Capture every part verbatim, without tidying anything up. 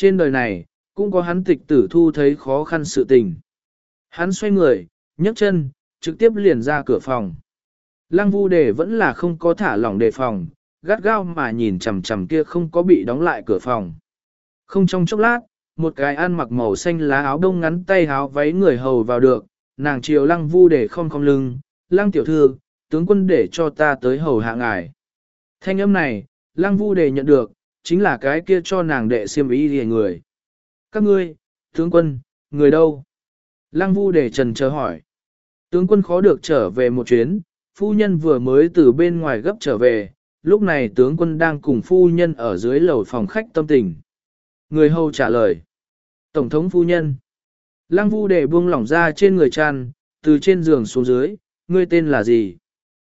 Trên đời này, cũng có hắn tịch tử thu thấy khó khăn sự tình. Hắn xoay người, nhấc chân, trực tiếp liền ra cửa phòng. Lăng Vu Đề vẫn là không có thả lỏng đề phòng, gắt gao mà nhìn chằm chằm kia không có bị đóng lại cửa phòng. Không trong chốc lát, một cái ăn mặc màu xanh lá áo đông ngắn tay áo váy người hầu vào được, nàng chiều Lăng Vu Đề không không lưng, Lăng tiểu thư, tướng quân để cho ta tới hầu hạ ngài. Thanh âm này, Lăng Vu Đề nhận được, chính là cái kia cho nàng đệ xiêm ý lìa người. Các ngươi, tướng quân, người đâu? Lăng Vu Đề trần chờ hỏi. Tướng quân khó được trở về một chuyến, phu nhân vừa mới từ bên ngoài gấp trở về, lúc này tướng quân đang cùng phu nhân ở dưới lầu phòng khách tâm tình. Người hầu trả lời. Tổng thống phu nhân. Lăng Vu Đề buông lỏng ra trên người chăn, từ trên giường xuống dưới, ngươi tên là gì?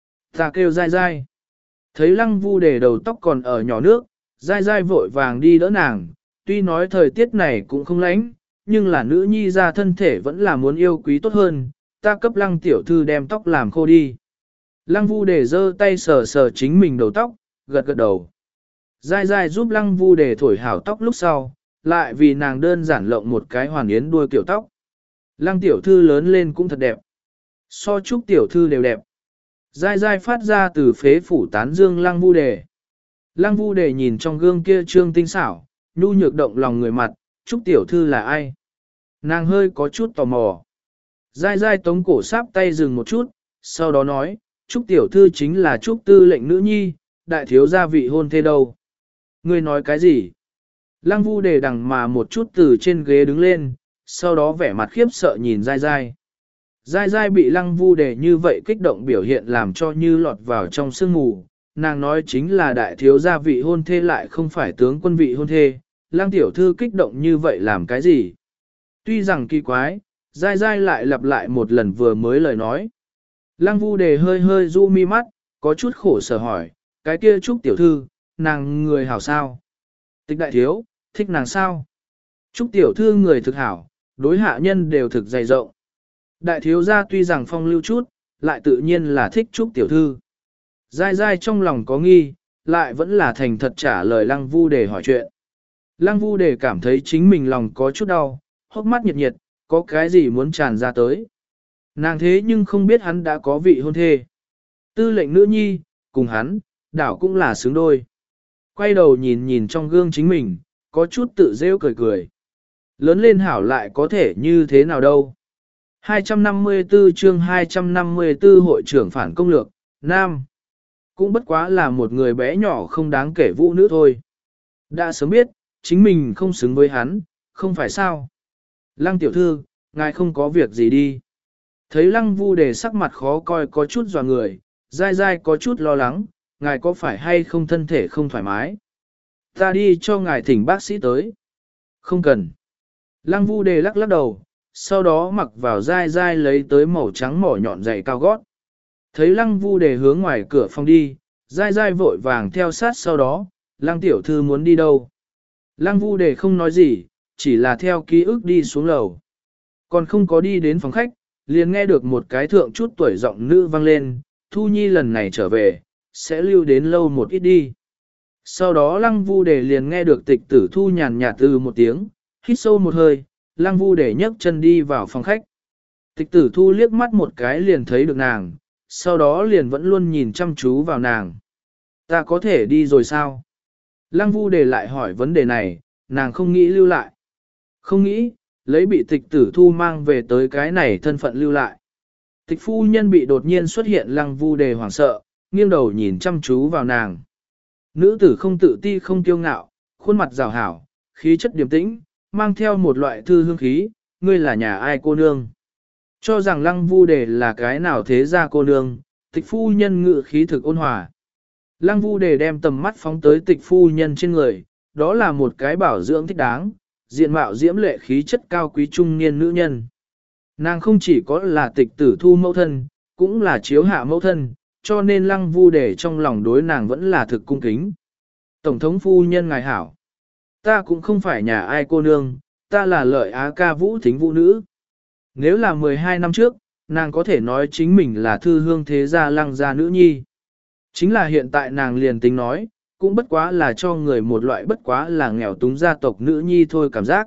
Ta kêu dai dai. Thấy Lăng Vu Đề đầu tóc còn ở nhỏ nước, dai dai vội vàng đi đỡ nàng, tuy nói thời tiết này cũng không lạnh, nhưng là nữ nhi ra thân thể vẫn là muốn yêu quý tốt hơn, ta cấp Lăng tiểu thư đem tóc làm khô đi. Lăng Vu Đề giơ tay sờ sờ chính mình đầu tóc, gật gật đầu. Dai dai giúp Lăng Vu Đề thổi hảo tóc lúc sau, lại vì nàng đơn giản lộng một cái hoàn yến đuôi kiểu tóc. Lăng tiểu thư lớn lên cũng thật đẹp. So chúc tiểu thư đều đẹp. Dai dai phát ra từ phế phủ tán dương Lăng Vu Đề. Lăng Vu Đề nhìn trong gương kia trương tinh xảo, nhu nhược động lòng người mặt, chúc tiểu thư là ai? Nàng hơi có chút tò mò. Dai dai tống cổ sáp tay dừng một chút, sau đó nói, chúc tiểu thư chính là chúc tư lệnh nữ nhi, đại thiếu gia vị hôn thê đâu. Ngươi nói cái gì? Lăng Vu Đề đằng mà một chút từ trên ghế đứng lên, sau đó vẻ mặt khiếp sợ nhìn dai dai. Dai dai bị Lăng Vu Đề như vậy kích động biểu hiện làm cho như lọt vào trong sương mù. Nàng nói chính là đại thiếu gia vị hôn thê lại không phải tướng quân vị hôn thê. Lăng tiểu thư kích động như vậy làm cái gì? Tuy rằng kỳ quái, dai dai lại lặp lại một lần vừa mới lời nói. Lăng Vu Đề hơi hơi du mi mắt, có chút khổ sở hỏi, cái kia Trúc tiểu thư, nàng người hảo sao? Tịch đại thiếu, thích nàng sao? Trúc tiểu thư người thực hảo, đối hạ nhân đều thực dày rộng. Đại thiếu gia tuy rằng phong lưu chút, lại tự nhiên là thích Trúc tiểu thư. Dai dai trong lòng có nghi, lại vẫn là thành thật trả lời Lăng Vu Đề hỏi chuyện. Lăng Vu Đề cảm thấy chính mình lòng có chút đau, hốc mắt nhiệt nhiệt, có cái gì muốn tràn ra tới. Nàng thế nhưng không biết hắn đã có vị hôn thê. Tư lệnh nữ nhi, cùng hắn, đảo cũng là xứng đôi. Quay đầu nhìn nhìn trong gương chính mình, có chút tự rêu cười cười. Lớn lên hảo lại có thể như thế nào đâu. hai trăm năm mươi tư chương hai trăm năm mươi tư hội trưởng phản công lược, Nam. Cũng bất quá là một người bé nhỏ không đáng kể vũ nữ thôi. Đã sớm biết, chính mình không xứng với hắn, không phải sao. Lăng tiểu thư, ngài không có việc gì đi. Thấy Lăng Vu Đề sắc mặt khó coi có chút dò người, dai dai có chút lo lắng, ngài có phải hay không thân thể không thoải mái. Ta đi cho ngài thỉnh bác sĩ tới. Không cần. Lăng Vu Đề lắc lắc đầu, sau đó mặc vào dai dai lấy tới màu trắng mỏ nhọn dày cao gót. Thấy Lăng Vu Đề hướng ngoài cửa phòng đi, dai dai vội vàng theo sát sau đó, Lăng tiểu thư muốn đi đâu. Lăng Vu Đề không nói gì, chỉ là theo ký ức đi xuống lầu. Còn không có đi đến phòng khách, liền nghe được một cái thượng chút tuổi giọng nữ vang lên, Thu Nhi lần này trở về, sẽ lưu đến lâu một ít đi. Sau đó Lăng Vu Đề liền nghe được tịch tử Thu nhàn nhạt từ một tiếng, hít sâu một hơi, Lăng Vu Đề nhấc chân đi vào phòng khách. Tịch tử Thu liếc mắt một cái liền thấy được nàng, sau đó liền vẫn luôn nhìn chăm chú vào nàng. Ta có thể đi rồi sao? Lăng Vu Đề lại hỏi vấn đề này, nàng không nghĩ lưu lại. Không nghĩ, lấy bị tịch tử Thu mang về tới cái này thân phận lưu lại. Tịch phu nhân bị đột nhiên xuất hiện Lăng Vu Đề hoảng sợ, nghiêng đầu nhìn chăm chú vào nàng. Nữ tử không tự ti không kiêu ngạo, khuôn mặt rào hảo, khí chất điềm tĩnh, mang theo một loại thư hương khí, ngươi là nhà ai cô nương. Cho rằng Lăng Vu Đề là cái nào thế ra cô nương, tịch phu nhân ngự khí thực ôn hòa. Lăng Vu Đề đem tầm mắt phóng tới tịch phu nhân trên người, đó là một cái bảo dưỡng thích đáng, diện mạo diễm lệ khí chất cao quý trung niên nữ nhân. Nàng không chỉ có là tịch tử Thu mẫu thân, cũng là chiếu hạ mẫu thân, cho nên Lăng Vu Đề trong lòng đối nàng vẫn là thực cung kính. Tổng thống phu nhân ngài hảo. Ta cũng không phải nhà ai cô nương, ta là Lợi Á ca vũ thính vũ nữ. Nếu là mười hai năm trước, nàng có thể nói chính mình là thư hương thế gia Lăng gia nữ nhi. Chính là hiện tại nàng liền tính nói, cũng bất quá là cho người một loại bất quá là nghèo túng gia tộc nữ nhi thôi cảm giác.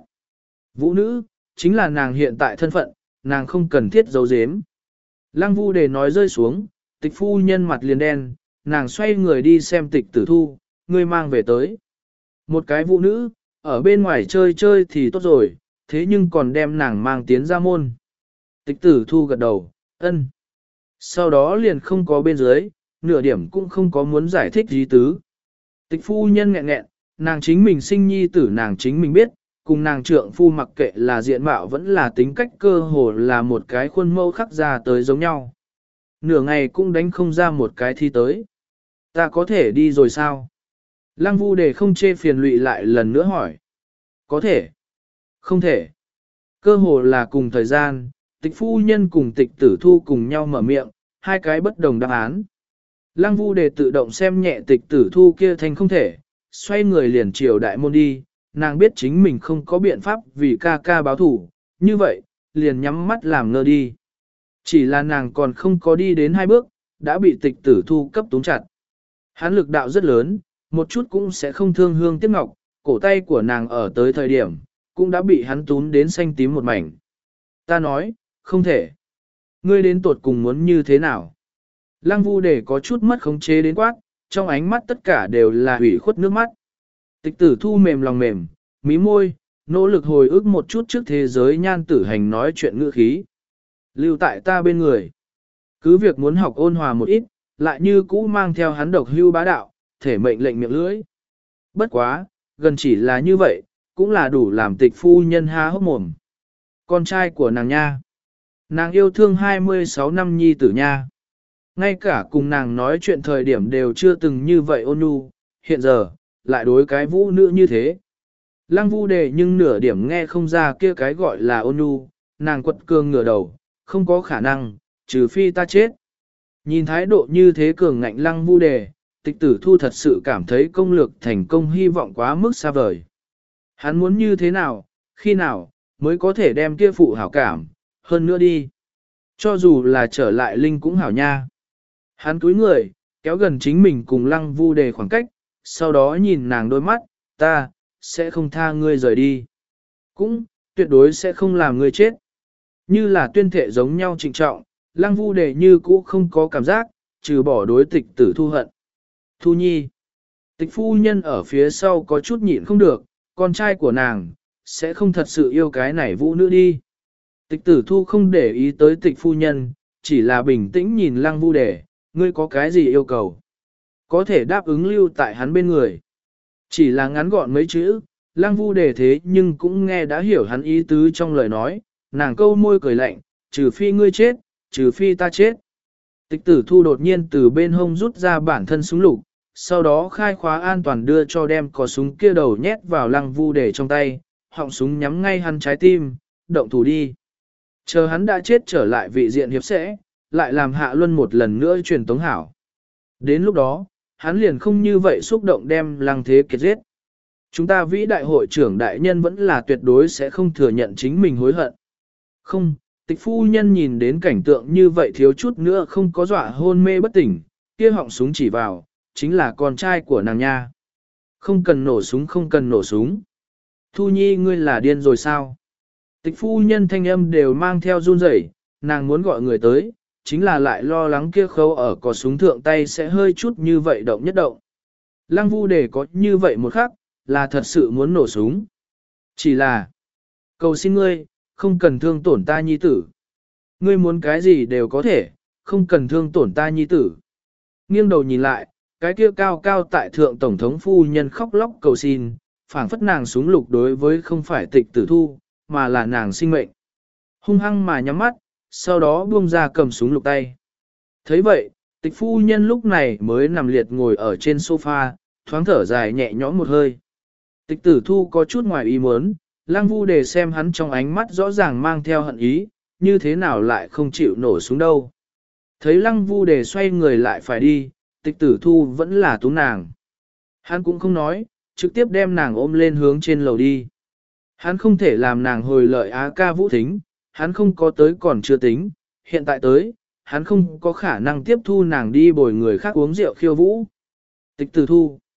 Vũ nữ, chính là nàng hiện tại thân phận, nàng không cần thiết giấu giếm. Lăng Vu Đề nói rơi xuống, tịch phu nhân mặt liền đen, nàng xoay người đi xem tịch tử thu, ngươi mang về tới. Một cái vũ nữ, ở bên ngoài chơi chơi thì tốt rồi, thế nhưng còn đem nàng mang tiến ra môn. Tịch tử thu gật đầu, ân. Sau đó liền không có bên dưới, nửa điểm cũng không có muốn giải thích gì tứ. Tịch phu nhân nghẹn nghẹn, nàng chính mình sinh nhi tử nàng chính mình biết, cùng nàng trượng phu mặc kệ là diện mạo vẫn là tính cách cơ hồ là một cái khuôn mẫu khắc ra tới giống nhau. Nửa ngày cũng đánh không ra một cái thi tới. Ta có thể đi rồi sao? Lăng Vu Đề không chê phiền lụy lại lần nữa hỏi. Có thể. Không thể. Cơ hồ là cùng thời gian, tịch phu nhân cùng tịch tử thu cùng nhau mở miệng, hai cái bất đồng đáp án. Lăng Vu Đề tự động xem nhẹ tịch tử thu kia thành không thể, xoay người liền chiều đại môn đi, nàng biết chính mình không có biện pháp vì ca ca báo thủ, như vậy, liền nhắm mắt làm ngơ đi. Chỉ là nàng còn không có đi đến hai bước, đã bị tịch tử thu cấp túng chặt. Hắn lực đạo rất lớn, một chút cũng sẽ không thương hương tiếc ngọc, cổ tay của nàng ở tới thời điểm, cũng đã bị hắn tún đến xanh tím một mảnh. Ta nói, không thể. Ngươi đến tuột cùng muốn như thế nào? Lăng Vu Đề có chút mất khống chế đến quát, trong ánh mắt tất cả đều là hủy khuất nước mắt. Tịch tử thu mềm lòng mềm, mí môi, nỗ lực hồi ức một chút trước thế giới nhan tử hành nói chuyện ngữ khí. Lưu tại ta bên người. Cứ việc muốn học ôn hòa một ít, lại như cũ mang theo hắn độc hưu bá đạo, thể mệnh lệnh miệng lưỡi. Bất quá, gần chỉ là như vậy, cũng là đủ làm tịch phu nhân há hốc mồm. Con trai của nàng nha. Nàng yêu thương hai mươi sáu năm nhi tử nha. Ngay cả cùng nàng nói chuyện thời điểm đều chưa từng như vậy ôn nhu, hiện giờ, lại đối cái vũ nữ như thế. Lăng Vu Đề nhưng nửa điểm nghe không ra kia cái gọi là ôn nhu, nàng quật cường ngửa đầu, không có khả năng, trừ phi ta chết. Nhìn thái độ như thế cường ngạnh Lăng Vu Đề, tịch tử thu thật sự cảm thấy công lược thành công hy vọng quá mức xa vời. Hắn muốn như thế nào, khi nào, mới có thể đem kia phụ hảo cảm, hơn nữa đi. Cho dù là trở lại linh cũng hảo nha. Hắn túi người, kéo gần chính mình cùng Lăng Vu Đề khoảng cách, sau đó nhìn nàng đôi mắt, ta, sẽ không tha ngươi rời đi. Cũng, tuyệt đối sẽ không làm ngươi chết. Như là tuyên thệ giống nhau trịnh trọng, Lăng Vu Đề như cũ không có cảm giác, trừ bỏ đối tịch tử thu hận. Thu nhi. Tịch phu nhân ở phía sau có chút nhịn không được, con trai của nàng, sẽ không thật sự yêu cái này vũ nữ đi. Tịch tử thu không để ý tới tịch phu nhân, chỉ là bình tĩnh nhìn Lăng Vu Đề, ngươi có cái gì yêu cầu? Có thể đáp ứng lưu tại hắn bên người. Chỉ là ngắn gọn mấy chữ, Lăng Vu Đề thế nhưng cũng nghe đã hiểu hắn ý tứ trong lời nói, nàng câu môi cười lạnh, trừ phi ngươi chết, trừ phi ta chết. Tịch tử thu đột nhiên từ bên hông rút ra bản thân súng lục, sau đó khai khóa an toàn đưa cho đem cò súng kia đầu nhét vào Lăng Vu Đề trong tay, họng súng nhắm ngay hắn trái tim, động thủ đi. Chờ hắn đã chết trở lại vị diện hiệp sẽ, lại làm Hạ Luân một lần nữa truyền tống hảo. Đến lúc đó, hắn liền không như vậy xúc động đem Lăng Thế Kiệt giết. Chúng ta vĩ đại hội trưởng đại nhân vẫn là tuyệt đối sẽ không thừa nhận chính mình hối hận. Không, tịch phu nhân nhìn đến cảnh tượng như vậy thiếu chút nữa không có dọa hôn mê bất tỉnh, kia họng súng chỉ vào, chính là con trai của nàng nha. Không cần nổ súng không cần nổ súng. Thu nhi ngươi là điên rồi sao? Tịch phu nhân thanh âm đều mang theo run rẩy, nàng muốn gọi người tới, chính là lại lo lắng kia khâu ở cò súng thượng tay sẽ hơi chút như vậy động nhất động. Lăng Vu Đề có như vậy một khắc, là thật sự muốn nổ súng. Chỉ là, cầu xin ngươi, không cần thương tổn ta nhi tử. Ngươi muốn cái gì đều có thể, không cần thương tổn ta nhi tử. Nghiêng đầu nhìn lại, cái kia cao cao tại thượng tổng thống phu nhân khóc lóc cầu xin, phảng phất nàng súng lục đối với không phải tịch tử thu, mà là nàng sinh mệnh. Hung hăng mà nhắm mắt, sau đó buông ra cầm súng lục tay. Thấy vậy, tịch phu nhân lúc này mới nằm liệt ngồi ở trên sofa, thoáng thở dài nhẹ nhõm một hơi. Tịch tử thu có chút ngoài ý muốn, Lăng Vu Đề xem hắn trong ánh mắt rõ ràng mang theo hận ý, như thế nào lại không chịu nổ súng đâu. Thấy Lăng Vu Đề xoay người lại phải đi, tịch tử thu vẫn là tú nàng. Hắn cũng không nói, trực tiếp đem nàng ôm lên hướng trên lầu đi. Hắn không thể làm nàng hồi lợi Á ca vũ thính, hắn không có tới còn chưa tính, hiện tại tới, hắn không có khả năng tiếp thu nàng đi bồi người khác uống rượu khiêu vũ. Tịch tử thu.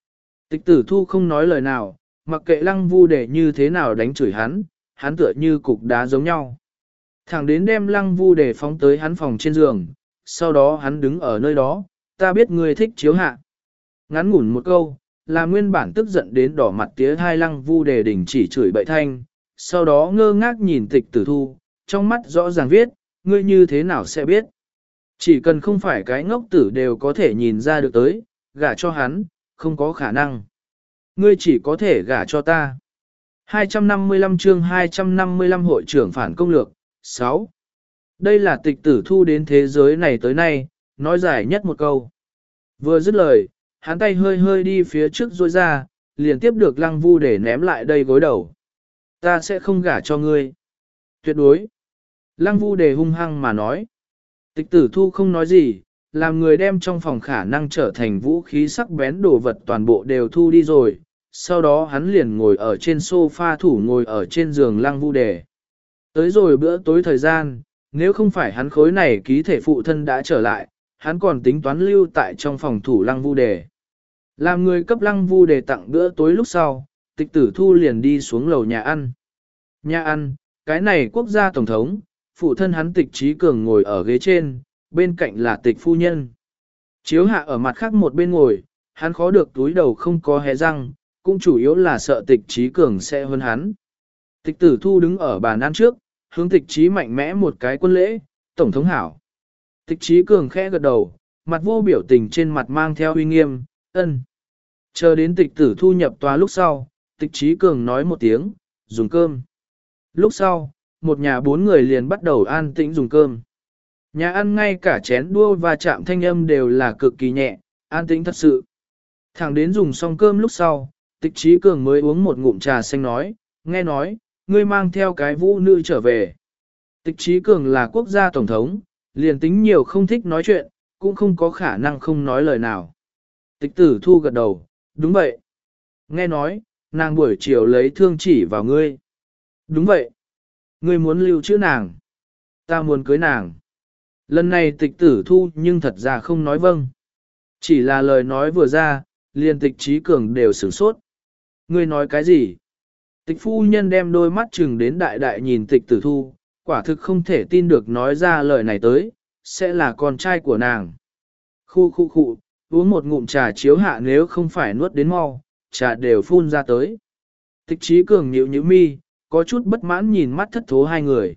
Tịch tử thu không nói lời nào, mặc kệ lăng vu để như thế nào đánh chửi hắn, hắn tựa như cục đá giống nhau. Thẳng đến đem lăng vu để phóng tới hắn phòng trên giường, sau đó hắn đứng ở nơi đó, ta biết ngươi thích chiếu hạ. Ngắn ngủn một câu, là nguyên bản tức giận đến đỏ mặt tía hai lăng vu để đình chỉ chửi bậy thanh, sau đó ngơ ngác nhìn tịch tử thu, trong mắt rõ ràng viết, ngươi như thế nào sẽ biết. Chỉ cần không phải cái ngốc tử đều có thể nhìn ra được tới, gả cho hắn, không có khả năng. Ngươi chỉ có thể gả cho ta. hai trăm năm mươi lăm chương hai trăm năm mươi lăm hội trưởng phản công lược, sáu. Đây là tịch tử thu đến thế giới này tới nay, nói dài nhất một câu. Vừa dứt lời, hắn tay hơi hơi đi phía trước rôi ra, liền tiếp được lăng vu để ném lại đây gối đầu. Ta sẽ không gả cho ngươi. Tuyệt đối. Lăng vu để hung hăng mà nói. Tịch tử thu không nói gì, làm người đem trong phòng khả năng trở thành vũ khí sắc bén đồ vật toàn bộ đều thu đi rồi. Sau đó hắn liền ngồi ở trên sofa thủ ngồi ở trên giường lăng vu đề. Tới rồi bữa tối thời gian, nếu không phải hắn khối này ký thể phụ thân đã trở lại, hắn còn tính toán lưu tại trong phòng thủ lăng vu đề. Làm người cấp lăng vu đề tặng bữa tối lúc sau, tịch tử thu liền đi xuống lầu nhà ăn. Nhà ăn, cái này quốc gia tổng thống, phụ thân hắn tịch trí cường ngồi ở ghế trên, bên cạnh là tịch phu nhân. Chiếu hạ ở mặt khác một bên ngồi, hắn khó được túi đầu không có hé răng, cũng chủ yếu là sợ tịch trí cường sẽ hơn hắn. Tịch tử thu đứng ở bàn ăn trước, hướng tịch trí mạnh mẽ một cái quân lễ, tổng thống hảo. Tịch trí cường khẽ gật đầu, mặt vô biểu tình trên mặt mang theo uy nghiêm, ân. Chờ đến tịch tử thu nhập tòa lúc sau, tịch trí cường nói một tiếng, dùng cơm. Lúc sau, một nhà bốn người liền bắt đầu an tĩnh dùng cơm. Nhà ăn ngay cả chén đua và chạm thanh âm đều là cực kỳ nhẹ, an tĩnh thật sự. Thẳng đến dùng xong cơm lúc sau, tịch trí cường mới uống một ngụm trà xanh nói, nghe nói, ngươi mang theo cái vũ nữ trở về. Tịch trí cường là quốc gia tổng thống, liền tính nhiều không thích nói chuyện, cũng không có khả năng không nói lời nào. Tịch tử thu gật đầu, đúng vậy. Nghe nói, nàng buổi chiều lấy thương chỉ vào ngươi. Đúng vậy. Ngươi muốn lưu trữ nàng. Ta muốn cưới nàng. Lần này tịch tử thu nhưng thật ra không nói vâng. Chỉ là lời nói vừa ra, liền tịch trí cường đều sửng sốt. Ngươi nói cái gì? Tịch phu nhân đem đôi mắt chừng đến đại đại nhìn tịch tử thu, quả thực không thể tin được nói ra lời này tới, sẽ là con trai của nàng. Khu khu khu, uống một ngụm trà chiếu hạ nếu không phải nuốt đến mau, trà đều phun ra tới. Tịch trí cường nhíu nhíu mi, có chút bất mãn nhìn mắt thất thố hai người.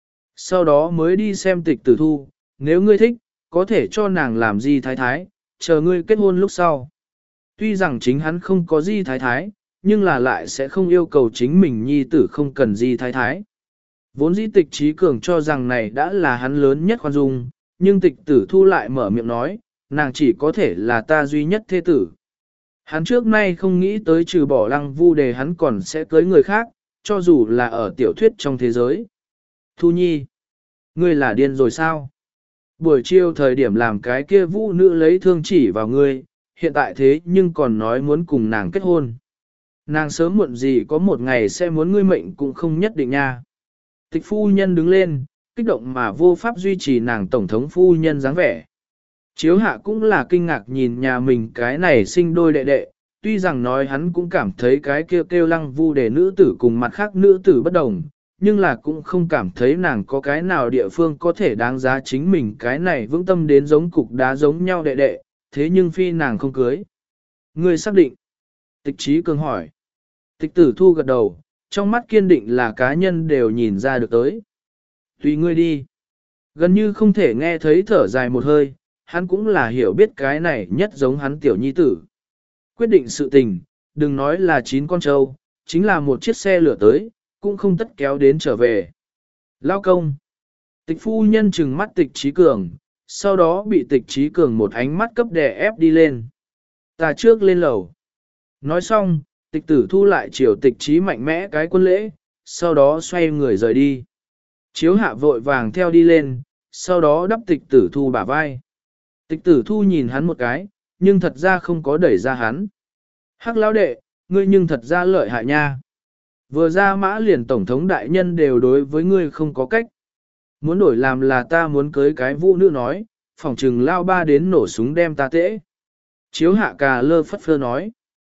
Sau đó mới đi xem tịch tử thu, nếu ngươi thích, có thể cho nàng làm gì thái thái, chờ ngươi kết hôn lúc sau. Tuy rằng chính hắn không có gì thái thái, nhưng là lại sẽ không yêu cầu chính mình nhi tử không cần gì thái thái. Vốn dĩ tịch trí cường cho rằng này đã là hắn lớn nhất khoan dung, nhưng tịch tử thu lại mở miệng nói, nàng chỉ có thể là ta duy nhất thế tử. Hắn trước nay không nghĩ tới trừ bỏ lăng vu đề hắn còn sẽ cưới người khác, cho dù là ở tiểu thuyết trong thế giới. Thu nhi, ngươi là điên rồi sao? Buổi chiều thời điểm làm cái kia vũ nữ lấy thương chỉ vào ngươi, hiện tại thế nhưng còn nói muốn cùng nàng kết hôn. Nàng sớm muộn gì có một ngày sẽ muốn ngươi mệnh cũng không nhất định nha. Tịch phu nhân đứng lên, kích động mà vô pháp duy trì nàng tổng thống phu nhân dáng vẻ. Chiếu hạ cũng là kinh ngạc nhìn nhà mình cái này sinh đôi đệ đệ, tuy rằng nói hắn cũng cảm thấy cái kia kêu, kêu lăng vu để nữ tử cùng mặt khác nữ tử bất đồng, nhưng là cũng không cảm thấy nàng có cái nào địa phương có thể đáng giá chính mình cái này vững tâm đến giống cục đá giống nhau đệ đệ, thế nhưng phi nàng không cưới. Ngươi xác định. Tịch trí cường hỏi. Tịch tử thu gật đầu, trong mắt kiên định là cá nhân đều nhìn ra được tới. Tùy ngươi đi. Gần như không thể nghe thấy thở dài một hơi, hắn cũng là hiểu biết cái này nhất giống hắn tiểu nhi tử. Quyết định sự tình, đừng nói là chín con trâu, chính là một chiếc xe lửa tới, cũng không tất kéo đến trở về. Lao công. Tịch phu nhân trừng mắt tịch trí cường, sau đó bị tịch trí cường một ánh mắt cấp đè ép đi lên. Ta trước lên lầu. Nói xong, tịch tử thu lại chiều tịch trí mạnh mẽ cái quân lễ, sau đó xoay người rời đi. Chiếu hạ vội vàng theo đi lên, sau đó đắp tịch tử thu bả vai. Tịch tử thu nhìn hắn một cái, nhưng thật ra không có đẩy ra hắn. Hắc lão đệ, ngươi nhưng thật ra lợi hại nha. Vừa ra mã liền tổng thống đại nhân đều đối với ngươi không có cách. Muốn đổi làm là ta muốn cưới cái vũ nữ nói, phỏng trừng lao ba đến nổ súng đem ta tễ. Chiếu hạ cà lơ phất phơ nói.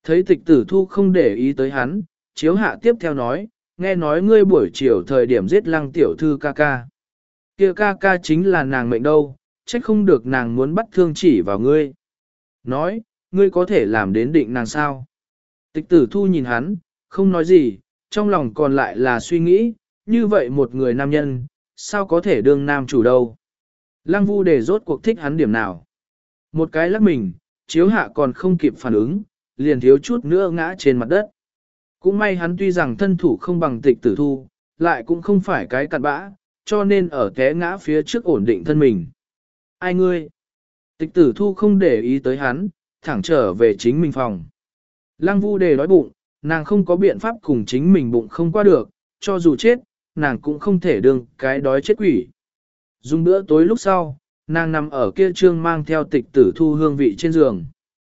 Thấy tịch tử thu không để ý tới hắn, chiếu hạ tiếp theo nói, nghe nói ngươi buổi chiều thời điểm giết lăng tiểu thư ca ca. Kia ca ca chính là nàng mệnh đâu, trách không được nàng muốn bắt thương chỉ vào ngươi. Nói, ngươi có thể làm đến định nàng sao? Tịch tử thu nhìn hắn, không nói gì, trong lòng còn lại là suy nghĩ, như vậy một người nam nhân, sao có thể đương nam chủ đâu? Lăng Vu Đề rốt cuộc thích hắn điểm nào? Một cái lắc mình, chiếu hạ còn không kịp phản ứng, liền thiếu chút nữa ngã trên mặt đất. Cũng may hắn tuy rằng thân thủ không bằng tịch tử thu, lại cũng không phải cái cặn bã, cho nên ở té ngã phía trước ổn định thân mình. Ai ngươi? Tịch tử thu không để ý tới hắn, thẳng trở về chính mình phòng. Lăng Vu Đề đói bụng, nàng không có biện pháp cùng chính mình bụng không qua được, cho dù chết, nàng cũng không thể đương cái đói chết quỷ. Dùng bữa tối lúc sau, nàng nằm ở kia trương mang theo tịch tử thu hương vị trên giường.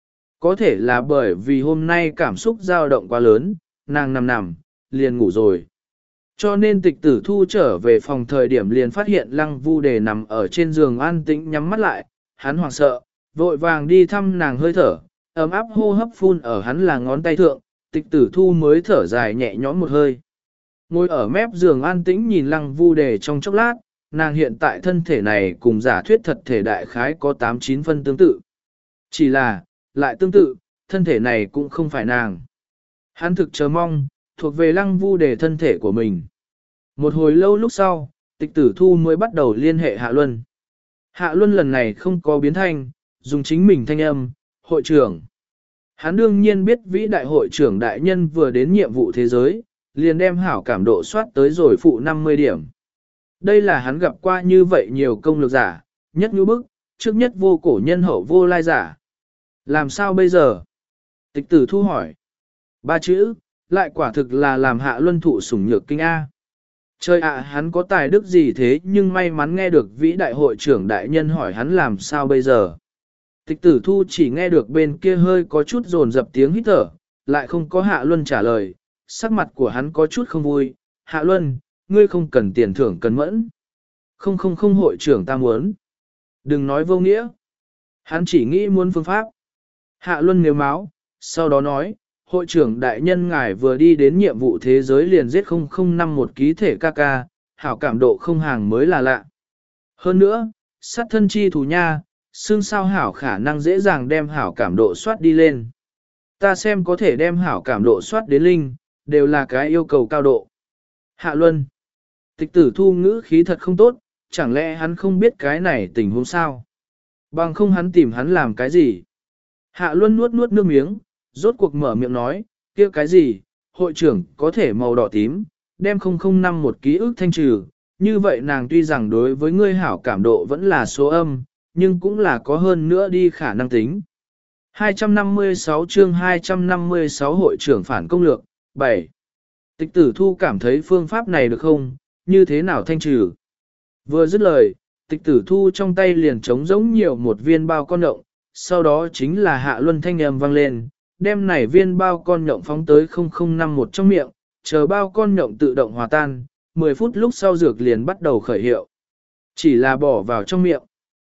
Có thể là bởi vì hôm nay cảm xúc dao động quá lớn, nàng nằm nằm, liền ngủ rồi. Cho nên tịch tử thu trở về phòng thời điểm liền phát hiện Lăng Vu Đề nằm ở trên giường an tĩnh nhắm mắt lại, hắn hoảng sợ, vội vàng đi thăm nàng hơi thở, ấm áp hô hấp phun ở hắn là ngón tay thượng, tịch tử thu mới thở dài nhẹ nhõm một hơi. Ngồi ở mép giường an tĩnh nhìn Lăng Vu Đề trong chốc lát, nàng hiện tại thân thể này cùng giả thuyết thật thể đại khái có tám chín phân tương tự. Chỉ là, lại tương tự, thân thể này cũng không phải nàng. Hắn thực chờ mong, thuộc về Lăng Vu Đề thân thể của mình. Một hồi lâu lúc sau, tịch tử thu mới bắt đầu liên hệ Hạ Luân. Hạ Luân lần này không có biến thanh, dùng chính mình thanh âm, hội trưởng. Hắn đương nhiên biết vĩ đại hội trưởng đại nhân vừa đến nhiệm vụ thế giới, liền đem hảo cảm độ soát tới rồi phụ năm mươi điểm. Đây là hắn gặp qua như vậy nhiều công lực giả, nhất như bức, trước nhất vô cổ nhân hậu vô lai giả. Làm sao bây giờ? Tịch tử thu hỏi. Ba chữ, lại quả thực là làm Hạ Luân thụ sủng nhược kinh A. Trời ạ, hắn có tài đức gì thế nhưng may mắn nghe được vĩ đại hội trưởng đại nhân hỏi hắn làm sao bây giờ. Tịch tử thu chỉ nghe được bên kia hơi có chút rồn dập tiếng hít thở, lại không có Hạ Luân trả lời, sắc mặt của hắn có chút không vui. Hạ Luân, ngươi không cần tiền thưởng cần mẫn. Không không không hội trưởng ta muốn. Đừng nói vô nghĩa. Hắn chỉ nghĩ muốn phương pháp. Hạ Luân nếu máu, sau đó nói, hội trưởng đại nhân ngài vừa đi đến nhiệm vụ thế giới liền giết không không năm một ký thể ca ca, hảo cảm độ không hàng mới là lạ. Hơn nữa, sát thân chi thù nha, xương sao hảo khả năng dễ dàng đem hảo cảm độ soát đi lên. Ta xem có thể đem hảo cảm độ soát đến linh, đều là cái yêu cầu cao độ. Hạ Luân. Tịch tử thu ngữ khí thật không tốt, chẳng lẽ hắn không biết cái này tình huống sao? Bằng không hắn tìm hắn làm cái gì? Hạ Luân nuốt nuốt nước miếng, rốt cuộc mở miệng nói, kia cái gì, hội trưởng có thể màu đỏ tím, đem không không năm một ký ức thanh trừ, như vậy nàng tuy rằng đối với ngươi hảo cảm độ vẫn là số âm, nhưng cũng là có hơn nữa đi khả năng tính. hai trăm năm mươi sáu chương hai trăm năm mươi sáu hội trưởng phản công lược, bảy. Tịch tử thu cảm thấy phương pháp này được không, như thế nào thanh trừ. Vừa dứt lời, tịch tử thu trong tay liền trống giống nhiều một viên bao con nhộng, sau đó chính là Hạ Luân thanh âm vang lên, đem nảy viên bao con nhộng phóng tới không không năm một trong miệng, chờ bao con nhộng tự động hòa tan, mười phút lúc sau dược liền bắt đầu khởi hiệu. Chỉ là bỏ vào trong miệng.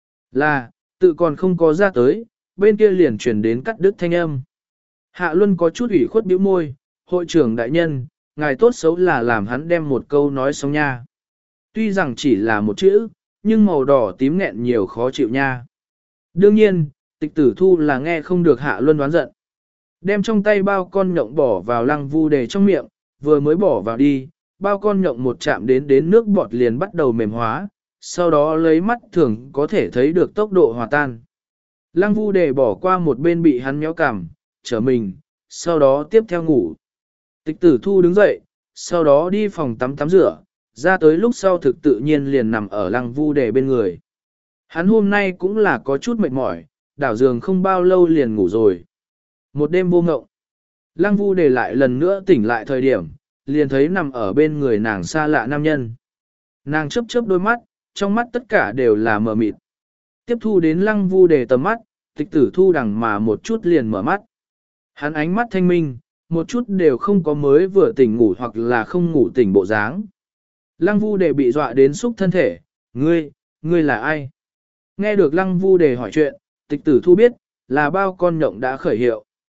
Là, tự còn không có ra tới, bên kia liền truyền đến cắt đứt thanh âm. Hạ Luân có chút ủy khuất bĩu môi, hội trưởng đại nhân, ngài tốt xấu là làm hắn đem một câu nói xong nha. Tuy rằng chỉ là một chữ, nhưng màu đỏ tím nghẹn nhiều khó chịu nha. Đương nhiên, tịch tử thu là nghe không được Hạ Luân đoán giận. Đem trong tay bao con nhộng bỏ vào Lăng Vu Đề trong miệng, vừa mới bỏ vào đi, bao con nhộng một chạm đến đến nước bọt liền bắt đầu mềm hóa, sau đó lấy mắt thường có thể thấy được tốc độ hòa tan. Lăng Vu Đề bỏ qua một bên bị hắn méo cằm, trở mình, sau đó tiếp theo ngủ. Tịch tử thu đứng dậy, sau đó đi phòng tắm tắm rửa, ra tới lúc sau thực tự nhiên liền nằm ở Lăng Vu Đề bên người. Hắn hôm nay cũng là có chút mệt mỏi, đảo giường không bao lâu liền ngủ rồi. Một đêm vô ngộng, Lăng Vu Đề lại lần nữa tỉnh lại thời điểm, liền thấy nằm ở bên người nàng xa lạ nam nhân. Nàng chớp chớp đôi mắt, trong mắt tất cả đều là mờ mịt. Tiếp thu đến Lăng Vu Đề tầm mắt, tịch tử thu đằng mà một chút liền mở mắt. Hắn ánh mắt thanh minh, một chút đều không có mới vừa tỉnh ngủ hoặc là không ngủ tỉnh bộ dáng. Lăng Vu Đề bị dọa đến xúc thân thể, ngươi, ngươi là ai? Nghe được Lăng Vu Đề hỏi chuyện, tịch tử thu biết, là bao con nhộng đã khởi hiệu.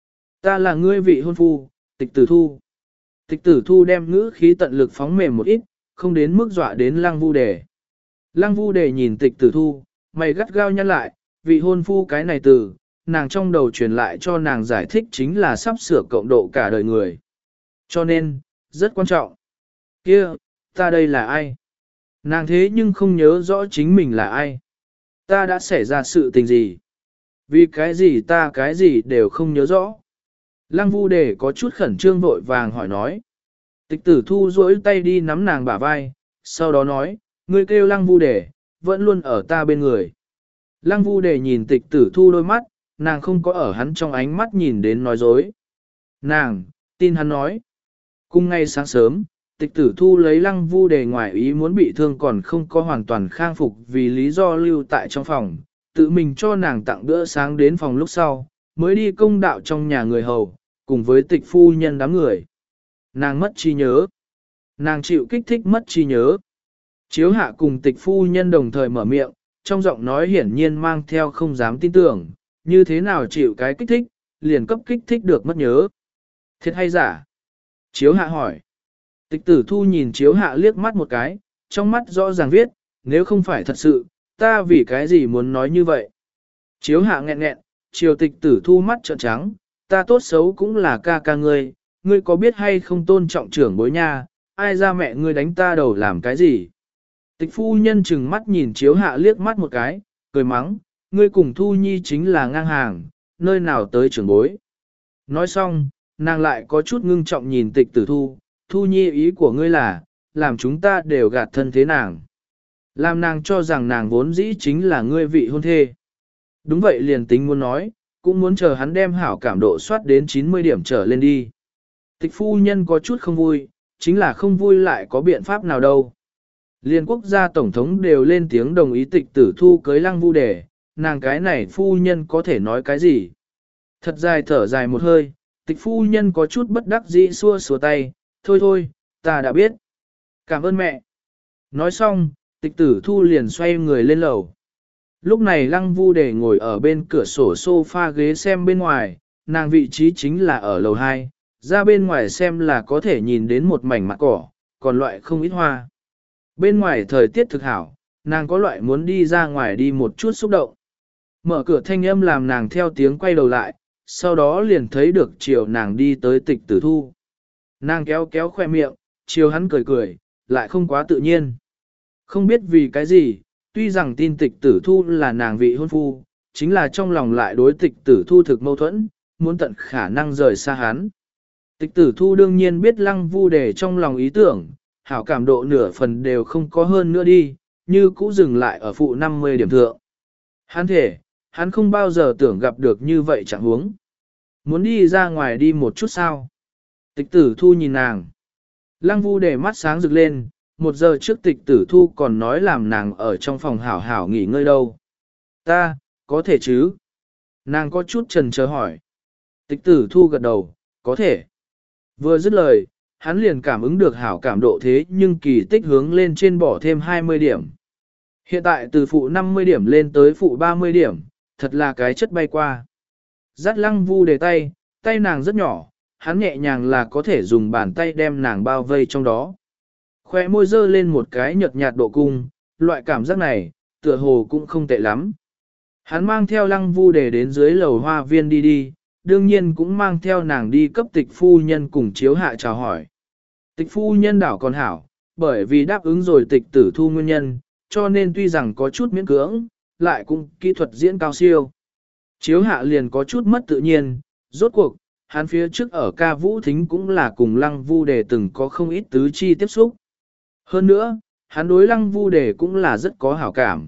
Ta là ngươi vị hôn phu, tịch tử thu. Tịch tử thu đem ngữ khí tận lực phóng mềm một ít, không đến mức dọa đến lăng vu đề. Lăng vu đề nhìn tịch tử thu, mày gắt gao nhăn lại, vị hôn phu cái này từ, nàng trong đầu truyền lại cho nàng giải thích chính là sắp sửa cộng độ cả đời người. Cho nên, rất quan trọng. Kia, ta đây là ai? Nàng thế nhưng không nhớ rõ chính mình là ai. Ta đã xảy ra sự tình gì? Vì cái gì ta cái gì đều không nhớ rõ. Lăng vu đề có chút khẩn trương vội vàng hỏi nói. Tịch tử thu duỗi tay đi nắm nàng bả vai, sau đó nói, ngươi kêu lăng vu đề, vẫn luôn ở ta bên người. Lăng vu đề nhìn tịch tử thu đôi mắt, nàng không có ở hắn trong ánh mắt nhìn đến nói dối. Nàng, tin hắn nói. Cùng ngay sáng sớm, tịch tử thu lấy lăng vu đề ngoài ý muốn bị thương còn không có hoàn toàn khang phục vì lý do lưu tại trong phòng, tự mình cho nàng tặng bữa sáng đến phòng lúc sau, mới đi công đạo trong nhà người hầu, cùng với tịch phu nhân đám người. Nàng mất trí nhớ. Nàng chịu kích thích mất trí nhớ. Chiếu hạ cùng tịch phu nhân đồng thời mở miệng, trong giọng nói hiển nhiên mang theo không dám tin tưởng, như thế nào chịu cái kích thích, liền cấp kích thích được mất nhớ. Thiệt hay giả? Chiếu hạ hỏi. Tịch tử thu nhìn chiếu hạ liếc mắt một cái, trong mắt rõ ràng viết, nếu không phải thật sự, ta vì cái gì muốn nói như vậy? Chiếu hạ nghẹn nghẹn, chiều tịch tử thu mắt trợn trắng, ta tốt xấu cũng là ca ca ngươi, ngươi có biết hay không tôn trọng trưởng bối nha, ai ra mẹ ngươi đánh ta đầu làm cái gì? Tịch phu nhân chừng mắt nhìn chiếu hạ liếc mắt một cái, cười mắng, ngươi cùng thu nhi chính là ngang hàng, nơi nào tới trưởng bối. Nói xong, nàng lại có chút ngưng trọng nhìn tịch tử thu, thu nhi ý của ngươi là, làm chúng ta đều gạt thân thế nàng. Làm nàng cho rằng nàng vốn dĩ chính là ngươi vị hôn thê. Đúng vậy liền tính muốn nói, cũng muốn chờ hắn đem hảo cảm độ soát đến chín mươi điểm trở lên đi. Tịch phu nhân có chút không vui, chính là không vui lại có biện pháp nào đâu. Liên quốc gia tổng thống đều lên tiếng đồng ý tịch tử thu cưới lăng vu đề, nàng cái này phu nhân có thể nói cái gì. Thật dài thở dài một hơi, tịch phu nhân có chút bất đắc dĩ xua xua tay, thôi thôi, ta đã biết. Cảm ơn mẹ. Nói xong, tịch tử thu liền xoay người lên lầu. Lúc này lăng vu đề ngồi ở bên cửa sổ sofa ghế xem bên ngoài, nàng vị trí chính là ở lầu hai, ra bên ngoài xem là có thể nhìn đến một mảnh mặt cỏ, còn loại không ít hoa. Bên ngoài thời tiết thực hảo, nàng có loại muốn đi ra ngoài đi một chút xúc động. Mở cửa thanh âm làm nàng theo tiếng quay đầu lại, sau đó liền thấy được chiều nàng đi tới tịch tử thu. Nàng kéo kéo khoe miệng, chiều hắn cười cười, lại không quá tự nhiên. Không biết vì cái gì, tuy rằng tin tịch tử thu là nàng vị hôn phu, chính là trong lòng lại đối tịch tử thu thực mâu thuẫn, muốn tận khả năng rời xa hắn. Tịch tử thu đương nhiên biết lăng vu đề trong lòng ý tưởng, hảo cảm độ nửa phần đều không có hơn nữa đi, như cũ dừng lại ở phụ năm mươi điểm thượng. Hắn thể, hắn không bao giờ tưởng gặp được như vậy chẳng huống. Muốn đi ra ngoài đi một chút sao? Tịch tử thu nhìn nàng. Lăng vu đề mắt sáng rực lên, một giờ trước tịch tử thu còn nói làm nàng ở trong phòng hảo hảo nghỉ ngơi đâu. Ta, có thể chứ? Nàng có chút chần chờ hỏi. Tịch tử thu gật đầu, có thể. Vừa dứt lời, hắn liền cảm ứng được hảo cảm độ thế nhưng kỳ tích hướng lên trên bỏ thêm hai mươi điểm. Hiện tại từ phụ năm mươi điểm lên tới phụ ba mươi điểm, thật là cái chất bay qua. Dắt lăng vu đề tay, tay nàng rất nhỏ, hắn nhẹ nhàng là có thể dùng bàn tay đem nàng bao vây trong đó. Khoe môi dơ lên một cái nhợt nhạt độ cung, loại cảm giác này, tựa hồ cũng không tệ lắm. Hắn mang theo lăng vu đề đến dưới lầu hoa viên đi đi, đương nhiên cũng mang theo nàng đi cấp tịch phu nhân cùng chiếu hạ chào hỏi. Tịch phu nhân đảo còn hảo, bởi vì đáp ứng rồi tịch tử thu nguyên nhân, cho nên tuy rằng có chút miễn cưỡng, lại cũng kỹ thuật diễn cao siêu. Chiếu hạ liền có chút mất tự nhiên, rốt cuộc, hắn phía trước ở ca vũ thính cũng là cùng lăng vu đề từng có không ít tứ chi tiếp xúc. Hơn nữa, hắn đối lăng vu đề cũng là rất có hảo cảm.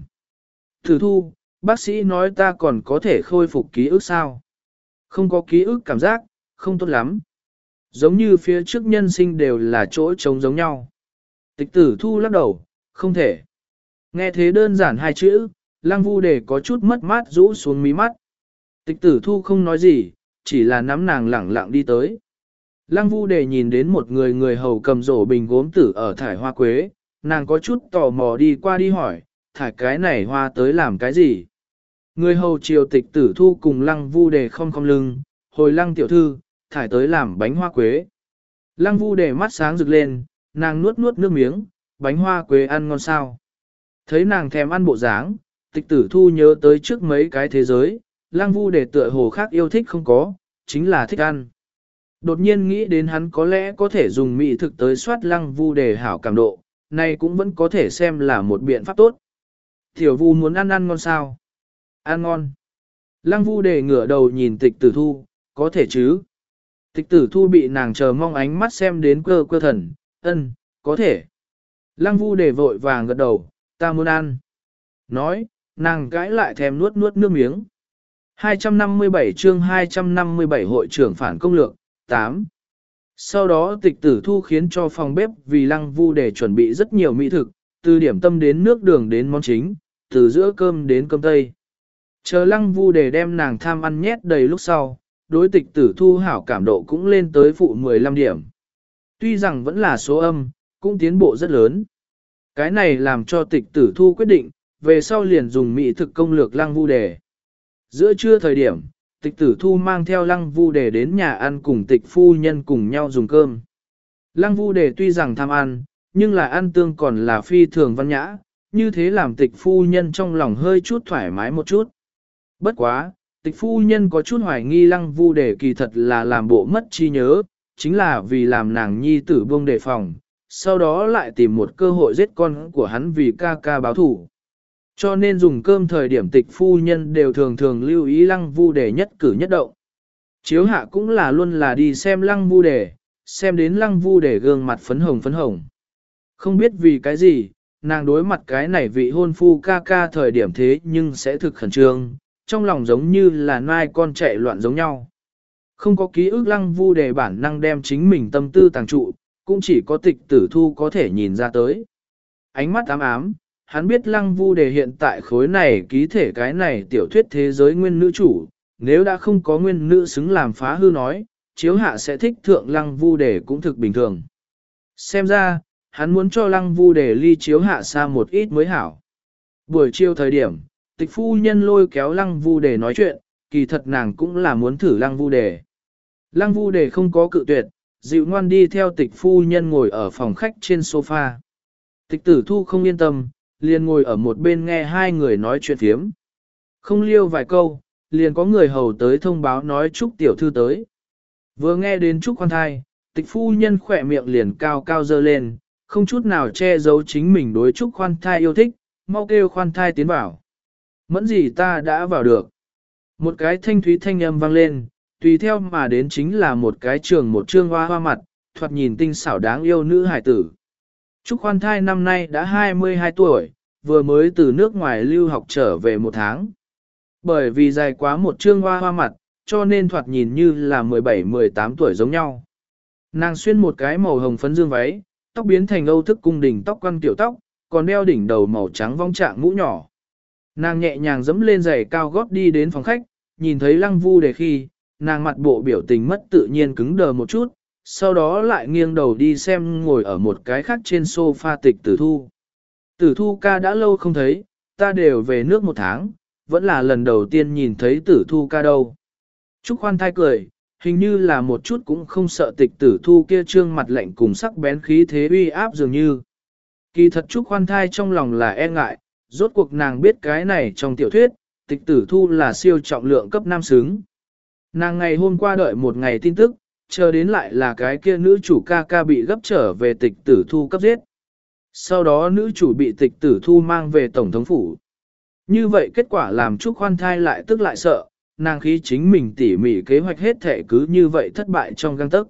Tử thu, bác sĩ nói ta còn có thể khôi phục ký ức sao? Không có ký ức cảm giác, không tốt lắm. Giống như phía trước nhân sinh đều là chỗ trống giống nhau. Tịch tử thu lắc đầu, không thể. Nghe thế đơn giản hai chữ, lăng vu đề có chút mất mát rũ xuống mí mắt. Tịch tử thu không nói gì, chỉ là nắm nàng lẳng lặng đi tới. Lăng vu đề nhìn đến một người người hầu cầm rổ bình gốm tử ở thải hoa quế, nàng có chút tò mò đi qua đi hỏi, thải cái này hoa tới làm cái gì? Người hầu triều tịch tử thu cùng lăng vu đề không không lưng, hồi lăng tiểu thư, thải tới làm bánh hoa quế. Lăng Vu Đề mắt sáng rực lên, nàng nuốt nuốt nước miếng, bánh hoa quế ăn ngon sao. Thấy nàng thèm ăn bộ dáng, Tịch Tử Thu nhớ tới trước mấy cái thế giới, Lăng Vu Đề tựa hồ khác yêu thích không có, chính là thích ăn. Đột nhiên nghĩ đến hắn có lẽ có thể dùng mỹ thực tới soát Lăng Vu Đề hảo cảm độ, này cũng vẫn có thể xem là một biện pháp tốt. Tiểu Vu muốn ăn ăn ngon sao? Ăn ngon. Lăng Vu Đề ngửa đầu nhìn Tịch Tử Thu, có thể chứ? Tịch Tử Thu bị nàng chờ mong ánh mắt xem đến quơ quơ thần, ân, có thể. Lăng Vu Đề vội vàng gật đầu, ta muốn ăn. Nói, nàng gãi lại thèm nuốt nuốt nước miếng. hai trăm năm mươi bảy chương hai trăm năm mươi bảy hội trưởng phản công lược, tám. Sau đó Tịch Tử Thu khiến cho phòng bếp vì Lăng Vu Đề chuẩn bị rất nhiều mỹ thực, từ điểm tâm đến nước đường đến món chính, từ giữa cơm đến cơm tây. Chờ Lăng Vu Đề đem nàng tham ăn nhét đầy lúc sau, đối Tịch Tử Thu hảo cảm độ cũng lên tới phụ mười lăm điểm. Tuy rằng vẫn là số âm, cũng tiến bộ rất lớn. Cái này làm cho Tịch Tử Thu quyết định, về sau liền dùng mỹ thực công lược Lăng Vu Đề. Giữa trưa thời điểm, Tịch Tử Thu mang theo Lăng Vu Đề đến nhà ăn cùng Tịch phu nhân cùng nhau dùng cơm. Lăng Vu Đề tuy rằng tham ăn, nhưng là ăn tương còn là phi thường văn nhã, như thế làm Tịch phu nhân trong lòng hơi chút thoải mái một chút. Bất quá, Tịch phu nhân có chút hoài nghi Lăng Vu Đề kỳ thật là làm bộ mất trí nhớ, chính là vì làm nàng nhi tử buông đề phòng, sau đó lại tìm một cơ hội giết con của hắn vì ca ca báo thủ. Cho nên dùng cơm thời điểm Tịch phu nhân đều thường thường lưu ý Lăng Vu Đề nhất cử nhất động. Chiếu hạ cũng là luôn là đi xem Lăng Vu Đề, xem đến Lăng Vu Đề gương mặt phấn hồng phấn hồng. Không biết vì cái gì, nàng đối mặt cái này vị hôn phu ca ca thời điểm thế nhưng sẽ thực khẩn trương, trong lòng giống như là nai con chạy loạn giống nhau. Không có ký ức Lăng Vu Đề bản năng đem chính mình tâm tư tàng trụ, cũng chỉ có Tịch Tử Thu có thể nhìn ra tới. Ánh mắt ám ám, hắn biết Lăng Vu Đề hiện tại khối này ký thể cái này tiểu thuyết thế giới nguyên nữ chủ, nếu đã không có nguyên nữ xứng làm phá hư nói, chiếu hạ sẽ thích thượng Lăng Vu Đề cũng thực bình thường. Xem ra, hắn muốn cho Lăng Vu Đề ly chiếu hạ xa một ít mới hảo. Buổi chiều thời điểm, Tịch phu nhân lôi kéo Lăng Vu Đề nói chuyện, kỳ thật nàng cũng là muốn thử Lăng Vu Đề. Lăng Vu Đề không có cự tuyệt, dịu ngoan đi theo Tịch phu nhân ngồi ở phòng khách trên sofa. Tịch Tử Thu không yên tâm, liền ngồi ở một bên nghe hai người nói chuyện phiếm. Không liêu vài câu, liền có người hầu tới thông báo nói Trúc tiểu thư tới. Vừa nghe đến Trúc khoan thai, Tịch phu nhân khỏe miệng liền cao cao dơ lên, không chút nào che giấu chính mình đối Trúc khoan thai yêu thích, mau kêu khoan thai tiến vào. Mẫn gì ta đã vào được. Một cái thanh thúy thanh âm vang lên, tùy theo mà đến chính là một cái trường một trương hoa hoa mặt, thoạt nhìn tinh xảo đáng yêu nữ hải tử. Trúc khoan thai năm nay đã hai mươi hai tuổi, vừa mới từ nước ngoài lưu học trở về một tháng. Bởi vì dài quá một trương hoa hoa mặt, cho nên thoạt nhìn như là mười bảy mười tám tuổi giống nhau. Nàng xuyên một cái màu hồng phấn dương váy, tóc biến thành Âu thức cung đình tóc quăn kiểu tóc, còn đeo đỉnh đầu màu trắng vong trạng mũ nhỏ. Nàng nhẹ nhàng dẫm lên giày cao gót đi đến phòng khách, nhìn thấy Lăng Vu Đề khi, nàng mặt bộ biểu tình mất tự nhiên cứng đờ một chút, sau đó lại nghiêng đầu đi xem ngồi ở một cái khác trên sofa Tịch Tử Thu. Tử Thu ca đã lâu không thấy, ta đều về nước một tháng, vẫn là lần đầu tiên nhìn thấy Tử Thu ca đâu. Trúc khoan thai cười, hình như là một chút cũng không sợ Tịch Tử Thu kia trương mặt lạnh cùng sắc bén khí thế uy áp dường như. Kỳ thật Trúc khoan thai trong lòng là e ngại, rốt cuộc nàng biết cái này trong tiểu thuyết, Tịch Tử Thu là siêu trọng lượng cấp nam xứng. Nàng ngày hôm qua đợi một ngày tin tức, chờ đến lại là cái kia nữ chủ ca ca bị gấp trở về Tịch Tử Thu cấp giết. Sau đó nữ chủ bị Tịch Tử Thu mang về Tổng thống phủ. Như vậy kết quả làm Trúc khoan thai lại tức lại sợ, nàng khí chính mình tỉ mỉ kế hoạch hết thể cứ như vậy thất bại trong găng tấc.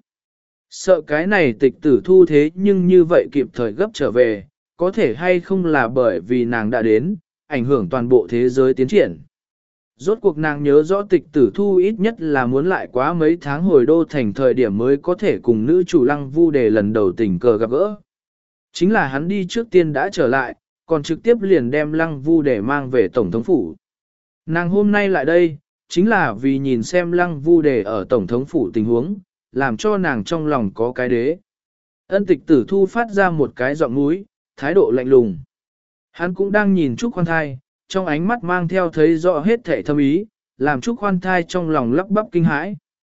Sợ cái này Tịch Tử Thu thế nhưng như vậy kịp thời gấp trở về, có thể hay không là bởi vì nàng đã đến, ảnh hưởng toàn bộ thế giới tiến triển. Rốt cuộc nàng nhớ rõ Tịch Tử Thu ít nhất là muốn lại quá mấy tháng hồi đô thành thời điểm mới có thể cùng nữ chủ Lăng Vu Đề lần đầu tình cờ gặp gỡ. Chính là hắn đi trước tiên đã trở lại, còn trực tiếp liền đem Lăng Vu Đề mang về Tổng thống phủ. Nàng hôm nay lại đây, chính là vì nhìn xem Lăng Vu Đề ở Tổng thống phủ tình huống, làm cho nàng trong lòng có cái đế. Ân Tịch Tử Thu phát ra một cái giọng mũi, thái độ lạnh lùng. Hắn cũng đang nhìn Trúc khoan thai, trong ánh mắt mang theo thấy rõ hết thể thâm ý, làm Trúc khoan thai trong lòng lắp bắp kinh hãi.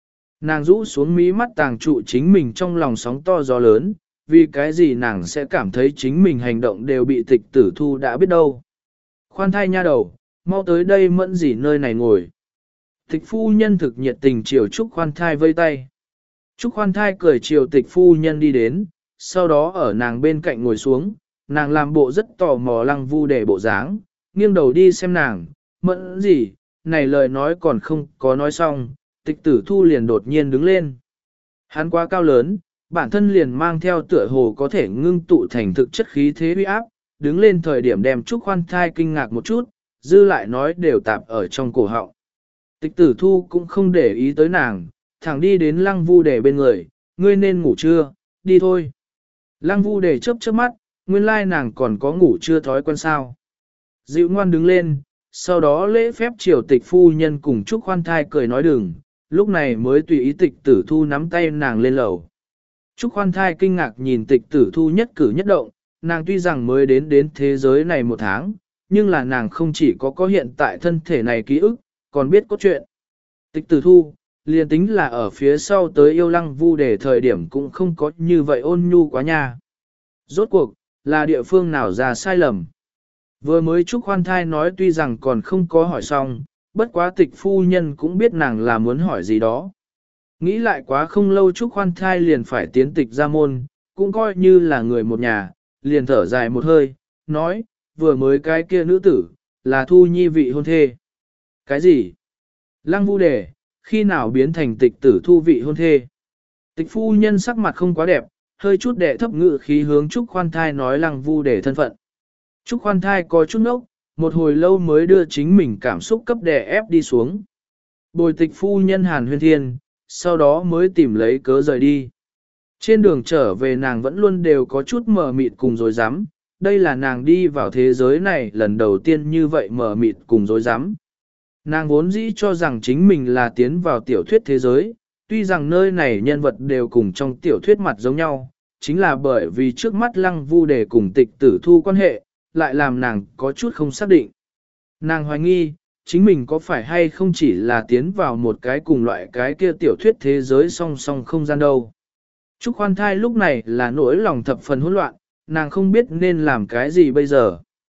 Nàng rũ xuống mí mắt tàng trụ chính mình trong lòng sóng to gió lớn, vì cái gì nàng sẽ cảm thấy chính mình hành động đều bị tịch tử thu đã biết đâu. Khoan thai nha đầu, mau tới đây mẫn gì nơi này ngồi. Tịch phu nhân thực nhiệt tình chiều Trúc khoan thai vây tay. Trúc khoan thai cười chiều tịch phu nhân đi đến, sau đó ở nàng bên cạnh ngồi xuống, nàng làm bộ rất tò mò Lăng Vu để bộ dáng, nghiêng đầu đi xem nàng, mẫn gì, này lời nói còn không có nói xong, tịch tử thu liền đột nhiên đứng lên. Hắn quá cao lớn, bản thân liền mang theo tựa hồ có thể ngưng tụ thành thực chất khí thế uy áp, đứng lên thời điểm đem Trúc khoan thai kinh ngạc một chút, dư lại nói đều tạp ở trong cổ họng. Tịch tử thu cũng không để ý tới nàng, thẳng đi đến Lăng Vu để bên người, ngươi nên ngủ chưa, đi thôi. Lăng Vu để chớp chớp mắt, nguyên lai nàng còn có ngủ chưa thói quen sao. Dịu ngoan đứng lên, sau đó lễ phép triều tịch phu nhân cùng Trúc khoan thai cười nói đừng, lúc này mới tùy ý tịch tử thu nắm tay nàng lên lầu. Trúc khoan thai kinh ngạc nhìn tịch tử thu nhất cử nhất động, nàng tuy rằng mới đến đến thế giới này một tháng, nhưng là nàng không chỉ có có hiện tại thân thể này ký ức, còn biết có chuyện. Tịch tử thu, liền tính là ở phía sau tới yêu Lăng Vu để thời điểm cũng không có như vậy ôn nhu quá nha. Rốt cuộc, là địa phương nào ra sai lầm. Vừa mới Trúc khoan thai nói tuy rằng còn không có hỏi xong, bất quá tịch phu nhân cũng biết nàng là muốn hỏi gì đó. Nghĩ lại quá không lâu Trúc khoan thai liền phải tiến tịch ra môn, cũng coi như là người một nhà, liền thở dài một hơi, nói, vừa mới cái kia nữ tử, là Thu Nhi vị hôn thê. Cái gì? Lăng Vu đề, khi nào biến thành tịch tử thu vị hôn thê? Tịch phu nhân sắc mặt không quá đẹp, hơi chút đệ thấp ngự khí hướng Trúc khoan thai nói Lăng Vu đề thân phận. Trúc khoan thai có chút nốc, một hồi lâu mới đưa chính mình cảm xúc cấp đè ép đi xuống. Bồi tịch phu nhân hàn huyên thiên, sau đó mới tìm lấy cớ rời đi. Trên đường trở về nàng vẫn luôn đều có chút mờ mịt cùng dối rắm đây là nàng đi vào thế giới này lần đầu tiên như vậy mờ mịt cùng dối rắm Nàng vốn dĩ cho rằng chính mình là tiến vào tiểu thuyết thế giới, tuy rằng nơi này nhân vật đều cùng trong tiểu thuyết mặt giống nhau, chính là bởi vì trước mắt Lăng Vu để cùng tịch tử thu quan hệ, lại làm nàng có chút không xác định. Nàng hoài nghi, chính mình có phải hay không chỉ là tiến vào một cái cùng loại cái kia tiểu thuyết thế giới song song không gian đâu. Trúc khoan thai lúc này là nỗi lòng thập phần hỗn loạn, nàng không biết nên làm cái gì bây giờ.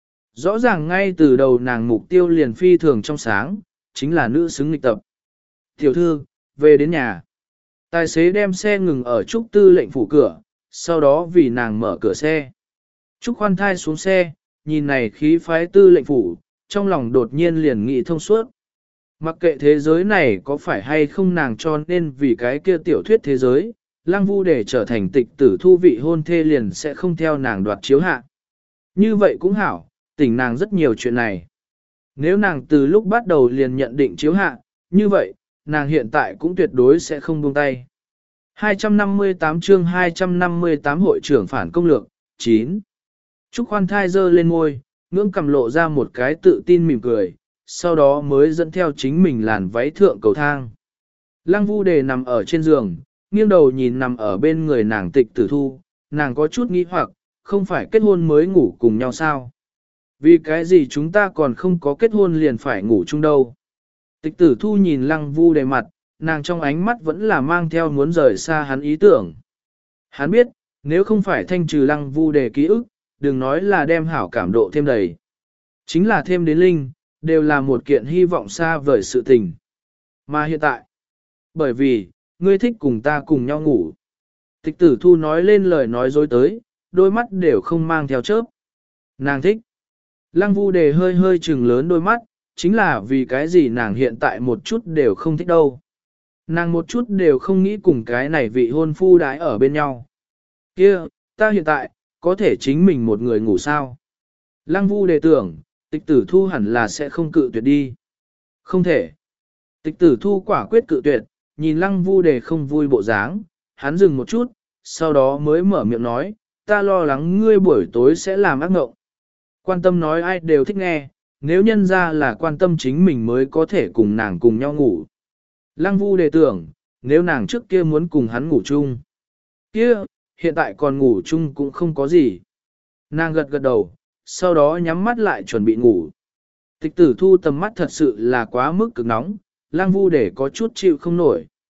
Rõ ràng ngay từ đầu nàng mục tiêu liền phi thường trong sáng, chính là nữ xứng nghịch tập. Tiểu thư, về đến nhà. Tài xế đem xe ngừng ở Trúc tư lệnh phủ cửa, sau đó vì nàng mở cửa xe. Trúc khoan thai xuống xe, nhìn này khí phái tư lệnh phủ, trong lòng đột nhiên liền nghĩ thông suốt. Mặc kệ thế giới này có phải hay không nàng cho nên vì cái kia tiểu thuyết thế giới, Lăng Vu để trở thành tịch tử thu vị hôn thê liền sẽ không theo nàng đoạt chiếu hạ. Như vậy cũng hảo, tỉnh nàng rất nhiều chuyện này. Nếu nàng từ lúc bắt đầu liền nhận định chiếu hạ, như vậy, nàng hiện tại cũng tuyệt đối sẽ không buông tay. hai trăm năm mươi tám chương hai trăm năm mươi tám hội trưởng phản công lược, chín. Trúc khoan thai giơ lên môi, ngưỡng cầm lộ ra một cái tự tin mỉm cười, sau đó mới dẫn theo chính mình làn váy thượng cầu thang. Lăng Vu đề nằm ở trên giường, nghiêng đầu nhìn nằm ở bên người nàng tịch tử thu, nàng có chút nghi hoặc, không phải kết hôn mới ngủ cùng nhau sao? Vì cái gì chúng ta còn không có kết hôn liền phải ngủ chung đâu? Tịch tử thu nhìn Lăng Vu đề mặt, nàng trong ánh mắt vẫn là mang theo muốn rời xa hắn ý tưởng. Hắn biết, nếu không phải thanh trừ Lăng Vu đề ký ức, đừng nói là đem hảo cảm độ thêm đầy. Chính là thêm đến linh, đều là một kiện hy vọng xa vời sự tình. Mà hiện tại, bởi vì, ngươi thích cùng ta cùng nhau ngủ. Tịch tử thu nói lên lời nói dối tới, đôi mắt đều không mang theo chớp. Nàng thích. Lăng Vu đề hơi hơi trừng lớn đôi mắt, chính là vì cái gì nàng hiện tại một chút đều không thích đâu. Nàng một chút đều không nghĩ cùng cái này vị hôn phu đái ở bên nhau. Kia, ta hiện tại, có thể chính mình một người ngủ sao? Lăng Vu đề tưởng, tịch tử thu hẳn là sẽ không cự tuyệt đi. Không thể. Tịch tử thu quả quyết cự tuyệt, nhìn Lăng Vu đề không vui bộ dáng, hắn dừng một chút, sau đó mới mở miệng nói, ta lo lắng ngươi buổi tối sẽ làm ác mộng. Quan tâm nói ai đều thích nghe, nếu nhân ra là quan tâm chính mình mới có thể cùng nàng cùng nhau ngủ. Lăng Vu đề tưởng, nếu nàng trước kia muốn cùng hắn ngủ chung, kia, hiện tại còn ngủ chung cũng không có gì. Nàng gật gật đầu, sau đó nhắm mắt lại chuẩn bị ngủ. Tịch tử thu tầm mắt thật sự là quá mức cực nóng, Lăng Vu đề có chút chịu không nổi.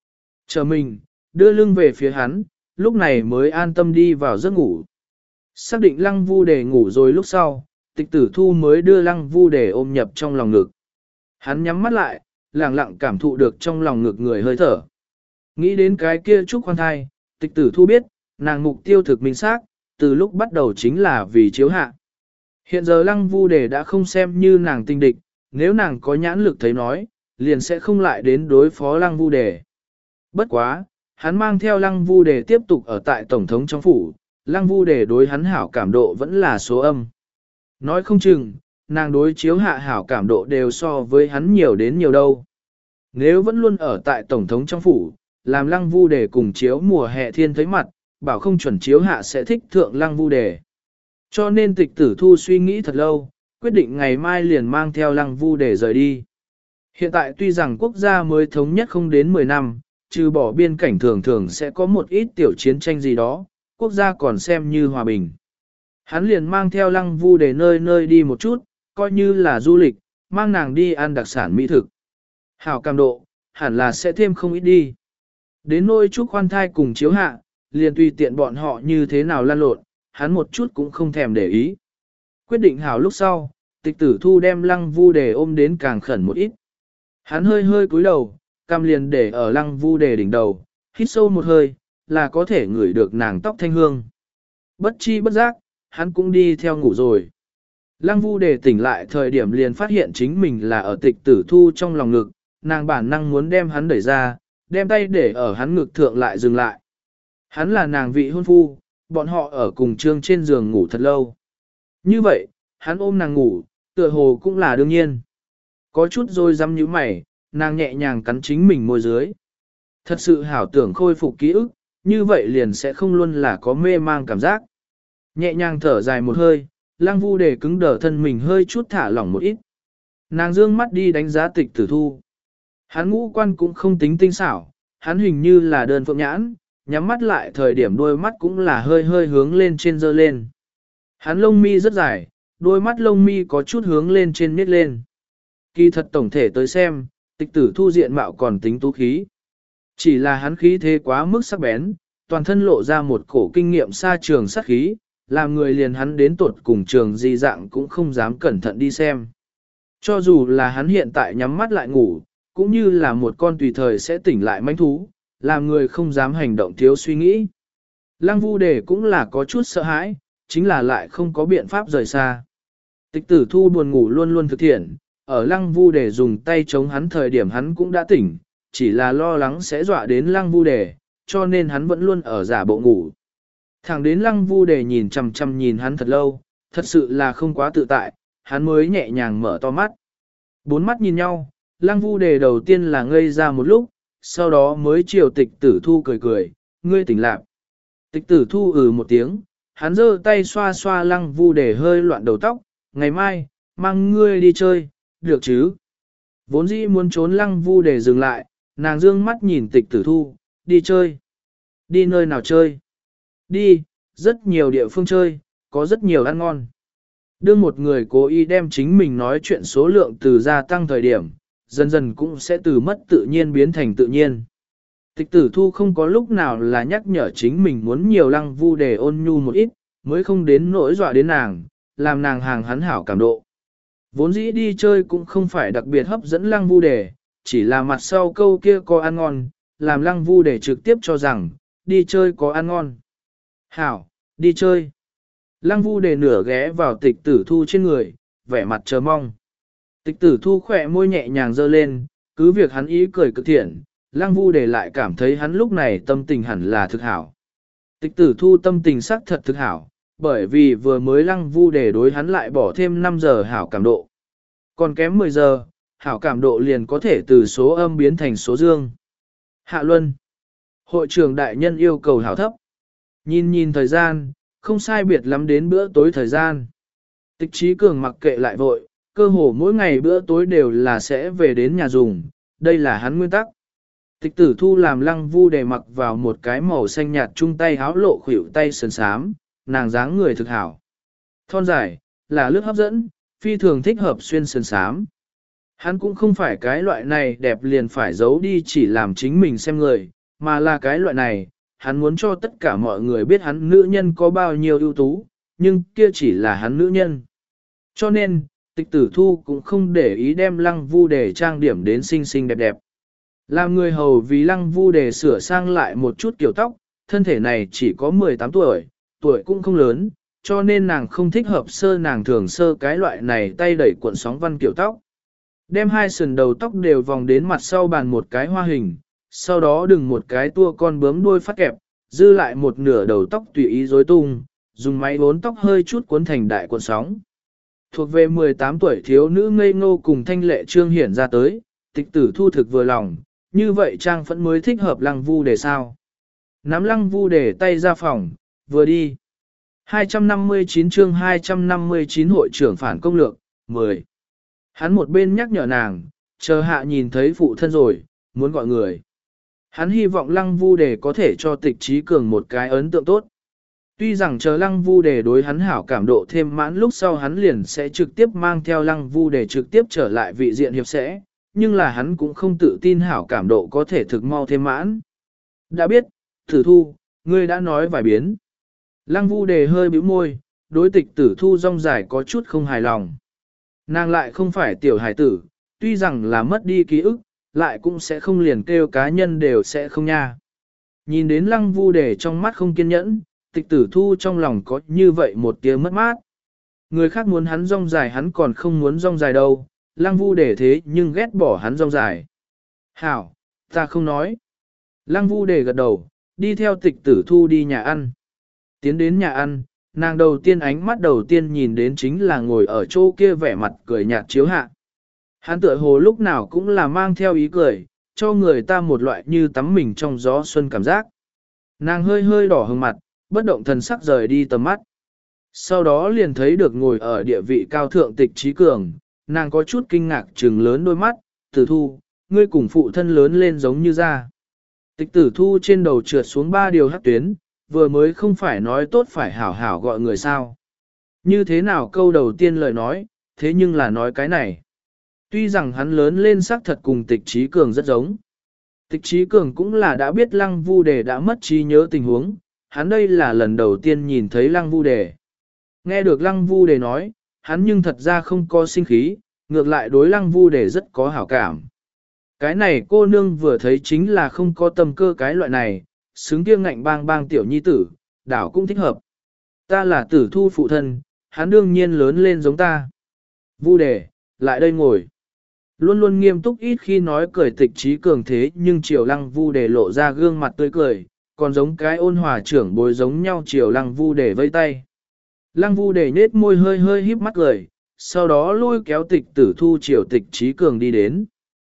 Chờ mình, đưa lưng về phía hắn, lúc này mới an tâm đi vào giấc ngủ. Xác định lăng vu đề ngủ rồi lúc sau, tịch tử thu mới đưa lăng vu đề ôm nhập trong lòng ngực. Hắn nhắm mắt lại, lặng lặng cảm thụ được trong lòng ngực người hơi thở. Nghĩ đến cái kia trúc khoan thai, tịch tử thu biết, nàng mục tiêu thực minh xác, từ lúc bắt đầu chính là vì chiếu hạ. Hiện giờ lăng vu đề đã không xem như nàng tinh địch, nếu nàng có nhãn lực thấy nói, liền sẽ không lại đến đối phó lăng vu đề. Bất quá, hắn mang theo lăng vu đề tiếp tục ở tại tổng thống trong phủ, lăng vu đề đối hắn hảo cảm độ vẫn là số âm. Nói không chừng, nàng đối chiếu hạ hảo cảm độ đều so với hắn nhiều đến nhiều đâu. Nếu vẫn luôn ở tại tổng thống trong phủ, làm lăng vu đề cùng chiếu mùa hè thiên thấy mặt, bảo không chuẩn chiếu hạ sẽ thích thượng lăng vu đề. Cho nên tịch tử thu suy nghĩ thật lâu, quyết định ngày mai liền mang theo lăng vu đề rời đi. Hiện tại tuy rằng quốc gia mới thống nhất không đến mười năm, trừ bỏ biên cảnh thường thường sẽ có một ít tiểu chiến tranh gì đó, quốc gia còn xem như hòa bình. Hắn liền mang theo lăng vu đề nơi nơi đi một chút, coi như là du lịch, mang nàng đi ăn đặc sản mỹ thực. Hảo cảm độ, hẳn là sẽ thêm không ít đi. Đến nôi trúc khoan thai cùng chiếu hạ, liền tùy tiện bọn họ như thế nào lan lộn, hắn một chút cũng không thèm để ý. Quyết định hảo lúc sau, tịch tử thu đem lăng vu đề ôm đến càng khẩn một ít. Hắn hơi hơi cúi đầu, cằm liền để ở lăng vu đề đỉnh đầu, hít sâu một hơi, là có thể ngửi được nàng tóc thanh hương. Bất chi bất giác, hắn cũng đi theo ngủ rồi. Lăng vu đề tỉnh lại thời điểm liền phát hiện chính mình là ở tịch tử thu trong lòng ngực, nàng bản năng muốn đem hắn đẩy ra, đem tay để ở hắn ngực thượng lại dừng lại. Hắn là nàng vị hôn phu, bọn họ ở cùng trương trên giường ngủ thật lâu. Như vậy, hắn ôm nàng ngủ, tựa hồ cũng là đương nhiên. Có chút rồi dám nhíu mày, nàng nhẹ nhàng cắn chính mình môi dưới. Thật sự hảo tưởng khôi phục ký ức, như vậy liền sẽ không luôn là có mê mang cảm giác. Nhẹ nhàng thở dài một hơi, lăng vu đề cứng đờ thân mình hơi chút thả lỏng một ít. Nàng dương mắt đi đánh giá tịch tử thu. Hắn ngũ quan cũng không tính tinh xảo, hắn hình như là đơn phượng nhãn, nhắm mắt lại thời điểm đôi mắt cũng là hơi hơi hướng lên trên dơ lên. Hắn lông mi rất dài, đôi mắt lông mi có chút hướng lên trên miết lên. Kỳ thật tổng thể tới xem, tịch tử thu diện mạo còn tính tú khí. Chỉ là hắn khí thế quá mức sắc bén, toàn thân lộ ra một cổ kinh nghiệm xa trường sát khí, làm người liền hắn đến tuột cùng trường di dạng cũng không dám cẩn thận đi xem. Cho dù là hắn hiện tại nhắm mắt lại ngủ, cũng như là một con tùy thời sẽ tỉnh lại manh thú, làm người không dám hành động thiếu suy nghĩ. Lăng vu đề cũng là có chút sợ hãi, chính là lại không có biện pháp rời xa. Tịch tử thu buồn ngủ luôn luôn thực hiện, ở lăng vu đề dùng tay chống hắn thời điểm hắn cũng đã tỉnh, chỉ là lo lắng sẽ dọa đến lăng vu đề, cho nên hắn vẫn luôn ở giả bộ ngủ. Thẳng đến lăng vu đề nhìn chằm chằm nhìn hắn thật lâu, thật sự là không quá tự tại, hắn mới nhẹ nhàng mở to mắt. Bốn mắt nhìn nhau, lăng vu đề đầu tiên là ngây ra một lúc, sau đó mới chiều tịch tử thu cười cười, ngươi tỉnh lạc. Tịch tử thu ừ một tiếng, hắn giơ tay xoa xoa lăng vu đề hơi loạn đầu tóc, ngày mai, mang ngươi đi chơi, được chứ? Vốn dĩ muốn trốn lăng vu đề dừng lại, nàng dương mắt nhìn tịch tử thu, đi chơi. Đi nơi nào chơi? Đi, rất nhiều địa phương chơi, có rất nhiều ăn ngon. Đưa một người cố ý đem chính mình nói chuyện số lượng từ gia tăng thời điểm, dần dần cũng sẽ từ mất tự nhiên biến thành tự nhiên. Tịch tử thu không có lúc nào là nhắc nhở chính mình muốn nhiều lăng vu đề ôn nhu một ít, mới không đến nỗi dọa đến nàng, làm nàng hàng hắn hảo cảm độ. Vốn dĩ đi chơi cũng không phải đặc biệt hấp dẫn lăng vu đề, chỉ là mặt sau câu kia có ăn ngon, làm lăng vu đề trực tiếp cho rằng, đi chơi có ăn ngon. Hảo, đi chơi. Lăng vu đề nửa ghé vào tịch tử thu trên người, vẻ mặt chờ mong. Tịch tử thu khỏe môi nhẹ nhàng dơ lên, cứ việc hắn ý cười cực thiện, lăng vu đề lại cảm thấy hắn lúc này tâm tình hẳn là thực hảo. Tịch tử thu tâm tình sắc thật thực hảo, bởi vì vừa mới lăng vu đề đối hắn lại bỏ thêm năm giờ hảo cảm độ. Còn kém mười giờ, hảo cảm độ liền có thể từ số âm biến thành số dương. Hạ Luân. Hội trưởng đại nhân yêu cầu hảo thấp. Nhìn nhìn thời gian, không sai biệt lắm đến bữa tối thời gian. Tịch Trí Cường mặc kệ lại vội, cơ hồ mỗi ngày bữa tối đều là sẽ về đến nhà dùng, đây là hắn nguyên tắc. Tịch tử thu làm lăng vu đề mặc vào một cái màu xanh nhạt chung tay háo lộ khuỷu tay sườn sám, nàng dáng người thực hảo. Thon dài, là lướt hấp dẫn, phi thường thích hợp xuyên sườn sám. Hắn cũng không phải cái loại này đẹp liền phải giấu đi chỉ làm chính mình xem người, mà là cái loại này, hắn muốn cho tất cả mọi người biết hắn nữ nhân có bao nhiêu ưu tú, nhưng kia chỉ là hắn nữ nhân. Cho nên, tịch tử thu cũng không để ý đem lăng vu để trang điểm đến xinh xinh đẹp đẹp. Làm người hầu vì lăng vu để sửa sang lại một chút kiểu tóc, thân thể này chỉ có mười tám tuổi, tuổi cũng không lớn, cho nên nàng không thích hợp sơ nàng thường sơ cái loại này tay đẩy cuộn sóng văn kiểu tóc. Đem hai sườn đầu tóc đều vòng đến mặt sau bàn một cái hoa hình, sau đó đừng một cái tua con bướm đuôi phát kẹp, dư lại một nửa đầu tóc tùy ý rối tung, dùng máy bốn tóc hơi chút cuốn thành đại cuộn sóng. Thuộc về mười tám tuổi thiếu nữ ngây ngô cùng thanh lệ trương hiển ra tới, tịch tử thu thực vừa lòng, như vậy trang phẫn mới thích hợp lăng vu để sao. Nắm lăng vu để tay ra phòng, vừa đi. hai trăm năm mươi chín chương hai trăm năm mươi chín hội trưởng phản công lược, mười. Hắn một bên nhắc nhở nàng, chờ hạ nhìn thấy phụ thân rồi, muốn gọi người. Hắn hy vọng lăng vu đề có thể cho tịch trí cường một cái ấn tượng tốt. Tuy rằng chờ lăng vu đề đối hắn hảo cảm độ thêm mãn lúc sau hắn liền sẽ trực tiếp mang theo lăng vu đề trực tiếp trở lại vị diện hiệp sẽ, nhưng là hắn cũng không tự tin hảo cảm độ có thể thực mau thêm mãn. Đã biết, tử thu, ngươi đã nói vài biến. Lăng vu đề hơi bĩu môi, đối tịch tử thu rong dài có chút không hài lòng. Nàng lại không phải tiểu hài tử, tuy rằng là mất đi ký ức, lại cũng sẽ không liền kêu cá nhân đều sẽ không nha. Nhìn đến lăng vu đề trong mắt không kiên nhẫn, tịch tử thu trong lòng có như vậy một tia mất mát. Người khác muốn hắn rong dài hắn còn không muốn rong dài đâu, lăng vu đề thế nhưng ghét bỏ hắn rong dài. Hảo, ta không nói. Lăng vu đề gật đầu, đi theo tịch tử thu đi nhà ăn. Tiến đến nhà ăn, nàng đầu tiên ánh mắt đầu tiên nhìn đến chính là ngồi ở chỗ kia vẻ mặt cười nhạt chiếu hạ. Hắn tựa hồ lúc nào cũng là mang theo ý cười, cho người ta một loại như tắm mình trong gió xuân cảm giác. Nàng hơi hơi đỏ hừng mặt, bất động thần sắc rời đi tầm mắt. Sau đó liền thấy được ngồi ở địa vị cao thượng tịch trí cường, nàng có chút kinh ngạc trừng lớn đôi mắt, tử thu, ngươi cùng phụ thân lớn lên giống như ra. Tịch tử thu trên đầu trượt xuống ba điều hắc tuyến, vừa mới không phải nói tốt phải hảo hảo gọi người sao. Như thế nào câu đầu tiên lời nói, thế nhưng là nói cái này. Tuy rằng hắn lớn lên xác thật cùng tịch trí cường rất giống. Tịch trí cường cũng là đã biết lăng vu đề đã mất trí nhớ tình huống, hắn đây là lần đầu tiên nhìn thấy lăng vu đề. Nghe được lăng vu đề nói, hắn nhưng thật ra không có sinh khí, ngược lại đối lăng vu đề rất có hảo cảm. Cái này cô nương vừa thấy chính là không có tâm cơ cái loại này, xứng kia ngạnh bang bang tiểu nhi tử, đảo cũng thích hợp. Ta là tử thu phụ thân, hắn đương nhiên lớn lên giống ta. Vu đề, lại đây ngồi. Luôn luôn nghiêm túc ít khi nói cười tịch trí cường thế nhưng triều lăng vu đề lộ ra gương mặt tươi cười, còn giống cái ôn hòa trưởng bối giống nhau triều lăng vu đề vây tay. Lăng vu đề nết môi hơi hơi híp mắt cười, sau đó lôi kéo tịch tử thu triều tịch trí cường đi đến.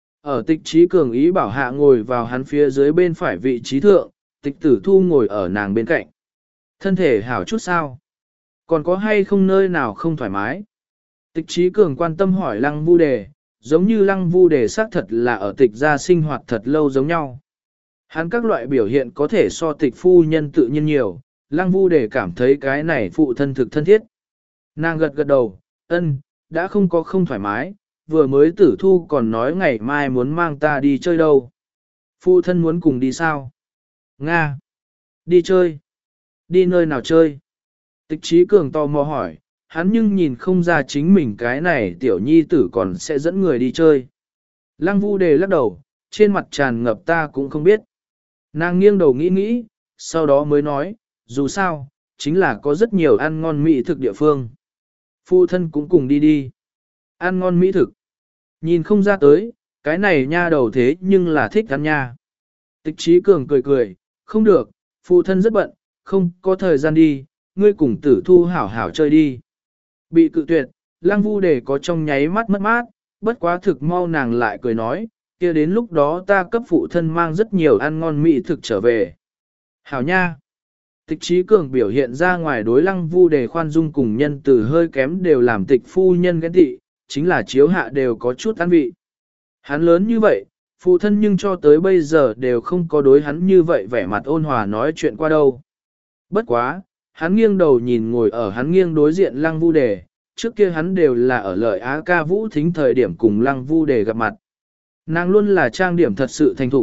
Ở tịch trí cường ý bảo hạ ngồi vào hắn phía dưới bên phải vị trí thượng, tịch tử thu ngồi ở nàng bên cạnh. Thân thể hảo chút sao? Còn có hay không nơi nào không thoải mái? Tịch trí cường quan tâm hỏi lăng vu đề, giống như lăng vu đề xác thật là ở tịch gia sinh hoạt thật lâu giống nhau. Hắn các loại biểu hiện có thể so tịch phu nhân tự nhiên nhiều, lăng vu đề cảm thấy cái này phụ thân thực thân thiết. Nàng gật gật đầu, ân, đã không có không thoải mái, vừa mới tử thu còn nói ngày mai muốn mang ta đi chơi đâu. Phụ thân muốn cùng đi sao? Nga. Đi chơi. Đi nơi nào chơi? Tịch trí cường tò mò hỏi, hắn nhưng nhìn không ra chính mình cái này tiểu nhi tử còn sẽ dẫn người đi chơi. Lăng vu đề lắc đầu, trên mặt tràn ngập ta cũng không biết. Nàng nghiêng đầu nghĩ nghĩ, sau đó mới nói, dù sao, chính là có rất nhiều ăn ngon mỹ thực địa phương. Phụ thân cũng cùng đi đi. Ăn ngon mỹ thực. Nhìn không ra tới, cái này nha đầu thế nhưng là thích ăn nha. Tịch trí cường cười cười, không được, phụ thân rất bận, không có thời gian đi, ngươi cùng tử thu hảo hảo chơi đi. Bị cự tuyệt, lăng vu đề có trong nháy mắt mất mát, bất quá thực mau nàng lại cười nói, kia đến lúc đó ta cấp phụ thân mang rất nhiều ăn ngon mỹ thực trở về. Hảo nha! Tịch trí cường biểu hiện ra ngoài đối lăng vu đề khoan dung cùng nhân từ hơi kém đều làm tịch phu nhân ghen tị, chính là chiếu hạ đều có chút ăn vị. Hắn lớn như vậy, phụ thân nhưng cho tới bây giờ đều không có đối hắn như vậy vẻ mặt ôn hòa nói chuyện qua đâu. Bất quá, hắn nghiêng đầu nhìn ngồi ở hắn nghiêng đối diện lăng vu đề, trước kia hắn đều là ở lợi Á ca vũ thính thời điểm cùng lăng vu đề gặp mặt. Nàng luôn là trang điểm thật sự thành thục,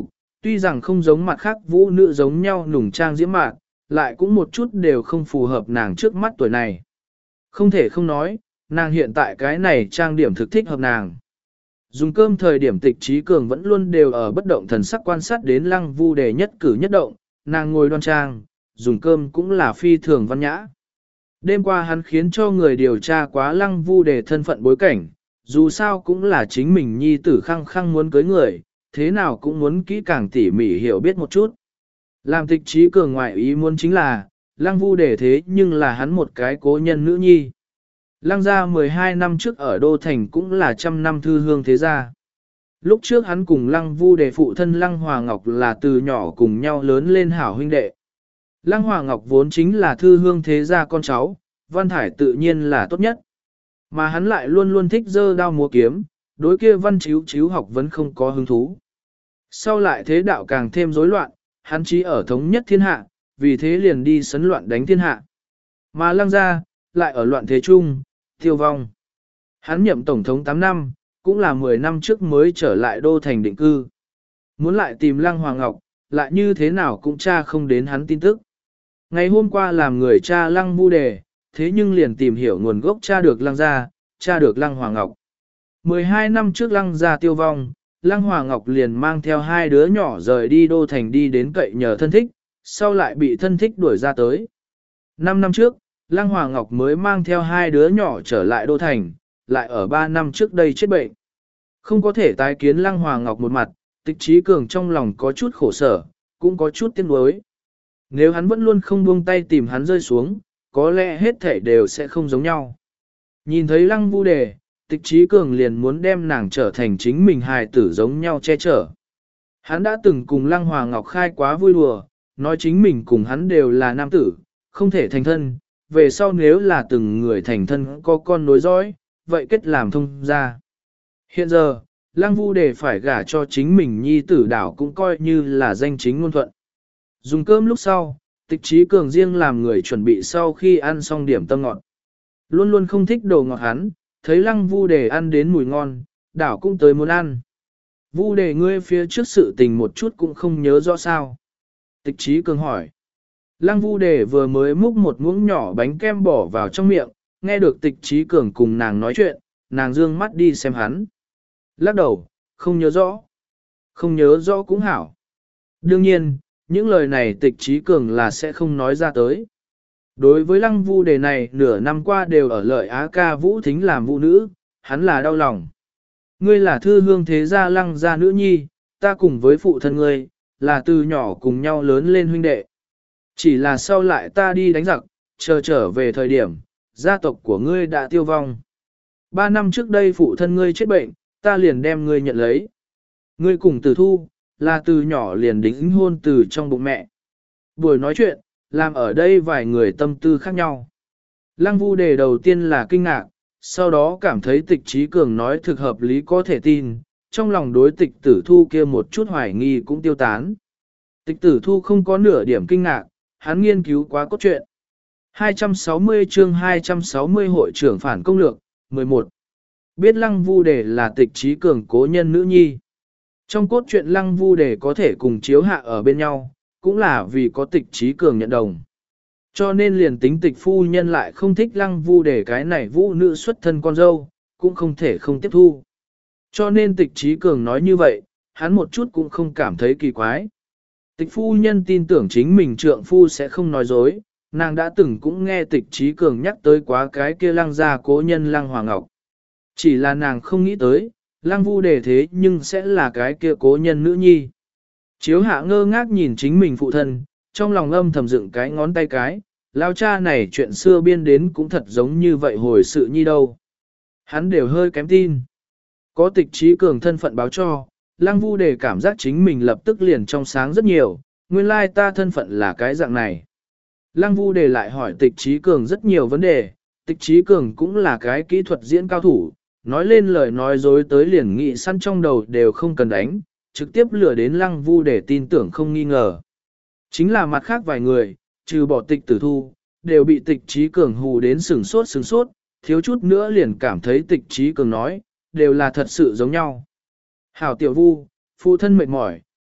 Tuy rằng không giống mặt khác vũ nữ giống nhau nùng trang diễm mạn, lại cũng một chút đều không phù hợp nàng trước mắt tuổi này. Không thể không nói, nàng hiện tại cái này trang điểm thực thích hợp nàng. Dùng cơm thời điểm Tịch Trí Cường vẫn luôn đều ở bất động thần sắc quan sát đến Lăng Vu Đề nhất cử nhất động, nàng ngồi đoan trang, dùng cơm cũng là phi thường văn nhã. Đêm qua hắn khiến cho người điều tra quá Lăng Vu Đề thân phận bối cảnh, dù sao cũng là chính mình nhi tử khăng khăng muốn cưới người, thế nào cũng muốn kỹ càng tỉ mỉ hiểu biết một chút. Làm Tịch Trí Cường ngoại ý muốn chính là, Lăng Vu Đề thế nhưng là hắn một cái cố nhân nữ nhi. Lăng gia mười hai năm trước ở Đô Thành cũng là trăm năm thư hương thế gia. Lúc trước hắn cùng Lăng Vu Đề phụ thân Lăng Hòa Ngọc là từ nhỏ cùng nhau lớn lên hảo huynh đệ. Lăng Hòa Ngọc vốn chính là thư hương thế gia con cháu, văn thải tự nhiên là tốt nhất. Mà hắn lại luôn luôn thích dơ đao múa kiếm, đối kia văn chiếu chiếu học vẫn không có hứng thú. Sau lại thế đạo càng thêm rối loạn, hắn chỉ ở thống nhất thiên hạ, vì thế liền đi sấn loạn đánh thiên hạ. Mà Lăng gia, lại ở loạn thế chung, tiêu vong. Hắn nhậm tổng thống tám năm, cũng là mười năm trước mới trở lại Đô Thành định cư. Muốn lại tìm Lăng Hoàng Ngọc, lại như thế nào cũng tra không đến hắn tin tức. Ngày hôm qua làm người cha Lăng Vu Đề, thế nhưng liền tìm hiểu nguồn gốc tra được Lăng gia, tra được Lăng Hoàng Ngọc. mười hai năm trước Lăng gia tiêu vong, Lăng Hoàng Ngọc liền mang theo hai đứa nhỏ rời đi Đô Thành đi đến cậy nhờ thân thích, sau lại bị thân thích đuổi ra tới. Năm năm trước, Lăng Hoàng Ngọc mới mang theo hai đứa nhỏ trở lại Đô Thành, lại ở ba năm trước đây chết bệnh. Không có thể tái kiến Lăng Hoàng Ngọc một mặt, Tịch Trí Cường trong lòng có chút khổ sở, cũng có chút tiếc nuối. Nếu hắn vẫn luôn không buông tay tìm hắn rơi xuống, có lẽ hết thể đều sẽ không giống nhau. Nhìn thấy Lăng Vu Đề, Tịch Trí Cường liền muốn đem nàng trở thành chính mình hài tử giống nhau che chở. Hắn đã từng cùng Lăng Hoàng Ngọc khai quá vui đùa, nói chính mình cùng hắn đều là nam tử, không thể thành thân, về sau nếu là từng người thành thân có con nối dõi, vậy kết làm thông gia. Hiện giờ, Lăng Vu Đề phải gả cho chính mình nhi tử đảo cũng coi như là danh chính ngôn thuận. Dùng cơm lúc sau, Tịch Trí Cường riêng làm người chuẩn bị sau khi ăn xong điểm tâm ngọt. Luôn luôn không thích đồ ngọt hắn, thấy Lăng Vu Đề ăn đến mùi ngon, đảo cũng tới muốn ăn. Vu Đề ngươi phía trước sự tình một chút cũng không nhớ rõ sao. Tịch Trí Cường hỏi. Lăng Vu Đề vừa mới múc một muỗng nhỏ bánh kem bỏ vào trong miệng, nghe được Tịch Trí Cường cùng nàng nói chuyện, nàng dương mắt đi xem hắn. Lắc đầu, không nhớ rõ. Không nhớ rõ cũng hảo. Đương nhiên, những lời này Tịch Trí Cường là sẽ không nói ra tới. Đối với Lăng Vu Đề này nửa năm qua đều ở lợi Á ca Vũ Thính làm vũ nữ, hắn là đau lòng. Ngươi là thư hương thế gia Lăng gia nữ nhi, ta cùng với phụ thân ngươi, là từ nhỏ cùng nhau lớn lên huynh đệ. Chỉ là sau lại ta đi đánh giặc, chờ trở về thời điểm, gia tộc của ngươi đã tiêu vong. Ba năm trước đây phụ thân ngươi chết bệnh, ta liền đem ngươi nhận lấy. Ngươi cùng Tử Thu, là từ nhỏ liền đính hôn từ trong bụng mẹ. Buổi nói chuyện, làm ở đây vài người tâm tư khác nhau. Lăng Vu Đề đầu tiên là kinh ngạc, sau đó cảm thấy Tịch Trí Cường nói thực hợp lý có thể tin, trong lòng đối Tịch Tử Thu kia một chút hoài nghi cũng tiêu tán. Tịch Tử Thu không có nửa điểm kinh ngạc, hắn nghiên cứu quá cốt truyện. hai trăm sáu mươi chương hai trăm sáu mươi hội trưởng phản công lược, mười một. Biết Lăng Vu Đề là Tịch Trí Cường cố nhân nữ nhi. Trong cốt truyện Lăng Vu Đề có thể cùng chiếu hạ ở bên nhau, cũng là vì có Tịch Trí Cường nhận đồng. Cho nên liền tính Tịch phu nhân lại không thích Lăng Vu Đề cái này vũ nữ xuất thân con dâu, cũng không thể không tiếp thu. Cho nên Tịch Trí Cường nói như vậy, hắn một chút cũng không cảm thấy kỳ quái. Tịch phu nhân tin tưởng chính mình trượng phu sẽ không nói dối, nàng đã từng cũng nghe Tịch Trí Cường nhắc tới quá cái kia Lăng gia cố nhân Lăng Hoàng Ngọc. Chỉ là nàng không nghĩ tới, Lăng Vu Đề thế nhưng sẽ là cái kia cố nhân nữ nhi. Chiếu hạ ngơ ngác nhìn chính mình phụ thân, trong lòng âm thầm dựng cái ngón tay cái, lao cha này chuyện xưa biên đến cũng thật giống như vậy hồi sự nhi đâu. Hắn đều hơi kém tin. Có Tịch Trí Cường thân phận báo cho, Lăng Vu Đề cảm giác chính mình lập tức liền trong sáng rất nhiều, nguyên lai ta thân phận là cái dạng này. Lăng Vu Đề lại hỏi Tịch Trí Cường rất nhiều vấn đề, Tịch Trí Cường cũng là cái kỹ thuật diễn cao thủ, nói lên lời nói dối tới liền nghị săn trong đầu đều không cần đánh, trực tiếp lừa đến Lăng Vu Đề tin tưởng không nghi ngờ. Chính là mặt khác vài người, trừ bỏ Tịch Tử Thu, đều bị Tịch Trí Cường hù đến sừng sốt sừng sốt, thiếu chút nữa liền cảm thấy Tịch Trí Cường nói, đều là thật sự giống nhau. Hảo tiểu Vu, phụ thân mệt mỏi,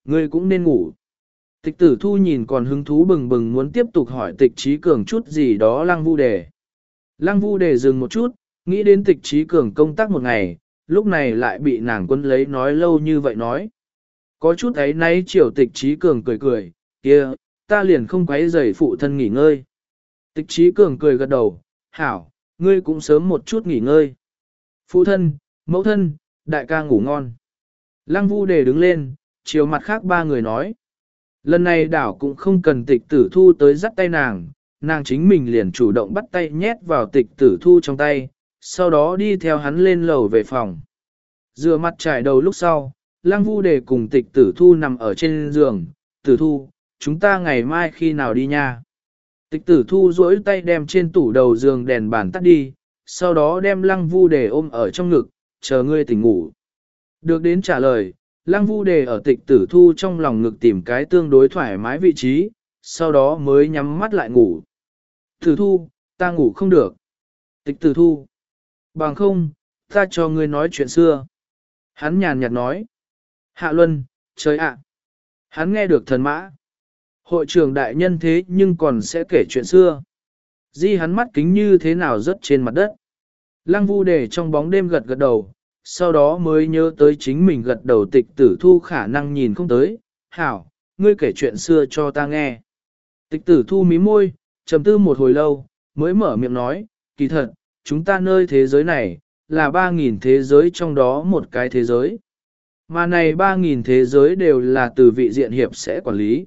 Ngươi cũng nên ngủ. Tịch tử thu nhìn còn hứng thú bừng bừng muốn tiếp tục hỏi tịch trí cường chút gì đó lăng vu đề. Lăng vu đề dừng một chút, nghĩ đến tịch trí cường công tác một ngày, lúc này lại bị nàng quân lấy nói lâu như vậy nói. Có chút ấy nay chiều tịch trí cường cười cười, kia, ta liền không quấy rầy phụ thân nghỉ ngơi. Tịch trí cường cười gật đầu, hảo, ngươi cũng sớm một chút nghỉ ngơi. Phụ thân, mẫu thân, đại ca ngủ ngon. Lăng vu đề đứng lên, chiều mặt khác ba người nói. Lần này đảo cũng không cần tịch tử thu tới dắt tay nàng, nàng chính mình liền chủ động bắt tay nhét vào tịch tử thu trong tay, sau đó đi theo hắn lên lầu về phòng. Rửa mặt trải đầu lúc sau, Lăng vu đề cùng tịch tử thu nằm ở trên giường, tử thu, chúng ta ngày mai khi nào đi nha. Tịch tử thu duỗi tay đem trên tủ đầu giường đèn bàn tắt đi, sau đó đem lăng vu đề ôm ở trong ngực, chờ ngươi tỉnh ngủ. Được đến trả lời, lăng vu đề ở tịch tử thu trong lòng ngực tìm cái tương đối thoải mái vị trí, sau đó mới nhắm mắt lại ngủ. Tử thu, ta ngủ không được. Tịch tử thu. Bằng không, ta cho ngươi nói chuyện xưa. Hắn nhàn nhạt nói. Hạ Luân, trời ạ. Hắn nghe được thần mã. Hội trưởng đại nhân thế nhưng còn sẽ kể chuyện xưa. Di hắn mắt kính như thế nào rớt trên mặt đất. Lăng vu đề trong bóng đêm gật gật đầu, sau đó mới nhớ tới chính mình gật đầu tịch tử thu khả năng nhìn không tới. Hảo, ngươi kể chuyện xưa cho ta nghe. Tịch tử thu mí môi, trầm tư một hồi lâu, mới mở miệng nói, kỳ thật, chúng ta nơi thế giới này, là ba nghìn thế giới trong đó một cái thế giới. Mà này ba nghìn thế giới đều là từ vị diện hiệp sẽ quản lý.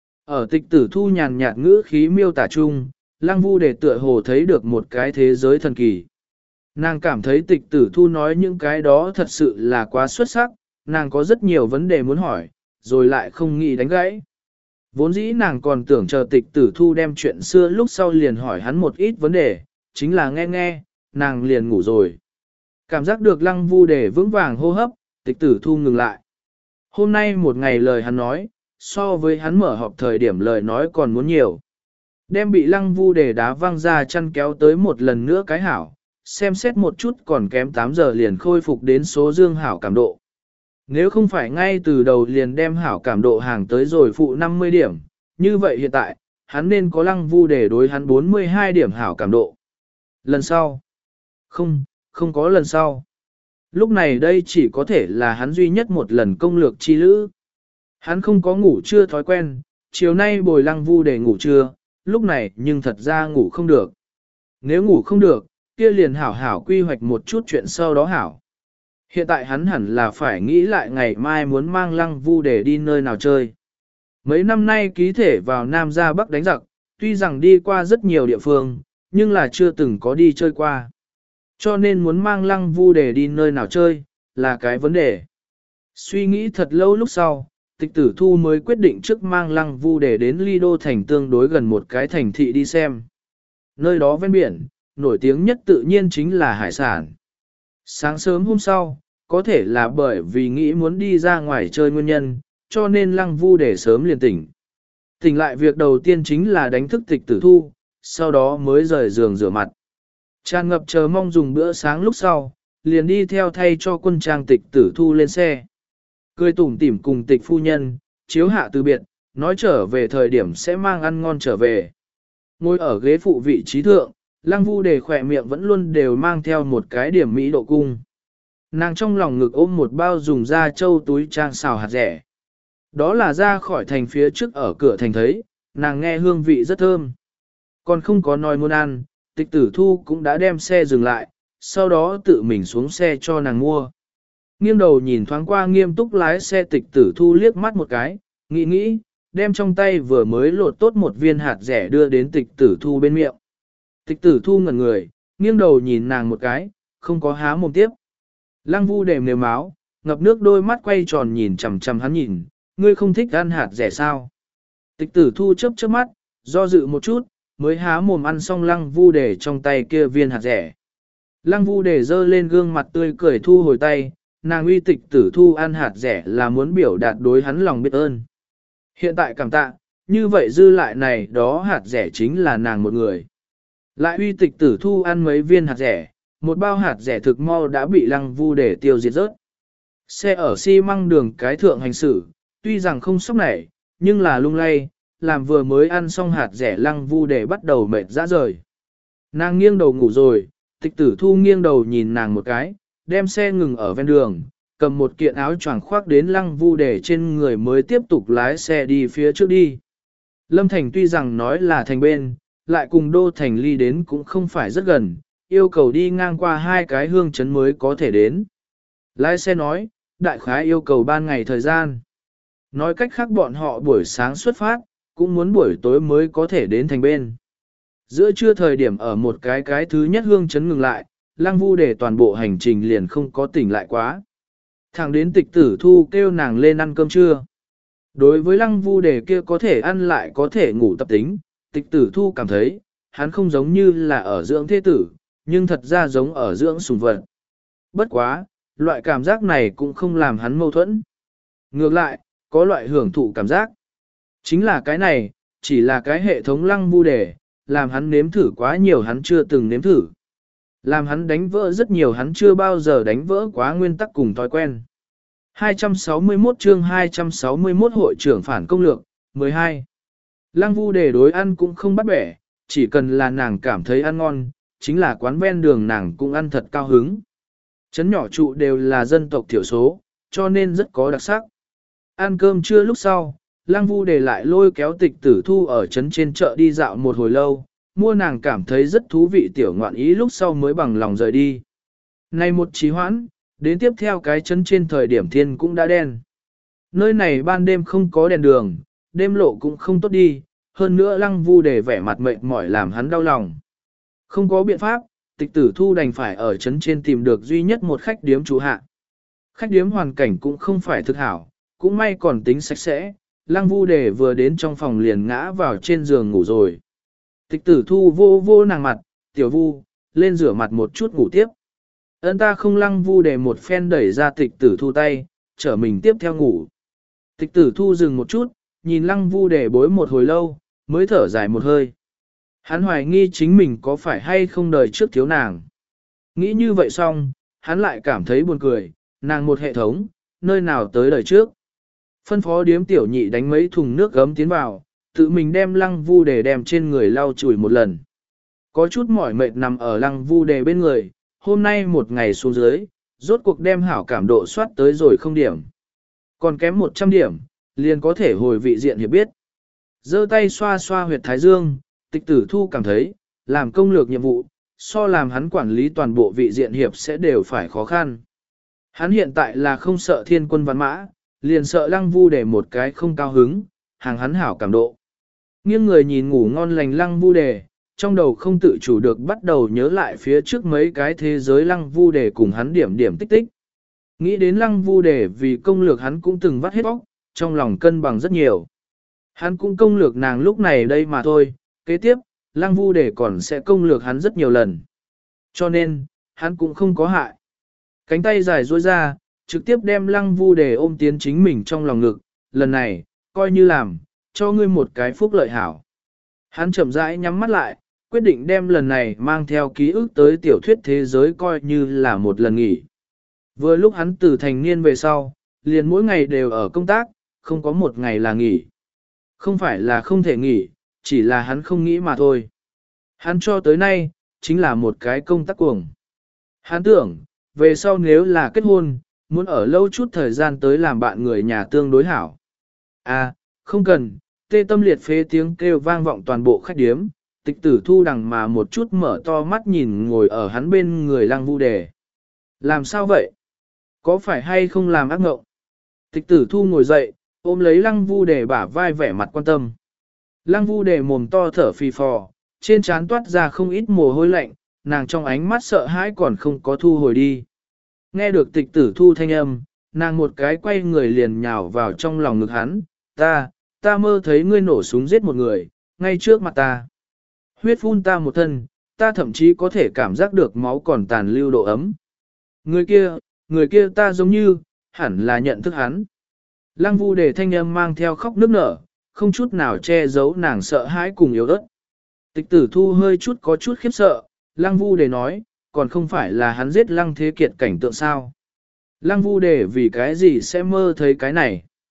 Ở tịch tử thu nhàn nhạt ngữ khí miêu tả chung, lăng vu để tựa hồ thấy được một cái thế giới thần kỳ. Nàng cảm thấy tịch tử thu nói những cái đó thật sự là quá xuất sắc, nàng có rất nhiều vấn đề muốn hỏi, rồi lại không nghĩ đánh gãy. Vốn dĩ nàng còn tưởng chờ tịch tử thu đem chuyện xưa lúc sau liền hỏi hắn một ít vấn đề, chính là nghe nghe, nàng liền ngủ rồi. Cảm giác được lăng vu để vững vàng hô hấp, tịch tử thu ngừng lại. Hôm nay một ngày lời hắn nói, so với hắn mở họp thời điểm lời nói còn muốn nhiều. Đem bị lăng vu để đá văng ra chăn kéo tới một lần nữa cái hảo, xem xét một chút còn kém tám giờ liền khôi phục đến số dương hảo cảm độ. Nếu không phải ngay từ đầu liền đem hảo cảm độ hàng tới rồi phụ năm mươi điểm, như vậy hiện tại, hắn nên có lăng vu để đối hắn bốn mươi hai điểm hảo cảm độ. Lần sau? Không, không có lần sau. Lúc này đây chỉ có thể là hắn duy nhất một lần công lược chi lữ. Hắn không có ngủ trưa thói quen, chiều nay bồi lăng vu để ngủ trưa, lúc này nhưng thật ra ngủ không được. Nếu ngủ không được, kia liền hảo hảo quy hoạch một chút chuyện sau đó hảo. Hiện tại hắn hẳn là phải nghĩ lại ngày mai muốn mang lăng vu để đi nơi nào chơi. Mấy năm nay ký thể vào Nam ra Bắc đánh giặc, tuy rằng đi qua rất nhiều địa phương, nhưng là chưa từng có đi chơi qua. Cho nên muốn mang lăng vu để đi nơi nào chơi, là cái vấn đề. Suy nghĩ thật lâu lúc sau, tịch tử thu mới quyết định trước mang lăng vu để đến Ly Đô thành tương đối gần một cái thành thị đi xem. Nơi đó ven biển, nổi tiếng nhất tự nhiên chính là hải sản. Sáng sớm hôm sau, có thể là bởi vì nghĩ muốn đi ra ngoài chơi nguyên nhân, cho nên lăng vu để sớm liền tỉnh. Tỉnh lại việc đầu tiên chính là đánh thức tịch tử thu, sau đó mới rời giường rửa mặt. Tràn ngập chờ mong dùng bữa sáng lúc sau, liền đi theo thay cho quân trang tịch tử thu lên xe. Cười tủm tỉm cùng tịch phu nhân, chiếu hạ từ biệt, nói trở về thời điểm sẽ mang ăn ngon trở về. Ngồi ở ghế phụ vị trí thượng, lăng vu để khỏe miệng vẫn luôn đều mang theo một cái điểm mỹ độ cung. Nàng trong lòng ngực ôm một bao dùng da trâu túi trang xào hạt rẻ. Đó là ra khỏi thành phía trước ở cửa thành thấy, nàng nghe hương vị rất thơm. Còn không có nói muốn ăn, tịch tử thu cũng đã đem xe dừng lại, sau đó tự mình xuống xe cho nàng mua. Nghiêng đầu nhìn thoáng qua nghiêm túc lái xe tịch tử thu liếc mắt một cái, nghĩ nghĩ, đem trong tay vừa mới lột tốt một viên hạt rẻ đưa đến tịch tử thu bên miệng. Tịch tử thu ngẩn người, nghiêng đầu nhìn nàng một cái, không có há mồm tiếp. Lăng vu đềm nềm máu, ngập nước đôi mắt quay tròn nhìn chằm chằm hắn nhìn, ngươi không thích ăn hạt rẻ sao? Tịch tử thu chớp chớp mắt, do dự một chút, mới há mồm ăn xong lăng vu để trong tay kia viên hạt rẻ. Lăng vu để dơ lên gương mặt tươi cười thu hồi tay, nàng uy tịch tử thu ăn hạt rẻ là muốn biểu đạt đối hắn lòng biết ơn. Hiện tại cảm tạ, như vậy dư lại này đó hạt rẻ chính là nàng một người. Lại uy tịch tử thu ăn mấy viên hạt rẻ, một bao hạt rẻ thực mau đã bị lăng vu để tiêu diệt rớt. Xe ở xi măng đường cái thượng hành xử, tuy rằng không sốc nảy, nhưng là lung lay, làm vừa mới ăn xong hạt rẻ Lăng Vu Đề bắt đầu mệt rã rời. Nàng nghiêng đầu ngủ rồi, Tịch Tử Thu nghiêng đầu nhìn nàng một cái, đem xe ngừng ở ven đường, cầm một kiện áo choàng khoác đến Lăng Vu Đề trên người mới tiếp tục lái xe đi phía trước đi. Lâm Thành tuy rằng nói là thành bên, lại cùng Đô Thành ly đến cũng không phải rất gần, yêu cầu đi ngang qua hai cái hương chấn mới có thể đến. Lái xe nói, đại khái yêu cầu ban ngày thời gian. Nói cách khác bọn họ buổi sáng xuất phát, cũng muốn buổi tối mới có thể đến thành bên. Giữa trưa thời điểm ở một cái cái thứ nhất hương chấn ngừng lại, Lăng Vu Đề toàn bộ hành trình liền không có tỉnh lại quá. Thẳng đến Tịch Tử Thu kêu nàng lên ăn cơm trưa. Đối với Lăng Vu Đề kia có thể ăn lại có thể ngủ tập tính, Tịch Tử Thu cảm thấy, hắn không giống như là ở dưỡng thế tử, nhưng thật ra giống ở dưỡng sủng vật. Bất quá, loại cảm giác này cũng không làm hắn mâu thuẫn. Ngược lại, có loại hưởng thụ cảm giác. Chính là cái này, chỉ là cái hệ thống Lăng Vu Đề, làm hắn nếm thử quá nhiều hắn chưa từng nếm thử. Làm hắn đánh vỡ rất nhiều hắn chưa bao giờ đánh vỡ quá nguyên tắc cùng thói quen. hai trăm sáu mươi mốt chương hai trăm sáu mươi mốt hội trưởng phản công lược, mười hai. Lăng Vu Đề đối ăn cũng không bắt bẻ, chỉ cần là nàng cảm thấy ăn ngon, chính là quán ven đường nàng cũng ăn thật cao hứng. Trấn nhỏ trụ đều là dân tộc thiểu số, cho nên rất có đặc sắc. Ăn cơm trưa lúc sau, Lăng Vu Đề lại lôi kéo Tịch Tử Thu ở trấn trên chợ đi dạo một hồi lâu, mua nàng cảm thấy rất thú vị tiểu ngoạn ý lúc sau mới bằng lòng rời đi. Này một trí hoãn, đến tiếp theo cái trấn trên thời điểm thiên cũng đã đen. Nơi này ban đêm không có đèn đường, đêm lộ cũng không tốt đi, hơn nữa Lăng Vu Đề vẻ mặt mệt mỏi làm hắn đau lòng. Không có biện pháp, Tịch Tử Thu đành phải ở trấn trên tìm được duy nhất một khách điếm trụ hạ. Khách điếm hoàn cảnh cũng không phải thực hảo, cũng may còn tính sạch sẽ, Lăng Vu Đề vừa đến trong phòng liền ngã vào trên giường ngủ rồi. Tịch Tử Thu vô vô nàng mặt, tiểu Vu, lên rửa mặt một chút ngủ tiếp. Ấn ta không. Lăng Vu Đề một phen đẩy ra Tịch Tử Thu tay, trở mình tiếp theo ngủ. Tịch Tử Thu dừng một chút, nhìn Lăng Vu Đề bối một hồi lâu, mới thở dài một hơi. Hắn hoài nghi chính mình có phải hay không đời trước thiếu nàng. Nghĩ như vậy xong, hắn lại cảm thấy buồn cười, nàng một hệ thống, nơi nào tới đời trước. Phân phó điếm tiểu nhị đánh mấy thùng nước gấm tiến vào, tự mình đem Lăng Vu Đề đem trên người lau chùi một lần. Có chút mỏi mệt nằm ở Lăng Vu Đề bên người, hôm nay một ngày xuống dưới, rốt cuộc đem hảo cảm độ soát tới rồi không điểm. Còn kém một trăm điểm, liền có thể hồi vị diện hiệp biết. Giơ tay xoa xoa huyệt thái dương, Tịch Tử Thu cảm thấy, làm công lược nhiệm vụ, so làm hắn quản lý toàn bộ vị diện hiệp sẽ đều phải khó khăn. Hắn hiện tại là không sợ thiên quân văn mã, liền sợ Lăng Vu Đề một cái không cao hứng, hàng hắn hảo cảm độ. Nghiêng người nhìn ngủ ngon lành Lăng Vu Đề, trong đầu không tự chủ được bắt đầu nhớ lại phía trước mấy cái thế giới Lăng Vu Đề cùng hắn điểm điểm tích tích. Nghĩ đến Lăng Vu Đề vì công lược hắn cũng từng vắt hết óc, trong lòng cân bằng rất nhiều. Hắn cũng công lược nàng lúc này đây mà thôi, kế tiếp, Lăng Vu Đề còn sẽ công lược hắn rất nhiều lần. Cho nên, hắn cũng không có hại. Cánh tay dài duỗi ra, trực tiếp đem Lăng Vu Đề ôm tiến chính mình trong lòng ngực, lần này, coi như làm, cho ngươi một cái phúc lợi hảo. Hắn chậm rãi nhắm mắt lại, quyết định đem lần này mang theo ký ức tới tiểu thuyết thế giới coi như là một lần nghỉ. Vừa lúc hắn từ thành niên về sau, liền mỗi ngày đều ở công tác, không có một ngày là nghỉ. Không phải là không thể nghỉ, chỉ là hắn không nghĩ mà thôi. Hắn cho tới nay, chính là một cái công tác cuồng. Hắn tưởng, về sau nếu là kết hôn, muốn ở lâu chút thời gian tới làm bạn người nhà tương đối hảo. À, không cần, tê tâm liệt phế tiếng kêu vang vọng toàn bộ khách điếm, Tịch Tử Thu đằng mà một chút mở to mắt nhìn ngồi ở hắn bên người Lăng Vu Đề. Làm sao vậy? Có phải hay không làm ác mộng? Tịch Tử Thu ngồi dậy, ôm lấy Lăng Vu Đề bả vai vẻ mặt quan tâm. Lăng Vu Đề mồm to thở phì phò, trên trán toát ra không ít mồ hôi lạnh, nàng trong ánh mắt sợ hãi còn không có thu hồi đi. Nghe được Tịch Tử Thu thanh âm, nàng một cái quay người liền nhào vào trong lòng ngực hắn, ta, ta mơ thấy ngươi nổ súng giết một người, ngay trước mặt ta. Huyết phun ta một thân, ta thậm chí có thể cảm giác được máu còn tàn lưu độ ấm. Người kia, người kia ta giống như, hẳn là nhận thức hắn. Lăng Vu Đề thanh âm mang theo khóc nức nở, không chút nào che giấu nàng sợ hãi cùng yếu ớt. Tịch Tử Thu hơi chút có chút khiếp sợ, Lăng Vu Đề nói, còn không phải là hắn giết Lăng Thế Kiệt cảnh tượng sao. Lăng Vu Đề vì cái gì sẽ mơ thấy cái này?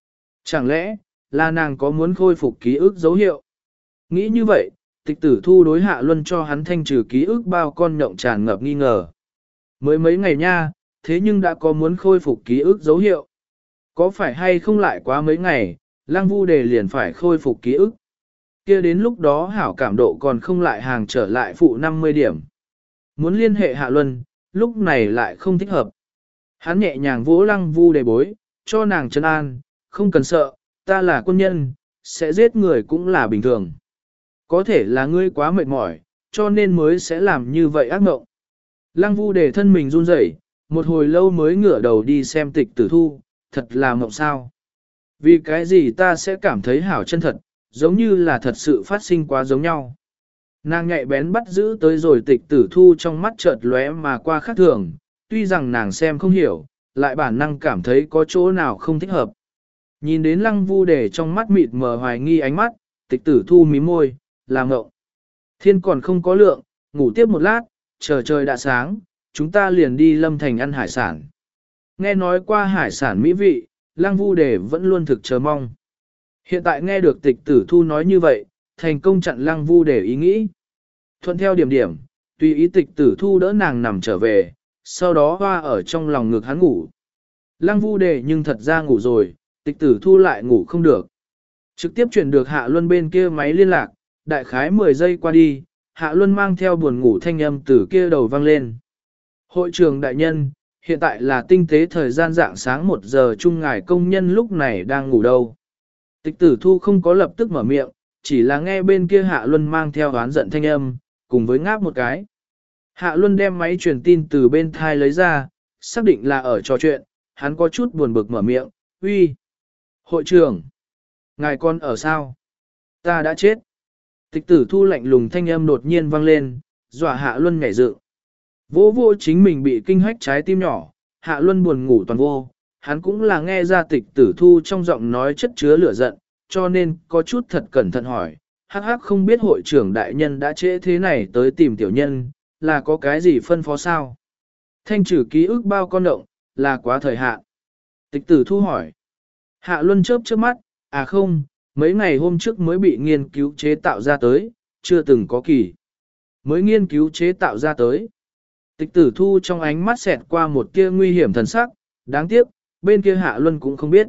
Chẳng lẽ, là nàng có muốn khôi phục ký ức dấu hiệu? Nghĩ như vậy, tịch tử thu đối Hạ Luân cho hắn thanh trừ ký ức bao con nhộng tràn ngập nghi ngờ. Mới mấy ngày nha, thế nhưng đã có muốn khôi phục ký ức dấu hiệu. Có phải hay không lại quá mấy ngày, Lăng Vu Đề liền phải khôi phục ký ức. Kia đến lúc đó hảo cảm độ còn không lại hàng trở lại phụ năm mươi điểm. Muốn liên hệ Hạ Luân, lúc này lại không thích hợp. Hắn nhẹ nhàng vỗ Lăng Vu Đề bối, cho nàng trấn an, không cần sợ, ta là quân nhân, sẽ giết người cũng là bình thường. Có thể là ngươi quá mệt mỏi, cho nên mới sẽ làm như vậy ác mộng. Lăng Vu Đề thân mình run rẩy, một hồi lâu mới ngửa đầu đi xem tịch tử thu, thật là mộng sao. Vì cái gì ta sẽ cảm thấy hảo chân thật, giống như là thật sự phát sinh quá giống nhau. Nàng nhạy bén bắt giữ tới rồi tịch tử thu trong mắt chợt lóe mà qua khác thường, tuy rằng nàng xem không hiểu, lại bản năng cảm thấy có chỗ nào không thích hợp. Nhìn đến Lăng Vu Đề trong mắt mịt mờ hoài nghi ánh mắt, tịch tử thu mím môi, làm ngộng. Thiên còn không có lượng, ngủ tiếp một lát, chờ trời đã sáng, chúng ta liền đi Lâm Thành ăn hải sản. Nghe nói qua hải sản mỹ vị, Lăng Vu Đề vẫn luôn thực chờ mong. Hiện tại nghe được tịch tử thu nói như vậy, thành công chặn Lăng Vu Đề ý nghĩ. Thuận theo điểm điểm, tùy ý tịch tử thu đỡ nàng nằm trở về, sau đó hoa ở trong lòng ngực hắn ngủ. Lăng Vu Đề nhưng thật ra ngủ rồi, tịch tử thu lại ngủ không được. Trực tiếp chuyển được Hạ Luân bên kia máy liên lạc, đại khái mười giây qua đi, Hạ Luân mang theo buồn ngủ thanh âm từ kia đầu vang lên. Hội trưởng đại nhân, hiện tại là tinh tế thời gian dạng sáng một giờ chung ngài công nhân lúc này đang ngủ đâu. Tịch tử thu không có lập tức mở miệng, chỉ là nghe bên kia Hạ Luân mang theo oán giận thanh âm, cùng với ngáp một cái. Hạ Luân đem máy truyền tin từ bên thai lấy ra, xác định là ở trò chuyện, hắn có chút buồn bực mở miệng, uy. Hội trưởng, ngài còn ở sao? Ta đã chết. Tịch tử thu lạnh lùng thanh âm đột nhiên vang lên, dọa Hạ Luân nhảy dựng. Vô vô chính mình bị kinh hách trái tim nhỏ, Hạ Luân buồn ngủ toàn vô, hắn cũng là nghe ra tịch tử thu trong giọng nói chất chứa lửa giận, cho nên có chút thật cẩn thận hỏi, hắc hắc không biết hội trưởng đại nhân đã trễ thế này tới tìm tiểu nhân, là có cái gì phân phó sao? Thanh trừ ký ức bao con động, là quá thời hạn. Tịch tử thu hỏi. Hạ Luân chớp chớp mắt, à không, mấy ngày hôm trước mới bị nghiên cứu chế tạo ra tới, chưa từng có kỳ. Mới nghiên cứu chế tạo ra tới. Tịch tử thu trong ánh mắt xẹt qua một tia nguy hiểm thần sắc, đáng tiếc, bên kia Hạ Luân cũng không biết.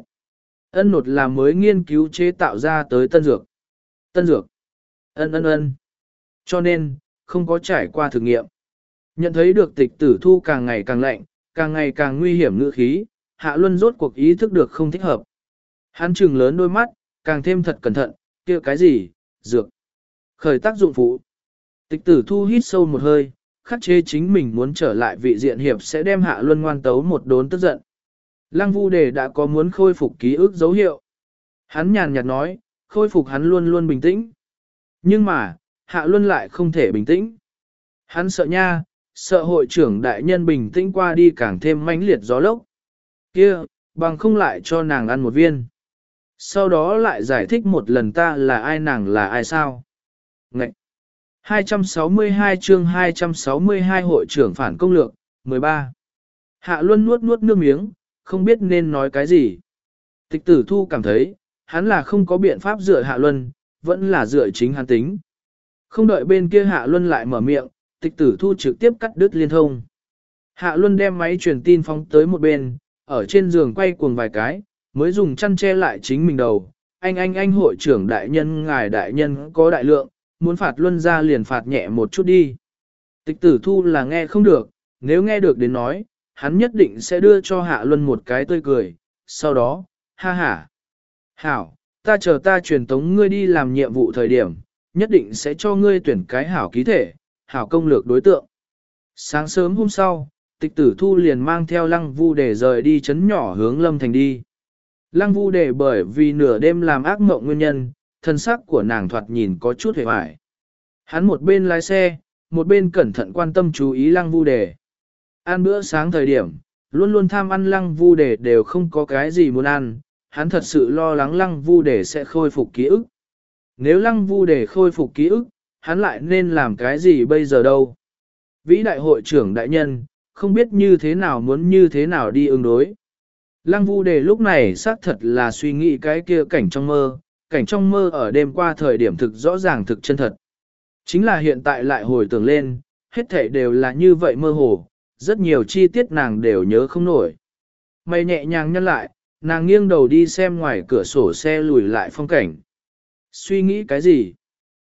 Ân nột là mới nghiên cứu chế tạo ra tới tân dược. Tân dược. Ân ân ân. Cho nên, không có trải qua thử nghiệm. Nhận thấy được tịch tử thu càng ngày càng lạnh, càng ngày càng nguy hiểm ngữ khí, Hạ Luân rốt cuộc ý thức được không thích hợp. Hắn trừng lớn đôi mắt, càng thêm thật cẩn thận, kia cái gì, dược. Khởi tác dụng phụ. Tịch tử thu hít sâu một hơi, khắc chế chính mình muốn trở lại vị diện hiệp sẽ đem Hạ Luân ngoan tấu một đốn tức giận. Lăng Vu Đề đã có muốn khôi phục ký ức dấu hiệu. Hắn nhàn nhạt nói, khôi phục hắn luôn luôn bình tĩnh. Nhưng mà, Hạ Luân lại không thể bình tĩnh. Hắn sợ nha, sợ hội trưởng đại nhân bình tĩnh qua đi càng thêm mãnh liệt gió lốc. Kia, bằng không lại cho nàng ăn một viên. Sau đó lại giải thích một lần ta là ai nàng là ai sao. Ngậy! hai trăm sáu mươi hai chương hai trăm sáu mươi hai hội trưởng phản công lược, mười ba. Hạ Luân nuốt nuốt nước miếng, không biết nên nói cái gì. Tịch tử thu cảm thấy, hắn là không có biện pháp dựa Hạ Luân, vẫn là dựa chính hắn tính. Không đợi bên kia Hạ Luân lại mở miệng, tịch tử thu trực tiếp cắt đứt liên thông. Hạ Luân đem máy truyền tin phóng tới một bên, ở trên giường quay cuồng vài cái, mới dùng chăn che lại chính mình đầu. Anh anh anh hội trưởng đại nhân ngài đại nhân có đại lượng, muốn phạt Luân ra liền phạt nhẹ một chút đi. Tịch tử thu là nghe không được, nếu nghe được đến nói, hắn nhất định sẽ đưa cho Hạ Luân một cái tươi cười, sau đó, ha ha. Hảo, ta chờ ta truyền tống ngươi đi làm nhiệm vụ thời điểm, nhất định sẽ cho ngươi tuyển cái hảo ký thể, hảo công lược đối tượng. Sáng sớm hôm sau, tịch tử thu liền mang theo Lăng Vu Đề rời đi chấn nhỏ hướng Lâm Thành đi. Lăng Vu Đề bởi vì nửa đêm làm ác mộng nguyên nhân, thân sắc của nàng thoạt nhìn có chút hề hoài. Hắn một bên lái xe, một bên cẩn thận quan tâm chú ý Lăng Vu Đề. Ăn bữa sáng thời điểm, luôn luôn tham ăn Lăng Vu Đề đều không có cái gì muốn ăn, hắn thật sự lo lắng Lăng Vu Đề sẽ khôi phục ký ức. Nếu Lăng Vu Đề khôi phục ký ức, hắn lại nên làm cái gì bây giờ đâu? Vĩ đại hội trưởng đại nhân, không biết như thế nào muốn như thế nào đi ứng đối. Lăng Vu Đề lúc này xác thật là suy nghĩ cái kia cảnh trong mơ, cảnh trong mơ ở đêm qua thời điểm thực rõ ràng thực chân thật. Chính là hiện tại lại hồi tưởng lên, hết thảy đều là như vậy mơ hồ, rất nhiều chi tiết nàng đều nhớ không nổi. Mày nhẹ nhàng nhăn lại, nàng nghiêng đầu đi xem ngoài cửa sổ xe lùi lại phong cảnh. Suy nghĩ cái gì?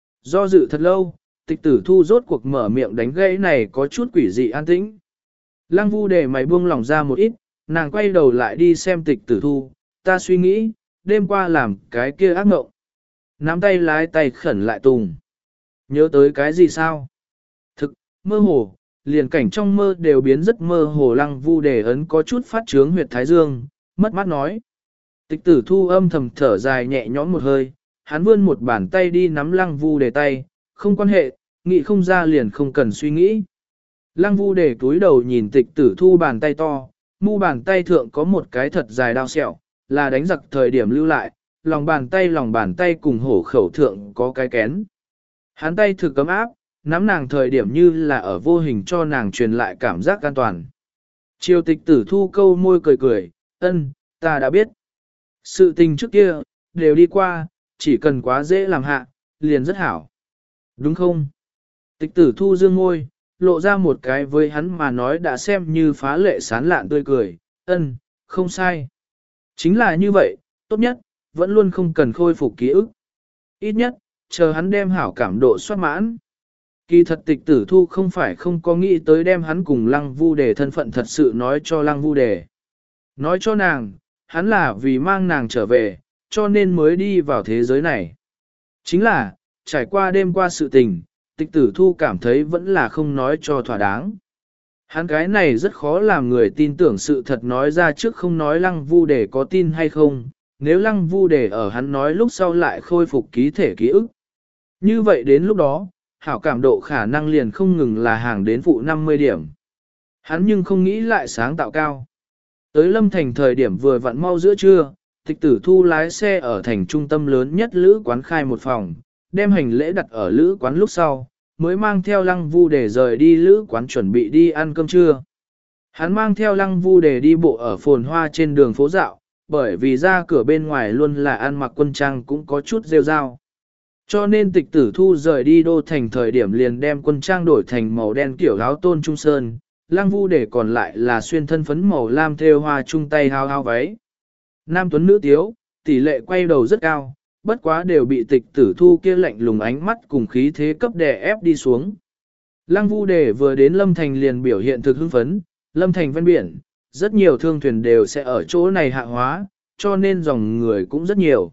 Do dự thật lâu, tịch tử thu rốt cuộc mở miệng đánh gãy này có chút quỷ dị an tĩnh. Lăng Vu Đề mày buông lỏng ra một ít, nàng quay đầu lại đi xem tịch tử thu, ta suy nghĩ, đêm qua làm cái kia ác mộng. Nắm tay lái tay khẩn lại tùng. Nhớ tới cái gì sao? Thực, mơ hồ, liền cảnh trong mơ đều biến rất mơ hồ. Lăng Vu Đề ấn có chút phát trướng huyệt thái dương, mất mát nói. Tịch tử thu âm thầm thở dài nhẹ nhõm một hơi, hắn vươn một bàn tay đi nắm Lăng Vu Đề tay, không quan hệ, nghĩ không ra liền không cần suy nghĩ. Lăng Vu Đề túi đầu nhìn tịch tử thu bàn tay to, mu bàn tay thượng có một cái thật dài đao sẹo, là đánh giặc thời điểm lưu lại, lòng bàn tay lòng bàn tay cùng hổ khẩu thượng có cái kén. Hắn tay thực cấm áp, nắm nàng thời điểm như là ở vô hình cho nàng truyền lại cảm giác an toàn. Triều tịch tử thu câu môi cười cười, ân, ta đã biết. Sự tình trước kia, đều đi qua, chỉ cần quá dễ làm hạ, liền rất hảo. Đúng không? Tịch tử thu dương môi, lộ ra một cái với hắn mà nói đã xem như phá lệ sán lạn tươi cười, ân, không sai. Chính là như vậy, tốt nhất, vẫn luôn không cần khôi phục ký ức. Ít nhất, chờ hắn đem hảo cảm độ soát mãn. Kỳ thật tịch tử thu không phải không có nghĩ tới đem hắn cùng Lăng Vu Đề thân phận thật sự nói cho Lăng Vu Đề. Nói cho nàng, hắn là vì mang nàng trở về, cho nên mới đi vào thế giới này. Chính là, trải qua đêm qua sự tình, tịch tử thu cảm thấy vẫn là không nói cho thỏa đáng. Hắn cái này rất khó làm người tin tưởng sự thật nói ra trước không nói Lăng Vu Đề có tin hay không, nếu Lăng Vu Đề ở hắn nói lúc sau lại khôi phục ký thể ký ức. Như vậy đến lúc đó, hảo cảm độ khả năng liền không ngừng là hàng đến phụ năm mươi điểm. Hắn nhưng không nghĩ lại sáng tạo cao. Tới Lâm Thành thời điểm vừa vặn mau giữa trưa, tịch tử thu lái xe ở thành trung tâm lớn nhất lữ quán khai một phòng, đem hành lễ đặt ở lữ quán lúc sau, mới mang theo Lăng Vu Đề rời đi lữ quán chuẩn bị đi ăn cơm trưa. Hắn mang theo Lăng Vu Đề đi bộ ở phồn hoa trên đường phố dạo, bởi vì ra cửa bên ngoài luôn là ăn mặc quân trang cũng có chút rêu rao. Cho nên tịch tử thu rời đi đô thành thời điểm liền đem quân trang đổi thành màu đen kiểu áo tôn trung sơn, Lăng Vu Đề còn lại là xuyên thân phấn màu lam thêu hoa trung tay hao hao váy. Nam tuấn nữ tiếu, tỷ lệ quay đầu rất cao, bất quá đều bị tịch tử thu kia lạnh lùng ánh mắt cùng khí thế cấp đè ép đi xuống. Lăng Vu Đề vừa đến Lâm Thành liền biểu hiện thực hưng phấn, Lâm Thành ven biển, rất nhiều thương thuyền đều sẽ ở chỗ này hạ hóa, cho nên dòng người cũng rất nhiều.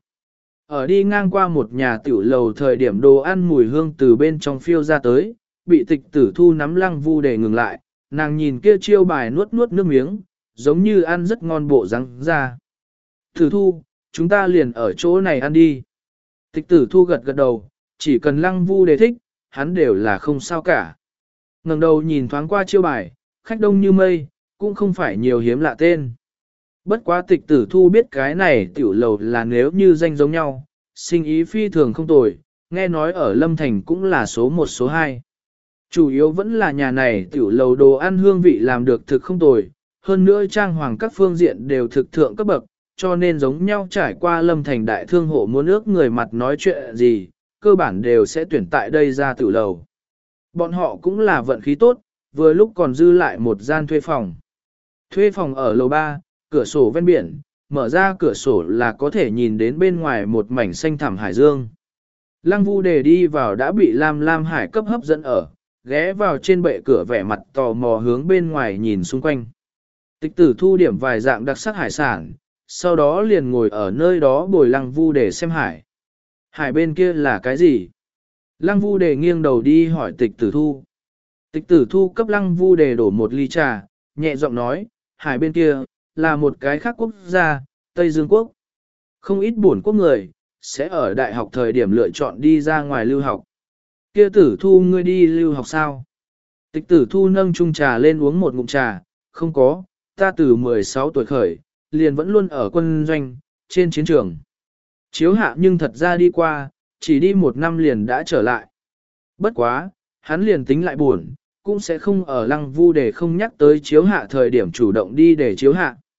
Ở đi ngang qua một nhà tiểu lầu thời điểm đồ ăn mùi hương từ bên trong phiêu ra tới, bị tịch tử thu nắm Lăng Vu Đề ngừng lại, nàng nhìn kia chiêu bài nuốt nuốt nước miếng, giống như ăn rất ngon bộ răng ra. Tử thu, chúng ta liền ở chỗ này ăn đi. Tịch tử thu gật gật đầu, chỉ cần Lăng Vu Đề thích, hắn đều là không sao cả. Ngẩng đầu nhìn thoáng qua chiêu bài, khách đông như mây, cũng không phải nhiều hiếm lạ tên. Bất quá tịch tử thu biết cái này tiểu lầu là nếu như danh giống nhau, sinh ý phi thường không tồi, nghe nói ở Lâm Thành cũng là số một số hai. Chủ yếu vẫn là nhà này tiểu lầu đồ ăn hương vị làm được thực không tồi, hơn nữa trang hoàng các phương diện đều thực thượng cấp bậc, cho nên giống nhau trải qua Lâm Thành đại thương hộ muốn ước người mặt nói chuyện gì, cơ bản đều sẽ tuyển tại đây ra tiểu lầu. Bọn họ cũng là vận khí tốt, vừa lúc còn dư lại một gian thuê phòng. Thuê phòng ở lầu ba, cửa sổ ven biển, mở ra cửa sổ là có thể nhìn đến bên ngoài một mảnh xanh thẳm hải dương. Lăng Vu Đề đi vào đã bị Lam Lam Hải cấp hấp dẫn ở, ghé vào trên bệ cửa vẻ mặt tò mò hướng bên ngoài nhìn xung quanh. Tịch tử thu điểm vài dạng đặc sắc hải sản, sau đó liền ngồi ở nơi đó bồi Lăng Vu Đề xem hải. Hải bên kia là cái gì? Lăng Vu Đề nghiêng đầu đi hỏi tịch tử thu. Tịch tử thu cấp Lăng Vu Đề đổ một ly trà, nhẹ giọng nói, hải bên kia, là một cái khác quốc gia, Tây Dương Quốc. Không ít buồn quốc người, sẽ ở đại học thời điểm lựa chọn đi ra ngoài lưu học. Kia tử thu ngươi đi lưu học sao? Tịch tử thu nâng chung trà lên uống một ngụm trà, không có, ta từ mười sáu tuổi khởi, liền vẫn luôn ở quân doanh, trên chiến trường. Chiếu hạ nhưng thật ra đi qua, chỉ đi một năm liền đã trở lại. Bất quá, hắn liền tính lại buồn, cũng sẽ không ở Lăng Vu Đề không nhắc tới chiếu hạ thời điểm chủ động đi để chiếu hạ.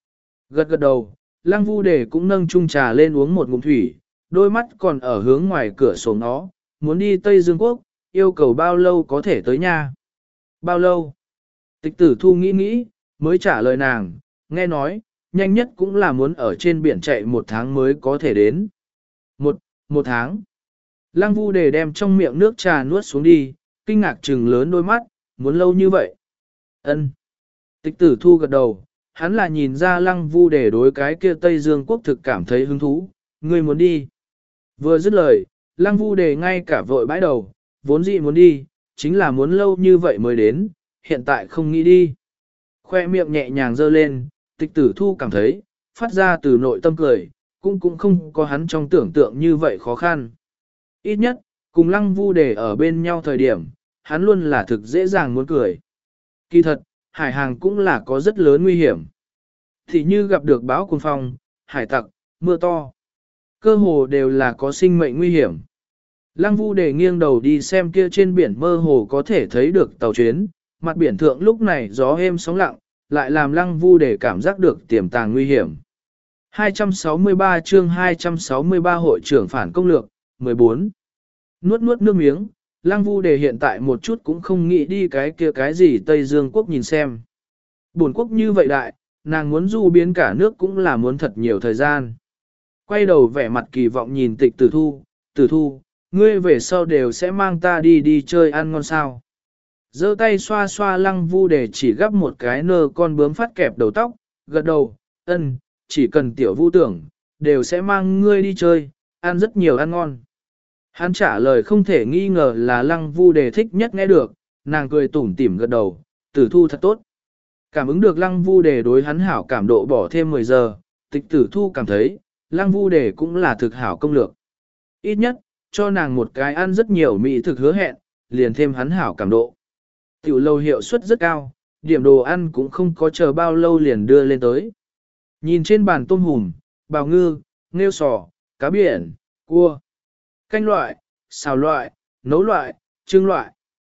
Gật gật đầu, lăng vu đề cũng nâng chung trà lên uống một ngụm thủy, đôi mắt còn ở hướng ngoài cửa sổ nó, muốn đi Tây Dương Quốc, yêu cầu bao lâu có thể tới nha. Bao lâu? Tịch tử thu nghĩ nghĩ, mới trả lời nàng, nghe nói, nhanh nhất cũng là muốn ở trên biển chạy một tháng mới có thể đến. Một, một tháng. Lăng vu đề đem trong miệng nước trà nuốt xuống đi, kinh ngạc trừng lớn đôi mắt, muốn lâu như vậy. Ân. Tịch tử thu gật đầu, hắn là nhìn ra lăng vu đề đối cái kia Tây Dương Quốc thực cảm thấy hứng thú, người muốn đi. Vừa dứt lời, lăng vu đề ngay cả vội bãi đầu, vốn dĩ muốn đi, chính là muốn lâu như vậy mới đến, hiện tại không nghĩ đi. Khoe miệng nhẹ nhàng dơ lên, tịch tử thu cảm thấy, phát ra từ nội tâm cười, cũng cũng không có hắn trong tưởng tượng như vậy khó khăn. Ít nhất, cùng lăng vu đề ở bên nhau thời điểm, hắn luôn là thực dễ dàng muốn cười. Kỳ thật, hải hàng cũng là có rất lớn nguy hiểm. Thì như gặp được bão cuồng phong, hải tặc, mưa to. Cơ hồ đều là có sinh mệnh nguy hiểm. Lăng vu đề nghiêng đầu đi xem kia trên biển mơ hồ có thể thấy được tàu chuyến, mặt biển thượng lúc này gió êm sóng lặng, lại làm lăng vu đề cảm giác được tiềm tàng nguy hiểm. hai trăm sáu mươi ba chương hai trăm sáu mươi ba hội trưởng phản công lược, mười bốn. Nuốt nuốt nước miếng, lăng vu đề hiện tại một chút cũng không nghĩ đi cái kia cái gì Tây Dương Quốc nhìn xem. Bổn quốc như vậy đại, nàng muốn du biến cả nước cũng là muốn thật nhiều thời gian. Quay đầu vẻ mặt kỳ vọng nhìn tịch tử thu, tử thu, ngươi về sau đều sẽ mang ta đi đi chơi ăn ngon sao. Giơ tay xoa xoa lăng vu để chỉ gắp một cái nơ con bướm phát kẹp đầu tóc, gật đầu, ân, chỉ cần tiểu vu tưởng, đều sẽ mang ngươi đi chơi, ăn rất nhiều ăn ngon. Hắn trả lời không thể nghi ngờ là lăng vu đề thích nhất nghe được, nàng cười tủm tỉm gật đầu, tử thu thật tốt. Cảm ứng được lăng vu đề đối hắn hảo cảm độ bỏ thêm mười giờ, tịch tử thu cảm thấy, lăng vu đề cũng là thực hảo công lược. Ít nhất, cho nàng một cái ăn rất nhiều mỹ thực hứa hẹn, liền thêm hắn hảo cảm độ. Tiểu lâu hiệu suất rất cao, điểm đồ ăn cũng không có chờ bao lâu liền đưa lên tới. Nhìn trên bàn tôm hùm, bào ngư, nghêu sò, cá biển, cua, canh loại, xào loại, nấu loại, trưng loại.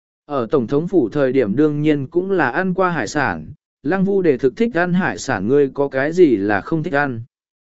Ở Tổng thống phủ thời điểm đương nhiên cũng là ăn qua hải sản, lăng vu để thực thích ăn hải sản, ngươi có cái gì là không thích ăn.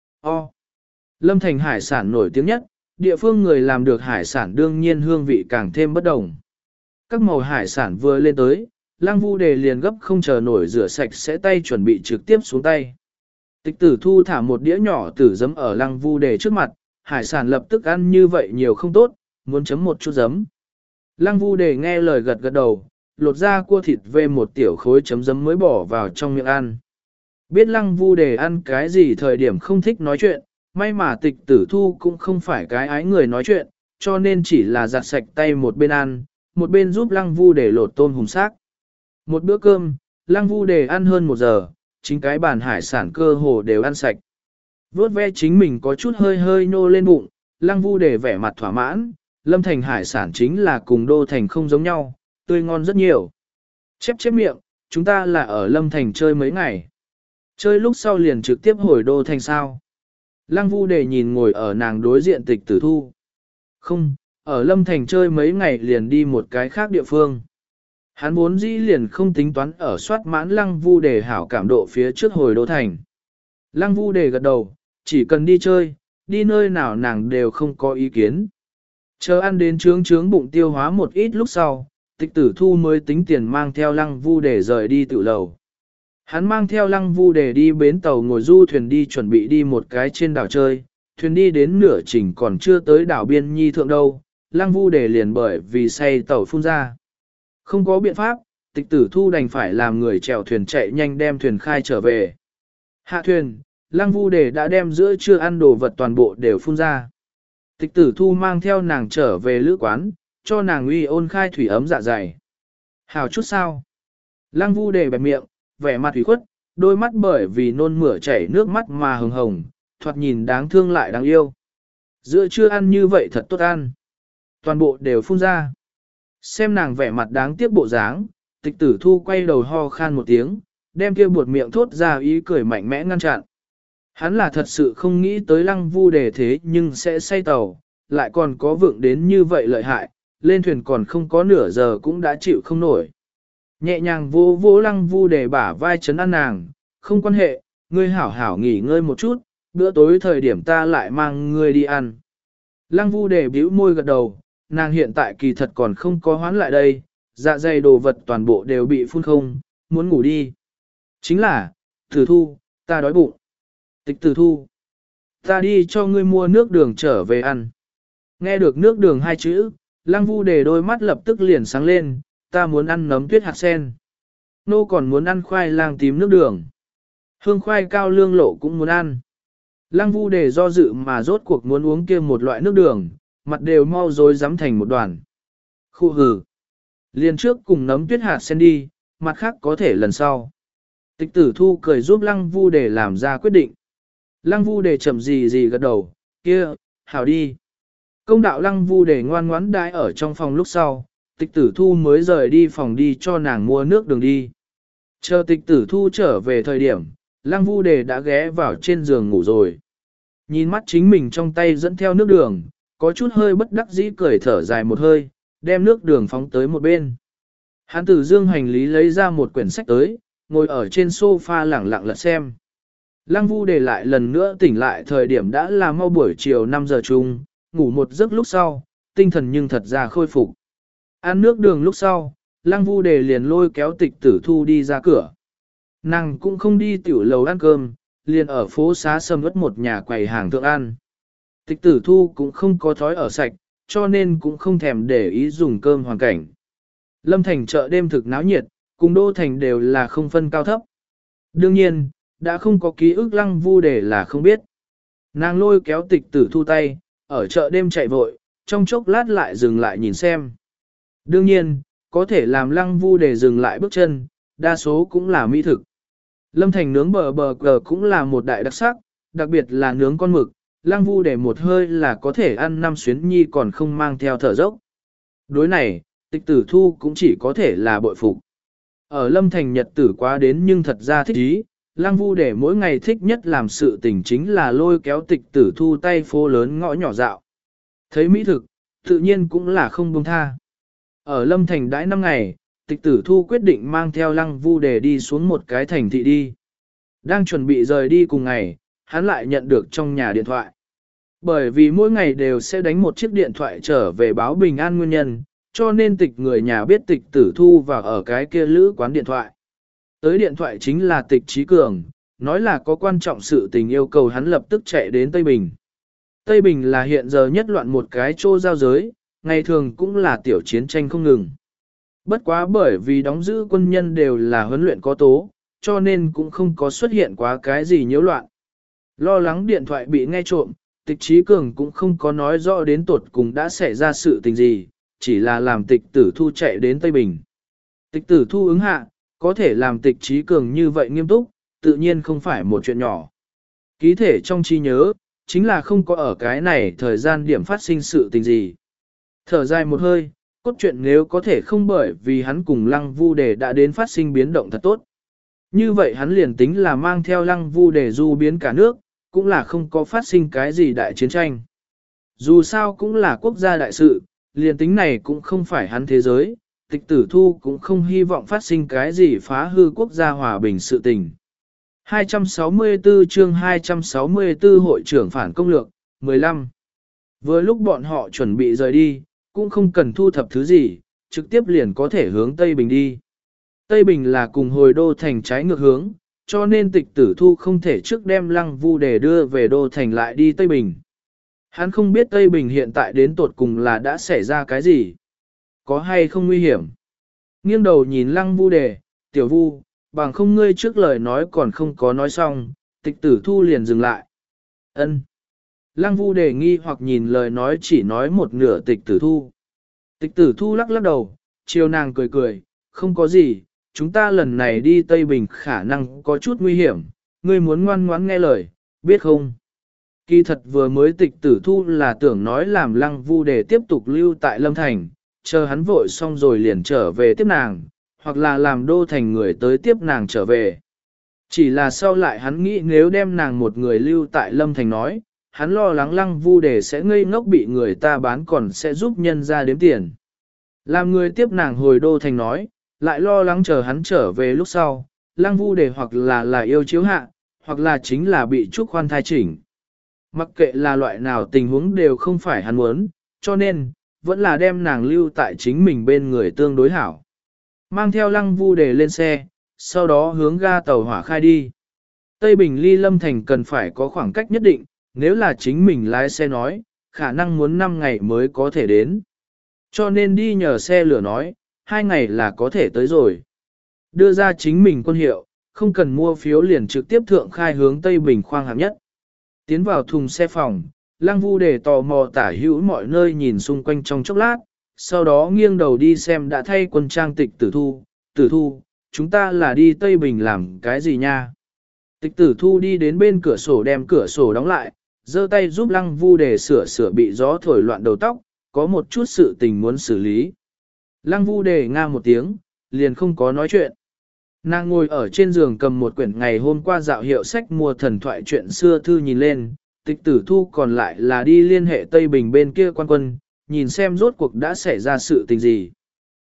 O. Lâm Thành hải sản nổi tiếng nhất, địa phương người làm được hải sản đương nhiên hương vị càng thêm bất đồng. Các màu hải sản vừa lên tới, lăng vu đề liền gấp không chờ nổi rửa sạch sẽ tay chuẩn bị trực tiếp xuống tay. Tịch tử thu thả một đĩa nhỏ tử giấm ở lăng vu đề trước mặt, hải sản lập tức ăn như vậy nhiều không tốt, muốn chấm một chút giấm. Lăng vu đề nghe lời gật gật đầu, lột ra cua thịt về một tiểu khối chấm giấm mới bỏ vào trong miệng ăn. Biết lăng vu đề ăn cái gì thời điểm không thích nói chuyện, may mà tịch tử thu cũng không phải cái ái người nói chuyện, cho nên chỉ là giặt sạch tay một bên ăn, một bên giúp lăng vu đề lột tôm hùm xác. Một bữa cơm, lăng vu đề ăn hơn một giờ, chính cái bàn hải sản cơ hồ đều ăn sạch. Vốt ve chính mình có chút hơi hơi nô lên bụng, lăng vu đề vẻ mặt thỏa mãn, Lâm Thành hải sản chính là cùng Đô Thành không giống nhau, tươi ngon rất nhiều. Chép chép miệng, chúng ta là ở Lâm Thành chơi mấy ngày. Chơi lúc sau liền trực tiếp hồi Đô Thành sao. Lăng vu đề nhìn ngồi ở nàng đối diện tịch tử thu. Không, ở Lâm Thành chơi mấy ngày liền đi một cái khác địa phương. Hắn vốn dĩ liền không tính toán ở soát mãn lăng vu đề hảo cảm độ phía trước hồi Đô Thành. Lăng vu đề gật đầu, chỉ cần đi chơi, đi nơi nào nàng đều không có ý kiến. Chờ ăn đến trướng trướng bụng tiêu hóa một ít lúc sau, tịch tử thu mới tính tiền mang theo lăng vu đề rời đi tự lầu. Hắn mang theo lăng vu đề đi bến tàu ngồi du thuyền đi chuẩn bị đi một cái trên đảo chơi, thuyền đi đến nửa trình còn chưa tới đảo biên nhi thượng đâu, lăng vu đề liền bởi vì say tàu phun ra. Không có biện pháp, tịch tử thu đành phải làm người chèo thuyền chạy nhanh đem thuyền khai trở về. Hạ thuyền, lăng vu đề đã đem giữa trưa ăn đồ vật toàn bộ đều phun ra. Tịch tử thu mang theo nàng trở về lữ quán, cho nàng uy ôn khai thủy ấm dạ dày. Hào chút sao? Lăng vu đề bẹp miệng, vẻ mặt thủy khuất, đôi mắt bởi vì nôn mửa chảy nước mắt mà hồng hồng, thoạt nhìn đáng thương lại đáng yêu. Giữa trưa ăn như vậy thật tốt ăn. Toàn bộ đều phun ra. Xem nàng vẻ mặt đáng tiếc bộ dáng, tịch tử thu quay đầu ho khan một tiếng, đem kia buột miệng thốt ra ý cười mạnh mẽ ngăn chặn. Hắn là thật sự không nghĩ tới lăng vu đề thế nhưng sẽ say tàu, lại còn có vượng đến như vậy lợi hại, lên thuyền còn không có nửa giờ cũng đã chịu không nổi. Nhẹ nhàng vô vô lăng vu đề bả vai chấn an nàng, không quan hệ, ngươi hảo hảo nghỉ ngơi một chút, bữa tối thời điểm ta lại mang ngươi đi ăn. Lăng Vu Đề bĩu môi gật đầu, nàng hiện tại kỳ thật còn không có hoán lại đây, dạ dày đồ vật toàn bộ đều bị phun không, muốn ngủ đi. Chính là, Tử Thu, ta đói bụng. Tịch Tử Thu, ta đi cho ngươi mua nước đường trở về ăn. Nghe được nước đường hai chữ, Lăng Vu Đề đôi mắt lập tức liền sáng lên, ta muốn ăn nấm tuyết hạt sen. Nô còn muốn ăn khoai lang tím nước đường. Hương khoai cao lương lộ cũng muốn ăn. Lăng Vu Đề do dự mà rốt cuộc muốn uống kia một loại nước đường, mặt đều mau rối rắm thành một đoàn. Khu hừ. Liền trước cùng nấm tuyết hạt sen đi, mặt khác có thể lần sau. Tịch Tử Thu cười giúp Lăng Vu Đề làm ra quyết định. Lăng Vu Đề chậm gì gì gật đầu, kia, hảo đi. Công đạo Lăng Vu Đề ngoan ngoãn đãi ở trong phòng lúc sau, Tịch Tử Thu mới rời đi phòng đi cho nàng mua nước đường đi. Chờ Tịch Tử Thu trở về thời điểm, Lăng Vu Đề đã ghé vào trên giường ngủ rồi. Nhìn mắt chính mình trong tay dẫn theo nước đường, có chút hơi bất đắc dĩ cười thở dài một hơi, đem nước đường phóng tới một bên. Hắn từ dương hành lý lấy ra một quyển sách tới, ngồi ở trên sofa lẳng lặng lật xem. Lăng Vu Đề lại lần nữa tỉnh lại thời điểm đã là mau buổi chiều năm giờ chung, ngủ một giấc lúc sau, tinh thần nhưng thật ra khôi phục. Ăn nước đường lúc sau, Lăng Vu Đề liền lôi kéo Tịch Tử Thu đi ra cửa. Nàng cũng không đi tiểu lầu ăn cơm, liền ở phố xá sầm ớt một nhà quầy hàng thượng ăn. Tịch Tử Thu cũng không có thói ở sạch, cho nên cũng không thèm để ý dùng cơm hoàn cảnh. Lâm Thành chợ đêm thực náo nhiệt, cùng Đô Thành đều là không phân cao thấp. Đương nhiên, đã không có ký ức Lăng Vu Đề là không biết. Nàng lôi kéo Tịch Tử Thu tay, ở chợ đêm chạy vội, trong chốc lát lại dừng lại nhìn xem. Đương nhiên, có thể làm Lăng Vu Đề dừng lại bước chân, đa số cũng là mỹ thực. Lâm Thành nướng bờ bờ cờ cũng là một đại đặc sắc, đặc biệt là nướng con mực, Lăng Vu Đề một hơi là có thể ăn năm xuyến nhi còn không mang theo thở dốc. Đối này, Tịch Tử Thu cũng chỉ có thể là bội phục. Ở Lâm Thành nhật tử quá đến nhưng thật ra thích ý, Lăng Vu Đề mỗi ngày thích nhất làm sự tình chính là lôi kéo Tịch Tử Thu tay phố lớn ngõ nhỏ dạo. Thấy mỹ thực, tự nhiên cũng là không buông tha. Ở Lâm Thành đãi năm ngày, Tịch Tử Thu quyết định mang theo Lăng Vu Đề đi xuống một cái thành thị đi. Đang chuẩn bị rời đi cùng ngày, hắn lại nhận được trong nhà điện thoại. Bởi vì mỗi ngày đều sẽ đánh một chiếc điện thoại trở về báo bình an nguyên nhân, cho nên Tịch người nhà biết Tịch Tử Thu và ở cái kia lữ quán điện thoại. Tới điện thoại chính là Tịch Trí Cường, nói là có quan trọng sự tình yêu cầu hắn lập tức chạy đến Tây Bình. Tây Bình là hiện giờ nhất loạn một cái chỗ giao giới, ngày thường cũng là tiểu chiến tranh không ngừng. Bất quá bởi vì đóng giữ quân nhân đều là huấn luyện có tố, cho nên cũng không có xuất hiện quá cái gì nhiễu loạn. Lo lắng điện thoại bị nghe trộm, Tịch Trí Cường cũng không có nói rõ đến tột cùng đã xảy ra sự tình gì, chỉ là làm Tịch Tử Thu chạy đến Tây Bình. Tịch Tử Thu ứng hạ, có thể làm Tịch Trí Cường như vậy nghiêm túc, tự nhiên không phải một chuyện nhỏ. Ký thể trong trí nhớ, chính là không có ở cái này thời gian điểm phát sinh sự tình gì. Thở dài một hơi, cốt truyện nếu có thể không bởi vì hắn cùng Lăng Vu Đề đã đến phát sinh biến động thật tốt. Như vậy hắn liền tính là mang theo Lăng Vu Đề du biến cả nước, cũng là không có phát sinh cái gì đại chiến tranh. Dù sao cũng là quốc gia đại sự, liền tính này cũng không phải hắn thế giới, Tịch Tử Thu cũng không hy vọng phát sinh cái gì phá hư quốc gia hòa bình sự tình. hai trăm sáu mươi tư chương hai trăm sáu mươi tư Hội trưởng phản công lược, mười lăm. Vừa lúc bọn họ chuẩn bị rời đi, cũng không cần thu thập thứ gì, trực tiếp liền có thể hướng Tây Bình đi. Tây Bình là cùng hồi đô thành trái ngược hướng, cho nên Tịch Tử Thu không thể trước đem Lăng Vu Đề đưa về đô thành lại đi Tây Bình. Hắn không biết Tây Bình hiện tại đến tột cùng là đã xảy ra cái gì, có hay không nguy hiểm. Nghiêng đầu nhìn Lăng Vu Đề, tiểu Vu, bằng không ngươi trước lời nói còn không có nói xong, Tịch Tử Thu liền dừng lại. Ân. Lăng Vu Đề nghi hoặc nhìn lời nói chỉ nói một nửa Tịch Tử Thu. Tịch Tử Thu lắc lắc đầu, chiều nàng cười cười, không có gì, chúng ta lần này đi Tây Bình khả năng có chút nguy hiểm, ngươi muốn ngoan ngoãn nghe lời, biết không? Kỳ thật vừa mới Tịch Tử Thu là tưởng nói làm Lăng Vu Đề tiếp tục lưu tại Lâm Thành, chờ hắn vội xong rồi liền trở về tiếp nàng, hoặc là làm đô thành người tới tiếp nàng trở về. Chỉ là sau lại hắn nghĩ nếu đem nàng một người lưu tại Lâm Thành nói, hắn lo lắng Lăng Vu Đề sẽ ngây ngốc bị người ta bán còn sẽ giúp nhân ra đếm tiền. Làm người tiếp nàng hồi đô thành nói, lại lo lắng chờ hắn trở về lúc sau, Lăng Vu Đề hoặc là là yêu chiếu hạ, hoặc là chính là bị Trúc Khoan thai chỉnh. Mặc kệ là loại nào tình huống đều không phải hắn muốn, cho nên, vẫn là đem nàng lưu tại chính mình bên người tương đối hảo. Mang theo Lăng Vu Đề lên xe, sau đó hướng ga tàu hỏa khai đi. Tây Bình ly Lâm Thành cần phải có khoảng cách nhất định, nếu là chính mình lái xe nói, khả năng muốn năm ngày mới có thể đến. Cho nên đi nhờ xe lửa nói, hai ngày là có thể tới rồi. Đưa ra chính mình quân hiệu, không cần mua phiếu liền trực tiếp thượng khai hướng Tây Bình khoang hạng nhất. Tiến vào thùng xe phòng, Lăng Vu Đề tò mò tả hữu mọi nơi nhìn xung quanh trong chốc lát, sau đó nghiêng đầu đi xem đã thay quân trang Tịch Tử Thu. Tử Thu, chúng ta là đi Tây Bình làm cái gì nha? Tịch Tử Thu đi đến bên cửa sổ đem cửa sổ đóng lại, giơ tay giúp Lăng Vu Đề sửa sửa bị gió thổi loạn đầu tóc, có một chút sự tình muốn xử lý. Lăng Vu Đề nga một tiếng, liền không có nói chuyện. Nàng ngồi ở trên giường cầm một quyển ngày hôm qua dạo hiệu sách mua thần thoại chuyện xưa thư nhìn lên, Tịch Tử Thu còn lại là đi liên hệ Tây Bình bên kia quan quân, nhìn xem rốt cuộc đã xảy ra sự tình gì.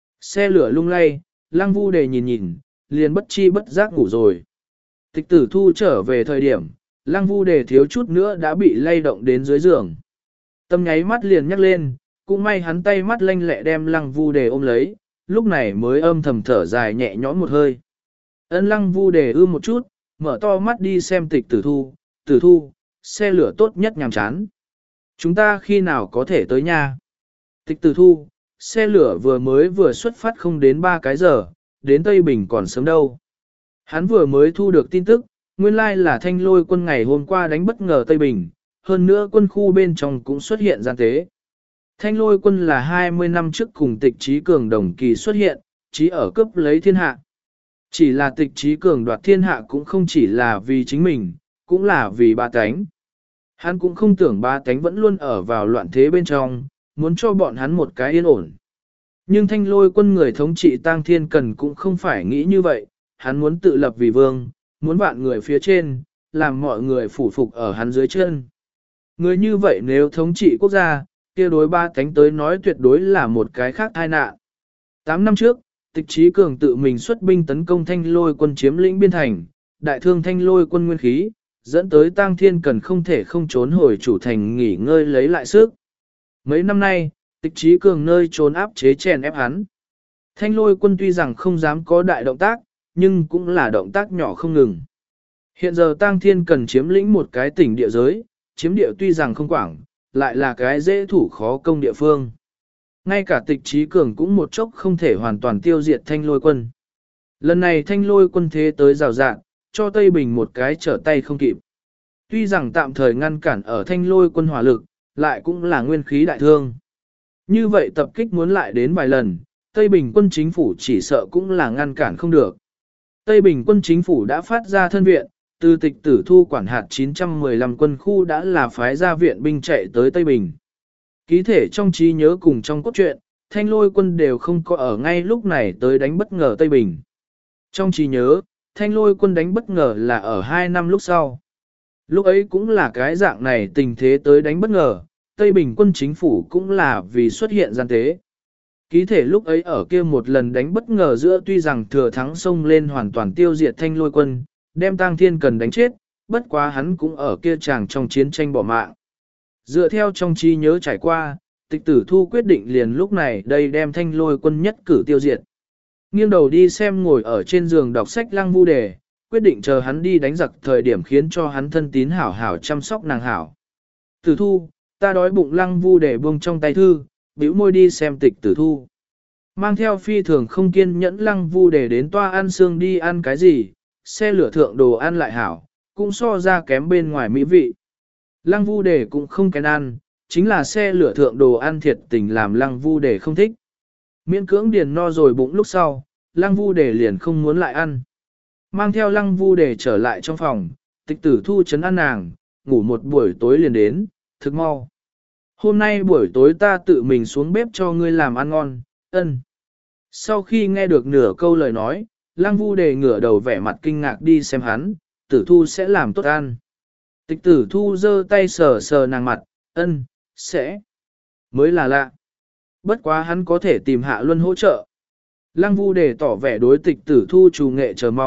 Xe lửa lung lay, Lăng Vu Đề nhìn nhìn, liền bất chi bất giác ngủ rồi. Tịch Tử Thu trở về thời điểm, Lăng Vu Đề thiếu chút nữa đã bị lay động đến dưới giường. Tâm nháy mắt liền nhắc lên, cũng may hắn tay mắt lanh lẹ đem Lăng Vu Đề ôm lấy, lúc này mới âm thầm thở dài nhẹ nhõm một hơi. Ân Lăng Vu Đề ư một chút, mở to mắt đi xem Tịch Tử Thu, Tử Thu, xe lửa tốt nhất nhàm chán. Chúng ta khi nào có thể tới nha? Tịch Tử Thu, xe lửa vừa mới vừa xuất phát không đến ba cái giờ, đến Tây Bình còn sớm đâu. Hắn vừa mới thu được tin tức, nguyên lai là Thanh Lôi quân ngày hôm qua đánh bất ngờ Tây Bình, hơn nữa quân khu bên trong cũng xuất hiện gian tế. Thanh Lôi quân là hai mươi năm trước cùng Tịch Chí Cường đồng kỳ xuất hiện, chí ở cướp lấy thiên hạ. Chỉ là Tịch Chí Cường đoạt thiên hạ cũng không chỉ là vì chính mình, cũng là vì ba tánh. Hắn cũng không tưởng ba tánh vẫn luôn ở vào loạn thế bên trong, muốn cho bọn hắn một cái yên ổn. Nhưng Thanh Lôi quân người thống trị Tang Thiên Cần cũng không phải nghĩ như vậy, hắn muốn tự lập vì vương, muốn vạn người phía trên, làm mọi người phủ phục ở hắn dưới chân. Người như vậy nếu thống trị quốc gia, kia đối ba tánh tới nói tuyệt đối là một cái khác tai nạn. Tám năm trước, Tịch Chí Cường tự mình xuất binh tấn công Thanh Lôi quân chiếm lĩnh biên thành, đại thương Thanh Lôi quân nguyên khí, dẫn tới Tang Thiên Cần không thể không trốn hồi chủ thành nghỉ ngơi lấy lại sức. Mấy năm nay, Tịch Chí Cường nơi trốn áp chế chèn ép hắn. Thanh Lôi quân tuy rằng không dám có đại động tác, nhưng cũng là động tác nhỏ không ngừng. Hiện giờ Tang Thiên Cần chiếm lĩnh một cái tỉnh địa giới, chiếm địa tuy rằng không quảng, lại là cái dễ thủ khó công địa phương. Ngay cả Tịch Chí Cường cũng một chốc không thể hoàn toàn tiêu diệt Thanh Lôi quân. Lần này Thanh Lôi quân thế tới rào rạng, cho Tây Bình một cái trở tay không kịp. Tuy rằng tạm thời ngăn cản ở Thanh Lôi quân hỏa lực, lại cũng là nguyên khí đại thương. Như vậy tập kích muốn lại đến vài lần, Tây Bình quân chính phủ chỉ sợ cũng là ngăn cản không được. Tây Bình quân chính phủ đã phát ra thân viện, từ Tịch Tử Thu quản hạt chín trăm mười lăm quân khu đã là phái ra viện binh chạy tới Tây Bình. Ký thể trong trí nhớ cùng trong cốt truyện, Thanh Lôi quân đều không có ở ngay lúc này tới đánh bất ngờ Tây Bình. Trong trí nhớ, Thanh Lôi quân đánh bất ngờ là ở hai năm lúc sau. Lúc ấy cũng là cái dạng này tình thế tới đánh bất ngờ, Tây Bình quân chính phủ cũng là vì xuất hiện gian tế. Ký thể lúc ấy ở kia một lần đánh bất ngờ giữa tuy rằng thừa thắng xông lên hoàn toàn tiêu diệt Thanh Lôi quân, đem Tang Thiên Cần đánh chết, bất quá hắn cũng ở kia chàng trong chiến tranh bỏ mạng. Dựa theo trong trí nhớ trải qua, Tịch Tử Thu quyết định liền lúc này đây đem Thanh Lôi quân nhất cử tiêu diệt. Nghiêng đầu đi xem ngồi ở trên giường đọc sách Lăng Vu Đề, quyết định chờ hắn đi đánh giặc thời điểm khiến cho hắn thân tín hảo hảo chăm sóc nàng hảo. Tử Thu, ta đói bụng. Lăng Vu Đề buông trong tay thư, bĩu môi đi xem Tịch Tử Thu. Mang theo phi thường không kiên nhẫn Lăng Vu Đề đến toa ăn xương đi ăn cái gì, xe lửa thượng đồ ăn lại hảo, cũng so ra kém bên ngoài mỹ vị. Lăng Vu Đề cũng không kén ăn, chính là xe lửa thượng đồ ăn thiệt tình làm Lăng Vu Đề không thích. Miễn cưỡng điền no rồi bụng lúc sau, Lăng Vu Đề liền không muốn lại ăn. Mang theo Lăng Vu Đề trở lại trong phòng, Tịch Tử Thu trấn an nàng, ngủ một buổi tối liền đến, thức mau. Hôm nay buổi tối ta tự mình xuống bếp cho ngươi làm ăn ngon, ân. Sau khi nghe được nửa câu lời nói, Lăng Vu Đề ngửa đầu vẻ mặt kinh ngạc đi xem hắn, Tử Thu sẽ làm tốt ăn. Tịch Tử Thu giơ tay sờ sờ nàng mặt, ân, sẽ. Mới là lạ. Bất quá hắn có thể tìm Hạ Luân hỗ trợ. Lăng Vu Đề tỏ vẻ đối Tịch Tử Thu trù nghệ chờ mong,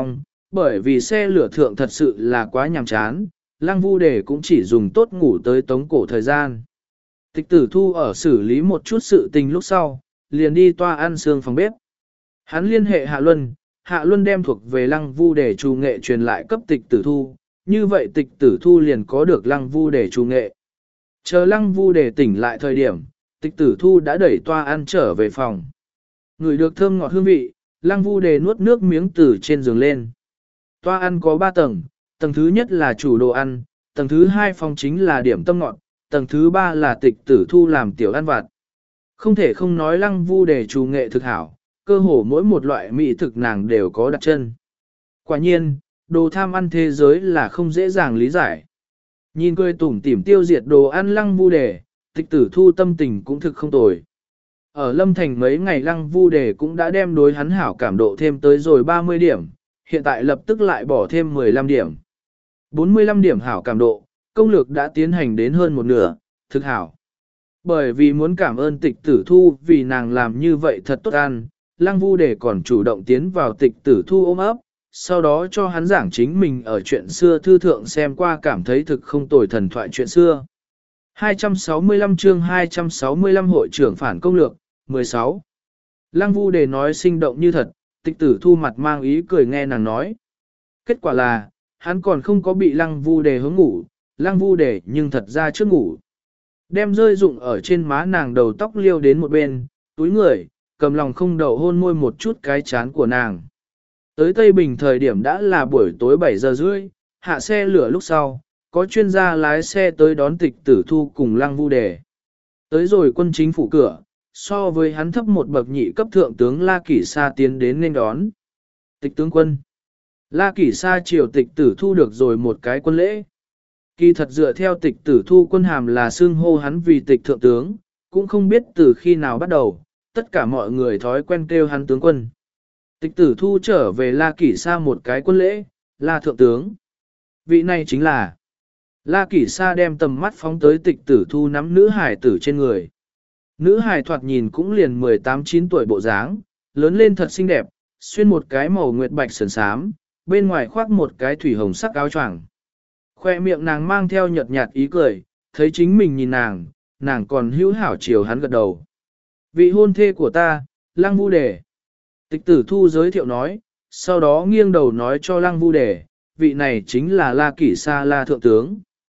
bởi vì xe lửa thượng thật sự là quá nhàm chán, Lăng Vu Đề cũng chỉ dùng tốt ngủ tới tống cổ thời gian. Tịch Tử Thu ở xử lý một chút sự tình lúc sau, liền đi toa ăn xương phòng bếp. Hắn liên hệ Hạ Luân, Hạ Luân đem thuộc về Lăng Vu Đề trù nghệ truyền lại cấp Tịch Tử Thu, như vậy Tịch Tử Thu liền có được Lăng Vu Đề trù nghệ. Chờ Lăng Vu Đề tỉnh lại thời điểm, Tịch Tử Thu đã đẩy toa ăn trở về phòng. Ngửi được thơm ngọt hương vị, Lăng Vu Đề nuốt nước miếng từ trên giường lên. Toa ăn có ba tầng, tầng thứ nhất là chủ đồ ăn, tầng thứ hai phòng chính là điểm tâm ngọt, tầng thứ ba là Tịch Tử Thu làm tiểu ăn vặt. Không thể không nói Lăng Vu Đề trù nghệ thực hảo, cơ hồ mỗi một loại mỹ thực nàng đều có đặt chân. Quả nhiên, đồ tham ăn thế giới là không dễ dàng lý giải. Nhìn cười tủm tỉm tiêu diệt đồ ăn Lăng Vu Đề, Tịch Tử Thu tâm tình cũng thực không tồi. Ở Lâm Thành mấy ngày Lăng Vu Đề cũng đã đem đối hắn hảo cảm độ thêm tới rồi ba mươi điểm, hiện tại lập tức lại bỏ thêm mười lăm điểm. bốn mươi lăm điểm hảo cảm độ, công lược đã tiến hành đến hơn một nửa, thực hảo. Bởi vì muốn cảm ơn Tịch Tử Thu vì nàng làm như vậy thật tốt ăn, Lăng Vu Đề còn chủ động tiến vào Tịch Tử Thu ôm ấp, sau đó cho hắn giảng chính mình ở chuyện xưa thư thượng xem qua cảm thấy thực không tồi thần thoại chuyện xưa. hai trăm sáu mươi lăm chương hai trăm sáu mươi lăm hội trưởng phản công lược, mười sáu. Lăng Vu Đề nói sinh động như thật, Tịch Tử Thu mặt mang ý cười nghe nàng nói. Kết quả là, hắn còn không có bị Lăng Vu Đề hướng ngủ, Lăng Vu Đề nhưng thật ra trước ngủ. Đem rơi rụng ở trên má nàng đầu tóc liêu đến một bên, túi người, cầm lòng không đậu hôn môi một chút cái chán của nàng. Tới Tây Bình thời điểm đã là buổi tối bảy giờ rưỡi, hạ xe lửa lúc sau, có chuyên gia lái xe tới đón Tịch Tử Thu cùng Lăng Vu Đề. Tới rồi quân chính phủ cửa, so với hắn thấp một bậc nhị cấp thượng tướng La Kỷ Sa tiến đến nên đón. Tịch tướng quân. La Kỷ Sa triều Tịch Tử Thu được rồi một cái quân lễ. Kỳ thật dựa theo Tịch Tử Thu quân hàm là xưng hô hắn vì tịch thượng tướng, cũng không biết từ khi nào bắt đầu, tất cả mọi người thói quen kêu hắn tướng quân. Tịch Tử Thu trở về La Kỷ Sa một cái quân lễ, La thượng tướng. Vị này chính là La Kỷ Sa đem tầm mắt phóng tới Tịch Tử Thu nắm nữ hải tử trên người. Nữ hải thoạt nhìn cũng liền mười tám chín tuổi bộ dáng, lớn lên thật xinh đẹp, xuyên một cái màu nguyệt bạch sườn xám, bên ngoài khoác một cái thủy hồng sắc áo choàng. Khoe miệng nàng mang theo nhợt nhạt ý cười, thấy chính mình nhìn nàng, nàng còn hữu hảo chiều hắn gật đầu. Vị hôn thê của ta, Lăng Vu Đề. Tịch Tử Thu giới thiệu nói, sau đó nghiêng đầu nói cho Lăng Vu Đề, vị này chính là La Kỷ Sa La thượng tướng.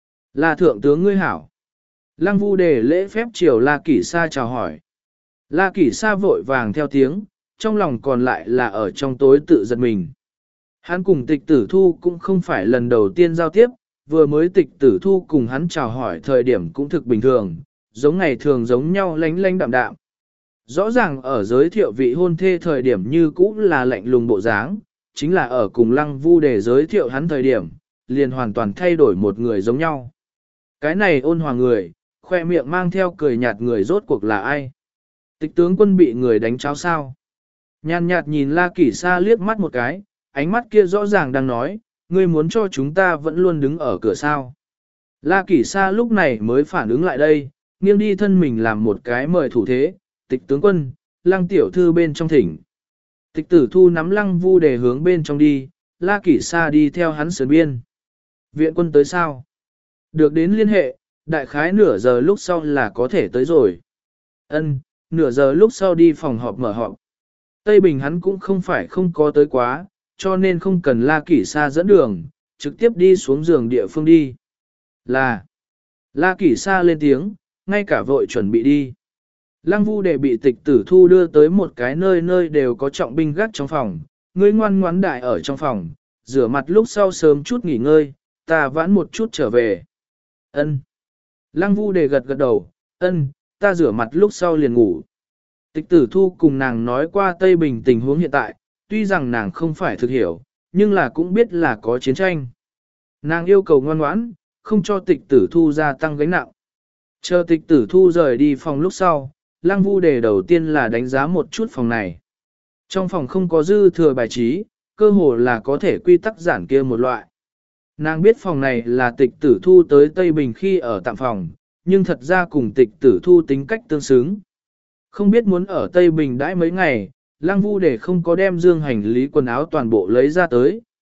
La thượng tướng ngươi hảo. Lăng Vu Đề lễ phép chiều La Kỷ Sa chào hỏi. La Kỷ Sa vội vàng theo tiếng, trong lòng còn lại là ở trong tối tự giật mình. Hắn cùng Tịch Tử Thu cũng không phải lần đầu tiên giao tiếp, vừa mới Tịch Tử Thu cùng hắn chào hỏi thời điểm cũng thực bình thường, giống ngày thường giống nhau lánh lánh đạm đạm. Rõ ràng ở giới thiệu vị hôn thê thời điểm như cũ là lạnh lùng bộ dáng, chính là ở cùng Lăng Vu Đề giới thiệu hắn thời điểm, liền hoàn toàn thay đổi một người giống nhau. Cái này ôn hòa người, khoe miệng mang theo cười nhạt người rốt cuộc là ai? Tịch tướng quân bị người đánh cháo sao? Nhàn nhạt nhìn La Kỷ Sa liếc mắt một cái, ánh mắt kia rõ ràng đang nói, ngươi muốn cho chúng ta vẫn luôn đứng ở cửa sao. La Kỷ Sa lúc này mới phản ứng lại đây, nghiêng đi thân mình làm một cái mời thủ thế, Tịch tướng quân, Lăng tiểu thư bên trong thỉnh. Tịch Tử Thu nắm Lăng Vu Đề hướng bên trong đi, La Kỷ Sa đi theo hắn sườn biên. Viện quân tới sao? Được đến liên hệ, đại khái nửa giờ lúc sau là có thể tới rồi. Ân, nửa giờ lúc sau đi phòng họp mở họp. Tây Bình hắn cũng không phải không có tới quá, cho nên không cần La Kỷ Sa dẫn đường, trực tiếp đi xuống giường địa phương đi. Là, La Kỷ Sa lên tiếng, ngay cả vội chuẩn bị đi. Lăng Vu Đề bị Tịch Tử Thu đưa tới một cái nơi nơi đều có trọng binh gác trong phòng, ngươi ngoan ngoãn đại ở trong phòng, rửa mặt lúc sau sớm chút nghỉ ngơi, ta vãn một chút trở về. Ân. Lăng Vu Đề gật gật đầu, ân, ta rửa mặt lúc sau liền ngủ. Tịch Tử Thu cùng nàng nói qua Tây Bình tình huống hiện tại, tuy rằng nàng không phải thực hiểu, nhưng là cũng biết là có chiến tranh. Nàng yêu cầu ngoan ngoãn, không cho Tịch Tử Thu gia tăng gánh nặng. Chờ Tịch Tử Thu rời đi phòng lúc sau, Lăng Vu Đề đầu tiên là đánh giá một chút phòng này. Trong phòng không có dư thừa bài trí, cơ hồ là có thể quy tắc giản kia một loại. Nàng biết phòng này là Tịch Tử Thu tới Tây Bình khi ở tạm phòng, nhưng thật ra cùng Tịch Tử Thu tính cách tương xứng. Không biết muốn ở Tây Bình đãi mấy ngày, Lăng Vu Đề không có đem dương hành lý quần áo toàn bộ lấy ra tới,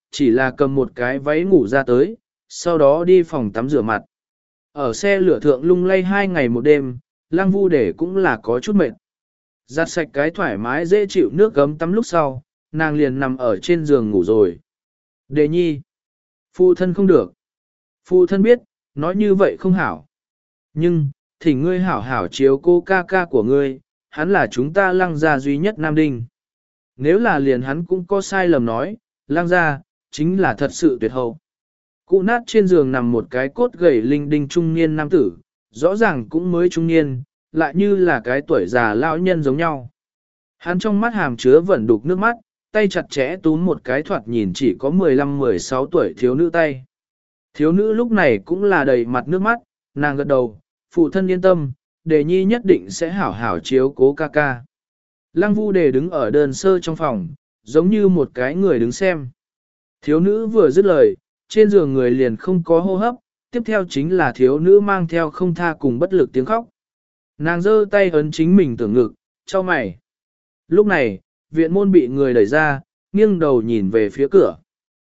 chỉ là cầm một cái váy ngủ ra tới, sau đó đi phòng tắm rửa mặt. Ở xe lửa thượng lung lay hai ngày một đêm, Lăng Vu Đề cũng là có chút mệt. Giặt sạch cái thoải mái dễ chịu nước gấm tắm lúc sau, nàng liền nằm ở trên giường ngủ rồi. Đề nhi, phụ thân không được. Phụ thân biết, nói như vậy không hảo. Nhưng, thì ngươi hảo hảo chiếu cô ca ca của ngươi, hắn là chúng ta Lăng gia duy nhất nam đinh. Nếu là liền hắn cũng có sai lầm nói, Lăng gia, chính là thật sự tuyệt hậu. Cụ nát trên giường nằm một cái cốt gầy linh đinh trung niên nam tử, rõ ràng cũng mới trung niên, lại như là cái tuổi già lão nhân giống nhau. Hắn trong mắt hàm chứa vẫn đục nước mắt, tay chặt chẽ túm một cái thoạt nhìn chỉ có mười lăm mười sáu tuổi thiếu nữ tay. Thiếu nữ lúc này cũng là đầy mặt nước mắt, nàng gật đầu, phụ thân yên tâm, Đề nhi nhất định sẽ hảo hảo chiếu cố ca ca. Lăng Vu Đề đứng ở đơn sơ trong phòng, giống như một cái người đứng xem. Thiếu nữ vừa dứt lời, trên giường người liền không có hô hấp, tiếp theo chính là thiếu nữ mang theo không tha cùng bất lực tiếng khóc. Nàng giơ tay ấn chính mình tưởng ngực, cho mày. Lúc này, viện môn bị người đẩy ra, nghiêng đầu nhìn về phía cửa.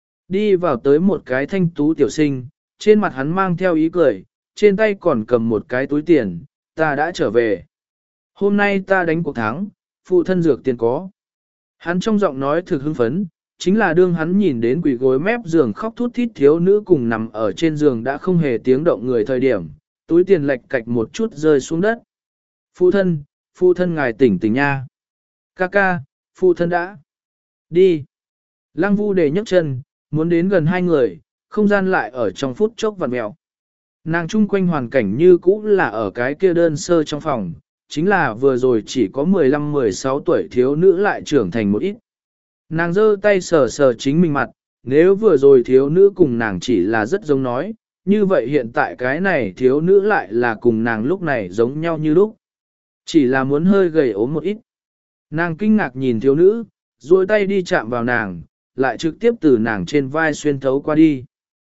Đi vào tới một cái thanh tú tiểu sinh, trên mặt hắn mang theo ý cười, trên tay còn cầm một cái túi tiền, ta đã trở về. Hôm nay ta đánh cuộc thắng, phụ thân dược tiền có. Hắn trong giọng nói thực hưng phấn, chính là đương hắn nhìn đến quỷ gối mép giường khóc thút thít thiếu nữ cùng nằm ở trên giường đã không hề tiếng động người thời điểm, túi tiền lệch cạch một chút rơi xuống đất. Phụ thân, phụ thân ngài tỉnh tỉnh nha. Ca ca, phụ thân đã. Đi. Lăng Vu Đề nhấc chân, muốn đến gần hai người, không gian lại ở trong phút chốc vặn mèo. Nàng chung quanh hoàn cảnh như cũ là ở cái kia đơn sơ trong phòng, chính là vừa rồi chỉ có mười lăm mười sáu tuổi thiếu nữ lại trưởng thành một ít. Nàng giơ tay sờ sờ chính mình mặt, nếu vừa rồi thiếu nữ cùng nàng chỉ là rất giống nói, như vậy hiện tại cái này thiếu nữ lại là cùng nàng lúc này giống nhau như lúc. Chỉ là muốn hơi gầy ốm một ít. Nàng kinh ngạc nhìn thiếu nữ, duỗi tay đi chạm vào nàng, lại trực tiếp từ nàng trên vai xuyên thấu qua đi.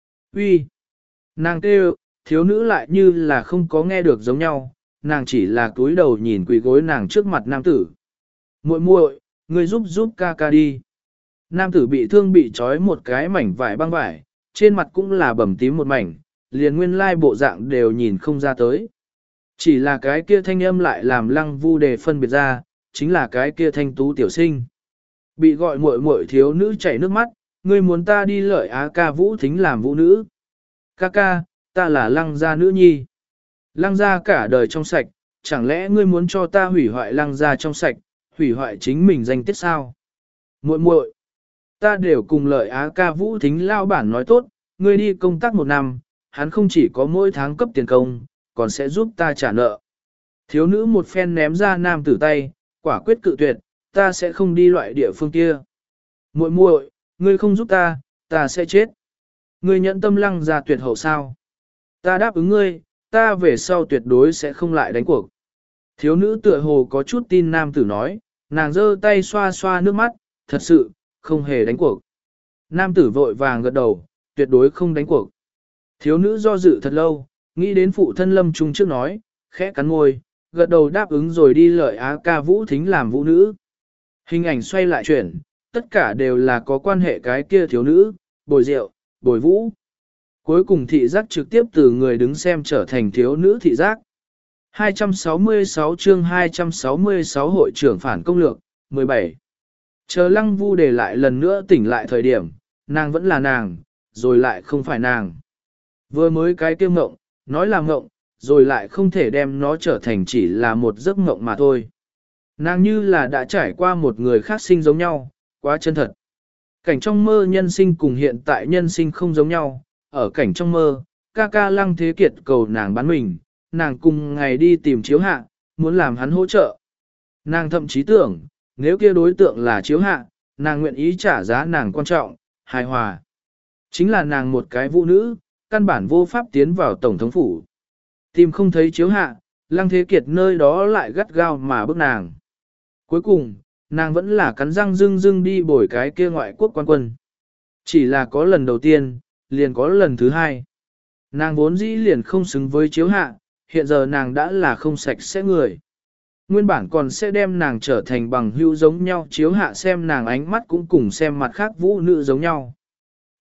Uy, nàng kêu, thiếu nữ lại như là không có nghe được giống nhau, nàng chỉ là cúi đầu nhìn quỳ gối nàng trước mặt nam tử. Muội muội, ngươi giúp giúp ca ca đi. Nam tử bị thương bị trói một cái mảnh vải băng vải, trên mặt cũng là bầm tím một mảnh, liền nguyên lai bộ dạng đều nhìn không ra tới. Chỉ là cái kia thanh âm lại làm Lăng Vu Đề phân biệt ra, chính là cái kia thanh tú tiểu sinh. Bị gọi muội muội thiếu nữ chảy nước mắt, ngươi muốn ta đi lợi Á ca vũ thính làm vũ nữ. Ca ca, ta là Lăng gia nữ nhi. Lăng gia cả đời trong sạch, chẳng lẽ ngươi muốn cho ta hủy hoại Lăng gia trong sạch, hủy hoại chính mình danh tiết sao? Muội muội, ta đều cùng lợi Á ca vũ thính lao bản nói tốt, ngươi đi công tác một năm, hắn không chỉ có mỗi tháng cấp tiền công, còn sẽ giúp ta trả nợ. Thiếu nữ một phen ném ra nam tử tay, quả quyết cự tuyệt, ta sẽ không đi loại địa phương kia. Muội muội, ngươi không giúp ta, ta sẽ chết. Ngươi nhận tâm Lăng gia tuyệt hậu sao? Ta đáp ứng ngươi, ta về sau tuyệt đối sẽ không lại đánh cuộc. Thiếu nữ tựa hồ có chút tin nam tử nói, nàng giơ tay xoa xoa nước mắt, thật sự, không hề đánh cuộc. Nam tử vội vàng gật đầu, tuyệt đối không đánh cuộc. Thiếu nữ do dự thật lâu, nghĩ đến phụ thân lâm trung trước nói, khẽ cắn môi, gật đầu đáp ứng rồi đi lợi Á ca vũ thính làm vũ nữ. Hình ảnh xoay lại chuyển, tất cả đều là có quan hệ cái kia thiếu nữ, bồi rượu, bồi vũ. Cuối cùng thị giác trực tiếp từ người đứng xem trở thành thiếu nữ thị giác. hai trăm sáu mươi sáu chương hai trăm sáu mươi sáu hội trưởng phản công lược, mười bảy. Chờ Lăng Vu Đề lại lần nữa tỉnh lại thời điểm, nàng vẫn là nàng, rồi lại không phải nàng. Vừa mới cái tiêu ngộng, nói là ngộng, rồi lại không thể đem nó trở thành chỉ là một giấc ngộng mà thôi. Nàng như là đã trải qua một người khác sinh giống nhau, quá chân thật. Cảnh trong mơ nhân sinh cùng hiện tại nhân sinh không giống nhau, ở cảnh trong mơ, ca ca Lăng Thế Kiệt cầu nàng bán mình, nàng cùng ngày đi tìm chiếu hạ, muốn làm hắn hỗ trợ. Nàng thậm chí tưởng, nếu kia đối tượng là chiếu hạ, nàng nguyện ý trả giá nàng quan trọng, hài hòa. Chính là nàng một cái vũ nữ, căn bản vô pháp tiến vào tổng thống phủ. Tìm không thấy chiếu hạ, Lăng Thế Kiệt nơi đó lại gắt gao mà bức nàng. Cuối cùng, nàng vẫn là cắn răng dưng dưng đi bồi cái kia ngoại quốc quan quân. Chỉ là có lần đầu tiên, liền có lần thứ hai. Nàng vốn dĩ liền không xứng với chiếu hạ, hiện giờ nàng đã là không sạch sẽ người. Nguyên bản còn sẽ đem nàng trở thành bằng hữu giống nhau chiếu hạ xem nàng ánh mắt cũng cùng xem mặt khác vũ nữ giống nhau.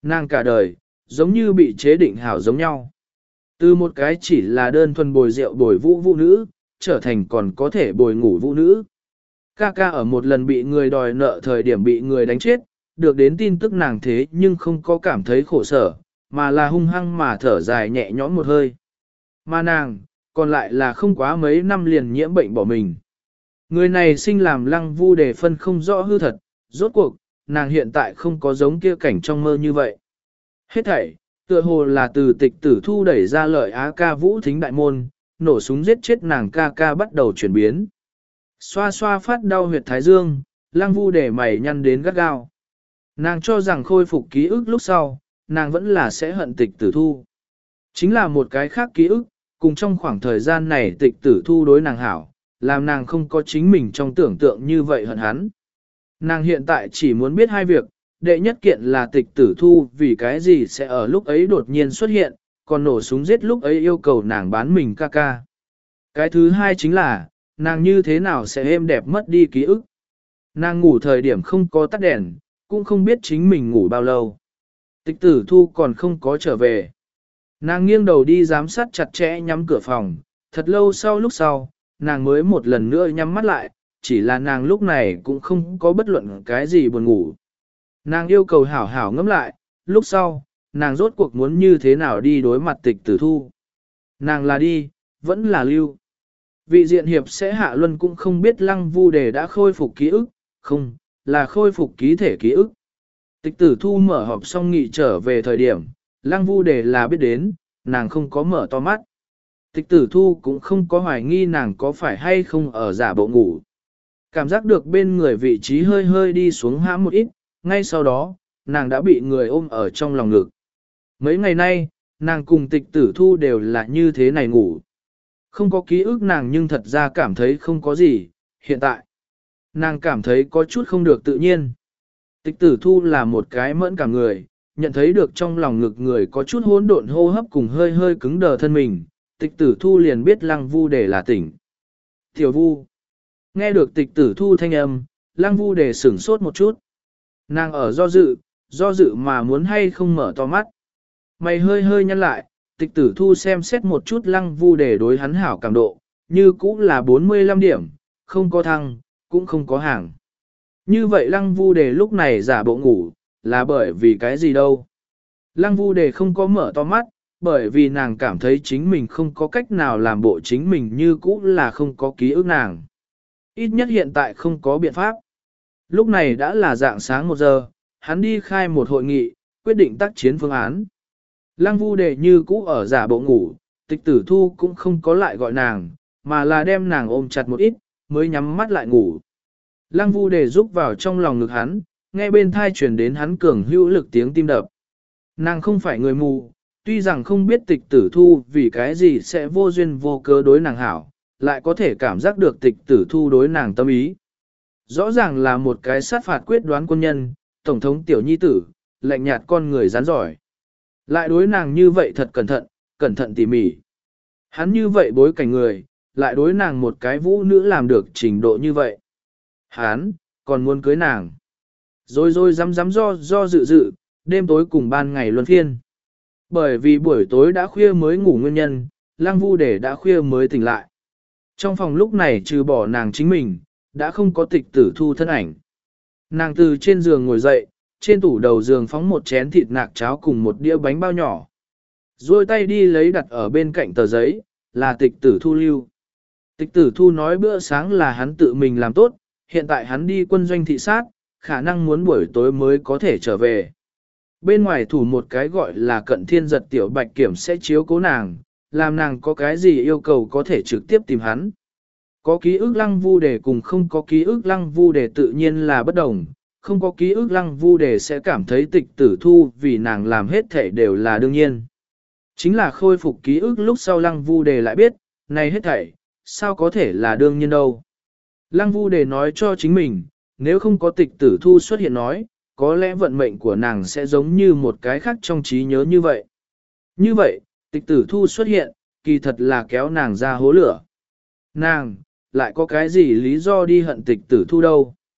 Nàng cả đời, giống như bị chế định hảo giống nhau. Từ một cái chỉ là đơn thuần bồi rượu bồi vũ vũ nữ, trở thành còn có thể bồi ngủ vũ nữ. Ca ca ở một lần bị người đòi nợ thời điểm bị người đánh chết, được đến tin tức nàng thế nhưng không có cảm thấy khổ sở, mà là hung hăng mà thở dài nhẹ nhõm một hơi. Mà nàng, còn lại là không quá mấy năm liền nhiễm bệnh bỏ mình. Người này sinh làm Lăng Vu Đề phân không rõ hư thật, rốt cuộc, nàng hiện tại không có giống kia cảnh trong mơ như vậy. Hết thảy, tựa hồ là từ tịch tử thu đẩy ra lợi Á ca vũ thính đại môn, nổ súng giết chết nàng ca ca bắt đầu chuyển biến. Xoa xoa phát đau huyệt thái dương, Lăng Vu Đề mày nhăn đến gắt gao. Nàng cho rằng khôi phục ký ức lúc sau, nàng vẫn là sẽ hận tịch tử thu. Chính là một cái khác ký ức, cùng trong khoảng thời gian này tịch tử thu đối nàng hảo, làm nàng không có chính mình trong tưởng tượng như vậy hận hắn. Nàng hiện tại chỉ muốn biết hai việc, đệ nhất kiện là tịch tử thu vì cái gì sẽ ở lúc ấy đột nhiên xuất hiện, còn nổ súng giết lúc ấy yêu cầu nàng bán mình ca ca. Cái thứ hai chính là, nàng như thế nào sẽ êm đẹp mất đi ký ức. Nàng ngủ thời điểm không có tắt đèn, cũng không biết chính mình ngủ bao lâu. Tịch tử thu còn không có trở về. Nàng nghiêng đầu đi giám sát chặt chẽ nhắm cửa phòng, thật lâu sau lúc sau, nàng mới một lần nữa nhắm mắt lại, chỉ là nàng lúc này cũng không có bất luận cái gì buồn ngủ. Nàng yêu cầu hảo hảo ngẫm lại, lúc sau, nàng rốt cuộc muốn như thế nào đi đối mặt tịch tử thu. Nàng là đi, vẫn là lưu. Vị diện hiệp sẽ hạ luân cũng không biết Lăng Vu Đề đã khôi phục ký ức, không, là khôi phục ký thể ký ức. Tịch tử thu mở họp xong nghị trở về thời điểm, Lăng Vu Đề là biết đến, nàng không có mở to mắt. Tịch tử thu cũng không có hoài nghi nàng có phải hay không ở giả bộ ngủ. Cảm giác được bên người vị trí hơi hơi đi xuống hãm một ít, ngay sau đó, nàng đã bị người ôm ở trong lòng ngực. Mấy ngày nay, nàng cùng tịch tử thu đều là như thế này ngủ. Không có ký ức nàng nhưng thật ra cảm thấy không có gì, hiện tại. Nàng cảm thấy có chút không được tự nhiên. Tịch tử thu là một cái mẫn cảm người, nhận thấy được trong lòng ngực người có chút hỗn độn hô hấp cùng hơi hơi cứng đờ thân mình, tịch tử thu liền biết Lăng Vu Đề là tỉnh. Tiểu Vu. Nghe được tịch tử thu thanh âm, Lăng Vu Đề sửng sốt một chút. Nàng ở do dự, do dự mà muốn hay không mở to mắt. Mày hơi hơi nhăn lại, tịch tử thu xem xét một chút Lăng Vu Đề đối hắn hảo cảm độ, như cũng là bốn mươi lăm điểm, không có thăng, cũng không có hàng. Như vậy Lăng Vu Đề lúc này giả bộ ngủ, là bởi vì cái gì đâu. Lăng Vu Đề không có mở to mắt, bởi vì nàng cảm thấy chính mình không có cách nào làm bộ chính mình như cũ là không có ký ức nàng. Ít nhất hiện tại không có biện pháp. Lúc này đã là dạng sáng một giờ, hắn đi khai một hội nghị, quyết định tác chiến phương án. Lăng Vu Đề như cũ ở giả bộ ngủ, tịch tử thu cũng không có lại gọi nàng, mà là đem nàng ôm chặt một ít, mới nhắm mắt lại ngủ. Lăng Vu Đề rúc vào trong lòng ngực hắn, nghe bên thai truyền đến hắn cường hữu lực tiếng tim đập. Nàng không phải người mù, tuy rằng không biết tịch tử thu vì cái gì sẽ vô duyên vô cớ đối nàng hảo, lại có thể cảm giác được tịch tử thu đối nàng tâm ý. Rõ ràng là một cái sát phạt quyết đoán quân nhân, tổng thống tiểu nhi tử, lạnh nhạt con người rắn giỏi. Lại đối nàng như vậy thật cẩn thận, cẩn thận tỉ mỉ. Hắn như vậy bối cảnh người, lại đối nàng một cái vũ nữ làm được trình độ như vậy. Hắn, còn muốn cưới nàng. Rồi rồi dám dám do do dự dự, đêm tối cùng ban ngày luân phiên. Bởi vì buổi tối đã khuya mới ngủ nguyên nhân, Lăng Vu Đề đã khuya mới tỉnh lại. Trong phòng lúc này trừ bỏ nàng chính mình, đã không có tịch tử thu thân ảnh. Nàng từ trên giường ngồi dậy, trên tủ đầu giường phóng một chén thịt nạc cháo cùng một đĩa bánh bao nhỏ. Rồi tay đi lấy đặt ở bên cạnh tờ giấy, là tịch tử thu lưu. Tịch tử thu nói bữa sáng là hắn tự mình làm tốt, hiện tại hắn đi quân doanh thị sát, khả năng muốn buổi tối mới có thể trở về. Bên ngoài thủ một cái gọi là cận thiên giật tiểu bạch kiểm sẽ chiếu cố nàng, làm nàng có cái gì yêu cầu có thể trực tiếp tìm hắn. Có ký ức Lăng Vu Đề cùng không có ký ức Lăng Vu Đề tự nhiên là bất đồng, không có ký ức Lăng Vu Đề sẽ cảm thấy tịch tử thu vì nàng làm hết thể đều là đương nhiên. Chính là khôi phục ký ức lúc sau Lăng Vu Đề lại biết, này hết thảy, sao có thể là đương nhiên đâu. Lăng Vu Đề nói cho chính mình, nếu không có tịch tử thu xuất hiện nói, có lẽ vận mệnh của nàng sẽ giống như một cái khác trong trí nhớ như vậy. Như vậy, tịch tử thu xuất hiện, kỳ thật là kéo nàng ra hố lửa. Nàng, lại có cái gì lý do đi hận tịch tử thu đâu.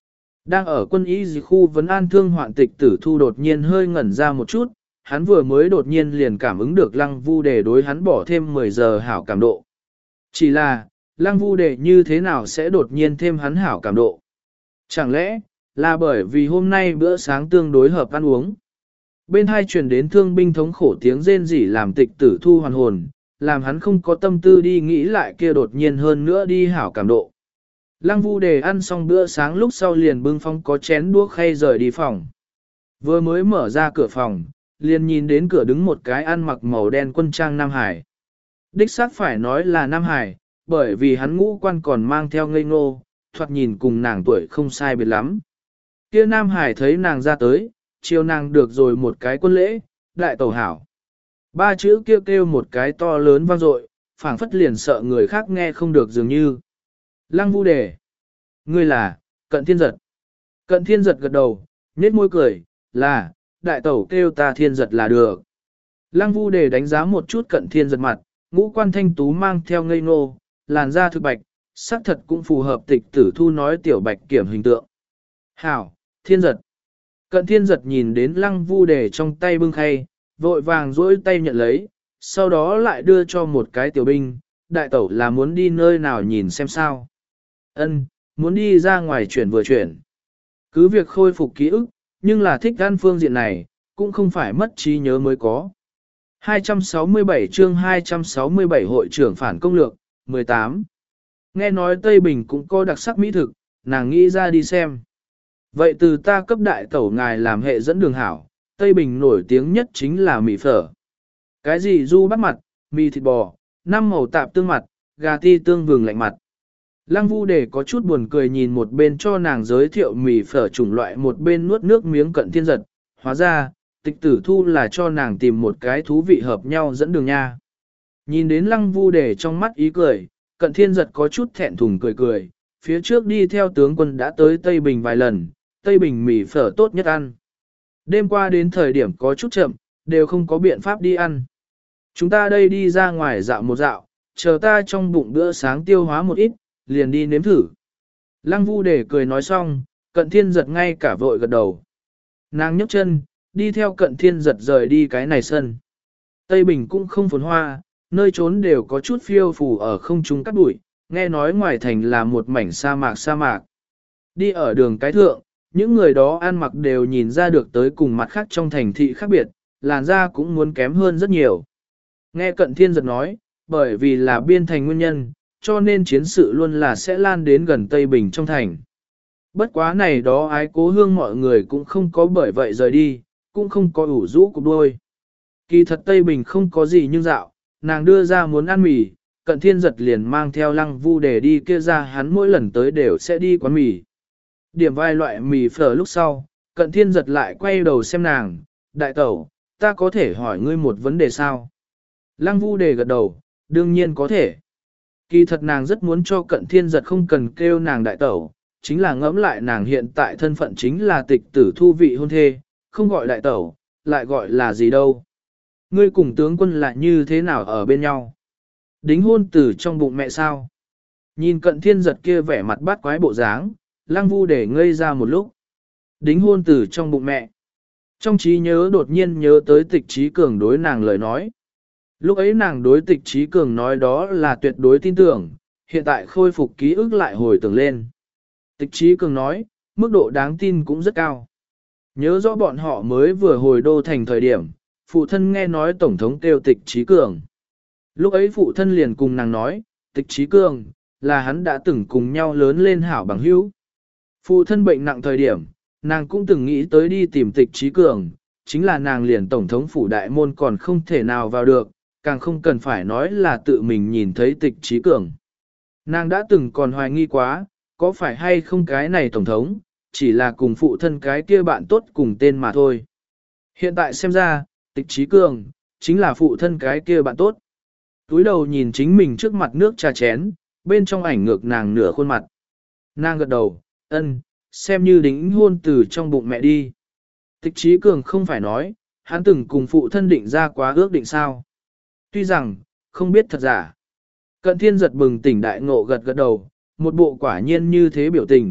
Đang ở quân y gì khu vấn an thương hoạn tịch tử thu đột nhiên hơi ngẩn ra một chút, hắn vừa mới đột nhiên liền cảm ứng được lăng vu đề đối hắn bỏ thêm mười giờ hảo cảm độ. Chỉ là, lăng vu đề như thế nào sẽ đột nhiên thêm hắn hảo cảm độ? Chẳng lẽ, là bởi vì hôm nay bữa sáng tương đối hợp ăn uống? Bên hai truyền đến thương binh thống khổ tiếng rên rỉ làm tịch tử thu hoàn hồn, làm hắn không có tâm tư đi nghĩ lại kia đột nhiên hơn nữa đi hảo cảm độ. Lăng vu đề ăn xong bữa sáng lúc sau liền bưng phong có chén đũa khay rời đi phòng. Vừa mới mở ra cửa phòng, liền nhìn đến cửa đứng một cái ăn mặc màu đen quân trang Nam Hải. Đích xác phải nói là Nam Hải, bởi vì hắn ngũ quan còn mang theo ngây ngô, thoạt nhìn cùng nàng tuổi không sai biệt lắm. Kia Nam Hải thấy nàng ra tới, chiều nàng được rồi một cái quân lễ, đại tẩu hảo. Ba chữ kêu kêu một cái to lớn vang dội, phảng phất liền sợ người khác nghe không được dường như. Lăng vu đề. Ngươi là, Cận Thiên Giật. Cận Thiên Giật gật đầu, nhếch môi cười, là, đại tẩu kêu ta Thiên Giật là được. Lăng vu đề đánh giá một chút Cận Thiên Giật mặt, ngũ quan thanh tú mang theo ngây ngô, làn da thực bạch, sắc thật cũng phù hợp tịch tử thu nói tiểu bạch kiểm hình tượng. Hảo, Thiên Giật. Cận Thiên Giật nhìn đến lăng vu đề trong tay bưng khay, vội vàng duỗi tay nhận lấy, sau đó lại đưa cho một cái tiểu binh, đại tẩu là muốn đi nơi nào nhìn xem sao. Ân, muốn đi ra ngoài chuyển vừa chuyển. Cứ việc khôi phục ký ức, nhưng là thích ăn phương diện này, cũng không phải mất trí nhớ mới có. hai trăm sáu mươi bảy chương hai trăm sáu mươi bảy hội trưởng phản công lược, mười tám. Nghe nói Tây Bình cũng có đặc sắc mỹ thực, nàng nghĩ ra đi xem. Vậy từ ta cấp đại tẩu ngài làm hệ dẫn đường hảo, Tây Bình nổi tiếng nhất chính là mì phở. Cái gì du bắt mặt, mì thịt bò, năm màu tạp tương mặt, gà ti tương vừng lạnh mặt. Lăng vu đề có chút buồn cười nhìn một bên cho nàng giới thiệu mì phở chủng loại một bên nuốt nước miếng Cận Thiên Giật. Hóa ra, tịch tử thu là cho nàng tìm một cái thú vị hợp nhau dẫn đường nha. Nhìn đến lăng vu đề trong mắt ý cười, Cận Thiên Giật có chút thẹn thùng cười cười, phía trước đi theo tướng quân đã tới Tây Bình vài lần, Tây Bình mì phở tốt nhất ăn. Đêm qua đến thời điểm có chút chậm, đều không có biện pháp đi ăn. Chúng ta đây đi ra ngoài dạo một dạo, chờ ta trong bụng bữa sáng tiêu hóa một ít, liền đi nếm thử. Lăng vu đề cười nói xong, Cận Thiên Giật ngay cả vội gật đầu. Nàng nhấc chân, đi theo Cận Thiên Giật rời đi cái này sân. Tây Bình cũng không phồn hoa, nơi trốn đều có chút phiêu phù ở không trung cát bụi, nghe nói ngoài thành là một mảnh sa mạc sa mạc. Đi ở đường cái thượng, những người đó ăn mặc đều nhìn ra được tới cùng mặt khác trong thành thị khác biệt, làn da cũng muốn kém hơn rất nhiều. Nghe Cận Thiên Giật nói, bởi vì là biên thành nguyên nhân, cho nên chiến sự luôn là sẽ lan đến gần Tây Bình trong thành. Bất quá này đó ái cố hương mọi người cũng không có bởi vậy rời đi, cũng không có ủ rũ cục đôi. Kỳ thật Tây Bình không có gì nhưng dạo, nàng đưa ra muốn ăn mì, Cận Thiên Giật liền mang theo lăng vu để đi kia ra hắn mỗi lần tới đều sẽ đi quán mì. Điểm vài loại mì phở lúc sau, Cận Thiên Giật lại quay đầu xem nàng, đại tẩu, ta có thể hỏi ngươi một vấn đề sao? Lăng vu đề gật đầu, đương nhiên có thể. Kỳ thật nàng rất muốn cho Cận Thiên Giật không cần kêu nàng đại tẩu, chính là ngẫm lại nàng hiện tại thân phận chính là tịch tử thu vị hôn thê, không gọi đại tẩu, lại gọi là gì đâu. Ngươi cùng tướng quân lại như thế nào ở bên nhau? Đính hôn tử trong bụng mẹ sao? Nhìn Cận Thiên Giật kia vẻ mặt bát quái bộ dáng, Lăng vu để ngây ra một lúc. Đính hôn tử trong bụng mẹ. Trong trí nhớ đột nhiên nhớ tới tịch trí cường đối nàng lời nói. Lúc ấy nàng đối tịch trí cường nói đó là tuyệt đối tin tưởng, hiện tại khôi phục ký ức lại hồi tưởng lên. Tịch trí cường nói, mức độ đáng tin cũng rất cao. Nhớ rõ bọn họ mới vừa hồi đô thành thời điểm, phụ thân nghe nói tổng thống kêu tịch trí cường. Lúc ấy phụ thân liền cùng nàng nói, tịch trí cường, là hắn đã từng cùng nhau lớn lên hảo bằng hữu. Phụ thân bệnh nặng thời điểm, nàng cũng từng nghĩ tới đi tìm tịch trí cường, chính là nàng liền tổng thống phủ đại môn còn không thể nào vào được, càng không cần phải nói là tự mình nhìn thấy tịch trí cường. Nàng đã từng còn hoài nghi quá, có phải hay không cái này tổng thống, chỉ là cùng phụ thân cái kia bạn tốt cùng tên mà thôi. Hiện tại xem ra, tịch trí cường, chính là phụ thân cái kia bạn tốt. Túi đầu nhìn chính mình trước mặt nước trà chén, bên trong ảnh ngược nàng nửa khuôn mặt. Nàng gật đầu, ân, xem như đính hôn từ trong bụng mẹ đi. Tịch trí cường không phải nói, hắn từng cùng phụ thân định ra quá ước định sao. Tuy rằng, không biết thật giả. Cận Thiên Giật bừng tỉnh đại ngộ gật gật đầu, một bộ quả nhiên như thế biểu tình,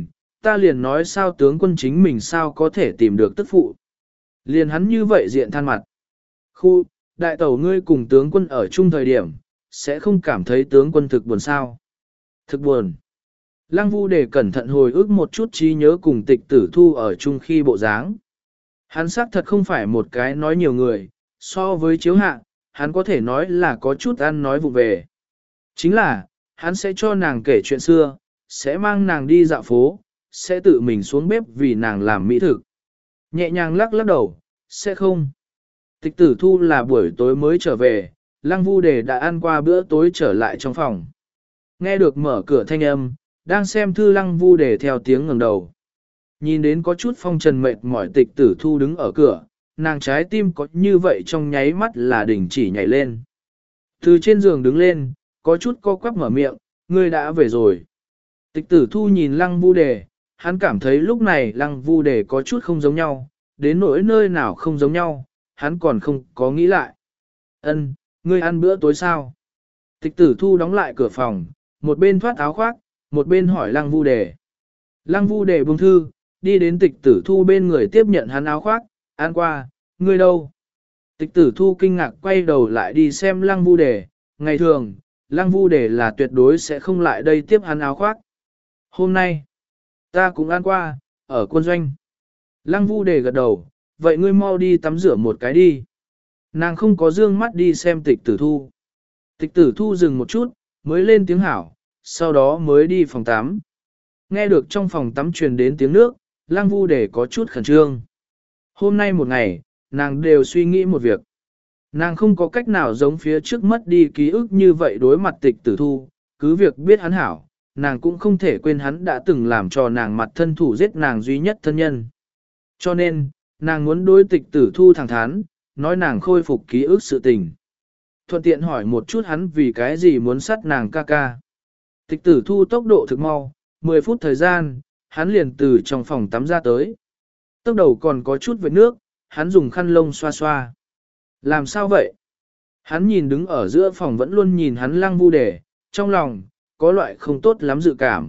ta liền nói sao tướng quân chính mình sao có thể tìm được tức phụ. Liền hắn như vậy diện than mặt. Khu, đại tẩu ngươi cùng tướng quân ở chung thời điểm, sẽ không cảm thấy tướng quân thực buồn sao. Thực buồn. Lăng Vu để cẩn thận hồi ức một chút trí nhớ cùng tịch tử thu ở chung khi bộ dáng. Hắn xác thật không phải một cái nói nhiều người, so với chiếu hạ, hắn có thể nói là có chút ăn nói vụ về. Chính là, hắn sẽ cho nàng kể chuyện xưa, sẽ mang nàng đi dạo phố, sẽ tự mình xuống bếp vì nàng làm mỹ thực. Nhẹ nhàng lắc lắc đầu, sẽ không. Tịch tử thu là buổi tối mới trở về, Lăng Vu Đề đã ăn qua bữa tối trở lại trong phòng. Nghe được mở cửa thanh âm, đang xem thư Lăng Vu Đề theo tiếng ngẩng đầu. Nhìn đến có chút phong trần mệt mỏi tịch tử thu đứng ở cửa, nàng trái tim có như vậy trong nháy mắt là đình chỉ nhảy lên. Từ trên giường đứng lên, có chút co quắp mở miệng, ngươi đã về rồi. Tịch tử thu nhìn Lăng Vu Đề, hắn cảm thấy lúc này Lăng Vu Đề có chút không giống nhau, đến nỗi nơi nào không giống nhau, hắn còn không có nghĩ lại. Ân, ngươi ăn bữa tối sao? Tịch tử thu đóng lại cửa phòng, một bên thoát áo khoác, một bên hỏi Lăng Vu Đề. Lăng Vu Đề buông thư, đi đến tịch tử thu bên người tiếp nhận hắn áo khoác, ăn qua, ngươi đâu? Tịch tử thu kinh ngạc quay đầu lại đi xem Lăng Vu Đề, ngày thường, Lăng Vu Đề là tuyệt đối sẽ không lại đây tiếp hắn áo khoác. Hôm nay, ta cũng ăn qua, ở quân doanh. Lăng Vu Đề gật đầu, vậy ngươi mau đi tắm rửa một cái đi. Nàng không có dương mắt đi xem tịch tử thu. Tịch tử thu dừng một chút, mới lên tiếng hảo, sau đó mới đi phòng tắm. Nghe được trong phòng tắm truyền đến tiếng nước, Lăng Vu Đề có chút khẩn trương. Hôm nay một ngày, nàng đều suy nghĩ một việc. Nàng không có cách nào giống phía trước mất đi ký ức như vậy đối mặt tịch tử thu, cứ việc biết hắn hảo, nàng cũng không thể quên hắn đã từng làm cho nàng mặt thân thủ giết nàng duy nhất thân nhân. Cho nên, nàng muốn đối tịch tử thu thẳng thắn, nói nàng khôi phục ký ức sự tình. Thuận tiện hỏi một chút hắn vì cái gì muốn sát nàng ca ca. Tịch tử thu tốc độ thực mau, mười phút thời gian, hắn liền từ trong phòng tắm ra tới. Tốc đầu còn có chút vệt nước, hắn dùng khăn lông xoa xoa. Làm sao vậy? Hắn nhìn đứng ở giữa phòng vẫn luôn nhìn hắn Lăng Vu Đề, trong lòng, có loại không tốt lắm dự cảm.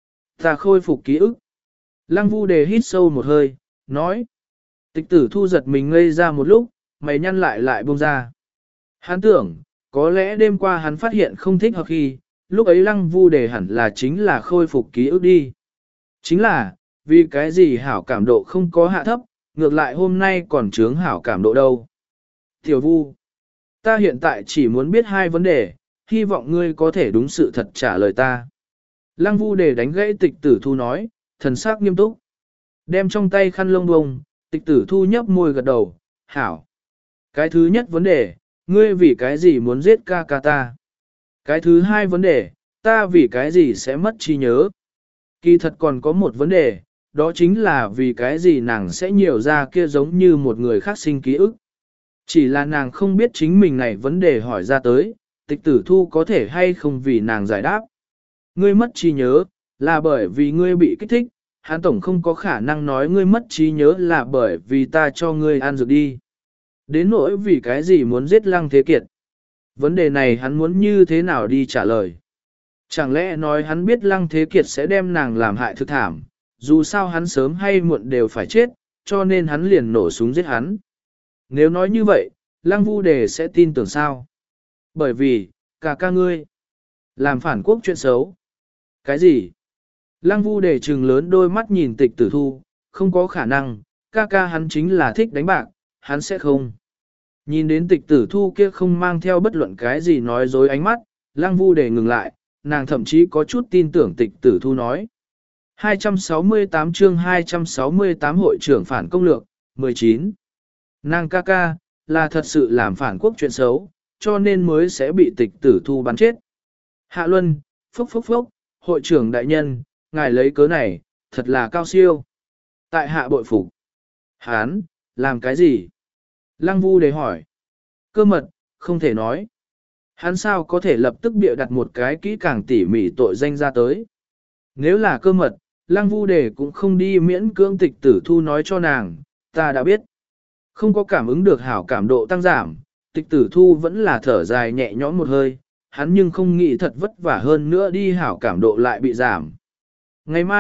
Ta khôi phục ký ức. Lăng Vu Đề hít sâu một hơi, nói. Tịch tử thu giật mình ngây ra một lúc, mày nhăn lại lại buông ra. Hắn tưởng, có lẽ đêm qua hắn phát hiện không thích hợp khi, lúc ấy Lăng Vu Đề hẳn là chính là khôi phục ký ức đi. Chính là, vì cái gì hảo cảm độ không có hạ thấp, ngược lại hôm nay còn chướng hảo cảm độ đâu. Tiểu Vu, ta hiện tại chỉ muốn biết hai vấn đề, hy vọng ngươi có thể đúng sự thật trả lời ta. Lăng Vu Đề đánh gãy tịch tử thu nói, thần sắc nghiêm túc. Đem trong tay khăn lông bông, tịch tử thu nhấp môi gật đầu, hảo. Cái thứ nhất vấn đề, ngươi vì cái gì muốn giết ca ca ta? Cái thứ hai vấn đề, ta vì cái gì sẽ mất trí nhớ? Kỳ thật còn có một vấn đề, đó chính là vì cái gì nàng sẽ nhiều ra kia giống như một người khác sinh ký ức. Chỉ là nàng không biết chính mình này vấn đề hỏi ra tới, tịch tử thu có thể hay không vì nàng giải đáp. Ngươi mất trí nhớ, là bởi vì ngươi bị kích thích, hắn tổng không có khả năng nói ngươi mất trí nhớ là bởi vì ta cho ngươi ăn dược đi. Đến nỗi vì cái gì muốn giết Lăng Thế Kiệt. Vấn đề này hắn muốn như thế nào đi trả lời. Chẳng lẽ nói hắn biết Lăng Thế Kiệt sẽ đem nàng làm hại thực thảm, dù sao hắn sớm hay muộn đều phải chết, cho nên hắn liền nổ súng giết hắn. Nếu nói như vậy, Lăng Vu Đề sẽ tin tưởng sao? Bởi vì, cả ca ngươi, làm phản quốc chuyện xấu. Cái gì? Lăng Vu Đề trừng lớn đôi mắt nhìn tịch tử thu, không có khả năng, ca ca hắn chính là thích đánh bạc, hắn sẽ không. Nhìn đến tịch tử thu kia không mang theo bất luận cái gì nói dối ánh mắt, Lăng Vu Đề ngừng lại, nàng thậm chí có chút tin tưởng tịch tử thu nói. hai trăm sáu mươi tám chương hai trăm sáu mươi tám hội trưởng phản công lược, mười chín. Nàng ca ca, là thật sự làm phản quốc chuyện xấu, cho nên mới sẽ bị tịch tử thu bắn chết. Hạ Luân, phúc phúc phúc, hội trưởng đại nhân, ngài lấy cớ này, thật là cao siêu. Tại hạ bội phục. Hán, làm cái gì? Lăng Vu Đề hỏi. Cơ mật, không thể nói. Hắn sao có thể lập tức bịa đặt một cái kỹ càng tỉ mỉ tội danh ra tới. Nếu là cơ mật, Lăng Vu Đề cũng không đi miễn cưỡng tịch tử thu nói cho nàng, ta đã biết. Không có cảm ứng được hảo cảm độ tăng giảm, tịch tử thu vẫn là thở dài nhẹ nhõm một hơi, hắn nhưng không nghĩ thật vất vả hơn nữa đi hảo cảm độ lại bị giảm. Ngày mai,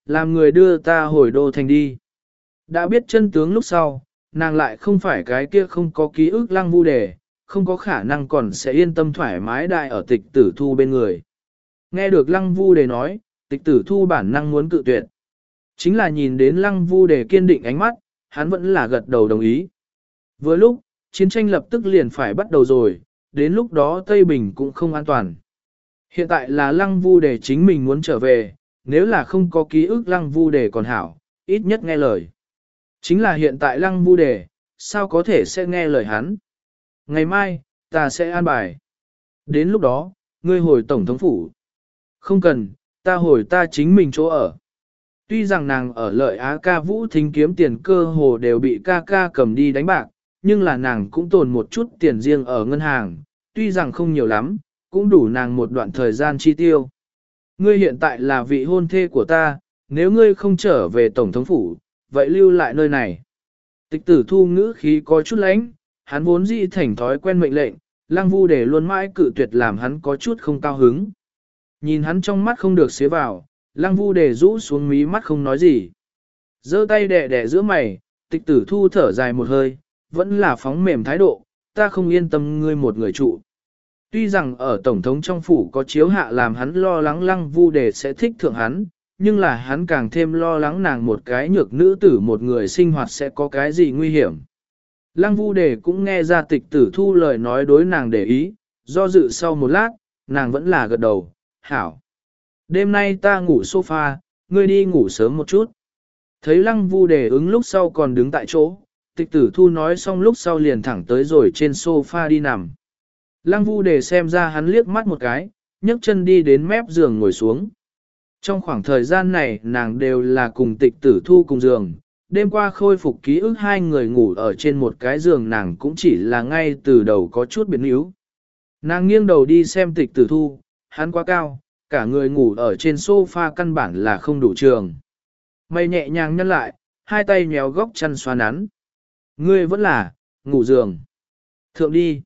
làm người đưa ta hồi đô thành đi. Đã biết chân tướng lúc sau, nàng lại không phải cái kia không có ký ức Lăng Vu Đề, không có khả năng còn sẽ yên tâm thoải mái đại ở tịch tử thu bên người. Nghe được Lăng Vu Đề nói, tịch tử thu bản năng muốn cự tuyệt. Chính là nhìn đến Lăng Vu Đề kiên định ánh mắt, hắn vẫn là gật đầu đồng ý. Vừa lúc, chiến tranh lập tức liền phải bắt đầu rồi, đến lúc đó Tây Bình cũng không an toàn. Hiện tại là Lăng Vu Đề chính mình muốn trở về, nếu là không có ký ức Lăng Vu Đề còn hảo, ít nhất nghe lời. Chính là hiện tại Lăng Vu Đề, sao có thể sẽ nghe lời hắn. Ngày mai, ta sẽ an bài. Đến lúc đó, ngươi hồi tổng thống phủ. Không cần, ta hồi ta chính mình chỗ ở. Tuy rằng nàng ở lợi Á ca vũ thính kiếm tiền cơ hồ đều bị ca ca cầm đi đánh bạc, nhưng là nàng cũng tồn một chút tiền riêng ở ngân hàng, tuy rằng không nhiều lắm, cũng đủ nàng một đoạn thời gian chi tiêu. Ngươi hiện tại là vị hôn thê của ta, nếu ngươi không trở về tổng thống phủ, vậy lưu lại nơi này. Tịch tử thu ngữ khí có chút lãnh, hắn vốn dĩ thành thói quen mệnh lệnh, Lăng Vu Đề luôn mãi cự tuyệt làm hắn có chút không cao hứng. Nhìn hắn trong mắt không được xế vào, Lăng Vu Đề rũ xuống mí mắt không nói gì. Giơ tay đẻ đẻ giữa mày, tịch tử thu thở dài một hơi, vẫn là phóng mềm thái độ, ta không yên tâm ngươi một người trụ. Tuy rằng ở Tổng thống trong phủ có chiếu hạ làm hắn lo lắng Lăng Vu Đề sẽ thích thượng hắn, nhưng là hắn càng thêm lo lắng nàng một cái nhược nữ tử một người sinh hoạt sẽ có cái gì nguy hiểm. Lăng Vu Đề cũng nghe ra tịch tử thu lời nói đối nàng để ý, do dự sau một lát, nàng vẫn là gật đầu, hảo. Đêm nay ta ngủ sofa, ngươi đi ngủ sớm một chút. Thấy Lăng Vu Đề ứng lúc sau còn đứng tại chỗ, tịch tử thu nói xong lúc sau liền thẳng tới rồi trên sofa đi nằm. Lăng Vu Đề xem ra hắn liếc mắt một cái, nhấc chân đi đến mép giường ngồi xuống. Trong khoảng thời gian này nàng đều là cùng tịch tử thu cùng giường, đêm qua khôi phục ký ức hai người ngủ ở trên một cái giường nàng cũng chỉ là ngay từ đầu có chút biến yếu. Nàng nghiêng đầu đi xem tịch tử thu, hắn quá cao, cả người ngủ ở trên sofa căn bản là không đủ trường. Mày nhẹ nhàng nhăn lại, hai tay nhéo góc chăn xoa nắn. Ngươi vẫn là, ngủ giường. Thượng đi.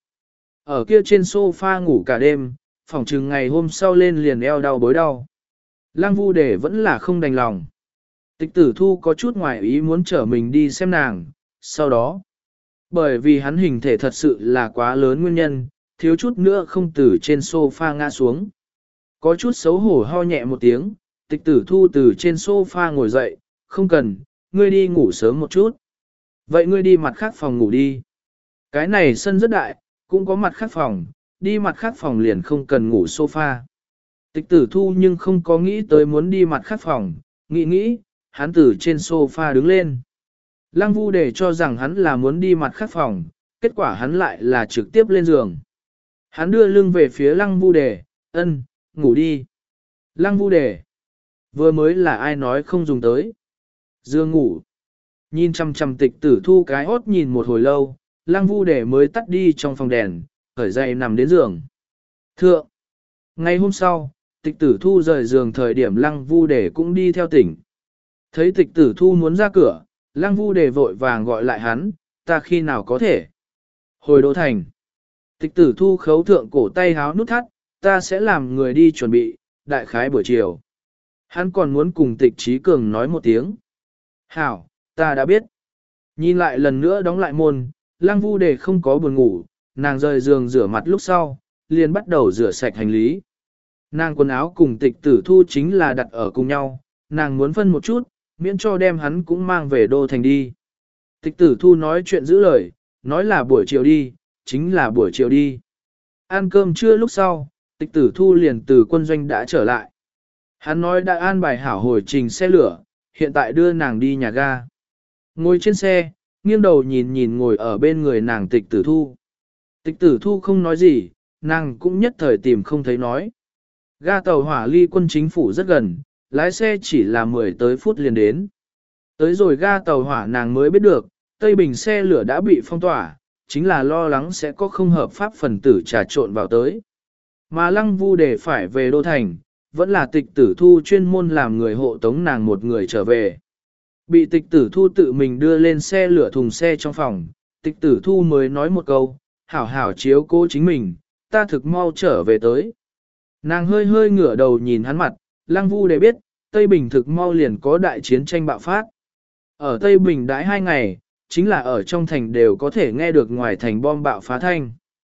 Ở kia trên sofa ngủ cả đêm, phỏng chừng ngày hôm sau lên liền eo đau bối đau. Lăng Vu Đề vẫn là không đành lòng. Tịch tử thu có chút ngoài ý muốn chở mình đi xem nàng, sau đó. Bởi vì hắn hình thể thật sự là quá lớn nguyên nhân, thiếu chút nữa không từ trên sofa ngã xuống. Có chút xấu hổ ho nhẹ một tiếng, tịch tử thu từ trên sofa ngồi dậy, không cần, ngươi đi ngủ sớm một chút. Vậy ngươi đi mặt khác phòng ngủ đi. Cái này sân rất đại, cũng có mặt khác phòng, đi mặt khác phòng liền không cần ngủ sofa. Tịch tử thu nhưng không có nghĩ tới muốn đi mặt khác phòng, nghĩ nghĩ, hắn từ trên sofa đứng lên. Lăng Vu Đề cho rằng hắn là muốn đi mặt khác phòng, kết quả hắn lại là trực tiếp lên giường. Hắn đưa lưng về phía Lăng Vu Đề, ân, ngủ đi. Lăng Vu Đề, vừa mới là ai nói không dùng tới. Dương ngủ. Nhìn chăm chăm tịch tử thu cái hốt nhìn một hồi lâu, Lăng Vu Đề mới tắt đi trong phòng đèn, khởi dậy nằm đến giường. Thượng. Ngày hôm sau, tịch tử thu rời giường thời điểm Lăng Vu Đề cũng đi theo tỉnh. Thấy tịch tử thu muốn ra cửa, Lăng Vu Đề vội vàng gọi lại hắn, ta khi nào có thể. Hồi Đô Thành. Tịch tử thu khấu thượng cổ tay háo nút thắt, ta sẽ làm người đi chuẩn bị, đại khái buổi chiều. Hắn còn muốn cùng tịch trí cường nói một tiếng. Hảo, ta đã biết. Nhìn lại lần nữa đóng lại môn, Lăng Vu Đề không có buồn ngủ, nàng rời giường rửa mặt lúc sau, liền bắt đầu rửa sạch hành lý. Nàng quần áo cùng tịch tử thu chính là đặt ở cùng nhau, nàng muốn phân một chút, miễn cho đem hắn cũng mang về Đô Thành đi. Tịch tử thu nói chuyện giữ lời, nói là buổi chiều đi, chính là buổi chiều đi. Ăn cơm trưa lúc sau, tịch tử thu liền từ quân doanh đã trở lại. Hắn nói đã an bài hảo hồi trình xe lửa, hiện tại đưa nàng đi nhà ga. Ngồi trên xe, nghiêng đầu nhìn nhìn ngồi ở bên người nàng tịch tử thu. Tịch tử thu không nói gì, nàng cũng nhất thời tìm không thấy nói. Ga tàu hỏa ly quân chính phủ rất gần, lái xe chỉ là mười tới phút liền đến. Tới rồi ga tàu hỏa nàng mới biết được, Tây Bình xe lửa đã bị phong tỏa, chính là lo lắng sẽ có không hợp pháp phần tử trà trộn vào tới. Mà Lăng Vu Đề phải về Đô Thành, vẫn là tịch tử thu chuyên môn làm người hộ tống nàng một người trở về. Bị tịch tử thu tự mình đưa lên xe lửa thùng xe trong phòng, tịch tử thu mới nói một câu, hảo hảo chiếu cố chính mình, ta thực mau trở về tới. Nàng hơi hơi ngửa đầu nhìn hắn mặt, Lăng Vu Đề biết, Tây Bình thực mau liền có đại chiến tranh bạo phát. Ở Tây Bình đãi hai ngày, chính là ở trong thành đều có thể nghe được ngoài thành bom bạo phá thanh.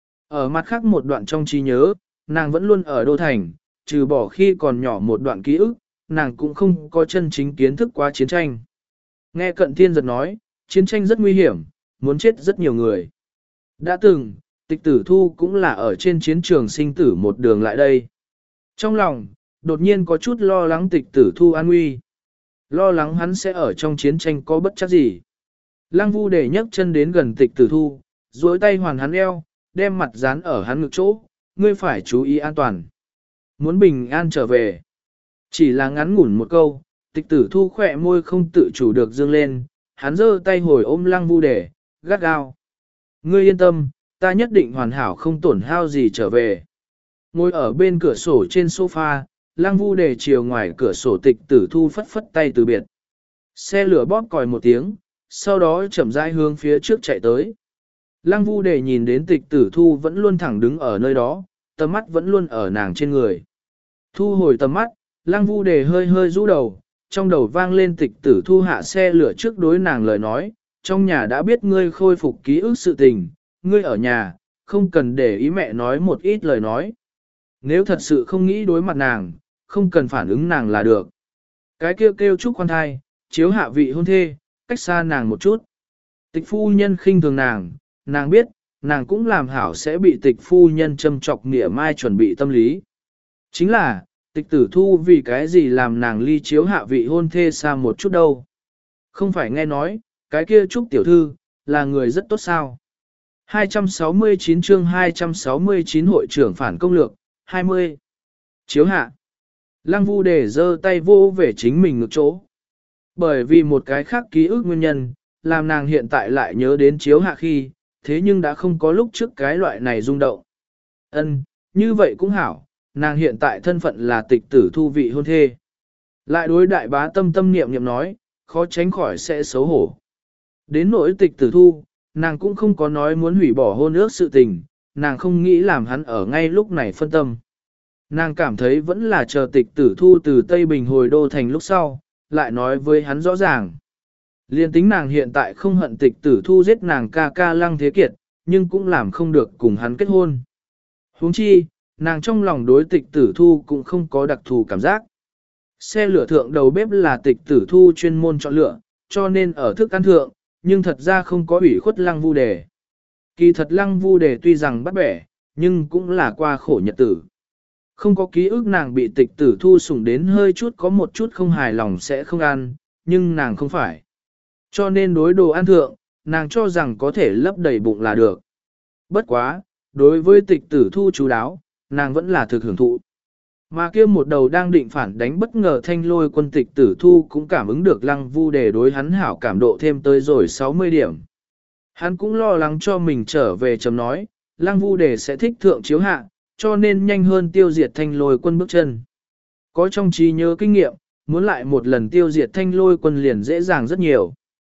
Ở mặt khác một đoạn trong trí nhớ, nàng vẫn luôn ở đô thành, trừ bỏ khi còn nhỏ một đoạn ký ức, nàng cũng không có chân chính kiến thức qua chiến tranh. Nghe Cận Thiên Giật nói, chiến tranh rất nguy hiểm, muốn chết rất nhiều người. Đã từng, Tịch Tử Thu cũng là ở trên chiến trường sinh tử một đường lại đây. Trong lòng, đột nhiên có chút lo lắng Tịch Tử Thu an nguy. Lo lắng hắn sẽ ở trong chiến tranh có bất chắc gì. Lăng Vu để nhấc chân đến gần Tịch Tử Thu, duỗi tay hoàn hắn eo, đem mặt dán ở hắn ngực chỗ, ngươi phải chú ý an toàn. Muốn bình an trở về. Chỉ là ngắn ngủn một câu, Tịch Tử Thu khỏe môi không tự chủ được dương lên, hắn giơ tay hồi ôm Lăng Vu để, gắt gao. Ngươi yên tâm, ta nhất định hoàn hảo không tổn hao gì trở về. Ngồi ở bên cửa sổ trên sofa, Lăng Vu để chiều ngoài cửa sổ Tịch Tử Thu phất phất tay từ biệt. Xe lửa bóp còi một tiếng, sau đó chậm rãi hướng phía trước chạy tới. Lăng Vu để nhìn đến Tịch Tử Thu vẫn luôn thẳng đứng ở nơi đó, tầm mắt vẫn luôn ở nàng trên người. Thu hồi tầm mắt, Lăng Vu để hơi hơi rũ đầu, trong đầu vang lên Tịch Tử Thu hạ xe lửa trước đối nàng lời nói, trong nhà đã biết ngươi khôi phục ký ức sự tình, ngươi ở nhà, không cần để ý mẹ nói một ít lời nói. Nếu thật sự không nghĩ đối mặt nàng, không cần phản ứng nàng là được. Cái kêu kêu chúc khoan thai, chiếu hạ vị hôn thê, cách xa nàng một chút. Tịch phu nhân khinh thường nàng, nàng biết, nàng cũng làm hảo sẽ bị tịch phu nhân châm chọc nghĩa mai chuẩn bị tâm lý. Chính là, tịch Tử Thu vì cái gì làm nàng ly chiếu hạ vị hôn thê xa một chút đâu. Không phải nghe nói, cái kia Trúc tiểu thư, là người rất tốt sao. hai trăm sáu mươi chín chương hai trăm sáu mươi chín hội trưởng phản công lược, hai mươi. Chiếu hạ. Lăng Vu để giơ tay vô về chính mình ngược chỗ. Bởi vì một cái khác ký ức nguyên nhân, làm nàng hiện tại lại nhớ đến chiếu hạ khi, thế nhưng đã không có lúc trước cái loại này rung động. Ân, như vậy cũng hảo, nàng hiện tại thân phận là Tịch Tử Thu vị hôn thê. Lại đối đại bá tâm tâm niệm niệm nói, khó tránh khỏi sẽ xấu hổ. Đến nỗi Tịch Tử Thu, nàng cũng không có nói muốn hủy bỏ hôn ước sự tình, nàng không nghĩ làm hắn ở ngay lúc này phân tâm. Nàng cảm thấy vẫn là chờ Tịch Tử Thu từ Tây Bình hồi đô thành lúc sau, lại nói với hắn rõ ràng. Liên tính nàng hiện tại không hận Tịch Tử Thu giết nàng ca ca Lăng Thế Kiệt, nhưng cũng làm không được cùng hắn kết hôn. Huống chi, nàng trong lòng đối Tịch Tử Thu cũng không có đặc thù cảm giác. Xe lửa thượng đầu bếp là Tịch Tử Thu chuyên môn chọn lựa, cho nên ở thức ăn thượng, nhưng thật ra không có ủy khuất Lăng Vu Đề. Kỳ thật Lăng Vu Đề tuy rằng bắt bẻ, nhưng cũng là qua khổ nhật tử. Không có ký ức nàng bị Tịch Tử Thu sủng đến hơi chút có một chút không hài lòng sẽ không ăn, nhưng nàng không phải. Cho nên đối đồ ăn thượng, nàng cho rằng có thể lấp đầy bụng là được. Bất quá, đối với Tịch Tử Thu chú đáo, nàng vẫn là thực hưởng thụ. Mà kia một đầu đang định phản đánh bất ngờ Thanh Lôi Quân Tịch Tử Thu cũng cảm ứng được Lăng Vu để đối hắn hảo cảm độ thêm tới rồi sáu mươi điểm. Hắn cũng lo lắng cho mình trở về chấm nói, Lăng Vu để sẽ thích thượng chiếu hạ, cho nên nhanh hơn tiêu diệt Thanh Lôi Quân bước chân. Có trong trí nhớ kinh nghiệm, muốn lại một lần tiêu diệt Thanh Lôi Quân liền dễ dàng rất nhiều.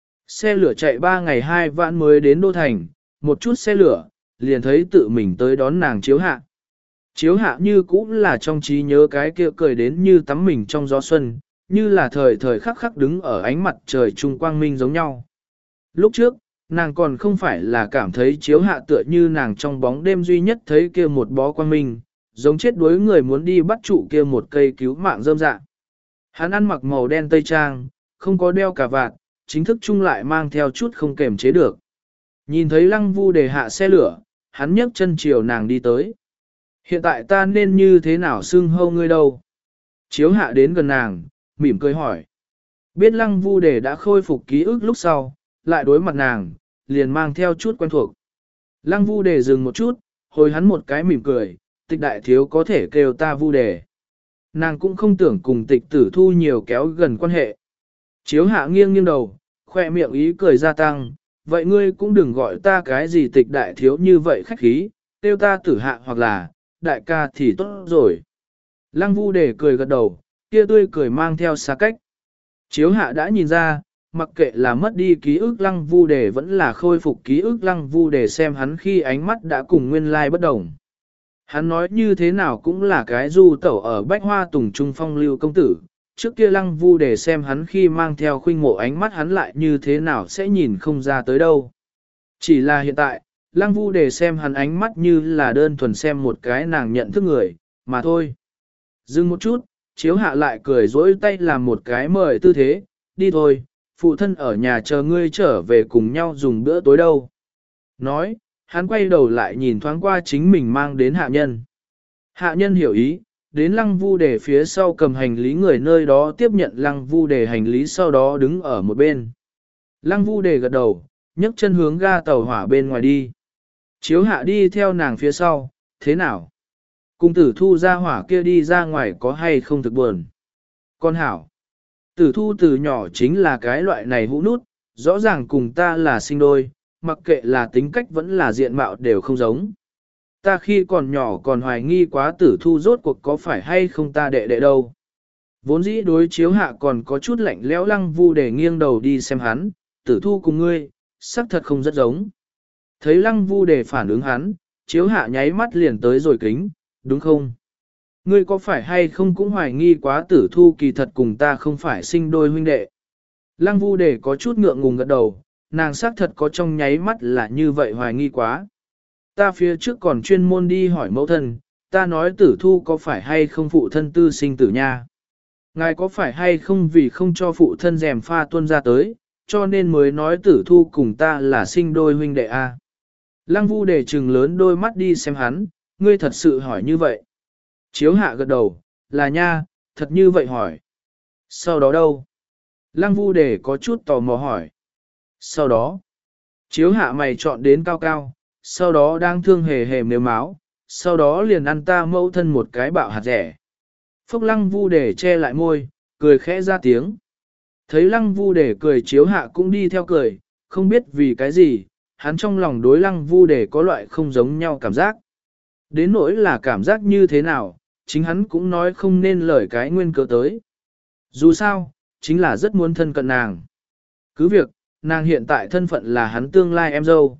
Xe lửa chạy ba ngày hai vãn mới đến Đô Thành, một chút xe lửa, liền thấy tự mình tới đón nàng chiếu hạ. Chiếu hạ như cũng là trong trí nhớ cái kia cười đến như tắm mình trong gió xuân, như là thời thời khắc khắc đứng ở ánh mặt trời trung quang minh giống nhau. Lúc trước, nàng còn không phải là cảm thấy chiếu hạ tựa như nàng trong bóng đêm duy nhất thấy kia một bó quang minh, giống chết đuối người muốn đi bắt trụ kia một cây cứu mạng rơm dạ. Hắn ăn mặc màu đen tây trang, không có đeo cà vạt, chính thức chung lại mang theo chút không kềm chế được. Nhìn thấy Lăng Vu để hạ xe lửa, hắn nhấc chân chiều nàng đi tới. Hiện tại ta nên như thế nào xưng hâu ngươi đâu? Chiếu hạ đến gần nàng, mỉm cười hỏi. Biết Lăng Vu để đã khôi phục ký ức lúc sau, lại đối mặt nàng, liền mang theo chút quen thuộc. Lăng Vu để dừng một chút, hồi hắn một cái mỉm cười, Tịch đại thiếu có thể kêu ta Vu để. Nàng cũng không tưởng cùng Tịch Tử Thu nhiều kéo gần quan hệ. Chiếu hạ nghiêng nghiêng đầu, khoe miệng ý cười gia tăng, vậy ngươi cũng đừng gọi ta cái gì Tịch đại thiếu như vậy khách khí, kêu ta Tử hạ hoặc là đại ca thì tốt rồi. Lăng Vu để cười gật đầu, kia tươi cười mang theo xa cách. Chiếu hạ đã nhìn ra, mặc kệ là mất đi ký ức Lăng Vu để vẫn là khôi phục ký ức Lăng Vu để xem hắn khi ánh mắt đã cùng nguyên lai bất đồng. Hắn nói như thế nào cũng là cái du tẩu ở bách hoa tùng trung phong lưu công tử, trước kia lăng vu để xem hắn khi mang theo khuynh mộ ánh mắt hắn lại như thế nào sẽ nhìn không ra tới đâu. Chỉ là hiện tại, lăng vu để xem hắn ánh mắt như là đơn thuần xem một cái nàng nhận thức người, mà thôi. Dừng một chút, chiếu hạ lại cười dỗi tay làm một cái mời tư thế, đi thôi, phụ thân ở nhà chờ ngươi trở về cùng nhau dùng bữa tối đâu. Nói, hắn quay đầu lại nhìn thoáng qua chính mình mang đến hạ nhân. Hạ nhân hiểu ý, đến lăng vu đề phía sau cầm hành lý người nơi đó tiếp nhận lăng vu đề hành lý sau đó đứng ở một bên. Lăng vu đề gật đầu, nhấc chân hướng ga tàu hỏa bên ngoài đi. Chiếu hạ đi theo nàng phía sau, thế nào? Cùng tử thu ra hỏa kia đi ra ngoài có hay không thực buồn? Con hảo. Tử thu từ nhỏ chính là cái loại này hũ nút, rõ ràng cùng ta là sinh đôi, mặc kệ là tính cách vẫn là diện mạo đều không giống. Ta khi còn nhỏ còn hoài nghi quá tử thu rốt cuộc có phải hay không ta đệ đệ đâu. Vốn dĩ đối chiếu hạ còn có chút lạnh lẽo lăng vu để nghiêng đầu đi xem hắn, tử thu cùng ngươi, sắc thật không rất giống. Thấy lăng vu để phản ứng hắn, chiếu hạ nháy mắt liền tới rồi kính, đúng không? Ngươi có phải hay không cũng hoài nghi quá tử thu kỳ thật cùng ta không phải sinh đôi huynh đệ. Lăng vu để có chút ngượng ngùng gật đầu, nàng xác thật có trong nháy mắt là như vậy hoài nghi quá. Ta phía trước còn chuyên môn đi hỏi mẫu thân, ta nói tử thu có phải hay không phụ thân tư sinh tử nha. Ngài có phải hay không vì không cho phụ thân rèm pha tuân ra tới, cho nên mới nói tử thu cùng ta là sinh đôi huynh đệ a. Lăng vu để trừng lớn đôi mắt đi xem hắn, ngươi thật sự hỏi như vậy. Chiếu hạ gật đầu, là nha, thật như vậy hỏi. Sau đó đâu? Lăng vu để có chút tò mò hỏi. Sau đó, chiếu hạ mày chọn đến cao cao, sau đó đang thương hề hề nếu máu, sau đó liền ăn ta mẫu thân một cái bạo hạt rẻ. Phúc lăng vu để che lại môi, cười khẽ ra tiếng. Thấy lăng vu để cười chiếu hạ cũng đi theo cười, không biết vì cái gì, hắn trong lòng đối lăng vu để có loại không giống nhau cảm giác. Đến nỗi là cảm giác như thế nào, chính hắn cũng nói không nên lời cái nguyên cớ tới. Dù sao, chính là rất muốn thân cận nàng. Cứ việc, nàng hiện tại thân phận là hắn tương lai em dâu.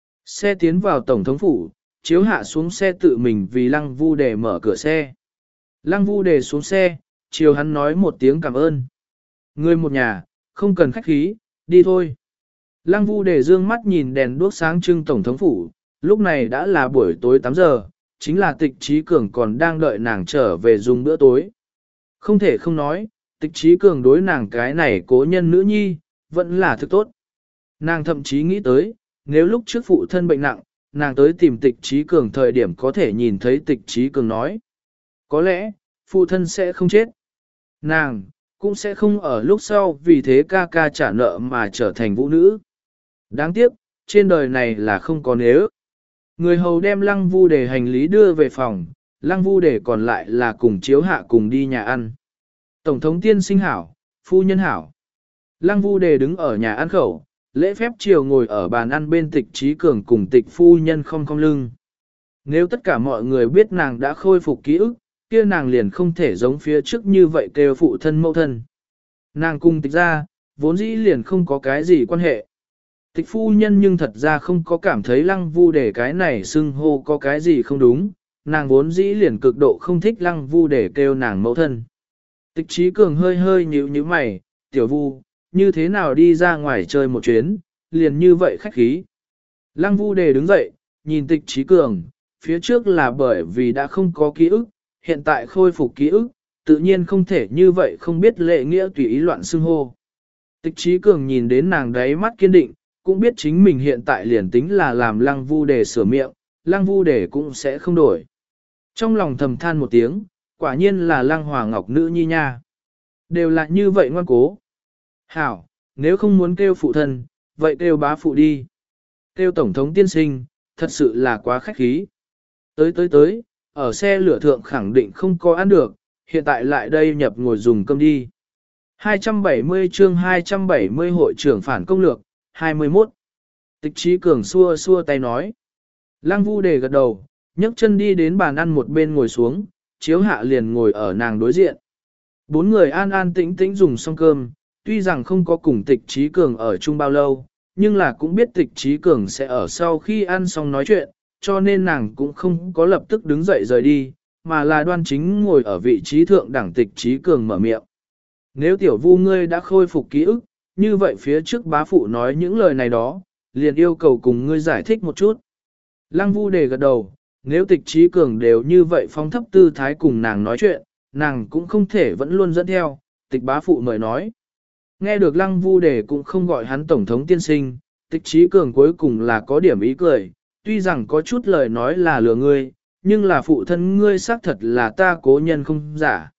Xe tiến vào tổng thống phủ, chiếu hạ xuống xe tự mình vì lăng vu để mở cửa xe. Lăng vu để xuống xe, chiều hắn nói một tiếng cảm ơn. Người một nhà, không cần khách khí, đi thôi. Lăng vu để dương mắt nhìn đèn đuốc sáng trưng tổng thống phủ, lúc này đã là buổi tối tám giờ, chính là tịch trí cường còn đang đợi nàng trở về dùng bữa tối. Không thể không nói, tịch trí cường đối nàng cái này cố nhân nữ nhi, vẫn là thực tốt. Nàng thậm chí nghĩ tới, nếu lúc trước phụ thân bệnh nặng, nàng tới tìm tịch trí cường thời điểm có thể nhìn thấy tịch trí cường nói. Có lẽ, phụ thân sẽ không chết. Nàng, cũng sẽ không ở lúc sau vì thế ca ca trả nợ mà trở thành vũ nữ. Đáng tiếc, trên đời này là không có nếu. Người hầu đem lăng vu để hành lý đưa về phòng, lăng vu để còn lại là cùng chiếu hạ cùng đi nhà ăn. Tổng thống tiên sinh hảo, phu nhân hảo. Lăng vu để đứng ở nhà ăn khẩu, lễ phép chiều ngồi ở bàn ăn bên tịch trí cường cùng tịch phu nhân không cong lưng. Nếu tất cả mọi người biết nàng đã khôi phục ký ức, kia nàng liền không thể giống phía trước như vậy kêu phụ thân mẫu thân. Nàng cùng tịch ra, vốn dĩ liền không có cái gì quan hệ. Tịch phu nhân nhưng thật ra không có cảm thấy lăng vu để cái này xưng hô có cái gì không đúng, nàng vốn dĩ liền cực độ không thích lăng vu để kêu nàng mẫu thân. Tịch trí cường hơi hơi nhíu nhíu mày, tiểu vu, như thế nào đi ra ngoài chơi một chuyến, liền như vậy khách khí. Lăng vu đề đứng dậy, nhìn tịch trí cường, phía trước là bởi vì đã không có ký ức, hiện tại khôi phục ký ức, tự nhiên không thể như vậy không biết lệ nghĩa tùy ý loạn xưng hô. Tịch trí cường nhìn đến nàng đáy mắt kiên định, cũng biết chính mình hiện tại liền tính là làm lăng vu đề sửa miệng, lăng vu đề cũng sẽ không đổi. Trong lòng thầm than một tiếng, quả nhiên là lăng hòa ngọc nữ nhi nha. Đều là như vậy ngoan cố. Hảo, nếu không muốn kêu phụ thân, vậy kêu bá phụ đi. Kêu tổng thống tiên sinh, thật sự là quá khách khí. Tới tới tới, ở xe lửa thượng khẳng định không có ăn được, hiện tại lại đây nhập ngồi dùng cơm đi. hai trăm bảy mươi chương hai trăm bảy mươi hội trưởng phản công lược, hai mươi mốt. Tịch trí cường xua xua tay nói. Lăng vu đề gật đầu, nhấc chân đi đến bàn ăn một bên ngồi xuống, chiếu hạ liền ngồi ở nàng đối diện. Bốn người an an tĩnh tĩnh dùng xong cơm, tuy rằng không có cùng tịch trí cường ở chung bao lâu, nhưng là cũng biết tịch trí cường sẽ ở sau khi ăn xong nói chuyện, cho nên nàng cũng không có lập tức đứng dậy rời đi, mà là đoan chính ngồi ở vị trí thượng đẳng tịch trí cường mở miệng. Nếu tiểu vu ngươi đã khôi phục ký ức, như vậy phía trước bá phụ nói những lời này đó, liền yêu cầu cùng ngươi giải thích một chút. Lăng vu đề gật đầu, nếu tịch trí cường đều như vậy phong thấp tư thái cùng nàng nói chuyện, nàng cũng không thể vẫn luôn dẫn theo, tịch bá phụ mời nói. Nghe được lăng vu đề cũng không gọi hắn tổng thống tiên sinh, tịch trí cường cuối cùng là có điểm ý cười, tuy rằng có chút lời nói là lừa ngươi, nhưng là phụ thân ngươi xác thật là ta cố nhân không giả.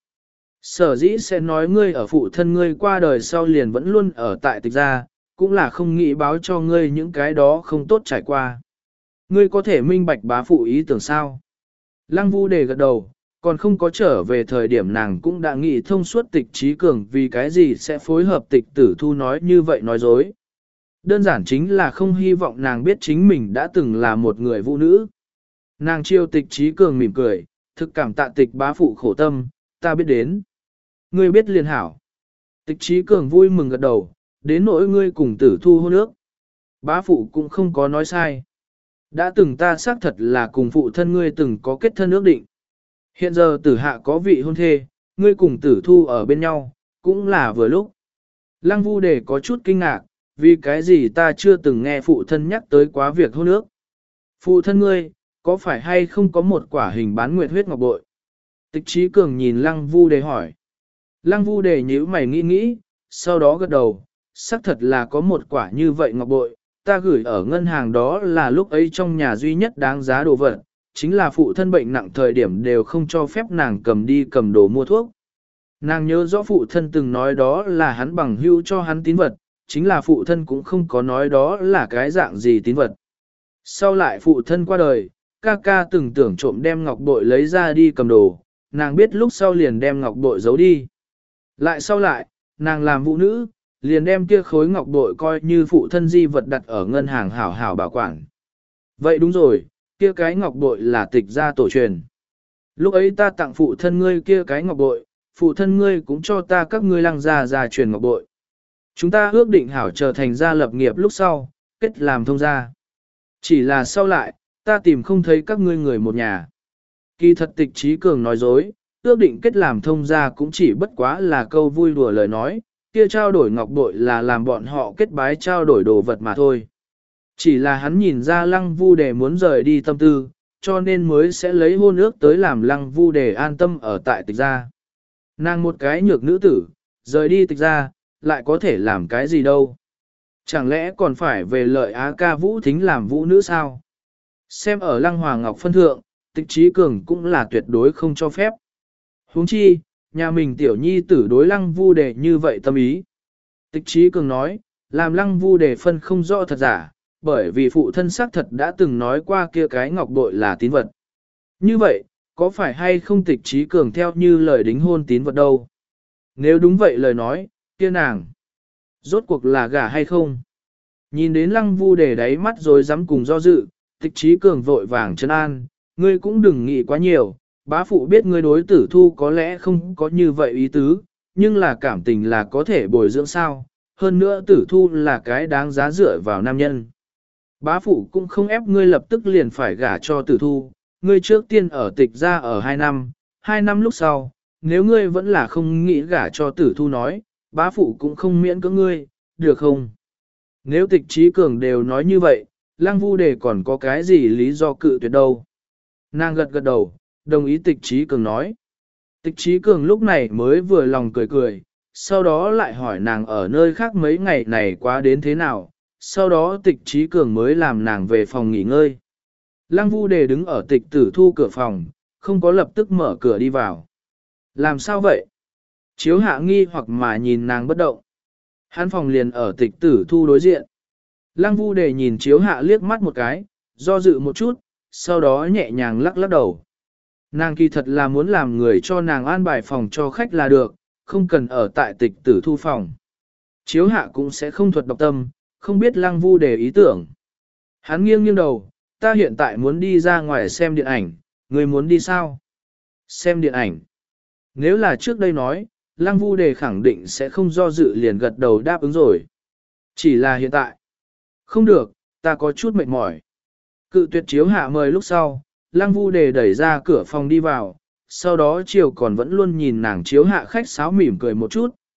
Sở dĩ sẽ nói ngươi ở phụ thân ngươi qua đời sau liền vẫn luôn ở tại tịch gia, cũng là không nghĩ báo cho ngươi những cái đó không tốt trải qua. Ngươi có thể minh bạch bá phụ ý tưởng sao? Lăng Vu đề gật đầu, còn không có trở về thời điểm nàng cũng đã nghĩ thông suốt tịch trí cường vì cái gì sẽ phối hợp tịch tử thu nói như vậy nói dối. Đơn giản chính là không hy vọng nàng biết chính mình đã từng là một người phụ nữ. Nàng chiêu tịch trí cường mỉm cười, thực cảm tạ tịch bá phụ khổ tâm, ta biết đến. Ngươi biết liền hảo. Tịch trí cường vui mừng gật đầu, đến nỗi ngươi cùng tử thu hôn ước. Bá phụ cũng không có nói sai. Đã từng ta xác thật là cùng phụ thân ngươi từng có kết thân ước định. Hiện giờ tử hạ có vị hôn thê, ngươi cùng tử thu ở bên nhau, cũng là vừa lúc. Lăng Vu đề có chút kinh ngạc, vì cái gì ta chưa từng nghe phụ thân nhắc tới quá việc hôn ước. Phụ thân ngươi, có phải hay không có một quả hình bán nguyệt huyết ngọc bội? Tịch trí cường nhìn Lăng Vu đề hỏi. Lăng Vu đề nhíu mày nghĩ nghĩ, sau đó gật đầu, xác thật là có một quả như vậy ngọc bội, ta gửi ở ngân hàng đó là lúc ấy trong nhà duy nhất đáng giá đồ vật, chính là phụ thân bệnh nặng thời điểm đều không cho phép nàng cầm đi cầm đồ mua thuốc. Nàng nhớ rõ phụ thân từng nói đó là hắn bằng hữu cho hắn tín vật, chính là phụ thân cũng không có nói đó là cái dạng gì tín vật. Sau lại phụ thân qua đời, ca ca từng tưởng trộm đem ngọc bội lấy ra đi cầm đồ, nàng biết lúc sau liền đem ngọc bội giấu đi. Lại sau lại, nàng làm phụ nữ, liền đem kia khối ngọc bội coi như phụ thân di vật đặt ở ngân hàng hảo hảo bảo quản. Vậy đúng rồi, kia cái ngọc bội là tịch gia tổ truyền. Lúc ấy ta tặng phụ thân ngươi kia cái ngọc bội, phụ thân ngươi cũng cho ta các ngươi lăng gia gia truyền ngọc bội. Chúng ta ước định hảo trở thành gia lập nghiệp lúc sau, kết làm thông gia. Chỉ là sau lại, ta tìm không thấy các ngươi người một nhà. Kỳ thật tịch trí cường nói dối, ước định kết làm thông gia cũng chỉ bất quá là câu vui đùa lời nói, kia trao đổi ngọc bội là làm bọn họ kết bái trao đổi đồ vật mà thôi. Chỉ là hắn nhìn ra Lăng Vu đề muốn rời đi tâm tư, cho nên mới sẽ lấy hôn ước tới làm Lăng Vu đề an tâm ở tại tịch gia. Nàng một cái nhược nữ tử, rời đi tịch gia, lại có thể làm cái gì đâu. Chẳng lẽ còn phải về lợi Á ca vũ thính làm vũ nữ sao? Xem ở Lăng Hoàng Ngọc phân thượng, tịch trí cường cũng là tuyệt đối không cho phép. Huống chi, nhà mình tiểu nhi tử đối Lăng Vu đề như vậy tâm ý. Tịch trí cường nói, làm Lăng Vu đề phân không rõ thật giả, bởi vì phụ thân xác thật đã từng nói qua kia cái ngọc bội là tín vật. Như vậy, có phải hay không tịch trí cường theo như lời đính hôn tín vật đâu? Nếu đúng vậy lời nói, kia nàng, rốt cuộc là gả hay không? Nhìn đến Lăng Vu đề đáy mắt rồi dám cùng do dự, tịch trí cường vội vàng trấn an, ngươi cũng đừng nghĩ quá nhiều, bá phụ biết ngươi đối tử thu có lẽ không có như vậy ý tứ, nhưng là cảm tình là có thể bồi dưỡng sao, hơn nữa tử thu là cái đáng giá dựa vào nam nhân. Bá phụ cũng không ép ngươi lập tức liền phải gả cho tử thu, ngươi trước tiên ở tịch gia ở hai năm, hai năm lúc sau, nếu ngươi vẫn là không nghĩ gả cho tử thu nói, bá phụ cũng không miễn cưỡng ngươi, được không? Nếu tịch trí cường đều nói như vậy, Lăng Vu đề còn có cái gì lý do cự tuyệt đâu? Nàng gật gật đầu, đồng ý tịch trí cường nói. Tịch trí cường lúc này mới vừa lòng cười cười, sau đó lại hỏi nàng ở nơi khác mấy ngày này quá đến thế nào, sau đó tịch trí cường mới làm nàng về phòng nghỉ ngơi. Lăng Vu đề đứng ở tịch tử thu cửa phòng, không có lập tức mở cửa đi vào. Làm sao vậy? Chiếu hạ nghi hoặc mà nhìn nàng bất động. Hắn phòng liền ở tịch tử thu đối diện. Lăng Vu đề nhìn chiếu hạ liếc mắt một cái, do dự một chút, sau đó nhẹ nhàng lắc lắc đầu. Nàng kỳ thật là muốn làm người cho nàng an bài phòng cho khách là được, không cần ở tại tịch tử thu phòng. Chiếu hạ cũng sẽ không thuật độc tâm, không biết Lăng Vu đề ý tưởng. Hắn nghiêng nghiêng đầu, ta hiện tại muốn đi ra ngoài xem điện ảnh, người muốn đi sao? Xem điện ảnh. Nếu là trước đây nói, Lăng Vu đề khẳng định sẽ không do dự liền gật đầu đáp ứng rồi. Chỉ là hiện tại. Không được, ta có chút mệt mỏi. Cự tuyệt chiếu hạ mời lúc sau, Lăng Vu đề đẩy ra cửa phòng đi vào, sau đó chiều còn vẫn luôn nhìn nàng chiếu hạ khách sáo mỉm cười một chút,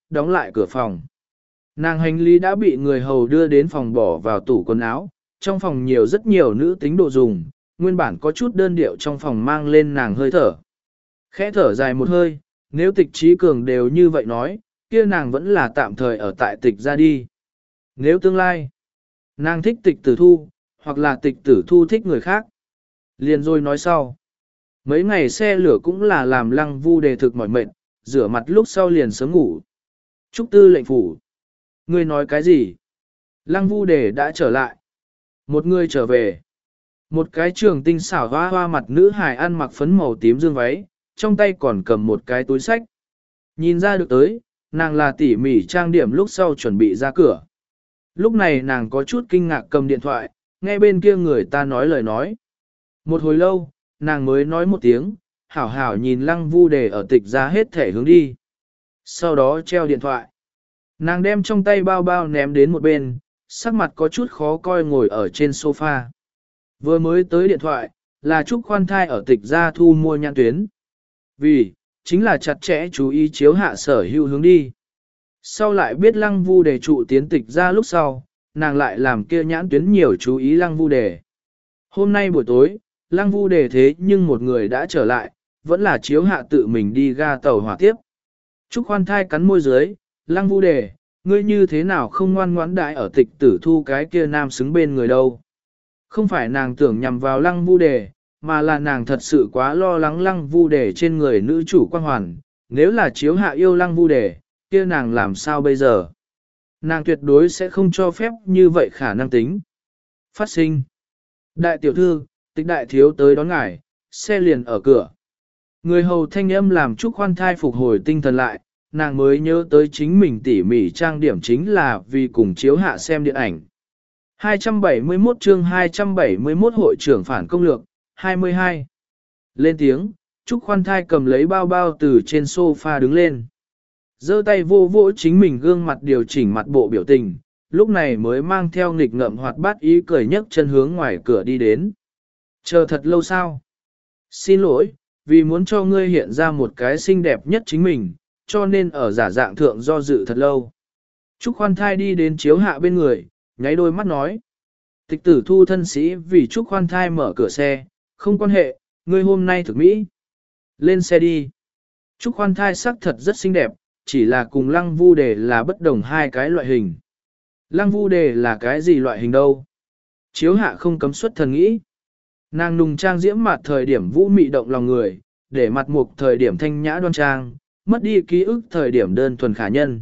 đóng lại cửa phòng. Nàng hành lý đã bị người hầu đưa đến phòng bỏ vào tủ quần áo, trong phòng nhiều rất nhiều nữ tính đồ dùng, nguyên bản có chút đơn điệu trong phòng mang lên nàng hơi thở. Khẽ thở dài một hơi, nếu tịch trí cường đều như vậy nói, kia nàng vẫn là tạm thời ở tại tịch ra đi. Nếu tương lai, nàng thích tịch tử thu, hoặc là tịch tử thu thích người khác. Liền rồi nói sau. Mấy ngày xe lửa cũng là làm Lăng Vu Đề thực mỏi mệt, rửa mặt lúc sau liền sớm ngủ. Trúc tư lệnh phủ. Ngươi nói cái gì? Lăng Vu Đề đã trở lại. Một người trở về. Một cái trường tinh xảo hoa hoa mặt nữ hài ăn mặc phấn màu tím dương váy, trong tay còn cầm một cái túi sách. Nhìn ra được tới, nàng là tỉ mỉ trang điểm lúc sau chuẩn bị ra cửa. Lúc này nàng có chút kinh ngạc cầm điện thoại, nghe bên kia người ta nói lời nói. Một hồi lâu, nàng mới nói một tiếng, hảo hảo nhìn Lăng Vu Đề ở tịch ra hết thể hướng đi. Sau đó treo điện thoại. Nàng đem trong tay bao bao ném đến một bên, sắc mặt có chút khó coi ngồi ở trên sofa. Vừa mới tới điện thoại, là Trúc Khoan Thai ở tịch ra thu mua nhãn tuyến. Vì, chính là chặt chẽ chú ý chiếu hạ sở hữu hướng đi. Sau lại biết Lăng Vu Đề trụ tiến tịch ra lúc sau, nàng lại làm kia nhãn tuyến nhiều chú ý Lăng Vu Đề. Hôm nay buổi tối, Lăng Vu Đề thế nhưng một người đã trở lại, vẫn là chiếu hạ tự mình đi ga tàu hỏa tiếp. Trúc Khoan Thai cắn môi dưới, Lăng Vu Đề, ngươi như thế nào không ngoan ngoãn đại ở tịch tử thu cái kia nam xứng bên người đâu. Không phải nàng tưởng nhằm vào Lăng Vu Đề, mà là nàng thật sự quá lo lắng Lăng Vu Đề trên người nữ chủ quan hoàn. Nếu là chiếu hạ yêu Lăng Vu Đề, kia nàng làm sao bây giờ? Nàng tuyệt đối sẽ không cho phép như vậy khả năng tính. Phát sinh. Đại tiểu thư, tịch đại thiếu tới đón ngài, xe liền ở cửa. Người hầu thanh âm làm Trúc Khoan Thai phục hồi tinh thần lại, nàng mới nhớ tới chính mình tỉ mỉ trang điểm chính là vì cùng chiếu hạ xem điện ảnh. hai trăm bảy mươi mốt chương hai trăm bảy mươi mốt hội trưởng phản công lược, hai mươi hai. Lên tiếng, Trúc Khoan Thai cầm lấy bao bao từ trên sofa đứng lên. giơ tay vô vỗ chính mình gương mặt điều chỉnh mặt bộ biểu tình, lúc này mới mang theo nghịch ngợm hoạt bát ý cười nhấc chân hướng ngoài cửa đi đến. Chờ thật lâu sao? Xin lỗi, vì muốn cho ngươi hiện ra một cái xinh đẹp nhất chính mình, cho nên ở giả dạng thượng do dự thật lâu. Trúc Khoan Thai đi đến chiếu hạ bên người, nháy đôi mắt nói. Tịch tử thu thân sĩ vì Trúc Khoan Thai mở cửa xe, không quan hệ, ngươi hôm nay thực mỹ. Lên xe đi. Trúc Khoan Thai sắc thật rất xinh đẹp, chỉ là cùng Lăng Vu Đề là bất đồng hai cái loại hình. Lăng Vu Đề là cái gì loại hình đâu? Chiếu hạ không cấm xuất thần nghĩ. Nàng nùng trang diễm mặt thời điểm vũ mị động lòng người, để mặt mục thời điểm thanh nhã đoan trang, mất đi ký ức thời điểm đơn thuần khả nhân.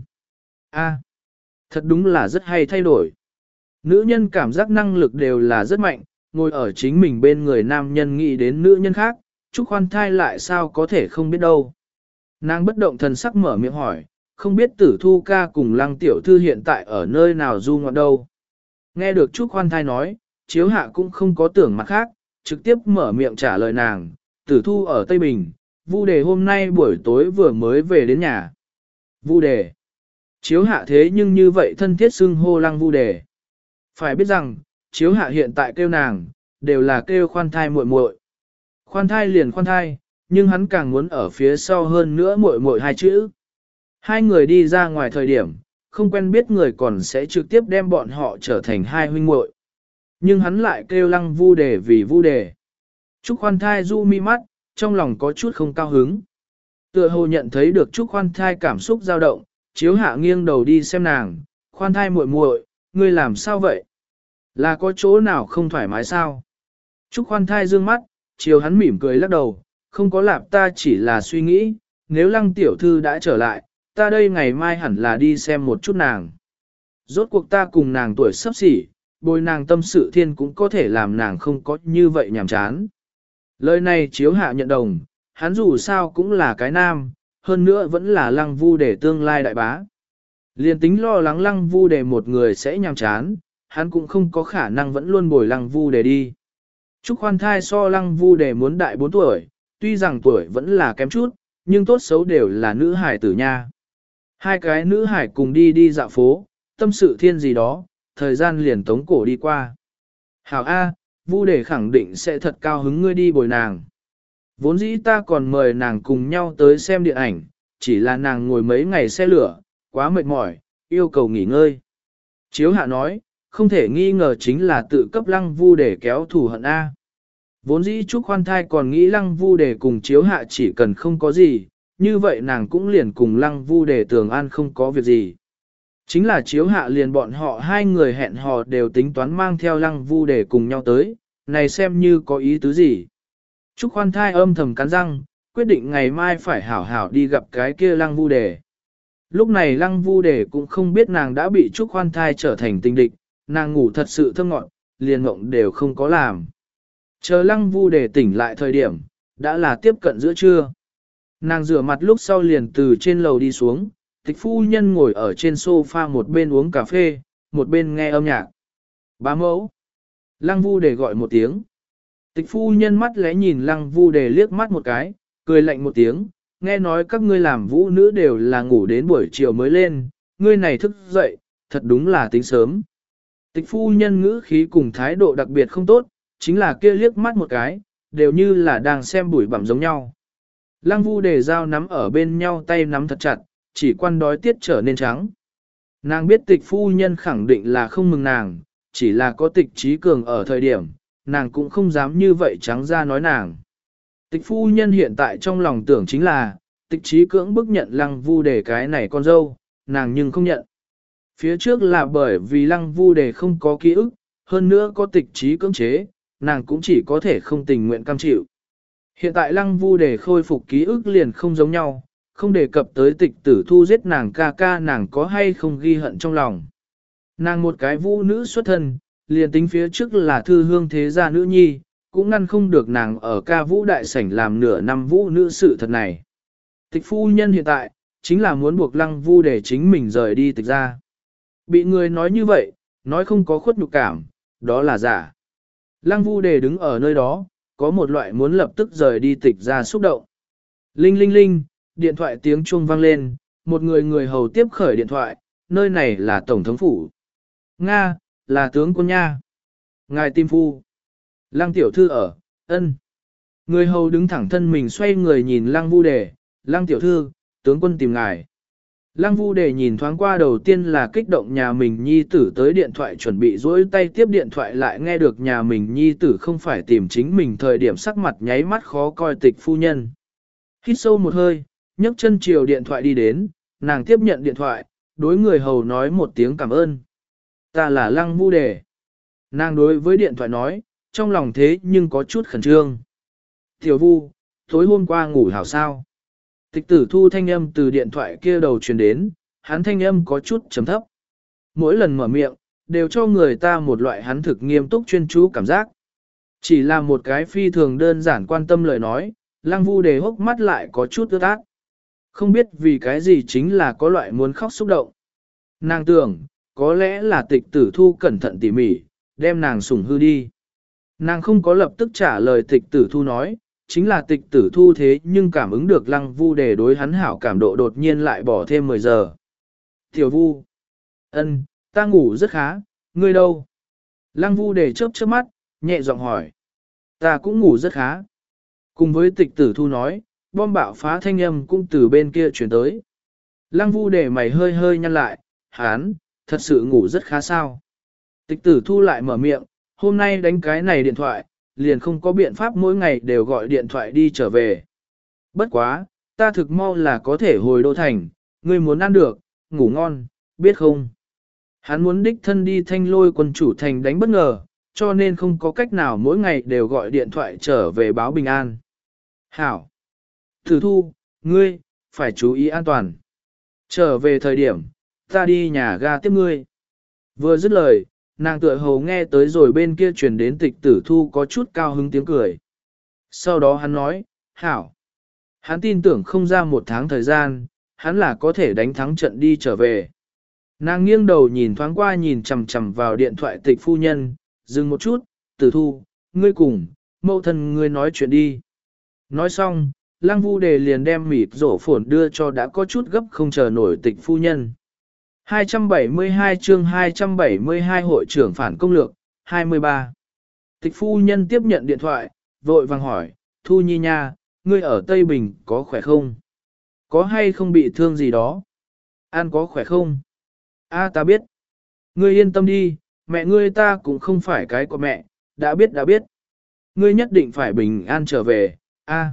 A, thật đúng là rất hay thay đổi. Nữ nhân cảm giác năng lực đều là rất mạnh, ngồi ở chính mình bên người nam nhân nghĩ đến nữ nhân khác, Trúc Khoan Thai lại sao có thể không biết đâu. Nàng bất động thần sắc mở miệng hỏi, không biết tử thu ca cùng Lăng tiểu thư hiện tại ở nơi nào du ngoạn đâu. Nghe được Trúc Khoan Thai nói, chiếu hạ cũng không có tưởng mặt khác, trực tiếp mở miệng trả lời nàng, tử thu ở Tây Bình, Vu Đề hôm nay buổi tối vừa mới về đến nhà. Vu Đề. Chiếu hạ thế nhưng như vậy thân thiết xưng hô Lăng Vu Đề. Phải biết rằng, chiếu hạ hiện tại kêu nàng, đều là kêu Khoan Thai muội muội. Khoan thai liền khoan thai, nhưng hắn càng muốn ở phía sau hơn nữa muội muội hai chữ. Hai người đi ra ngoài thời điểm, không quen biết người còn sẽ trực tiếp đem bọn họ trở thành hai huynh muội. Nhưng hắn lại kêu Lăng Vu Đề vì Vu Đề. Trúc Khoan Thai du mi mắt, trong lòng có chút không cao hứng. Tựa hồ nhận thấy được Trúc Khoan Thai cảm xúc dao động, chiếu hạ nghiêng đầu đi xem nàng, Khoan Thai muội muội, ngươi làm sao vậy? Là có chỗ nào không thoải mái sao? Trúc Khoan Thai dương mắt, chiều hắn mỉm cười lắc đầu, không có lạp, ta chỉ là suy nghĩ, nếu Lăng tiểu thư đã trở lại, ta đây ngày mai hẳn là đi xem một chút nàng. Rốt cuộc ta cùng nàng tuổi sắp xỉ, bồi nàng tâm sự thiên cũng có thể làm nàng không có như vậy nhàm chán. Lời này chiếu hạ nhận đồng, hắn dù sao cũng là cái nam, hơn nữa vẫn là Lăng Vu Đề tương lai đại bá. Liên tính lo lắng Lăng Vu Đề một người sẽ nhàm chán, hắn cũng không có khả năng vẫn luôn bồi Lăng Vu Đề đi. Trúc Khoan Thai so Lăng Vu Đề muốn đại bốn tuổi, tuy rằng tuổi vẫn là kém chút, nhưng tốt xấu đều là nữ hải tử nha. Hai cái nữ hải cùng đi đi dạo phố, tâm sự thiên gì đó, thời gian liền tống cổ đi qua. Hảo A, Vu Đề khẳng định sẽ thật cao hứng ngươi đi bồi nàng. Vốn dĩ ta còn mời nàng cùng nhau tới xem điện ảnh, chỉ là nàng ngồi mấy ngày xe lửa, Quá mệt mỏi, yêu cầu nghỉ ngơi. Chiếu hạ nói, không thể nghi ngờ chính là tự cấp lăng vu để kéo thù hận A. Vốn dĩ Trúc Khoan Thai còn nghĩ lăng vu để cùng chiếu hạ chỉ cần không có gì, như vậy nàng cũng liền cùng lăng vu để tường an không có việc gì. Chính là chiếu hạ liền bọn họ hai người hẹn hò đều tính toán mang theo lăng vu để cùng nhau tới, này xem như có ý tứ gì. Trúc Khoan Thai âm thầm cắn răng, quyết định ngày mai phải hảo hảo đi gặp cái kia lăng vu đề. Lúc này lăng vu đề cũng không biết nàng đã bị Trúc Khoan Thai trở thành tình địch, nàng ngủ thật sự thơm ngọn, liền mộng đều không có làm. Chờ lăng vu đề tỉnh lại thời điểm, đã là tiếp cận giữa trưa. Nàng rửa mặt lúc sau liền từ trên lầu đi xuống, tịch phu nhân ngồi ở trên sofa một bên uống cà phê, một bên nghe âm nhạc. Bá mẫu. Lăng vu đề gọi một tiếng. Tịch phu nhân mắt lẽ nhìn lăng vu đề liếc mắt một cái, cười lạnh một tiếng, nghe nói các ngươi làm vũ nữ đều là ngủ đến buổi chiều mới lên, ngươi này thức dậy, thật đúng là tính sớm. Tịch phu nhân ngữ khí cùng thái độ đặc biệt không tốt, chính là kia liếc mắt một cái, đều như là đang xem bụi bặm giống nhau. Lăng vu đề dao nắm ở bên nhau tay nắm thật chặt, chỉ quan đói tiết trở nên trắng. Nàng biết tịch phu nhân khẳng định là không mừng nàng, chỉ là có tịch trí cường ở thời điểm, nàng cũng không dám như vậy trắng ra nói nàng. Tịch phu nhân hiện tại trong lòng tưởng chính là, tịch trí cưỡng bức nhận lăng vu đề cái này con dâu, nàng nhưng không nhận. Phía trước là bởi vì lăng vu đề không có ký ức, hơn nữa có tịch trí cưỡng chế, nàng cũng chỉ có thể không tình nguyện cam chịu. Hiện tại lăng vu đề khôi phục ký ức liền không giống nhau, không đề cập tới tịch tử thu giết nàng ca ca nàng có hay không ghi hận trong lòng. Nàng một cái vũ nữ xuất thân, liền tính phía trước là thư hương thế gia nữ nhi, cũng ngăn không được nàng ở ca vũ đại sảnh làm nửa năm vũ nữ sự thật này. Tịch phu nhân hiện tại, chính là muốn buộc lăng vu để chính mình rời đi tịch ra. Bị người nói như vậy, nói không có khuất nhục cảm, đó là giả. Lăng vu đề đứng ở nơi đó, có một loại muốn lập tức rời đi tịch ra xúc động. Linh linh linh, điện thoại tiếng chuông vang lên, một người người hầu tiếp khởi điện thoại, nơi này là Tổng thống phủ. Nga, là tướng quân nha. Ngài tim phu. Lăng tiểu thư ở, ân. Người hầu đứng thẳng thân mình xoay người nhìn lăng vu đề, lăng tiểu thư, tướng quân tìm ngài. Lăng vu đề nhìn thoáng qua đầu tiên là kích động nhà mình nhi tử tới điện thoại chuẩn bị dỗi tay tiếp điện thoại lại nghe được nhà mình nhi tử không phải tìm chính mình thời điểm sắc mặt nháy mắt khó coi tịch phu nhân. Hít sâu một hơi, nhấc chân chiều điện thoại đi đến, nàng tiếp nhận điện thoại, đối người hầu nói một tiếng cảm ơn. Ta là lăng vu đề. Nàng đối với điện thoại nói, trong lòng thế nhưng có chút khẩn trương. Tiểu vu, tối hôm qua ngủ hảo sao? Tịch tử thu thanh âm từ điện thoại kia đầu truyền đến, hắn thanh âm có chút chấm thấp. Mỗi lần mở miệng, đều cho người ta một loại hắn thực nghiêm túc chuyên chú cảm giác. Chỉ là một cái phi thường đơn giản quan tâm lời nói, lăng vu đề hốc mắt lại có chút ướt át. Không biết vì cái gì chính là có loại muốn khóc xúc động. Nàng tưởng, có lẽ là tịch tử thu cẩn thận tỉ mỉ, đem nàng sủng hư đi. Nàng không có lập tức trả lời tịch tử thu nói, chính là tịch tử thu thế nhưng cảm ứng được lăng vu đề đối hắn hảo cảm độ đột nhiên lại bỏ thêm mười giờ. Tiểu vu, ân, ta ngủ rất khá, ngươi đâu? Lăng vu đề chớp chớp mắt, nhẹ giọng hỏi. Ta cũng ngủ rất khá. Cùng với tịch tử thu nói, bom bạo phá thanh âm cũng từ bên kia chuyển tới. Lăng vu đề mày hơi hơi nhăn lại, hán, thật sự ngủ rất khá sao. Tịch tử thu lại mở miệng, hôm nay đánh cái này điện thoại, liền không có biện pháp mỗi ngày đều gọi điện thoại đi trở về. Bất quá, ta thực mau là có thể hồi đô thành, ngươi muốn ăn được, ngủ ngon, biết không? Hắn muốn đích thân đi thanh lôi quân chủ thành đánh bất ngờ, cho nên không có cách nào mỗi ngày đều gọi điện thoại trở về báo bình an. Hảo! Tử thu, ngươi, phải chú ý an toàn. Trở về thời điểm, ta đi nhà ga tiếp ngươi. Vừa dứt lời, nàng tựa hồ nghe tới rồi bên kia truyền đến tịch tử thu có chút cao hứng tiếng cười. Sau đó hắn nói, hảo. Hắn tin tưởng không ra một tháng thời gian, hắn là có thể đánh thắng trận đi trở về. Nàng nghiêng đầu nhìn thoáng qua nhìn chằm chằm vào điện thoại tịch phu nhân, dừng một chút, tử thu, ngươi cùng, mẫu thân ngươi nói chuyện đi. Nói xong, lăng vu đề liền đem mịt rổ phổn đưa cho đã có chút gấp không chờ nổi tịch phu nhân. hai trăm bảy mươi hai chương hai trăm bảy mươi hai hội trưởng phản công lược, hai mươi ba. Tịch phu nhân tiếp nhận điện thoại, vội vàng hỏi, Thu Nhi nha, ngươi ở Tây Bình có khỏe không? Có hay không bị thương gì đó? An có khỏe không? A ta biết. Ngươi yên tâm đi, mẹ ngươi ta cũng không phải cái của mẹ, đã biết đã biết. Ngươi nhất định phải bình an trở về, a.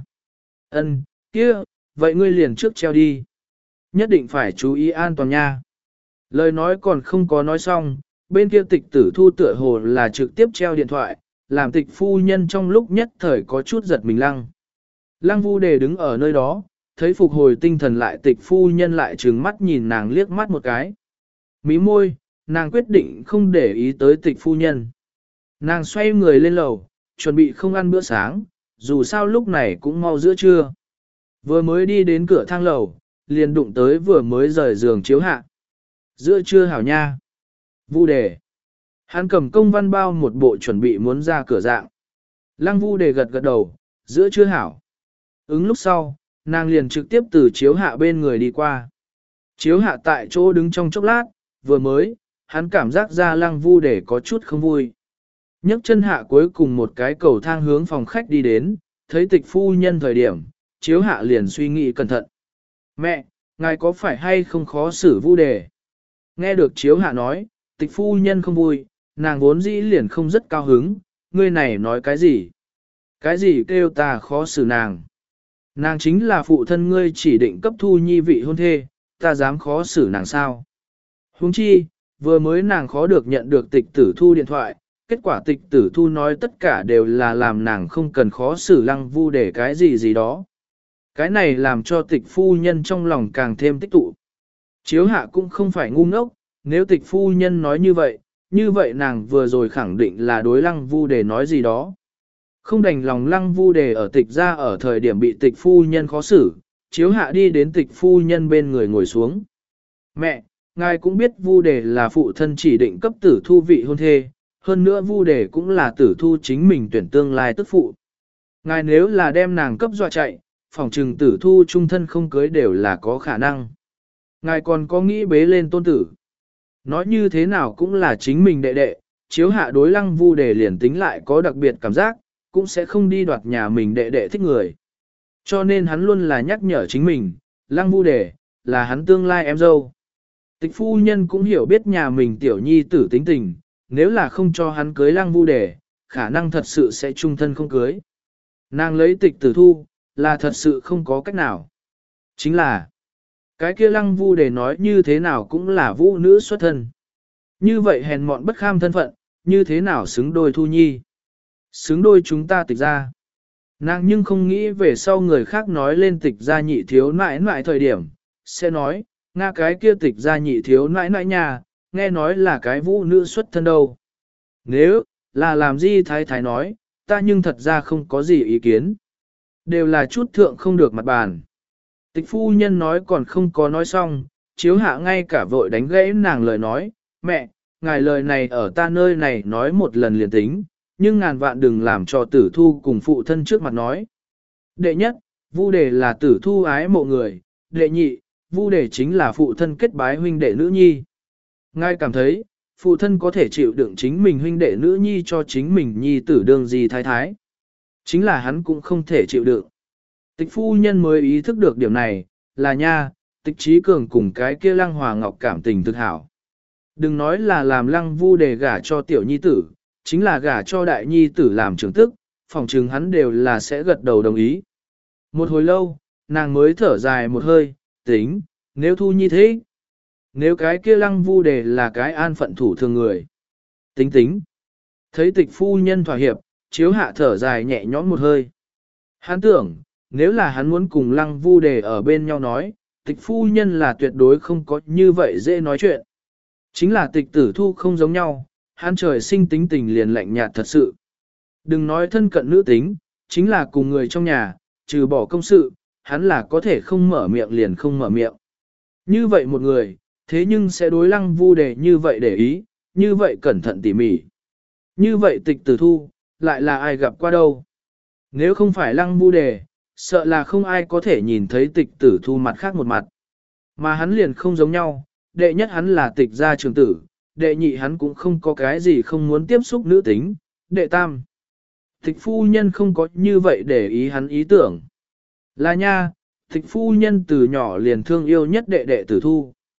Ân, kia, vậy ngươi liền trước treo đi. Nhất định phải chú ý an toàn nha. Lời nói còn không có nói xong, bên kia tịch tử thu tựa hồ là trực tiếp treo điện thoại, làm tịch phu nhân trong lúc nhất thời có chút giật mình lăng. Lăng Vu Đề đứng ở nơi đó, thấy phục hồi tinh thần lại tịch phu nhân lại trừng mắt nhìn nàng liếc mắt một cái. Mí môi, nàng quyết định không để ý tới tịch phu nhân. Nàng xoay người lên lầu, chuẩn bị không ăn bữa sáng, dù sao lúc này cũng mau giữa trưa. Vừa mới đi đến cửa thang lầu, liền đụng tới vừa mới rời giường chiếu hạ. Giữa trưa hảo nha. Vu Đề. Hắn cầm công văn bao một bộ chuẩn bị muốn ra cửa dạng. Lăng Vu Đề gật gật đầu, giữa trưa hảo. Ứng lúc sau, nàng liền trực tiếp từ chiếu hạ bên người đi qua. Chiếu hạ tại chỗ đứng trong chốc lát, vừa mới, hắn cảm giác ra Lăng Vu Đề có chút không vui. Nhấc chân hạ cuối cùng một cái cầu thang hướng phòng khách đi đến, thấy tịch phu nhân thời điểm, chiếu hạ liền suy nghĩ cẩn thận. Mẹ, ngài có phải hay không khó xử Vu Đề? Nghe được chiếu hạ nói, tịch phu nhân không vui, nàng vốn dĩ liền không rất cao hứng, ngươi này nói cái gì? Cái gì kêu ta khó xử nàng? Nàng chính là phụ thân ngươi chỉ định cấp thu nhi vị hôn thê, ta dám khó xử nàng sao? Huống chi, vừa mới nàng khó được nhận được tịch tử thu điện thoại, kết quả tịch tử thu nói tất cả đều là làm nàng không cần khó xử Lăng Vu để cái gì gì đó. Cái này làm cho tịch phu nhân trong lòng càng thêm tích tụ. Chiếu hạ cũng không phải ngu ngốc, nếu tịch phu nhân nói như vậy, như vậy nàng vừa rồi khẳng định là đối Lăng Vu để nói gì đó. Không đành lòng Lăng Vu đề ở tịch ra ở thời điểm bị tịch phu nhân khó xử, chiếu hạ đi đến tịch phu nhân bên người ngồi xuống. Mẹ, ngài cũng biết Vu đề là phụ thân chỉ định cấp tử thu vị hôn thê, hơn nữa Vu đề cũng là tử thu chính mình tuyển tương lai tức phụ. Ngài nếu là đem nàng cấp dọa chạy, phòng trừng tử thu trung thân không cưới đều là có khả năng. Ngài còn có nghĩ bế lên tôn tử. Nói như thế nào cũng là chính mình đệ đệ, chiếu hạ đối Lăng Vu đề liền tính lại có đặc biệt cảm giác, cũng sẽ không đi đoạt nhà mình đệ đệ thích người. Cho nên hắn luôn là nhắc nhở chính mình, Lăng Vu đề, là hắn tương lai em dâu. Tịch phu nhân cũng hiểu biết nhà mình tiểu nhi tử tính tình, nếu là không cho hắn cưới Lăng Vu đề, khả năng thật sự sẽ chung thân không cưới. Nàng lấy tịch tử thu, là thật sự không có cách nào. Chính là, cái kia Lăng Vu đề nói như thế nào cũng là vũ nữ xuất thân. Như vậy hèn mọn bất kham thân phận, như thế nào xứng đôi thu nhi. Xứng đôi chúng ta tịch ra. Nàng nhưng không nghĩ về sau người khác nói lên tịch ra nhị thiếu nãi nãi thời điểm, sẽ nói, nga cái kia tịch ra nhị thiếu nãi nãi nhà, nghe nói là cái vũ nữ xuất thân đâu. Nếu, là làm gì thái thái nói, ta nhưng thật ra không có gì ý kiến. Đều là chút thượng không được mặt bàn. Tịch phu nhân nói còn không có nói xong, chiếu hạ ngay cả vội đánh gãy nàng lời nói, mẹ, ngài lời này ở ta nơi này nói một lần liền tính, nhưng ngàn vạn đừng làm cho tử thu cùng phụ thân trước mặt nói. Đệ nhất, Vu đề là tử thu ái mộ người, đệ nhị, Vu đề chính là phụ thân kết bái huynh đệ nữ nhi. Ngài cảm thấy, phụ thân có thể chịu đựng chính mình huynh đệ nữ nhi cho chính mình nhi tử đương gì thái thái. Chính là hắn cũng không thể chịu đựng. Tịch phu nhân mới ý thức được điểm này, là nha, tịch trí cường cùng cái kia Lăng Hòa Ngọc cảm tình thực hảo. Đừng nói là làm Lăng Vu đề gả cho tiểu nhi tử, chính là gả cho đại nhi tử làm trưởng tức, phòng trừng hắn đều là sẽ gật đầu đồng ý. Một hồi lâu, nàng mới thở dài một hơi, tính, nếu thu nhi thế. Nếu cái kia Lăng Vu đề là cái an phận thủ thường người. Tính tính. Thấy tịch phu nhân thỏa hiệp, chiếu hạ thở dài nhẹ nhõm một hơi. Hắn tưởng, nếu là hắn muốn cùng Lăng Vu đề ở bên nhau nói, tịch phu nhân là tuyệt đối không có như vậy dễ nói chuyện. Chính là tịch tử thu không giống nhau, hắn trời sinh tính tình liền lạnh nhạt thật sự. Đừng nói thân cận nữ tính, chính là cùng người trong nhà, trừ bỏ công sự, hắn là có thể không mở miệng liền không mở miệng. Như vậy một người, thế nhưng sẽ đối Lăng Vu đề như vậy để ý, như vậy cẩn thận tỉ mỉ. Như vậy tịch tử thu, lại là ai gặp qua đâu. Nếu không phải Lăng Vu đề, sợ là không ai có thể nhìn thấy tịch tử thu mặt khác một mặt. Mà hắn liền không giống nhau, đệ nhất hắn là tịch gia trường tử, đệ nhị hắn cũng không có cái gì không muốn tiếp xúc nữ tính, đệ tam. Tịch phu nhân không có như vậy để ý hắn ý tưởng. Là nha, tịch phu nhân từ nhỏ liền thương yêu nhất đệ đệ tử thu.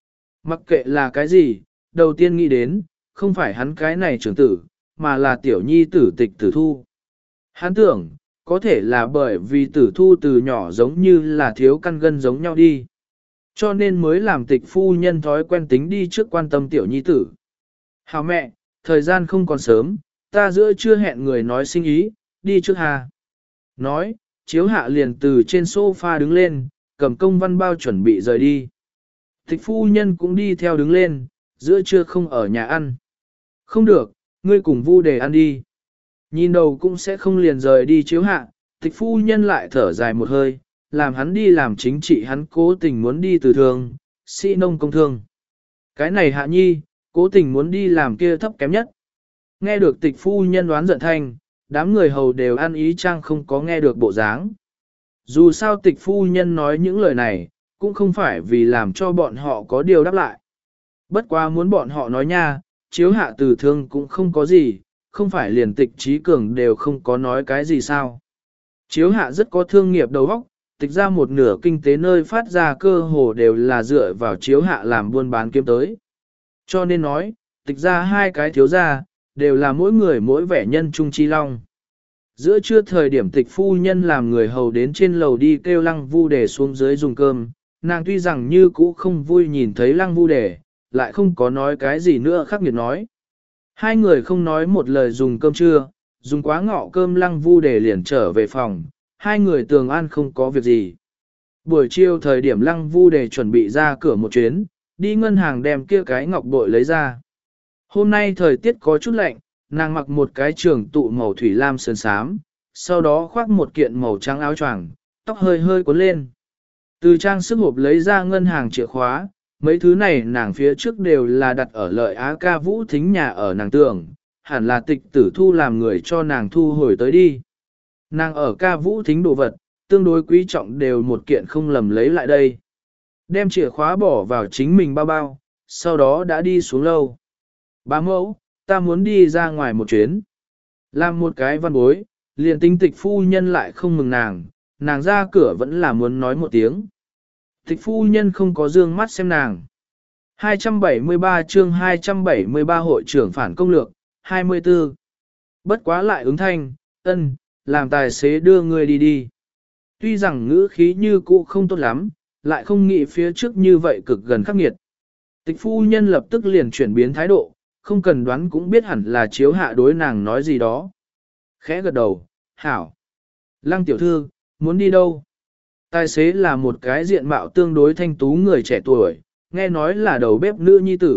Mặc kệ là cái gì, đầu tiên nghĩ đến, không phải hắn cái này trưởng tử, mà là tiểu nhi tử tịch tử thu. Hắn tưởng, có thể là bởi vì tử thu từ nhỏ giống như là thiếu căn gân giống nhau đi. Cho nên mới làm tịch phu nhân thói quen tính đi trước quan tâm tiểu nhi tử. Hảo mẹ, thời gian không còn sớm, ta giữa chưa hẹn người nói sinh ý, đi trước hà. Nói, chiếu hạ liền từ trên sofa đứng lên, cầm công văn bao chuẩn bị rời đi. Tịch phu nhân cũng đi theo đứng lên, giữa trưa không ở nhà ăn. Không được, ngươi cùng Vu Đề ăn đi. Nhìn đầu cũng sẽ không liền rời đi chiếu hạ, tịch phu nhân lại thở dài một hơi, làm hắn đi làm chính trị hắn cố tình muốn đi từ thường, sĩ nông công thương. Cái này hạ nhi, cố tình muốn đi làm kia thấp kém nhất. Nghe được tịch phu nhân đoán giận thanh, đám người hầu đều ăn ý trang không có nghe được bộ dáng. Dù sao tịch phu nhân nói những lời này, cũng không phải vì làm cho bọn họ có điều đáp lại. Bất quá muốn bọn họ nói nha, chiếu hạ từ thương cũng không có gì, không phải liền tịch trí cường đều không có nói cái gì sao. Chiếu hạ rất có thương nghiệp đầu óc, tịch ra một nửa kinh tế nơi phát ra cơ hồ đều là dựa vào chiếu hạ làm buôn bán kiếm tới. Cho nên nói, tịch ra hai cái thiếu gia, đều là mỗi người mỗi vẻ nhân trung chi long. Giữa trưa thời điểm tịch phu nhân làm người hầu đến trên lầu đi kêu Lăng Vu Đề xuống dưới dùng cơm, nàng tuy rằng như cũ không vui nhìn thấy Lăng Vu Đề, lại không có nói cái gì nữa khắc nghiệt nói. Hai người không nói một lời dùng cơm trưa, dùng quá ngọ cơm Lăng Vu Đề liền trở về phòng, hai người tường an không có việc gì. Buổi chiều thời điểm Lăng Vu Đề chuẩn bị ra cửa một chuyến, đi ngân hàng đem kia cái ngọc bội lấy ra. Hôm nay thời tiết có chút lạnh, nàng mặc một cái trường tụ màu thủy lam sơn sám, sau đó khoác một kiện màu trắng áo choàng, tóc hơi hơi cuốn lên. Từ trang sức hộp lấy ra ngân hàng chìa khóa, mấy thứ này nàng phía trước đều là đặt ở lợi Á Ca Vũ Thính nhà ở nàng tưởng, hẳn là tịch tử thu làm người cho nàng thu hồi tới đi. Nàng ở Ca Vũ Thính đồ vật, tương đối quý trọng đều một kiện không lầm lấy lại đây. Đem chìa khóa bỏ vào chính mình bao bao, sau đó đã đi xuống lâu. Bá mẫu, ta muốn đi ra ngoài một chuyến. Làm một cái văn bối, liền tinh tịch phu nhân lại không mừng nàng, nàng ra cửa vẫn là muốn nói một tiếng. Tịch phu nhân không có dương mắt xem nàng. hai trăm bảy mươi ba chương hai trăm bảy mươi ba hội trưởng phản công lược, hai mươi tư. Bất quá lại ứng thanh, ân, làm tài xế đưa người đi đi. Tuy rằng ngữ khí như cũ không tốt lắm, lại không nghĩ phía trước như vậy cực gần khắc nghiệt. Tịch phu nhân lập tức liền chuyển biến thái độ, không cần đoán cũng biết hẳn là chiếu hạ đối nàng nói gì đó. Khẽ gật đầu, hảo. Lăng tiểu thư, muốn đi đâu? Tài xế là một cái diện mạo tương đối thanh tú người trẻ tuổi, nghe nói là đầu bếp nữ nhi tử.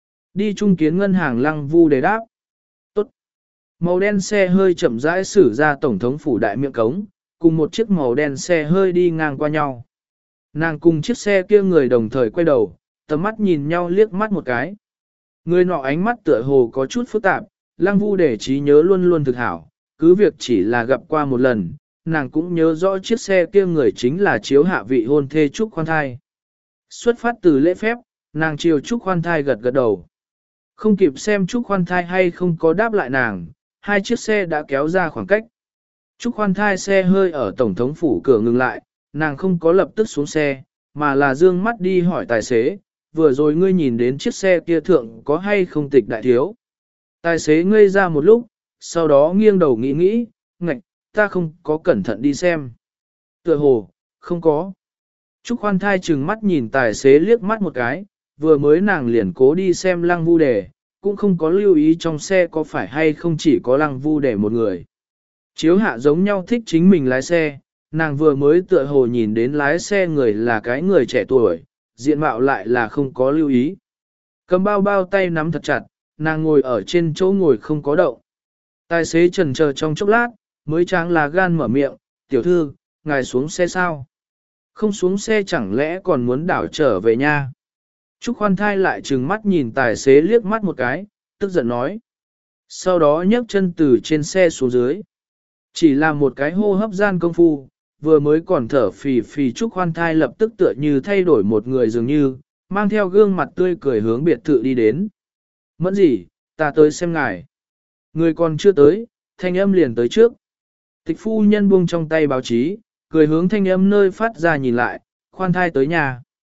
Đi trung kiến ngân hàng Lăng Vu Đề đáp. Tốt. Màu đen xe hơi chậm rãi xử ra tổng thống phủ đại miệng cống, cùng một chiếc màu đen xe hơi đi ngang qua nhau. Nàng cùng chiếc xe kia người đồng thời quay đầu, tầm mắt nhìn nhau liếc mắt một cái. Người nọ ánh mắt tựa hồ có chút phức tạp, Lăng Vu Đề trí nhớ luôn luôn thực hảo, cứ việc chỉ là gặp qua một lần, nàng cũng nhớ rõ chiếc xe kia người chính là chiếu hạ vị hôn thê Trúc Khoan Thai. Xuất phát từ lễ phép, nàng chiều Trúc Khoan Thai gật gật đầu. Không kịp xem Trúc Khoan Thai hay không có đáp lại nàng, hai chiếc xe đã kéo ra khoảng cách. Trúc Khoan Thai xe hơi ở tổng thống phủ cửa ngừng lại, nàng không có lập tức xuống xe, mà là dương mắt đi hỏi tài xế, vừa rồi ngươi nhìn đến chiếc xe kia thượng có hay không tịch đại thiếu. Tài xế ngây ra một lúc, sau đó nghiêng đầu nghĩ nghĩ, ngạch, ta không có cẩn thận đi xem. Tựa hồ, không có. Trúc Khoan Thai trừng mắt nhìn tài xế liếc mắt một cái, vừa mới nàng liền cố đi xem Lăng Vu Đề, cũng không có lưu ý trong xe có phải hay không chỉ có Lăng Vu Đề một người. Chiếu hạ giống nhau thích chính mình lái xe, nàng vừa mới tựa hồ nhìn đến lái xe người là cái người trẻ tuổi, diện mạo lại là không có lưu ý. Cầm bao bao tay nắm thật chặt, nàng ngồi ở trên chỗ ngồi không có động. Tài xế chần chờ trong chốc lát, mới tráng là gan mở miệng, tiểu thư, ngài xuống xe sao? Không xuống xe chẳng lẽ còn muốn đảo trở về nha? Trúc Khoan Thai lại trừng mắt nhìn tài xế liếc mắt một cái, tức giận nói. Sau đó nhấc chân từ trên xe xuống dưới. Chỉ là một cái hô hấp gian công phu, vừa mới còn thở phì phì Trúc Khoan Thai lập tức tựa như thay đổi một người dường như, mang theo gương mặt tươi cười hướng biệt thự đi đến. Mẫn gì, ta tới xem ngài. Người còn chưa tới, thanh âm liền tới trước. Tịch phu nhân buông trong tay báo chí, cười hướng thanh âm nơi phát ra nhìn lại, Khoan Thai tới nhà.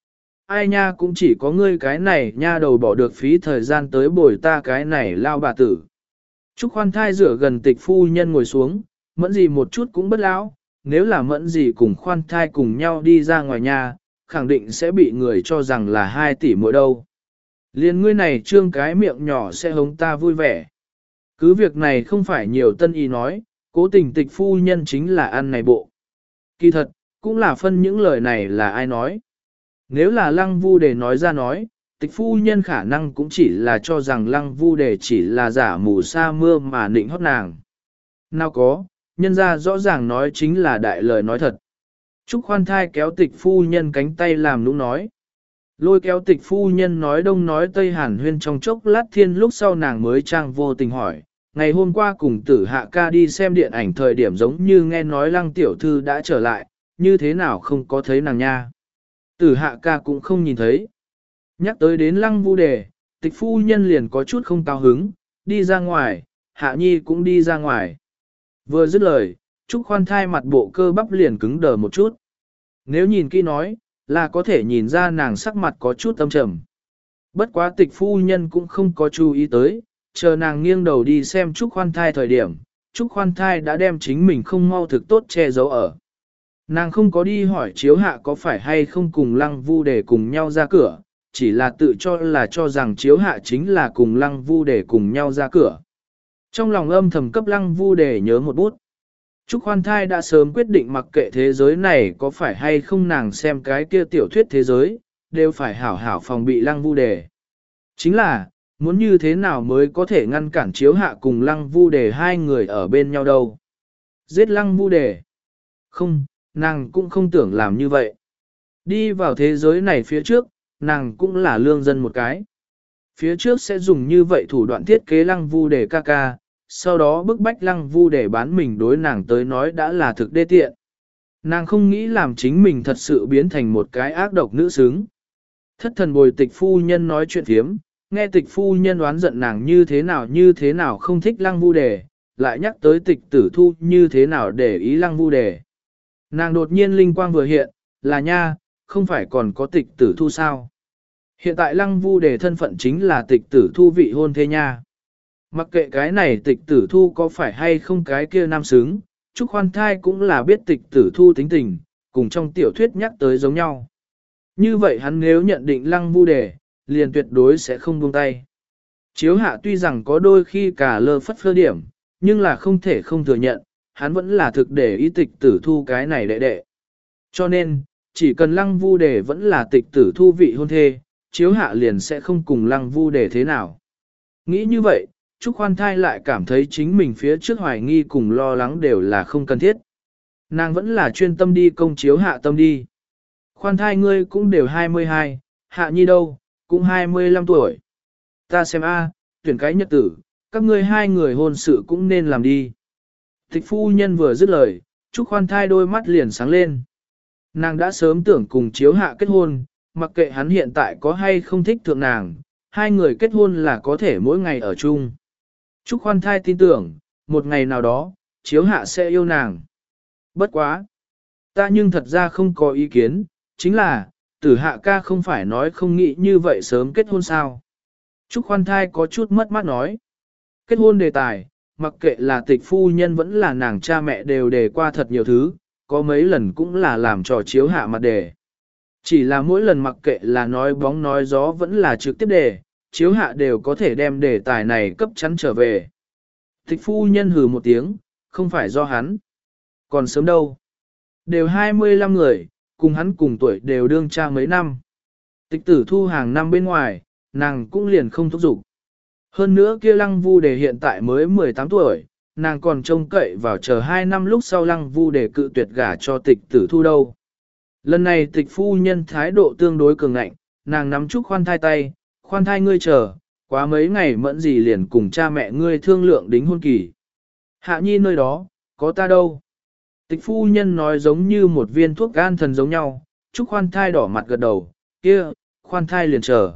ai nha cũng chỉ có ngươi cái này nha đầu bỏ được phí thời gian tới bồi ta cái này lao bà tử. Trúc khoan thai rửa gần tịch phu nhân ngồi xuống, mẫn gì một chút cũng bất lão, nếu là mẫn gì cùng khoan thai cùng nhau đi ra ngoài nhà, khẳng định sẽ bị người cho rằng là hai tỷ mỗi đâu. Liên ngươi này trương cái miệng nhỏ sẽ hống ta vui vẻ. Cứ việc này không phải nhiều tân y nói, cố tình tịch phu nhân chính là ăn này bộ. Kỳ thật, cũng là phân những lời này là ai nói. Nếu là lăng vu đề nói ra nói, tịch phu nhân khả năng cũng chỉ là cho rằng lăng vu đề chỉ là giả mù sa mưa mà nịnh hót nàng. Nào có, nhân ra rõ ràng nói chính là đại lời nói thật. Trúc khoan thai kéo tịch phu nhân cánh tay làm nũng nói. Lôi kéo tịch phu nhân nói đông nói tây hàn huyên trong chốc lát thiên lúc sau nàng mới trang vô tình hỏi. Ngày hôm qua cùng tử hạ ca đi xem điện ảnh thời điểm giống như nghe nói lăng tiểu thư đã trở lại, như thế nào không có thấy nàng nha. Tử hạ ca cũng không nhìn thấy. Nhắc tới đến lăng vu đề, tịch phu nhân liền có chút không cao hứng, đi ra ngoài, hạ nhi cũng đi ra ngoài. Vừa dứt lời, Trúc khoan thai mặt bộ cơ bắp liền cứng đờ một chút. Nếu nhìn kỹ nói, là có thể nhìn ra nàng sắc mặt có chút âm trầm. Bất quá tịch phu nhân cũng không có chú ý tới, chờ nàng nghiêng đầu đi xem Trúc khoan thai thời điểm, Trúc khoan thai đã đem chính mình không mau thực tốt che giấu ở. Nàng không có đi hỏi chiếu hạ có phải hay không cùng lăng vu để cùng nhau ra cửa, chỉ là tự cho là cho rằng chiếu hạ chính là cùng lăng vu để cùng nhau ra cửa. Trong lòng âm thầm cấp lăng vu để nhớ một bút. Trúc khoan thai đã sớm quyết định mặc kệ thế giới này có phải hay không nàng xem cái kia tiểu thuyết thế giới, đều phải hảo hảo phòng bị lăng vu đề. Chính là, muốn như thế nào mới có thể ngăn cản chiếu hạ cùng lăng vu đề hai người ở bên nhau đâu. Giết lăng vu đề. Không, nàng cũng không tưởng làm như vậy. Đi vào thế giới này phía trước, nàng cũng là lương dân một cái. Phía trước sẽ dùng như vậy thủ đoạn thiết kế lăng vu đề ca ca, sau đó bức bách lăng vu để bán mình đối nàng tới nói đã là thực đê tiện. Nàng không nghĩ làm chính mình thật sự biến thành một cái ác độc nữ xứng. Thất thần bồi tịch phu nhân nói chuyện thiếm, nghe tịch phu nhân đoán giận nàng như thế nào như thế nào không thích lăng vu đề, lại nhắc tới tịch tử thu như thế nào để ý lăng vu đề. Nàng đột nhiên linh quang vừa hiện, là nha, không phải còn có tịch tử thu sao. Hiện tại lăng vu đề thân phận chính là tịch tử thu vị hôn thê nha. Mặc kệ cái này tịch tử thu có phải hay không cái kia nam xứng, Trúc khoan thai cũng là biết tịch tử thu tính tình, cùng trong tiểu thuyết nhắc tới giống nhau. Như vậy hắn nếu nhận định lăng vu đề, liền tuyệt đối sẽ không buông tay. Chiếu hạ tuy rằng có đôi khi cả lơ phất phơ điểm, nhưng là không thể không thừa nhận, hắn vẫn là thực để ý tịch tử thu cái này đệ đệ. Cho nên, chỉ cần lăng vu đề vẫn là tịch tử thu vị hôn thê, chiếu hạ liền sẽ không cùng lăng vu đề thế nào. Nghĩ như vậy, Trúc khoan thai lại cảm thấy chính mình phía trước hoài nghi cùng lo lắng đều là không cần thiết. Nàng vẫn là chuyên tâm đi công chiếu hạ tâm đi. Khoan thai ngươi cũng đều hai mươi hai, hạ nhi đâu, cũng hai mươi lăm tuổi. Ta xem a, tuyển cái nhật tử, các ngươi hai người hôn sự cũng nên làm đi. Tịch phu nhân vừa dứt lời, Trúc khoan thai đôi mắt liền sáng lên. Nàng đã sớm tưởng cùng chiếu hạ kết hôn, mặc kệ hắn hiện tại có hay không thích thượng nàng, hai người kết hôn là có thể mỗi ngày ở chung. Trúc khoan thai tin tưởng, một ngày nào đó, chiếu hạ sẽ yêu nàng. Bất quá. Ta nhưng thật ra không có ý kiến, chính là, tử hạ ca không phải nói không nghĩ như vậy sớm kết hôn sao. Trúc khoan thai có chút mất mát nói. Kết hôn đề tài, mặc kệ là tịch phu nhân vẫn là nàng cha mẹ đều đề qua thật nhiều thứ, có mấy lần cũng là làm trò chiếu hạ mặt đề. Chỉ là mỗi lần mặc kệ là nói bóng nói gió vẫn là trực tiếp đề, chiếu hạ đều có thể đem đề tài này cấp chắn trở về. Tịch phu nhân hừ một tiếng, không phải do hắn. Còn sớm đâu. Đều hai mươi lăm người, cùng hắn cùng tuổi đều đương cha mấy năm. Tịch tử thu hàng năm bên ngoài, nàng cũng liền không thúc giục. Hơn nữa kia lăng vu đề hiện tại mới mười tám tuổi, nàng còn trông cậy vào chờ hai năm lúc sau lăng vu đề cự tuyệt gả cho tịch tử thu đâu. Lần này tịch phu nhân thái độ tương đối cường ngạnh, nàng nắm chúc khoan thai tay, khoan thai ngươi chờ, quá mấy ngày mẫn gì liền cùng cha mẹ ngươi thương lượng đính hôn kỳ. Hạ nhi nơi đó, có ta đâu. Tịch phu nhân nói giống như một viên thuốc gan thần giống nhau, chúc khoan thai đỏ mặt gật đầu, kia, khoan thai liền chờ.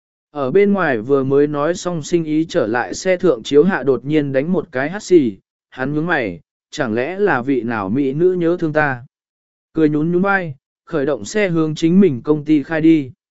Ở bên ngoài vừa mới nói xong sinh ý trở lại xe thượng chiếu hạ đột nhiên đánh một cái hắt xì, hắn nhướng mày, chẳng lẽ là vị nào mỹ nữ nhớ thương ta. Cười nhún nhún vai, khởi động xe hướng chính mình công ty khai đi.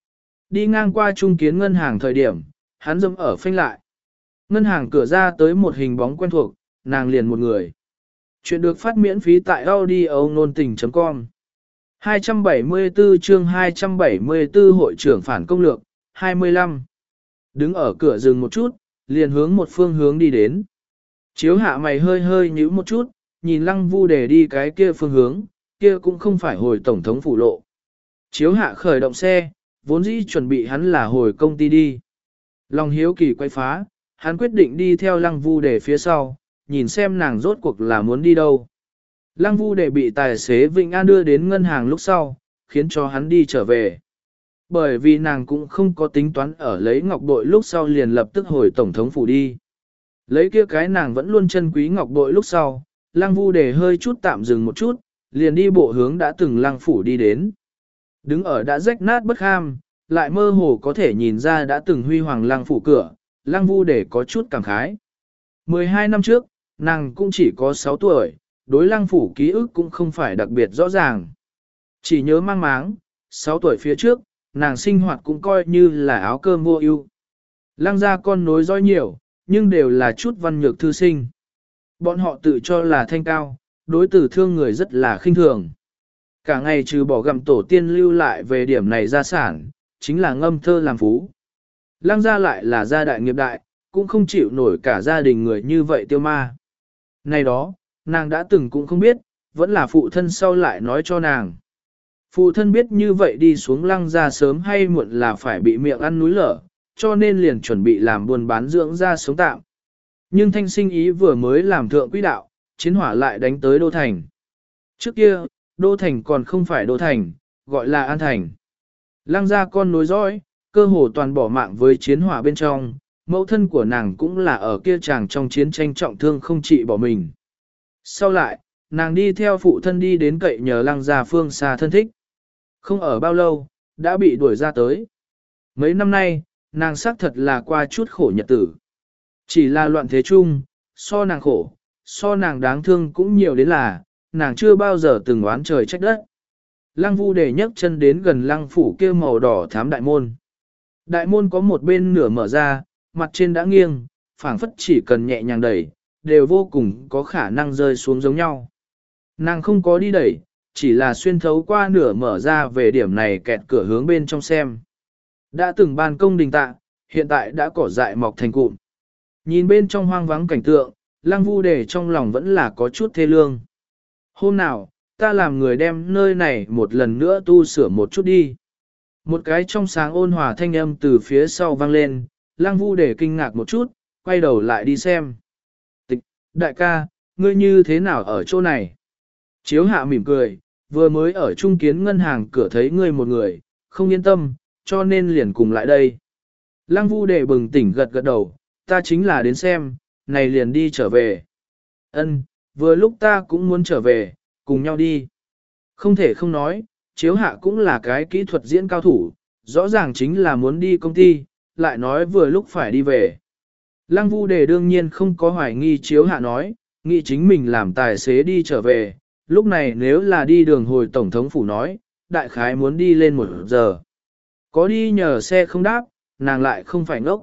Đi ngang qua trung kiến ngân hàng thời điểm, hắn dâm ở phanh lại. Ngân hàng cửa ra tới một hình bóng quen thuộc, nàng liền một người. Chuyện được phát miễn phí tại audio nôn tình.com. hai trăm bảy mươi tư chương hai trăm bảy mươi tư hội trưởng phản công lược, hai mươi lăm. Đứng ở cửa dừng một chút, liền hướng một phương hướng đi đến. Chiếu hạ mày hơi hơi nhíu một chút, nhìn Lăng Vu Đề đi cái kia phương hướng, kia cũng không phải hồi tổng thống phủ lộ. Chiếu hạ khởi động xe, vốn dĩ chuẩn bị hắn là hồi công ty đi. Lòng hiếu kỳ quay phá, hắn quyết định đi theo Lăng Vu Đề phía sau, nhìn xem nàng rốt cuộc là muốn đi đâu. Lăng Vu Đề bị tài xế Vịnh An đưa đến ngân hàng lúc sau, khiến cho hắn đi trở về. Bởi vì nàng cũng không có tính toán ở lấy ngọc bội lúc sau liền lập tức hồi tổng thống phủ đi. Lấy kia cái nàng vẫn luôn chân quý ngọc bội lúc sau, Lăng Vu Đề hơi chút tạm dừng một chút, liền đi bộ hướng đã từng Lăng phủ đi đến. Đứng ở đã rách nát bất ham, lại mơ hồ có thể nhìn ra đã từng huy hoàng Lăng phủ cửa, Lăng Vu Đề có chút cảm khái. mười hai năm trước, nàng cũng chỉ có sáu tuổi, đối Lăng phủ ký ức cũng không phải đặc biệt rõ ràng. Chỉ nhớ mang máng, sáu tuổi phía trước, nàng sinh hoạt cũng coi như là áo cơm vô ưu. Lăng gia con nối dõi nhiều, nhưng đều là chút văn nhược thư sinh. Bọn họ tự cho là thanh cao, đối tử thương người rất là khinh thường. Cả ngày trừ bỏ gặm tổ tiên lưu lại về điểm này gia sản, chính là ngâm thơ làm phú. Lăng gia lại là gia đại nghiệp đại, cũng không chịu nổi cả gia đình người như vậy tiêu ma. Này đó, nàng đã từng cũng không biết, vẫn là phụ thân sau lại nói cho nàng. Phụ thân biết như vậy đi xuống Lăng gia sớm hay muộn là phải bị miệng ăn núi lở, cho nên liền chuẩn bị làm buôn bán dưỡng ra sống tạm. Nhưng thanh sinh ý vừa mới làm thượng quỹ đạo, chiến hỏa lại đánh tới Đô Thành. Trước kia, Đô Thành còn không phải Đô Thành, gọi là An Thành. Lăng gia con nối dõi, cơ hồ toàn bỏ mạng với chiến hỏa bên trong, mẫu thân của nàng cũng là ở kia chàng trong chiến tranh trọng thương không trị bỏ mình. Sau lại, nàng đi theo phụ thân đi đến cậy nhờ Lăng gia phương xa thân thích. Không ở bao lâu, đã bị đuổi ra tới. Mấy năm nay, nàng xác thật là qua chút khổ nhật tử. Chỉ là loạn thế chung, so nàng khổ, so nàng đáng thương cũng nhiều đến là, nàng chưa bao giờ từng oán trời trách đất. Lăng Vu Đề nhấc chân đến gần lăng phủ kia màu đỏ thám đại môn. Đại môn có một bên nửa mở ra, mặt trên đã nghiêng, phảng phất chỉ cần nhẹ nhàng đẩy, đều vô cùng có khả năng rơi xuống giống nhau. Nàng không có đi đẩy, chỉ là xuyên thấu qua nửa mở ra về điểm này kẹt cửa hướng bên trong xem. Đã từng ban công đình tạ, hiện tại đã cỏ dại mọc thành cụm. Nhìn bên trong hoang vắng cảnh tượng, Lăng Vu Đề trong lòng vẫn là có chút thê lương. Hôm nào, ta làm người đem nơi này một lần nữa tu sửa một chút đi. Một cái trong sáng ôn hòa thanh âm từ phía sau vang lên, Lăng Vu Đề kinh ngạc một chút, quay đầu lại đi xem. Tịch, đại ca, ngươi như thế nào ở chỗ này? Chiếu hạ mỉm cười, vừa mới ở trung kiến ngân hàng cửa thấy ngươi một người, không yên tâm, cho nên liền cùng lại đây. Lăng Vu Đề bừng tỉnh gật gật đầu, ta chính là đến xem, này liền đi trở về. Ân, vừa lúc ta cũng muốn trở về, cùng nhau đi. Không thể không nói, chiếu hạ cũng là cái kỹ thuật diễn cao thủ, rõ ràng chính là muốn đi công ty, lại nói vừa lúc phải đi về. Lăng Vu Đề đương nhiên không có hoài nghi chiếu hạ nói, nghĩ chính mình làm tài xế đi trở về, lúc này nếu là đi đường hồi tổng thống phủ nói, đại khái muốn đi lên một giờ. Có đi nhờ xe không đáp, nàng lại không phải ngốc.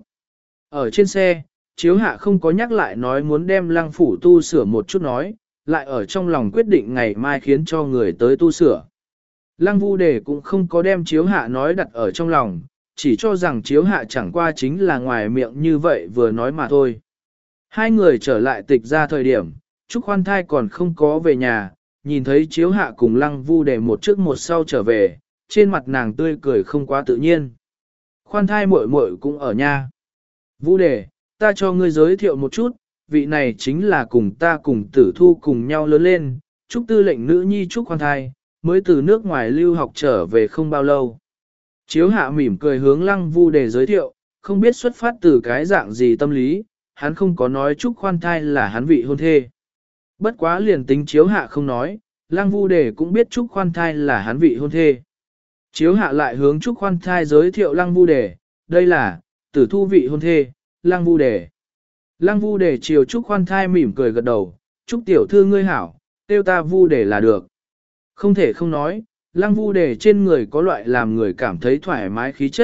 Ở trên xe, chiếu hạ không có nhắc lại nói muốn đem lăng phủ tu sửa một chút nói, lại ở trong lòng quyết định ngày mai khiến cho người tới tu sửa. Lăng Vu Đề cũng không có đem chiếu hạ nói đặt ở trong lòng, chỉ cho rằng chiếu hạ chẳng qua chính là ngoài miệng như vậy vừa nói mà thôi. Hai người trở lại tịch ra thời điểm, Trúc Khoan Thai còn không có về nhà, nhìn thấy chiếu hạ cùng Lăng Vu Đề một trước một sau trở về, trên mặt nàng tươi cười không quá tự nhiên. Khoan Thai muội muội cũng ở nhà. Vu Đề, ta cho ngươi giới thiệu một chút, vị này chính là cùng ta cùng Tử Thu cùng nhau lớn lên, Trúc tư lệnh nữ nhi Trúc Khoan Thai, mới từ nước ngoài lưu học trở về không bao lâu. Chiếu hạ mỉm cười hướng Lăng Vu Đề giới thiệu, không biết xuất phát từ cái dạng gì tâm lý, hắn không có nói Trúc Khoan Thai là hắn vị hôn thê. Bất quá liền tính chiếu hạ không nói, Lăng Vu Đề cũng biết Trúc Khoan Thai là hắn vị hôn thê. Chiếu hạ lại hướng Trúc Khoan Thai giới thiệu Lăng Vu Đề, đây là Tử Thu vị hôn thê, Lăng Vu Đề. Lăng Vu Đề chiều Trúc Khoan Thai mỉm cười gật đầu, Trúc tiểu thư ngươi hảo, tiêu ta Vu Đề là được. Không thể không nói, Lăng Vu Đề trên người có loại làm người cảm thấy thoải mái khí chất,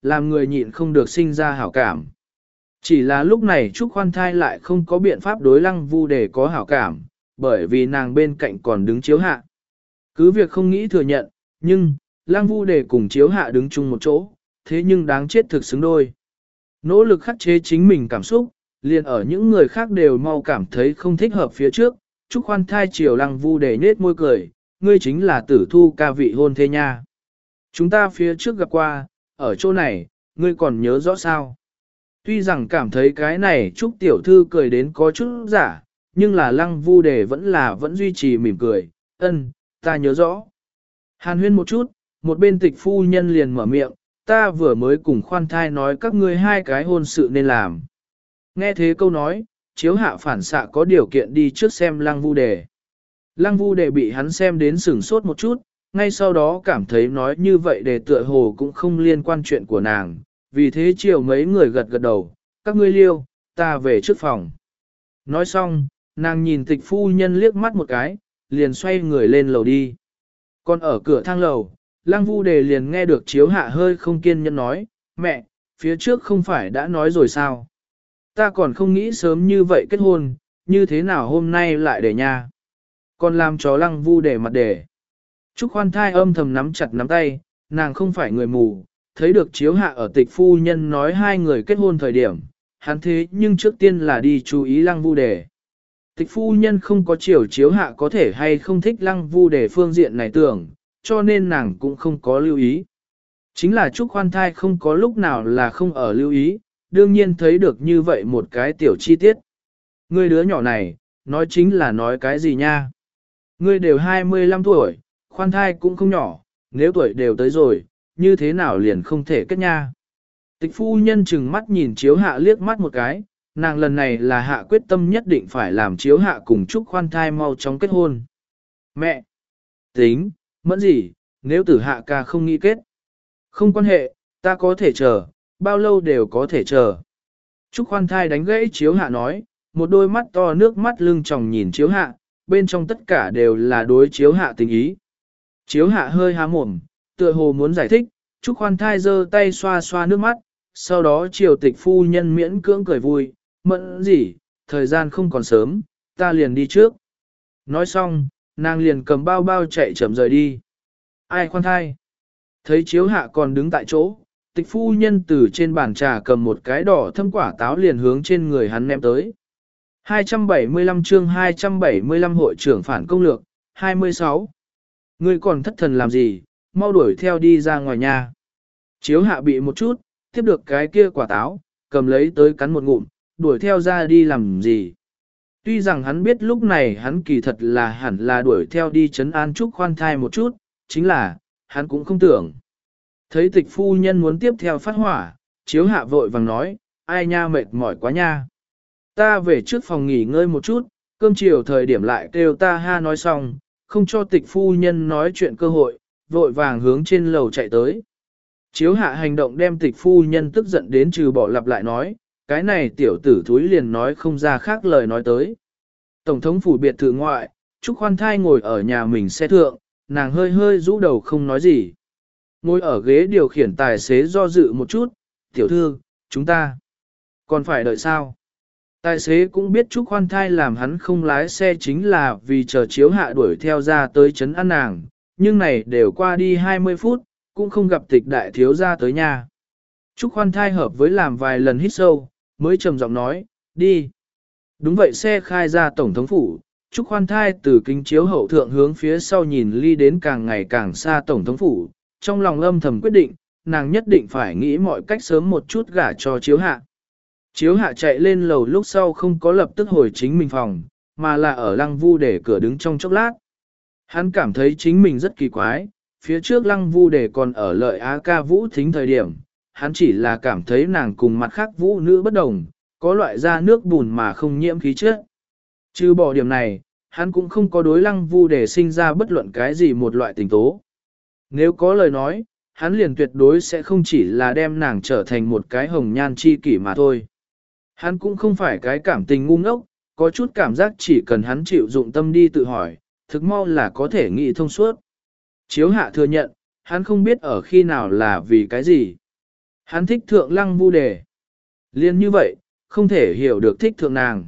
làm người nhịn không được sinh ra hảo cảm. Chỉ là lúc này Trúc Khoan Thai lại không có biện pháp đối Lăng Vu để có hảo cảm, bởi vì nàng bên cạnh còn đứng Chiếu Hạ. Cứ việc không nghĩ thừa nhận, nhưng, Lăng Vu để cùng Chiếu Hạ đứng chung một chỗ, thế nhưng đáng chết thực xứng đôi. Nỗ lực khắc chế chính mình cảm xúc, liền ở những người khác đều mau cảm thấy không thích hợp phía trước, Trúc Khoan Thai chiều Lăng Vu để nết môi cười, ngươi chính là Tử Thu ca vị hôn thê nha. Chúng ta phía trước gặp qua, ở chỗ này, ngươi còn nhớ rõ sao? Tuy rằng cảm thấy cái này Trúc tiểu thư cười đến có chút giả, nhưng là Lăng Vu đề vẫn là vẫn duy trì mỉm cười, ân, ta nhớ rõ. Hàn huyên một chút, một bên tịch phu nhân liền mở miệng, ta vừa mới cùng Khoan Thai nói các ngươi hai cái hôn sự nên làm. Nghe thế câu nói, Chiếu Hạ phản xạ có điều kiện đi trước xem Lăng Vu đề. Lăng Vu đề bị hắn xem đến sửng sốt một chút, ngay sau đó cảm thấy nói như vậy để tựa hồ cũng không liên quan chuyện của nàng, vì thế chiều mấy người gật gật đầu, các ngươi liêu, ta về trước phòng. Nói xong, nàng nhìn tịch phu nhân liếc mắt một cái, liền xoay người lên lầu đi. Còn ở cửa thang lầu, Lăng Vu đề liền nghe được Chiếu Hạ hơi không kiên nhẫn nói, mẹ, phía trước không phải đã nói rồi sao? Ta còn không nghĩ sớm như vậy kết hôn, như thế nào hôm nay lại để nha? Còn làm chó Lăng Vu đề mặt để. Trúc Khoan Thai âm thầm nắm chặt nắm tay, nàng không phải người mù, thấy được Chiếu Hạ ở tịch phu nhân nói hai người kết hôn thời điểm, hắn thế nhưng trước tiên là đi chú ý Lăng Vu đề. Tịch phu nhân không có chiều Chiếu Hạ có thể hay không thích Lăng Vu đề phương diện này tưởng, cho nên nàng cũng không có lưu ý. Chính là Trúc Khoan Thai không có lúc nào là không ở lưu ý, đương nhiên thấy được như vậy một cái tiểu chi tiết. Ngươi đứa nhỏ này, nói chính là nói cái gì nha? Ngươi đều hai mươi lăm tuổi, Khoan Thai cũng không nhỏ, nếu tuổi đều tới rồi, như thế nào liền không thể kết nha? Tịch phu nhân chừng mắt nhìn Chiếu Hạ liếc mắt một cái, nàng lần này là hạ quyết tâm nhất định phải làm Chiếu Hạ cùng Trúc Khoan Thai mau chóng kết hôn. Mẹ! Tính, mẫn gì, nếu tử Hạ ca không nghĩ kết. Không quan hệ, ta có thể chờ, bao lâu đều có thể chờ. Trúc Khoan Thai đánh gãy Chiếu Hạ nói, một đôi mắt to nước mắt lưng tròng nhìn Chiếu Hạ, bên trong tất cả đều là đối Chiếu Hạ tình ý. Chiếu Hạ hơi há mồm, tựa hồ muốn giải thích, Trúc Khoan Thai giơ tay xoa xoa nước mắt, sau đó chiều tịch phu nhân miễn cưỡng cười vui, mẫn gì, thời gian không còn sớm, ta liền đi trước. Nói xong, nàng liền cầm bao bao chạy chậm rời đi. Ai Khoan Thai? Thấy Chiếu Hạ còn đứng tại chỗ, tịch phu nhân từ trên bàn trà cầm một cái đỏ thâm quả táo liền hướng trên người hắn ném tới. hai trăm bảy mươi lăm chương hai trăm bảy mươi lăm hội trưởng phản công lược, hai mươi sáu. Ngươi còn thất thần làm gì, mau đuổi theo đi ra ngoài nhà. Chiếu Hạ bị một chút, tiếp được cái kia quả táo, cầm lấy tới cắn một ngụm, đuổi theo ra đi làm gì. Tuy rằng hắn biết lúc này hắn kỳ thật là hẳn là đuổi theo đi trấn an Trúc Khoan Thai một chút, chính là, hắn cũng không tưởng. Thấy tịch phu nhân muốn tiếp theo phát hỏa, Chiếu Hạ vội vàng nói, ai nha mệt mỏi quá nha. Ta về trước phòng nghỉ ngơi một chút, cơm chiều thời điểm lại kêu ta ha nói xong, không cho tịch phu nhân nói chuyện cơ hội, vội vàng hướng trên lầu chạy tới. Chiếu Hạ hành động đem tịch phu nhân tức giận đến trừ bỏ lặp lại nói, cái này tiểu tử thúi liền nói không ra khác lời nói tới. Tổng thống phủ biệt thự ngoại, Trúc Khoan Thai ngồi ở nhà mình xe thượng, nàng hơi hơi rũ đầu không nói gì. Ngồi ở ghế điều khiển tài xế do dự một chút, tiểu thư, chúng ta còn phải đợi sao? Tài xế cũng biết Trúc Khoan Thai làm hắn không lái xe chính là vì chờ Chiếu Hạ đuổi theo ra tới trấn an nàng, nhưng này đều qua đi hai mươi phút, cũng không gặp tịch đại thiếu ra tới nhà. Trúc Khoan Thai hợp với làm vài lần hít sâu, mới trầm giọng nói, đi. Đúng vậy xe khai ra tổng thống phủ, Trúc Khoan Thai từ kính chiếu hậu thượng hướng phía sau nhìn ly đến càng ngày càng xa tổng thống phủ, trong lòng âm thầm quyết định, nàng nhất định phải nghĩ mọi cách sớm một chút gả cho Chiếu Hạ. Chiếu Hạ chạy lên lầu lúc sau không có lập tức hồi chính mình phòng, mà là ở Lăng Vu để cửa đứng trong chốc lát. Hắn cảm thấy chính mình rất kỳ quái, phía trước Lăng Vu để còn ở lợi Á ca Vũ Thính thời điểm, hắn chỉ là cảm thấy nàng cùng mặt khác vũ nữ bất đồng, có loại da nước bùn mà không nhiễm khí chất. Trừ bỏ điểm này, hắn cũng không có đối Lăng Vu để sinh ra bất luận cái gì một loại tình tố. Nếu có lời nói, hắn liền tuyệt đối sẽ không chỉ là đem nàng trở thành một cái hồng nhan chi kỷ mà thôi. Hắn cũng không phải cái cảm tình ngu ngốc, có chút cảm giác chỉ cần hắn chịu dụng tâm đi tự hỏi, thực mau là có thể nghĩ thông suốt. Chiếu Hạ thừa nhận, hắn không biết ở khi nào là vì cái gì. Hắn thích thượng lăng vu đề. Liên như vậy, không thể hiểu được thích thượng nàng.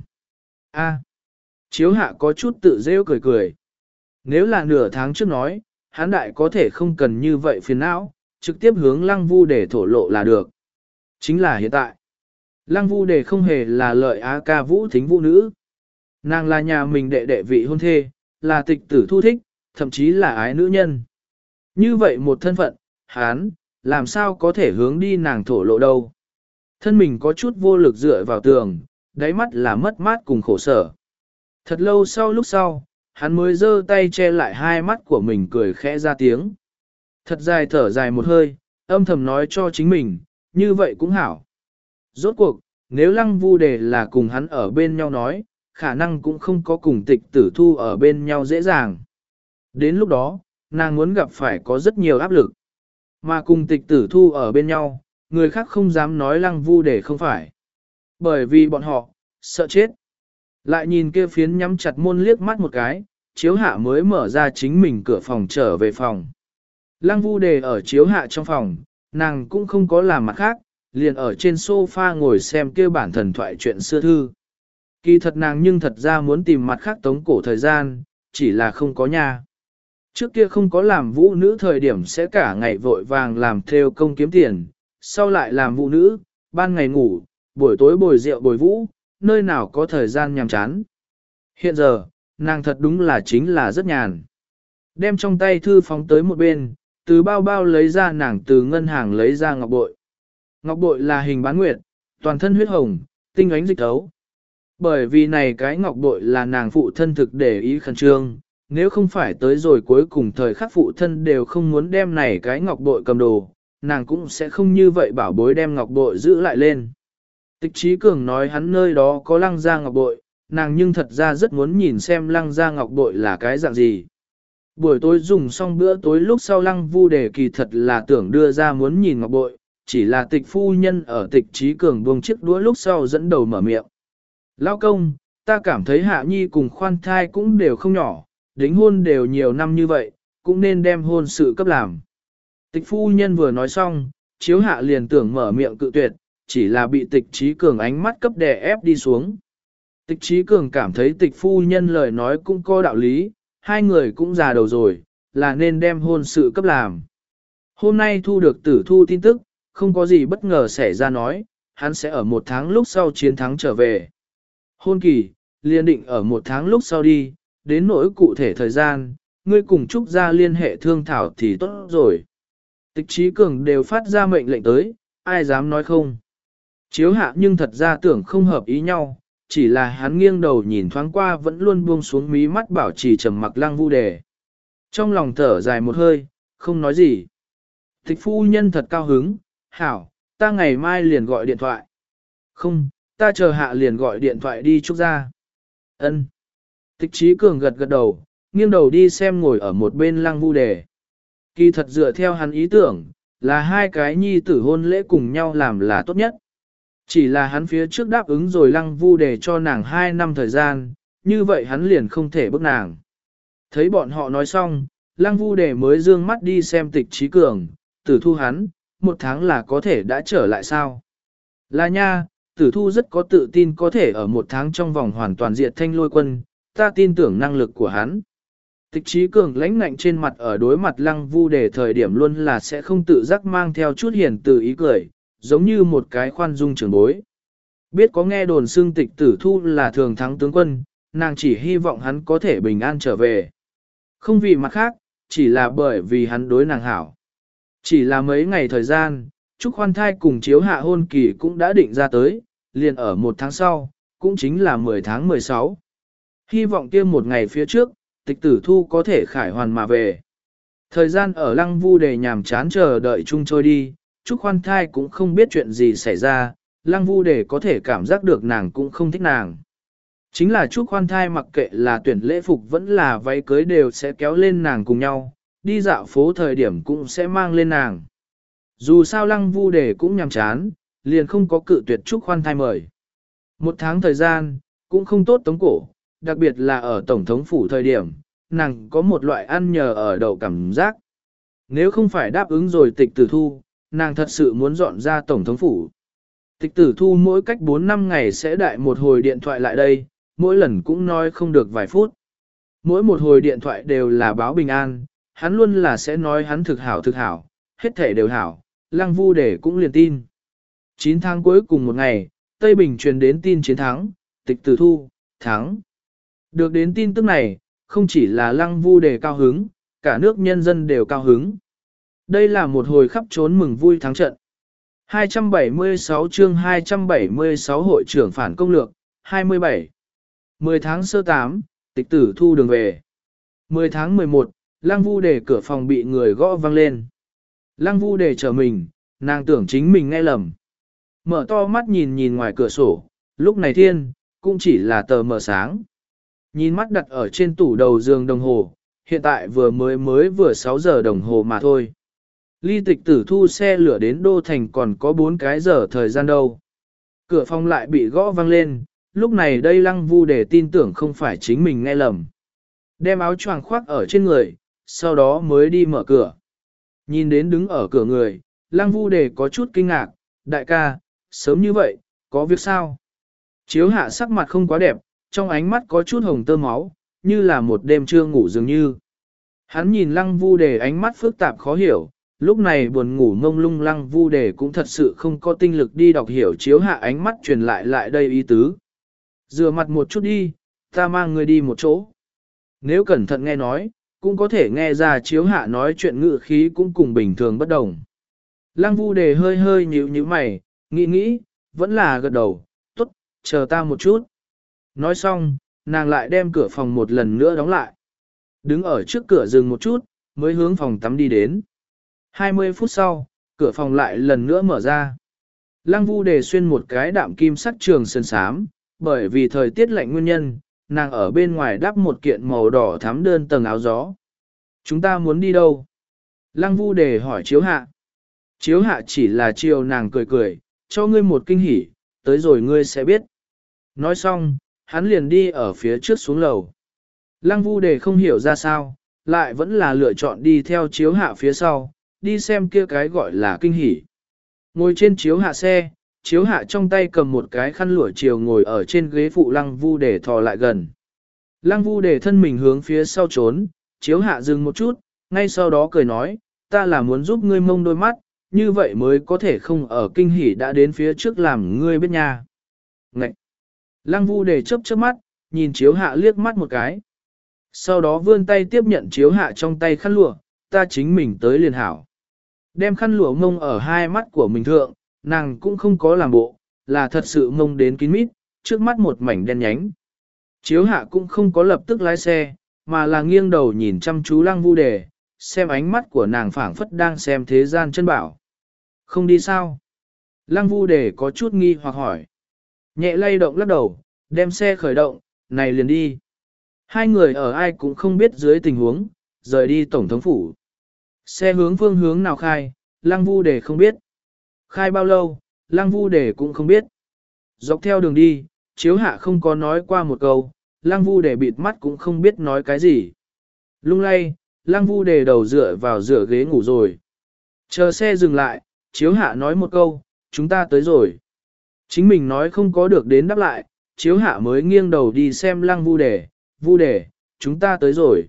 A. Chiếu hạ có chút tự rêu cười cười. Nếu là nửa tháng trước nói, hắn đại có thể không cần như vậy phiền não, trực tiếp hướng lăng vu để thổ lộ là được. Chính là hiện tại. Lăng vu đề không hề là lợi á ca vũ thính vũ nữ. Nàng là nhà mình đệ đệ vị hôn thê, là tịch tử thu thích, thậm chí là ái nữ nhân. Như vậy một thân phận, hán, làm sao có thể hướng đi nàng thổ lộ đâu. Thân mình có chút vô lực dựa vào tường, đáy mắt là mất mát cùng khổ sở. Thật lâu sau lúc sau, hắn mới giơ tay che lại hai mắt của mình cười khẽ ra tiếng. Thật dài thở dài một hơi, âm thầm nói cho chính mình, như vậy cũng hảo. Rốt cuộc, nếu lăng vu đề là cùng hắn ở bên nhau nói, khả năng cũng không có cùng tịch tử thu ở bên nhau dễ dàng. Đến lúc đó, nàng muốn gặp phải có rất nhiều áp lực. Mà cùng tịch tử thu ở bên nhau, người khác không dám nói lăng vu đề không phải. Bởi vì bọn họ, sợ chết. Lại nhìn kia phiến nhắm chặt môn liếc mắt một cái, chiếu hạ mới mở ra chính mình cửa phòng trở về phòng. Lăng vu đề ở chiếu hạ trong phòng, nàng cũng không có làm mặt khác, liền ở trên sofa ngồi xem kia bản thần thoại chuyện xưa thư. Kỳ thật nàng nhưng thật ra muốn tìm mặt khác tống cổ thời gian, chỉ là không có nhà. Trước kia không có làm vũ nữ thời điểm sẽ cả ngày vội vàng làm theo công kiếm tiền, sau lại làm vũ nữ, ban ngày ngủ, buổi tối bồi rượu bồi vũ, nơi nào có thời gian nhàm chán. Hiện giờ, nàng thật đúng là chính là rất nhàn. Đem trong tay thư phóng tới một bên, từ bao bao lấy ra nàng từ ngân hàng lấy ra ngọc bội. Ngọc bội là hình bán nguyệt, toàn thân huyết hồng, tinh ánh dịch thấu. Bởi vì này cái ngọc bội là nàng phụ thân thực để ý khẩn trương, nếu không phải tới rồi cuối cùng thời khắc phụ thân đều không muốn đem này cái ngọc bội cầm đồ, nàng cũng sẽ không như vậy bảo bối đem ngọc bội giữ lại lên. Tịch Trí Cường nói hắn nơi đó có lăng gia ngọc bội, nàng nhưng thật ra rất muốn nhìn xem lăng gia ngọc bội là cái dạng gì. Buổi tối dùng xong bữa tối lúc sau lăng vu đề kỳ thật là tưởng đưa ra muốn nhìn ngọc bội, chỉ là tịch phu nhân ở tịch Trí Cường buông chiếc đũa lúc sau dẫn đầu mở miệng. Lão công, ta cảm thấy Hạ Nhi cùng khoan thai cũng đều không nhỏ, đính hôn đều nhiều năm như vậy, cũng nên đem hôn sự cấp làm. Tịch phu nhân vừa nói xong, chiếu hạ liền tưởng mở miệng cự tuyệt, chỉ là bị tịch Trí Cường ánh mắt cấp đè ép đi xuống. Tịch Trí Cường cảm thấy tịch phu nhân lời nói cũng có đạo lý, hai người cũng già đầu rồi, là nên đem hôn sự cấp làm. Hôm nay thu được tử thu tin tức, không có gì bất ngờ xảy ra nói, hắn sẽ ở một tháng lúc sau chiến thắng trở về. Hôn kỳ, liên định ở một tháng lúc sau đi, đến nỗi cụ thể thời gian, ngươi cùng Trúc gia liên hệ thương thảo thì tốt rồi. Tịch Trí Cường đều phát ra mệnh lệnh tới, ai dám nói không. Chiếu hạ nhưng thật ra tưởng không hợp ý nhau, chỉ là hắn nghiêng đầu nhìn thoáng qua vẫn luôn buông xuống mí mắt bảo trì trầm mặc lăng vu đề. Trong lòng thở dài một hơi, không nói gì. Tịch phu nhân thật cao hứng, hảo, ta ngày mai liền gọi điện thoại. Không, ta chờ hạ liền gọi điện thoại đi Trúc gia. Ân. Tịch Trí Cường gật gật đầu, nghiêng đầu đi xem ngồi ở một bên lăng vu đề. Kỳ thật dựa theo hắn ý tưởng, là hai cái nhi tử hôn lễ cùng nhau làm là tốt nhất. Chỉ là hắn phía trước đáp ứng rồi lăng vu đề cho nàng hai năm thời gian, như vậy hắn liền không thể bức nàng. Thấy bọn họ nói xong, lăng vu đề mới dương mắt đi xem tịch Trí Cường, tử thu hắn, một tháng là có thể đã trở lại sao. Là nha, tử thu rất có tự tin có thể ở một tháng trong vòng hoàn toàn diệt thanh lôi quân, ta tin tưởng năng lực của hắn. Tịch Trí Cường lãnh ngạnh trên mặt ở đối mặt lăng vu đề thời điểm luôn là sẽ không tự giác mang theo chút hiền từ ý cười, giống như một cái khoan dung trưởng bối. Biết có nghe đồn xương tịch tử thu là thường thắng tướng quân, nàng chỉ hy vọng hắn có thể bình an trở về. Không vì mặt khác, chỉ là bởi vì hắn đối nàng hảo. Chỉ là mấy ngày thời gian, Trúc Khoan Thai cùng chiếu hạ hôn kỳ cũng đã định ra tới, liền ở một tháng sau, cũng chính là mười tháng mười sáu. Hy vọng kia một ngày phía trước, tịch tử thu có thể khải hoàn mà về. Thời gian ở lăng vu đề nhàm chán chờ đợi chung trôi đi, Trúc Khoan Thai cũng không biết chuyện gì xảy ra, lăng vu đề có thể cảm giác được nàng cũng không thích nàng. Chính là Trúc Khoan Thai mặc kệ là tuyển lễ phục vẫn là váy cưới đều sẽ kéo lên nàng cùng nhau, đi dạo phố thời điểm cũng sẽ mang lên nàng. Dù sao lăng vu đề cũng nhàm chán, liền không có cự tuyệt Trúc Khoan Thai mời. Một tháng thời gian, cũng không tốt tống cổ, đặc biệt là ở Tổng thống phủ thời điểm, nàng có một loại ăn nhờ ở đậu cảm giác. Nếu không phải đáp ứng rồi tịch tử thu, nàng thật sự muốn dọn ra tổng thống phủ. Tịch tử thu mỗi cách bốn năm ngày sẽ đại một hồi điện thoại lại đây, mỗi lần cũng nói không được vài phút. Mỗi một hồi điện thoại đều là báo bình an, hắn luôn là sẽ nói hắn thực hảo thực hảo, hết thể đều hảo, Lăng Vu Đề cũng liền tin. chín tháng cuối cùng một ngày, Tây Bình truyền đến tin chiến thắng, tịch tử thu, thắng. Được đến tin tức này, không chỉ là Lăng Vu Đề cao hứng, cả nước nhân dân đều cao hứng. Đây là một hồi khắp trốn mừng vui thắng trận. hai trăm bảy mươi sáu chương hai trăm bảy mươi sáu hội trưởng phản công lược, hai mươi bảy. mười tháng sơ tám, tịch tử thu đường về. mười tháng mười một, Lăng Vu Đề cửa phòng bị người gõ vang lên. Lăng Vu Đề trở mình, nàng tưởng chính mình nghe lầm. Mở to mắt nhìn nhìn ngoài cửa sổ, lúc này thiên, cũng chỉ là tờ mờ sáng. Nhìn mắt đặt ở trên tủ đầu giường đồng hồ, hiện tại vừa mới mới vừa sáu giờ đồng hồ mà thôi. Ly tịch tử thu xe lửa đến Đô Thành còn có bốn cái giờ thời gian đâu. Cửa phòng lại bị gõ vang lên, lúc này đây Lăng Vu Đề tin tưởng không phải chính mình nghe lầm. Đem áo choàng khoác ở trên người, sau đó mới đi mở cửa. Nhìn đến đứng ở cửa người, Lăng Vu Đề có chút kinh ngạc, đại ca, sớm như vậy, có việc sao? Chiếu hạ sắc mặt không quá đẹp, trong ánh mắt có chút hồng tơ máu, như là một đêm trưa ngủ dường như. Hắn nhìn Lăng Vu Đề ánh mắt phức tạp khó hiểu, lúc này buồn ngủ ngông lung Lăng Vu Đề cũng thật sự không có tinh lực đi đọc hiểu chiếu hạ ánh mắt truyền lại lại đây ý tứ. Rửa mặt một chút đi, ta mang người đi một chỗ. Nếu cẩn thận nghe nói, cũng có thể nghe ra chiếu hạ nói chuyện ngữ khí cũng cùng bình thường bất đồng. Lăng Vu Đề hơi hơi nhíu nhíu mày, nghĩ nghĩ, vẫn là gật đầu, tốt, chờ ta một chút. Nói xong, nàng lại đem cửa phòng một lần nữa đóng lại. Đứng ở trước cửa dừng một chút, mới hướng phòng tắm đi đến. hai mươi phút sau, cửa phòng lại lần nữa mở ra. Lăng Vu Đề xuyên một cái đạm kim sắc trường sơn sám, bởi vì thời tiết lạnh nguyên nhân, nàng ở bên ngoài đắp một kiện màu đỏ thắm đơn tầng áo gió. Chúng ta muốn đi đâu? Lăng Vu Đề hỏi Chiếu Hạ. Chiếu Hạ chỉ là chiều nàng cười cười, cho ngươi một kinh hỉ, tới rồi ngươi sẽ biết. Nói xong, hắn liền đi ở phía trước xuống lầu. Lăng Vu Đề không hiểu ra sao, lại vẫn là lựa chọn đi theo Chiếu Hạ phía sau, đi xem kia cái gọi là kinh hỉ. Ngồi trên Chiếu Hạ xe, Chiếu Hạ trong tay cầm một cái khăn lụa chiều ngồi ở trên ghế phụ Lăng Vu Đề thò lại gần. Lăng Vu Đề thân mình hướng phía sau trốn, Chiếu Hạ dừng một chút, ngay sau đó cười nói, ta là muốn giúp ngươi mông đôi mắt, như vậy mới có thể không ở kinh hỉ đã đến phía trước làm ngươi biết nha. Ngậy! Lăng Vu Đề chớp chớp mắt, nhìn Chiếu Hạ liếc mắt một cái. Sau đó vươn tay tiếp nhận Chiếu Hạ trong tay khăn lụa, ta chính mình tới liền hảo. Đem khăn lụa mông ở hai mắt của mình thượng, nàng cũng không có làm bộ, là thật sự mông đến kín mít, trước mắt một mảnh đen nhánh. Chiếu Hạ cũng không có lập tức lái xe, mà là nghiêng đầu nhìn chăm chú Lăng Vu Đề, xem ánh mắt của nàng phảng phất đang xem thế gian chân bảo. Không đi sao? Lăng Vu Đề có chút nghi hoặc hỏi. Nhẹ lay động lắc đầu, đem xe khởi động, này liền đi. Hai người ở ai cũng không biết dưới tình huống, rời đi tổng thống phủ. Xe hướng phương hướng nào khai, Lăng Vu Đề không biết. Khai bao lâu, Lăng Vu Đề cũng không biết. Dọc theo đường đi, Chiếu Hạ không có nói qua một câu, Lăng Vu Đề bịt mắt cũng không biết nói cái gì. Lung lay, Lăng Vu Đề đầu dựa vào dựa ghế ngủ rồi. Chờ xe dừng lại, Chiếu Hạ nói một câu, chúng ta tới rồi. Chính mình nói không có được đến đáp lại, Chiếu Hạ mới nghiêng đầu đi xem Lăng Vu Đề, Vu Đề, chúng ta tới rồi.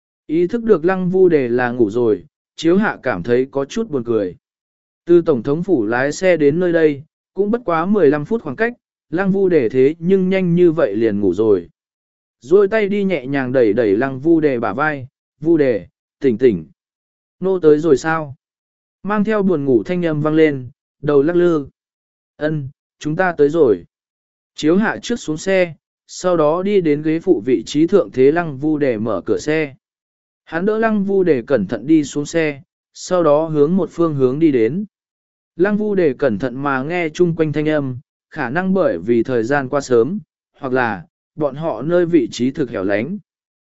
Ý thức được Lăng Vu Đề là ngủ rồi, Chiếu Hạ cảm thấy có chút buồn cười. Từ tổng thống phủ lái xe đến nơi đây, cũng bất quá mười lăm phút khoảng cách, Lăng Vu Đề thế nhưng nhanh như vậy liền ngủ rồi. Rồi tay đi nhẹ nhàng đẩy đẩy Lăng Vu Đề bả vai, Vu Đề, tỉnh tỉnh. Nô tới rồi sao? Mang theo buồn ngủ thanh âm vang lên, đầu lắc lư. Ân, chúng ta tới rồi. Chiếu Hạ trước xuống xe, sau đó đi đến ghế phụ vị trí thượng thế Lăng Vu Đề mở cửa xe. Hắn đỡ Lăng Vu Đề cẩn thận đi xuống xe, sau đó hướng một phương hướng đi đến. Lăng Vu Đề cẩn thận mà nghe chung quanh thanh âm, khả năng bởi vì thời gian qua sớm, hoặc là, bọn họ nơi vị trí thực hẻo lánh.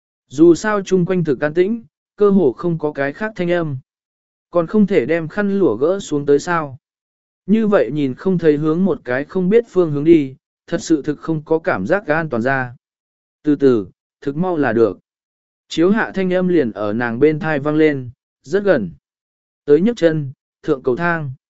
Dù sao chung quanh thực an tĩnh, cơ hồ không có cái khác thanh âm. Còn không thể đem khăn lụa gỡ xuống tới sao. Như vậy nhìn không thấy hướng một cái không biết phương hướng đi, thật sự thực không có cảm giác an toàn ra. Từ từ, thực mau là được. Chiếu Hạ thanh âm liền ở nàng bên thai vang lên, rất gần. Tới nhấc chân, thượng cầu thang.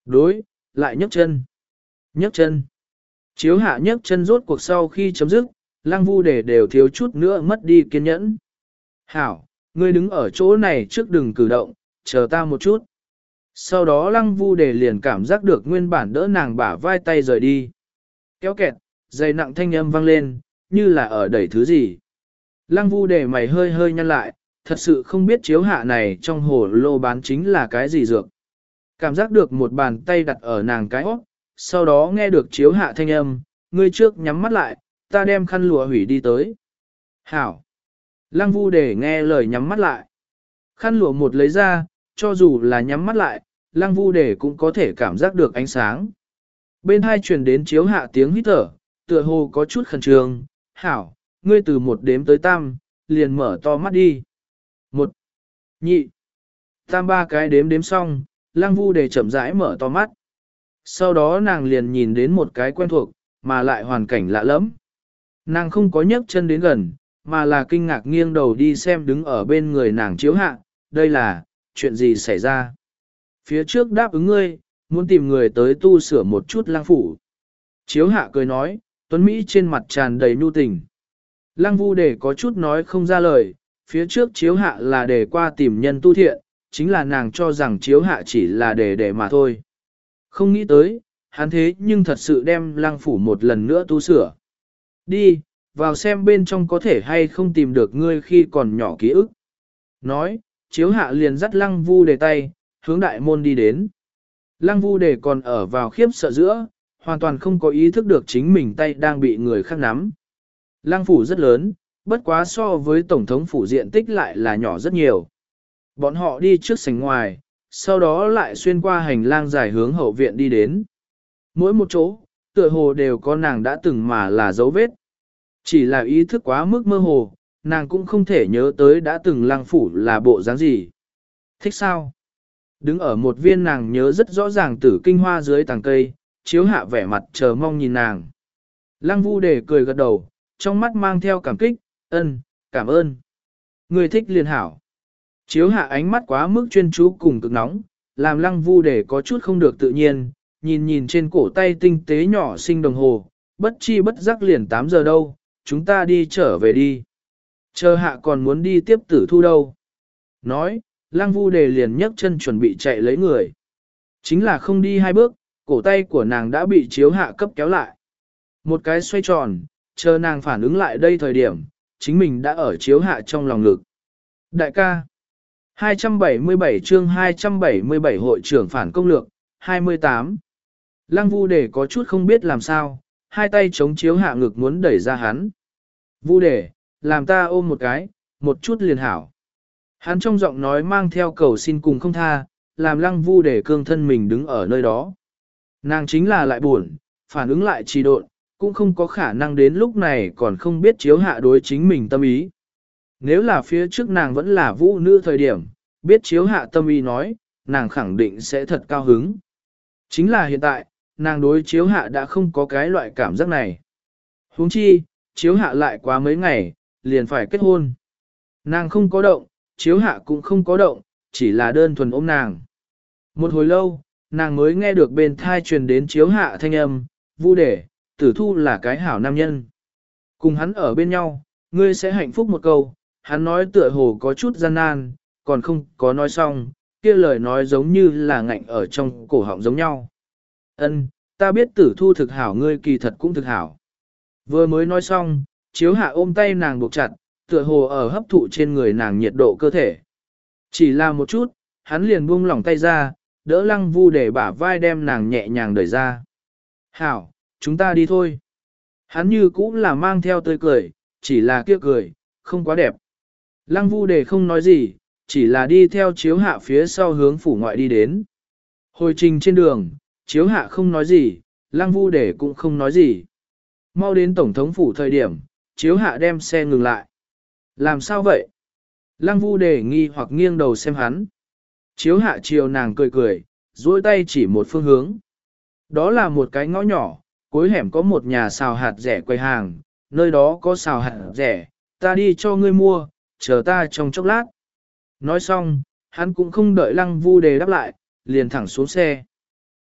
Đối, lại nhấc chân. Nhấc chân. Chiếu hạ nhấc chân rốt cuộc sau khi chấm dứt, Lăng Vu Đề đều thiếu chút nữa mất đi kiên nhẫn. Hảo, ngươi đứng ở chỗ này trước đừng cử động, chờ ta một chút. Sau đó Lăng Vu Đề liền cảm giác được nguyên bản đỡ nàng bả vai tay rời đi. Kéo kẹt, dày nặng thanh âm vang lên, như là ở đẩy thứ gì. Lăng Vu Đề mày hơi hơi nhăn lại, thật sự không biết chiếu hạ này trong hồ lô bán chính là cái gì dược. Cảm giác được một bàn tay đặt ở nàng cái hót, sau đó nghe được chiếu hạ thanh âm, ngươi trước nhắm mắt lại, ta đem khăn lụa hủy đi tới. Hảo. Lăng Vu Đề nghe lời nhắm mắt lại. Khăn lụa một lấy ra, cho dù là nhắm mắt lại, Lăng Vu Đề cũng có thể cảm giác được ánh sáng. Bên hai truyền đến chiếu hạ tiếng hít thở, tựa hồ có chút khẩn trương. Hảo, ngươi từ một đếm tới tam, liền mở to mắt đi. Một, nhị, tam ba cái đếm đếm xong, Lăng Vu Đề chậm rãi mở to mắt. Sau đó nàng liền nhìn đến một cái quen thuộc, mà lại hoàn cảnh lạ lẫm. Nàng không có nhấc chân đến gần, mà là kinh ngạc nghiêng đầu đi xem đứng ở bên người nàng chiếu hạ, đây là, chuyện gì xảy ra. Phía trước đáp ứng ngươi, muốn tìm người tới tu sửa một chút Lăng phủ. Chiếu hạ cười nói, Tuấn Mỹ trên mặt tràn đầy nhu tình. Lăng Vu Đề có chút nói không ra lời, phía trước chiếu hạ là để qua tìm nhân tu thiện, chính là nàng cho rằng chiếu hạ chỉ là để để mà thôi. Không nghĩ tới, hắn thế nhưng thật sự đem Lăng phủ một lần nữa tu sửa. Đi, vào xem bên trong có thể hay không tìm được ngươi khi còn nhỏ ký ức. Nói, chiếu hạ liền dắt Lăng Vu Đề tay, hướng đại môn đi đến. Lăng Vu Đề còn ở vào khiếp sợ giữa, hoàn toàn không có ý thức được chính mình tay đang bị người khác nắm. Lăng phủ rất lớn, bất quá so với tổng thống phủ diện tích lại là nhỏ rất nhiều. Bọn họ đi trước sảnh ngoài, sau đó lại xuyên qua hành lang dài hướng hậu viện đi đến. Mỗi một chỗ, tựa hồ đều có nàng đã từng mà là dấu vết. Chỉ là ý thức quá mức mơ hồ, nàng cũng không thể nhớ tới đã từng Lăng phủ là bộ dáng gì. Thích sao? Đứng ở một viên nàng nhớ rất rõ ràng tử kinh hoa dưới tàng cây, chiếu hạ vẻ mặt chờ mong nhìn nàng. Lăng Vu Đề cười gật đầu, trong mắt mang theo cảm kích, ân, cảm ơn. Người thích liền hảo. Chiếu hạ ánh mắt quá mức chuyên chú cùng cực nóng, làm Lăng Vu Đề có chút không được tự nhiên, nhìn nhìn trên cổ tay tinh tế nhỏ xinh đồng hồ, bất chi bất giác liền tám giờ đâu, chúng ta đi trở về đi. Chờ hạ còn muốn đi tiếp tử thu đâu. Nói, Lăng Vu Đề liền nhấc chân chuẩn bị chạy lấy người. Chính là không đi hai bước, cổ tay của nàng đã bị chiếu hạ cấp kéo lại. Một cái xoay tròn, chờ nàng phản ứng lại đây thời điểm, chính mình đã ở chiếu hạ trong lòng ngực. Đại ca, hai trăm bảy mươi bảy chương hai trăm bảy mươi bảy hội trưởng phản công lược, hai mươi tám. Lăng Vu Đề có chút không biết làm sao, hai tay chống chiếu hạ ngực muốn đẩy ra hắn. Vu Đề, làm ta ôm một cái, một chút liền hảo. Hắn trong giọng nói mang theo cầu xin cùng không tha, làm Lăng Vu Đề cương thân mình đứng ở nơi đó. Nàng chính là lại buồn, phản ứng lại trì độn, cũng không có khả năng đến lúc này còn không biết chiếu hạ đối chính mình tâm ý. Nếu là phía trước nàng vẫn là vũ nữ thời điểm, biết chiếu hạ tâm ý nói, nàng khẳng định sẽ thật cao hứng. Chính là hiện tại, nàng đối chiếu hạ đã không có cái loại cảm giác này. Huống chi, chiếu hạ lại quá mấy ngày, liền phải kết hôn. Nàng không có động, chiếu hạ cũng không có động, chỉ là đơn thuần ôm nàng. Một hồi lâu, nàng mới nghe được bên thai truyền đến chiếu hạ thanh âm, Vu Đề, tử thu là cái hảo nam nhân. Cùng hắn ở bên nhau, ngươi sẽ hạnh phúc một câu, hắn nói tựa hồ có chút gian nan, còn không có nói xong, kia lời nói giống như là ngạnh ở trong cổ họng giống nhau. Ân, ta biết tử thu thực hảo ngươi kỳ thật cũng thực hảo. Vừa mới nói xong, chiếu hạ ôm tay nàng buộc chặt, tựa hồ ở hấp thụ trên người nàng nhiệt độ cơ thể. Chỉ là một chút, hắn liền buông lỏng tay ra, đỡ Lăng Vu để bả vai đem nàng nhẹ nhàng đẩy ra. Hảo, chúng ta đi thôi. Hắn như cũng là mang theo tươi cười, chỉ là kia cười, không quá đẹp. Lăng Vu Đề không nói gì, chỉ là đi theo chiếu hạ phía sau hướng phủ ngoại đi đến. Hồi trình trên đường, chiếu hạ không nói gì, Lăng Vu Đề cũng không nói gì. Mau đến tổng thống phủ thời điểm, chiếu hạ đem xe ngừng lại. Làm sao vậy? Lăng Vu Đề nghi hoặc nghiêng đầu xem hắn. Chiếu hạ chiều nàng cười cười, duỗi tay chỉ một phương hướng. Đó là một cái ngõ nhỏ, cuối hẻm có một nhà xào hạt rẻ quầy hàng, nơi đó có xào hạt rẻ, ta đi cho ngươi mua, chờ ta trong chốc lát. Nói xong, hắn cũng không đợi Lăng Vu Đề đáp lại, liền thẳng xuống xe.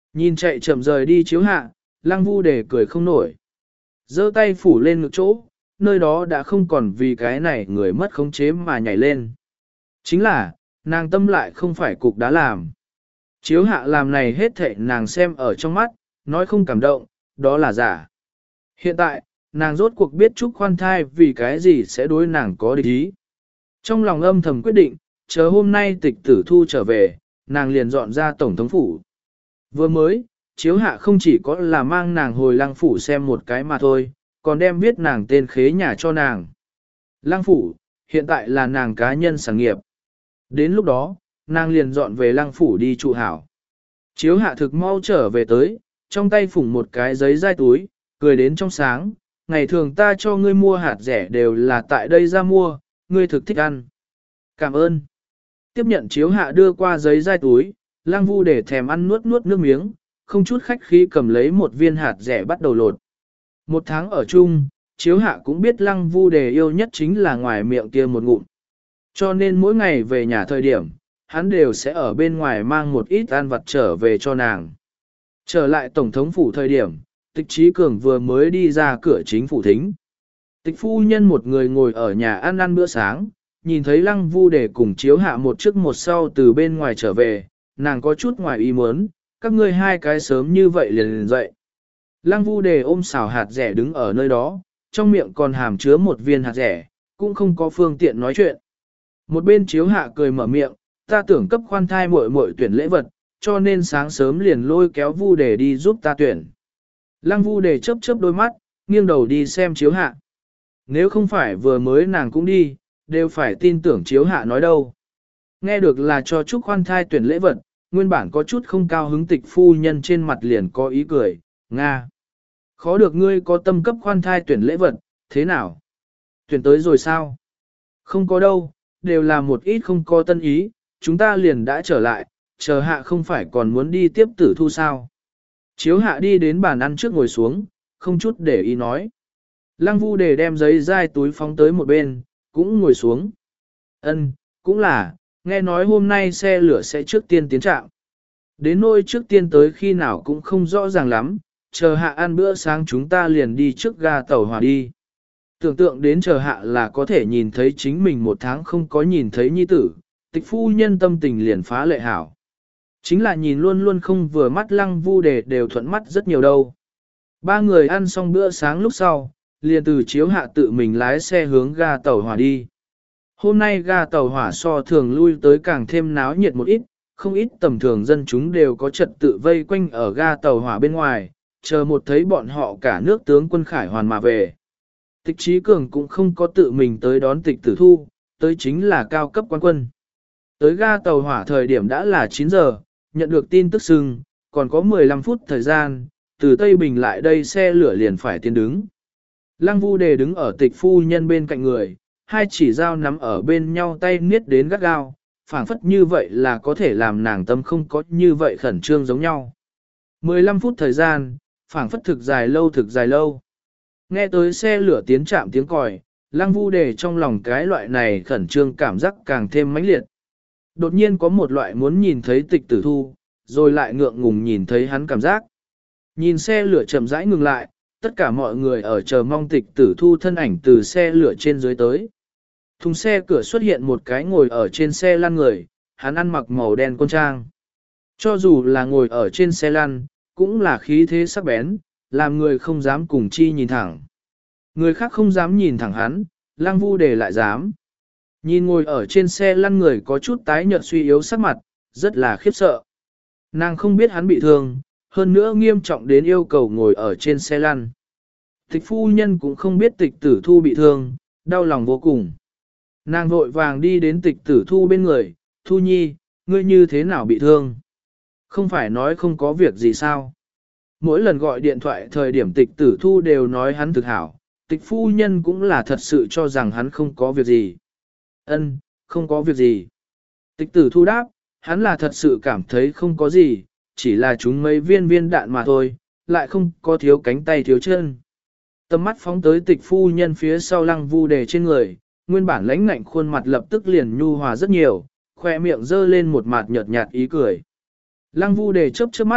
Nhìn chạy chậm rời đi chiếu hạ, lăng vu để cười không nổi. Giơ tay phủ lên ngực chỗ, nơi đó đã không còn vì cái này người mất khống chế mà nhảy lên. Chính là, nàng tâm lại không phải cục đá làm. Chiếu hạ làm này hết thảy nàng xem ở trong mắt, nói không cảm động, đó là giả. Hiện tại, nàng rốt cuộc biết Trúc Khoan Thai vì cái gì sẽ đối nàng có địch ý. Trong lòng âm thầm quyết định, chờ hôm nay tịch tử thu trở về, nàng liền dọn ra tổng thống phủ. Vừa mới, chiếu hạ không chỉ có là mang nàng hồi lăng phủ xem một cái mà thôi, còn đem viết nàng tên khế nhà cho nàng. Lăng phủ, hiện tại là nàng cá nhân sản nghiệp. Đến lúc đó, nàng liền dọn về lăng phủ đi trụ hảo. Chiếu hạ thực mau trở về tới, trong tay phủng một cái giấy dai túi, cười đến trong sáng, ngày thường ta cho ngươi mua hạt rẻ đều là tại đây ra mua, ngươi thực thích ăn. Cảm ơn. Tiếp nhận chiếu hạ đưa qua giấy dai túi, Lăng Vu để thèm ăn nuốt nuốt nước miếng, không chút khách khí cầm lấy một viên hạt rẻ bắt đầu lột. Một tháng ở chung, chiếu hạ cũng biết Lăng Vu đề yêu nhất chính là ngoài miệng kia một ngụm. Cho nên mỗi ngày về nhà thời điểm, hắn đều sẽ ở bên ngoài mang một ít ăn vặt trở về cho nàng. Trở lại tổng thống phủ thời điểm, Tịch Trí Cường vừa mới đi ra cửa chính phủ thính. Tịch phu nhân một người ngồi ở nhà ăn ăn bữa sáng, nhìn thấy Lăng Vu để cùng chiếu hạ một trước một sau từ bên ngoài trở về, nàng có chút ngoài ý muốn, các ngươi hai cái sớm như vậy liền liền dậy. Lăng Vu đề ôm xào hạt rẻ đứng ở nơi đó, trong miệng còn hàm chứa một viên hạt rẻ, cũng không có phương tiện nói chuyện. Một bên chiếu hạ cười mở miệng, ta tưởng cấp khoan thai muội muội tuyển lễ vật, cho nên sáng sớm liền lôi kéo Vu đề đi giúp ta tuyển. Lăng Vu đề chớp chớp đôi mắt, nghiêng đầu đi xem chiếu hạ. Nếu không phải vừa mới nàng cũng đi, đều phải tin tưởng chiếu hạ nói đâu. Nghe được là cho Trúc Khoan Thai tuyển lễ vật, nguyên bản có chút không cao hứng tịch phu nhân trên mặt liền có ý cười, Nga. Khó được ngươi có tâm cấp Khoan Thai tuyển lễ vật, thế nào? Tuyển tới rồi sao? Không có đâu, đều là một ít không có tân ý, chúng ta liền đã trở lại, chờ hạ không phải còn muốn đi tiếp tử thu sao. Chiếu hạ đi đến bàn ăn trước ngồi xuống, không chút để ý nói. Lăng Vu để đem giấy dai túi phóng tới một bên, cũng ngồi xuống. Ân, cũng là, nghe nói hôm nay xe lửa sẽ trước tiên tiến trạm. Đến nôi trước tiên tới khi nào cũng không rõ ràng lắm, chờ hạ ăn bữa sáng chúng ta liền đi trước ga tàu hỏa đi. Tưởng tượng đến chờ hạ là có thể nhìn thấy chính mình một tháng không có nhìn thấy nhi tử, tịch phu nhân tâm tình liền phá lệ hảo. Chính là nhìn luôn luôn không vừa mắt Lăng Vu đề đều thuận mắt rất nhiều đâu. Ba người ăn xong bữa sáng lúc sau, liền từ chiếu hạ tự mình lái xe hướng ga tàu hỏa đi. Hôm nay ga tàu hỏa so thường lui tới càng thêm náo nhiệt một ít, không ít tầm thường dân chúng đều có trật tự vây quanh ở ga tàu hỏa bên ngoài, chờ một thấy bọn họ cả nước tướng quân khải hoàn mà về. Tịch Trí Cường cũng không có tự mình tới đón tịch tử thu, tới chính là cao cấp quan quân. Tới ga tàu hỏa thời điểm đã là chín giờ, nhận được tin tức xưng, còn có mười lăm phút thời gian, từ Tây Bình lại đây xe lửa liền phải tiến đứng. Lăng Vu đề đứng ở tịch phu nhân bên cạnh người, hai chỉ dao nắm ở bên nhau tay niết đến gắt gao, phảng phất như vậy là có thể làm nàng tâm không có như vậy khẩn trương giống nhau. mười lăm phút thời gian, phảng phất thực dài lâu thực dài lâu. Nghe tới xe lửa tiến chạm tiếng còi, Lăng Vu đề trong lòng cái loại này khẩn trương cảm giác càng thêm mãnh liệt. Đột nhiên có một loại muốn nhìn thấy tịch tử thu, rồi lại ngượng ngùng nhìn thấy hắn cảm giác. Nhìn xe lửa chậm rãi ngừng lại, tất cả mọi người ở chờ mong tịch tử thu thân ảnh từ xe lửa trên dưới tới. Thùng xe cửa xuất hiện một cái ngồi ở trên xe lăn người, hắn ăn mặc màu đen quân trang. Cho dù là ngồi ở trên xe lăn, cũng là khí thế sắc bén, làm người không dám cùng chi nhìn thẳng. Người khác không dám nhìn thẳng hắn, Lăng Vu đề lại dám. Nhìn ngồi ở trên xe lăn người có chút tái nhợt suy yếu sắc mặt, rất là khiếp sợ. Nàng không biết hắn bị thương, hơn nữa nghiêm trọng đến yêu cầu ngồi ở trên xe lăn. Tịch phu nhân cũng không biết tịch tử thu bị thương, đau lòng vô cùng. Nàng vội vàng đi đến tịch tử thu bên người, Thu Nhi, ngươi như thế nào bị thương? Không phải nói không có việc gì sao? Mỗi lần gọi điện thoại thời điểm tịch tử thu đều nói hắn thực hảo, tịch phu nhân cũng là thật sự cho rằng hắn không có việc gì. Ân, không có việc gì. Tịch tử thu đáp, hắn là thật sự cảm thấy không có gì, chỉ là chúng mấy viên viên đạn mà thôi, lại không có thiếu cánh tay thiếu chân. Tầm mắt phóng tới tịch phu nhân phía sau Lăng Vu đề trên người, nguyên bản lãnh ngạnh khuôn mặt lập tức liền nhu hòa rất nhiều, khoe miệng dơ lên một mặt nhợt nhạt ý cười. Lăng Vu đề chớp chớp mắt,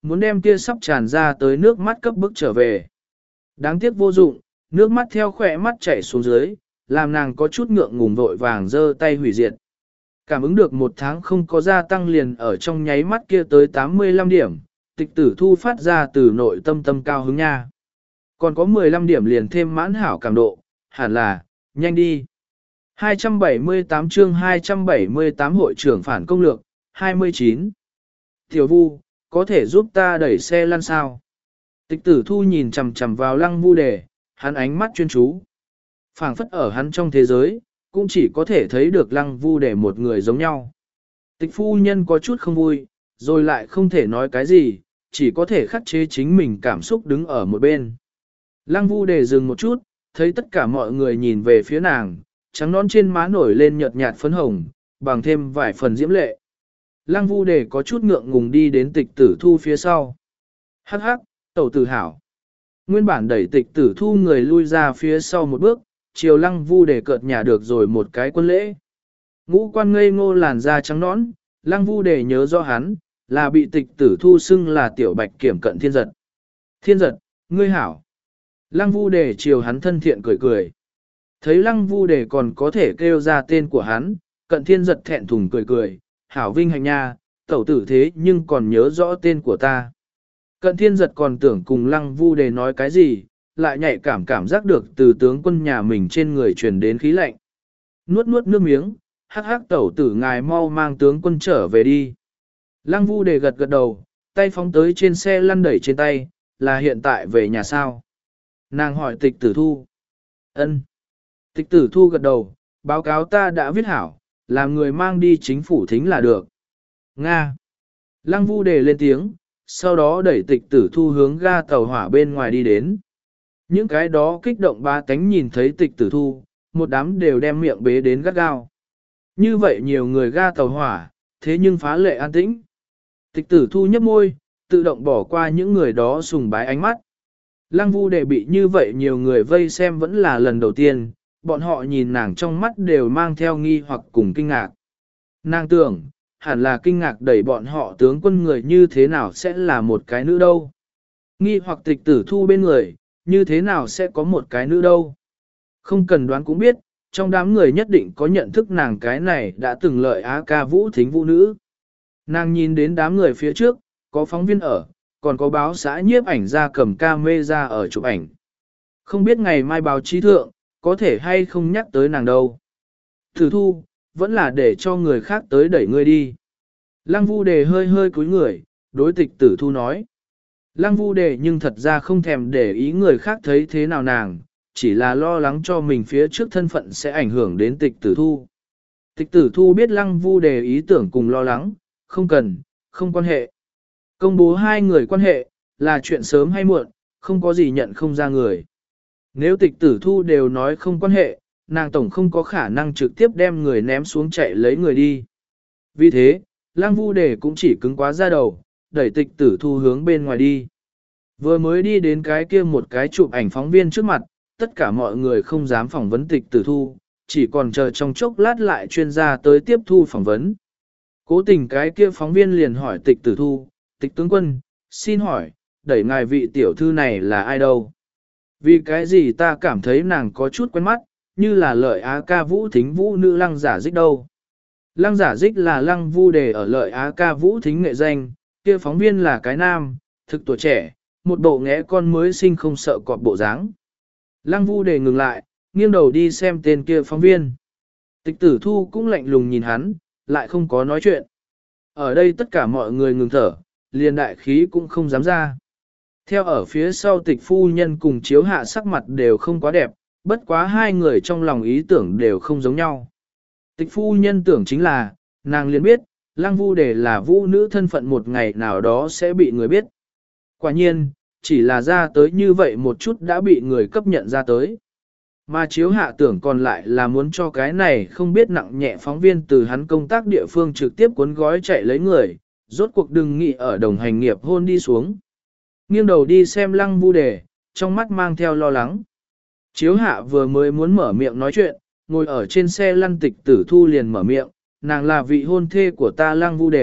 muốn đem kia sắp tràn ra tới nước mắt cấp bức trở về. Đáng tiếc vô dụng, nước mắt theo khỏe mắt chảy xuống dưới, làm nàng có chút ngượng ngùng vội vàng giơ tay hủy diệt. Cảm ứng được một tháng không có gia tăng liền ở trong nháy mắt kia tới tám mươi lăm điểm, tịch tử thu phát ra từ nội tâm tâm cao hứng nha. Còn có mười lăm điểm liền thêm mãn hảo cảm độ, hẳn là, nhanh đi. hai trăm bảy mươi tám chương hai trăm bảy mươi tám hội trưởng phản công lược, hai mươi chín. Tiểu Vu, có thể giúp ta đẩy xe lăn sao? Tịch tử thu nhìn chằm chằm vào Lăng Vu Đề, hắn ánh mắt chuyên chú. Phảng phất ở hắn trong thế giới, cũng chỉ có thể thấy được Lăng Vu Đề một người giống nhau. Tịch phu nhân có chút không vui, rồi lại không thể nói cái gì, chỉ có thể khắc chế chính mình cảm xúc đứng ở một bên. Lăng Vu Đề dừng một chút, thấy tất cả mọi người nhìn về phía nàng, trắng nón trên má nổi lên nhợt nhạt phấn hồng, bằng thêm vài phần diễm lệ. Lăng Vu Đề có chút ngượng ngùng đi đến tịch tử thu phía sau. Hắc hắc, tẩu tử hảo. Nguyên bản đẩy tịch tử thu người lui ra phía sau một bước, chiều Lăng Vu Đề cợt nhả được rồi một cái quân lễ. Ngũ quan ngây ngô làn da trắng nõn, Lăng Vu Đề nhớ rõ hắn, là bị tịch tử thu xưng là tiểu bạch kiểm cận thiên giật. Thiên giật, ngươi hảo. Lăng Vu Đề chiều hắn thân thiện cười cười. Thấy Lăng Vu Đề còn có thể kêu ra tên của hắn, cận thiên giật thẹn thùng cười cười, hảo vinh hành nha, tẩu tử thế nhưng còn nhớ rõ tên của ta. Cận thiên giật còn tưởng cùng Lăng Vu Đề nói cái gì, lại nhạy cảm cảm giác được từ tướng quân nhà mình trên người truyền đến khí lạnh. Nuốt nuốt nước miếng, hắc hắc tẩu tử ngài mau mang tướng quân trở về đi. Lăng Vu Đề gật gật đầu, tay phóng tới trên xe lăn đẩy trên tay, là hiện tại về nhà sao? Nàng hỏi tịch tử thu. Ân. Tịch tử thu gật đầu, báo cáo ta đã viết hảo, làm người mang đi chính phủ thính là được. Nga. Lăng Vu Đề lên tiếng, sau đó đẩy tịch tử thu hướng ga tàu hỏa bên ngoài đi đến. Những cái đó kích động ba tánh nhìn thấy tịch tử thu, một đám đều đem miệng bế đến gắt gao. Như vậy nhiều người ga tàu hỏa, thế nhưng phá lệ an tĩnh. Tịch tử thu nhấp môi, tự động bỏ qua những người đó sùng bái ánh mắt. Lăng Vu Đề bị như vậy nhiều người vây xem vẫn là lần đầu tiên, bọn họ nhìn nàng trong mắt đều mang theo nghi hoặc cùng kinh ngạc. Nàng tưởng, hẳn là kinh ngạc đẩy bọn họ tướng quân người như thế nào sẽ là một cái nữ đâu. Nghi hoặc tịch tử thu bên người, như thế nào sẽ có một cái nữ đâu. Không cần đoán cũng biết, trong đám người nhất định có nhận thức nàng cái này đã từng lợi Á ca vũ thính vũ nữ. Nàng nhìn đến đám người phía trước, có phóng viên ở, còn có báo xã nhiếp ảnh ra cầm camera ở chụp ảnh. Không biết ngày mai báo chí thượng, có thể hay không nhắc tới nàng đâu. Tử thu, vẫn là để cho người khác tới đẩy ngươi đi. Lăng Vu Đề hơi hơi cúi người, đối tịch tử thu nói. Lăng Vu Đề nhưng thật ra không thèm để ý người khác thấy thế nào nàng, chỉ là lo lắng cho mình phía trước thân phận sẽ ảnh hưởng đến tịch tử thu. Tịch tử thu biết Lăng Vu Đề ý tưởng cùng lo lắng, không cần, không quan hệ. Công bố hai người quan hệ, là chuyện sớm hay muộn, không có gì nhận không ra người. Nếu tịch tử thu đều nói không quan hệ, nàng tổng không có khả năng trực tiếp đem người ném xuống chạy lấy người đi. Vì thế, Lăng Vu Đề cũng chỉ cứng quá ra đầu, đẩy tịch tử thu hướng bên ngoài đi. Vừa mới đi đến cái kia một cái chụp ảnh phóng viên trước mặt, tất cả mọi người không dám phỏng vấn tịch tử thu, chỉ còn chờ trong chốc lát lại chuyên gia tới tiếp thu phỏng vấn. Cố tình cái kia phóng viên liền hỏi tịch tử thu, tịch tướng quân, xin hỏi, đẩy ngài vị tiểu thư này là ai đâu? Vì cái gì ta cảm thấy nàng có chút quen mắt, như là lợi Á ca vũ thính vũ nữ Lăng Giả Dích đâu. Lăng Giả Dích là Lăng Vu Đề ở lợi Á ca vũ thính nghệ danh, kia phóng viên là cái nam, thực tuổi trẻ, một bộ ngẽ con mới sinh không sợ cọp bộ dáng. Lăng Vu Đề ngừng lại, nghiêng đầu đi xem tên kia phóng viên. Tịch tử thu cũng lạnh lùng nhìn hắn, lại không có nói chuyện. Ở đây tất cả mọi người ngừng thở, liền đại khí cũng không dám ra. Theo ở phía sau tịch phu nhân cùng chiếu hạ sắc mặt đều không quá đẹp, bất quá hai người trong lòng ý tưởng đều không giống nhau. Tịch phu nhân tưởng chính là, nàng liền biết, Lăng Vu Đề là vũ nữ thân phận một ngày nào đó sẽ bị người biết. Quả nhiên, chỉ là ra tới như vậy một chút đã bị người cấp nhận ra tới. Mà chiếu hạ tưởng còn lại là muốn cho cái này không biết nặng nhẹ phóng viên từ hắn công tác địa phương trực tiếp cuốn gói chạy lấy người, rốt cuộc đừng nghĩ ở đồng hành nghiệp hôn đi xuống. Nghiêng đầu đi xem Lăng Vu Đề, trong mắt mang theo lo lắng. Chiếu hạ vừa mới muốn mở miệng nói chuyện, ngồi ở trên xe lăn tịch tử thu liền mở miệng, nàng là vị hôn thê của ta Lăng Vu Đề,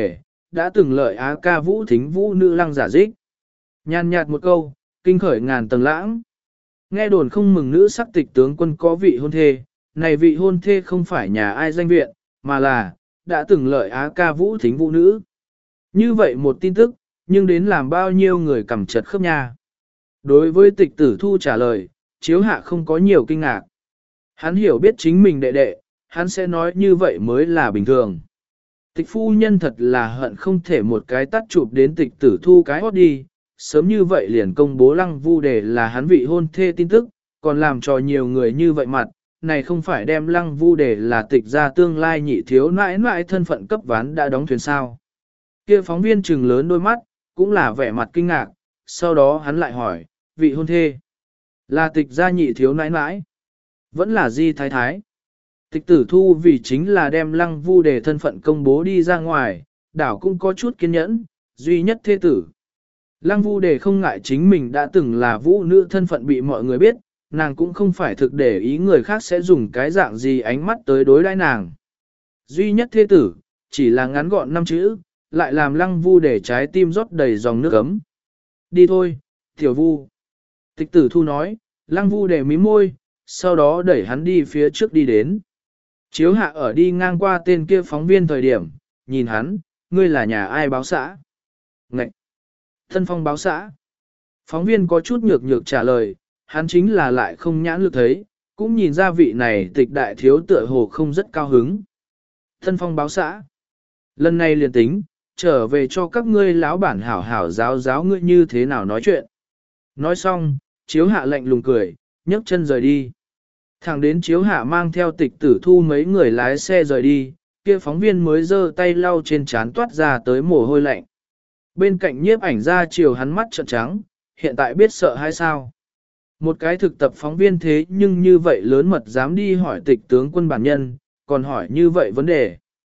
đã từng lợi Á ca vũ thính vũ nữ lăng giả dích. Nhàn nhạt một câu, kinh khởi ngàn tầng lãng. Nghe đồn không mừng nữ sắc tịch tướng quân có vị hôn thê, này vị hôn thê không phải nhà ai danh viện, mà là, đã từng lợi Á ca vũ thính vũ nữ. Như vậy một tin tức, nhưng đến làm bao nhiêu người cầm chật khớp nha. Đối với tịch tử thu trả lời, chiếu hạ không có nhiều kinh ngạc. Hắn hiểu biết chính mình đệ đệ, hắn sẽ nói như vậy mới là bình thường. Tịch phu nhân thật là hận không thể một cái tắt chụp đến tịch tử thu cái hót đi, sớm như vậy liền công bố lăng vu đề là hắn vị hôn thê tin tức, còn làm cho nhiều người như vậy mặt, này không phải đem lăng vu đề là tịch ra tương lai nhị thiếu nãi nãi thân phận cấp ván đã đóng thuyền sao. Kia phóng viên trừng lớn đôi mắt, cũng là vẻ mặt kinh ngạc, sau đó hắn lại hỏi, vị hôn thê, là tịch gia nhị thiếu nãi nãi, vẫn là di thái thái. Tịch tử thu vì chính là đem lăng vu đề thân phận công bố đi ra ngoài, đảo cũng có chút kiên nhẫn, duy nhất thế tử. Lăng vu đề không ngại chính mình đã từng là vũ nữ thân phận bị mọi người biết, nàng cũng không phải thực để ý người khác sẽ dùng cái dạng gì ánh mắt tới đối đãi nàng. Duy nhất thế tử, chỉ là ngắn gọn năm chữ, lại làm lăng vu đề trái tim rót đầy dòng nước ấm. Đi thôi, tiểu vu. Tịch tử thu nói, lăng vu đề mím môi, sau đó đẩy hắn đi phía trước đi đến. Chiếu hạ ở đi ngang qua tên kia phóng viên thời điểm, nhìn hắn, ngươi là nhà ai báo xã? Ngậy! Thân phong báo xã. Phóng viên có chút nhược nhược trả lời, hắn chính là lại không nhãn lực thấy, cũng nhìn ra vị này tịch đại thiếu tựa hồ không rất cao hứng. Thân phong báo xã. Lần này liền tính, trở về cho các ngươi lão bản hảo hảo giáo giáo ngươi như thế nào nói chuyện. Nói xong, chiếu hạ lạnh lùng cười, nhấc chân rời đi. Thẳng đến chiếu hạ mang theo tịch tử thu mấy người lái xe rời đi, kia phóng viên mới giơ tay lau trên trán toát ra tới mồ hôi lạnh. Bên cạnh nhiếp ảnh ra chiều hắn mắt trợn trắng, hiện tại biết sợ hay sao? Một cái thực tập phóng viên thế nhưng như vậy lớn mật dám đi hỏi tịch tướng quân bản nhân, còn hỏi như vậy vấn đề.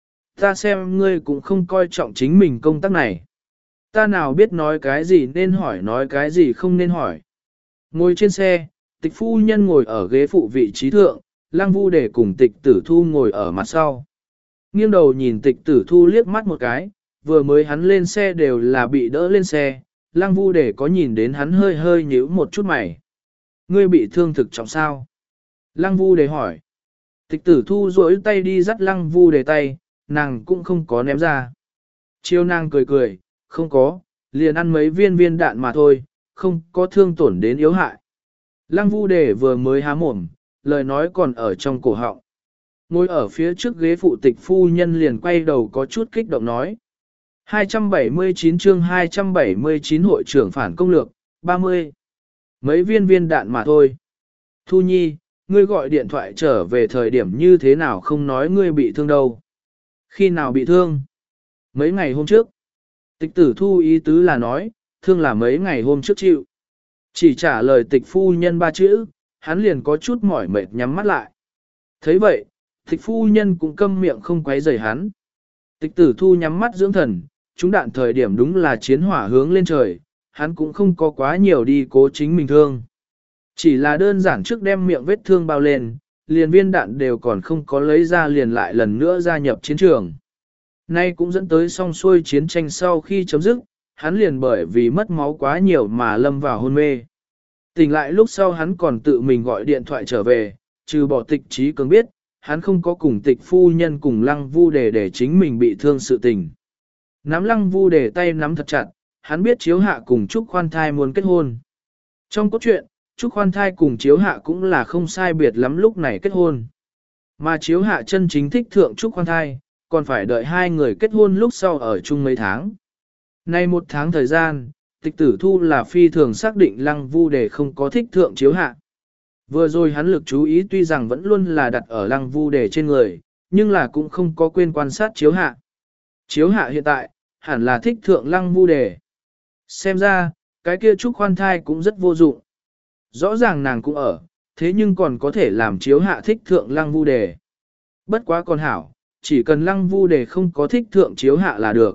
Ta xem ngươi cũng không coi trọng chính mình công tác này. Ta nào biết nói cái gì nên hỏi nói cái gì không nên hỏi. Ngồi trên xe, tịch phu nhân ngồi ở ghế phụ vị trí thượng, lăng vu để cùng tịch tử thu ngồi ở mặt sau. Nghiêng đầu nhìn tịch tử thu liếc mắt một cái, vừa mới hắn lên xe đều là bị đỡ lên xe, lăng vu để có nhìn đến hắn hơi hơi nhíu một chút mày. Ngươi bị thương thực trọng sao? Lăng vu để hỏi. Tịch tử thu duỗi tay đi dắt lăng vu để tay, nàng cũng không có ném ra. Chiêu nàng cười cười, không có, liền ăn mấy viên viên đạn mà thôi, không có thương tổn đến yếu hại. Lăng vu đề vừa mới há mồm, lời nói còn ở trong cổ họng. Ngồi ở phía trước ghế phụ tịch phu nhân liền quay đầu có chút kích động nói. hai trăm bảy mươi chín chương hai trăm bảy mươi chín hội trưởng phản công lược, ba mươi. Mấy viên viên đạn mà thôi. Thu Nhi, ngươi gọi điện thoại trở về thời điểm như thế nào không nói ngươi bị thương đâu. Khi nào bị thương? Mấy ngày hôm trước. Tịch tử thu ý tứ là nói, thương là mấy ngày hôm trước chịu. Chỉ trả lời tịch phu nhân ba chữ, hắn liền có chút mỏi mệt nhắm mắt lại. thấy vậy, tịch phu nhân cũng câm miệng không quấy rầy hắn. Tịch tử thu nhắm mắt dưỡng thần, chúng đạn thời điểm đúng là chiến hỏa hướng lên trời, hắn cũng không có quá nhiều đi cố chính mình thương. Chỉ là đơn giản trước đem miệng vết thương bao lên, liền viên đạn đều còn không có lấy ra liền lại lần nữa gia nhập chiến trường. Nay cũng dẫn tới song xuôi chiến tranh sau khi chấm dứt, hắn liền bởi vì mất máu quá nhiều mà lâm vào hôn mê. Tỉnh lại lúc sau hắn còn tự mình gọi điện thoại trở về, trừ bỏ tịch trí cường biết, hắn không có cùng tịch phu nhân cùng lăng vu để để chính mình bị thương sự tình. Nắm lăng vu để tay nắm thật chặt, hắn biết chiếu hạ cùng Trúc Khoan Thai muốn kết hôn. Trong cốt truyện, Trúc Khoan Thai cùng chiếu hạ cũng là không sai biệt lắm lúc này kết hôn. Mà chiếu hạ chân chính thích thượng Trúc Khoan Thai, còn phải đợi hai người kết hôn lúc sau ở chung mấy tháng. Nay một tháng thời gian, tịch tử thu là phi thường xác định lăng vu để không có thích thượng chiếu hạ. Vừa rồi hắn lực chú ý tuy rằng vẫn luôn là đặt ở lăng vu để trên người, nhưng là cũng không có quên quan sát chiếu hạ. Chiếu hạ hiện tại, hẳn là thích thượng lăng vu đề. Xem ra, cái kia Trúc Khoan Thai cũng rất vô dụng. Rõ ràng nàng cũng ở, thế nhưng còn có thể làm chiếu hạ thích thượng lăng vu đề. Bất quá còn hảo, chỉ cần lăng vu đề không có thích thượng chiếu hạ là được.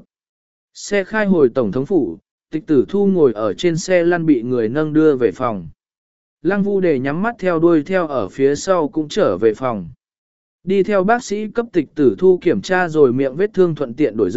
Xe khai hồi tổng thống phủ, tịch tử thu ngồi ở trên xe lăn bị người nâng đưa về phòng. Lăng vu đề nhắm mắt theo đuôi theo ở phía sau cũng trở về phòng. Đi theo bác sĩ cấp tịch tử thu kiểm tra rồi miệng vết thương thuận tiện đổi dược,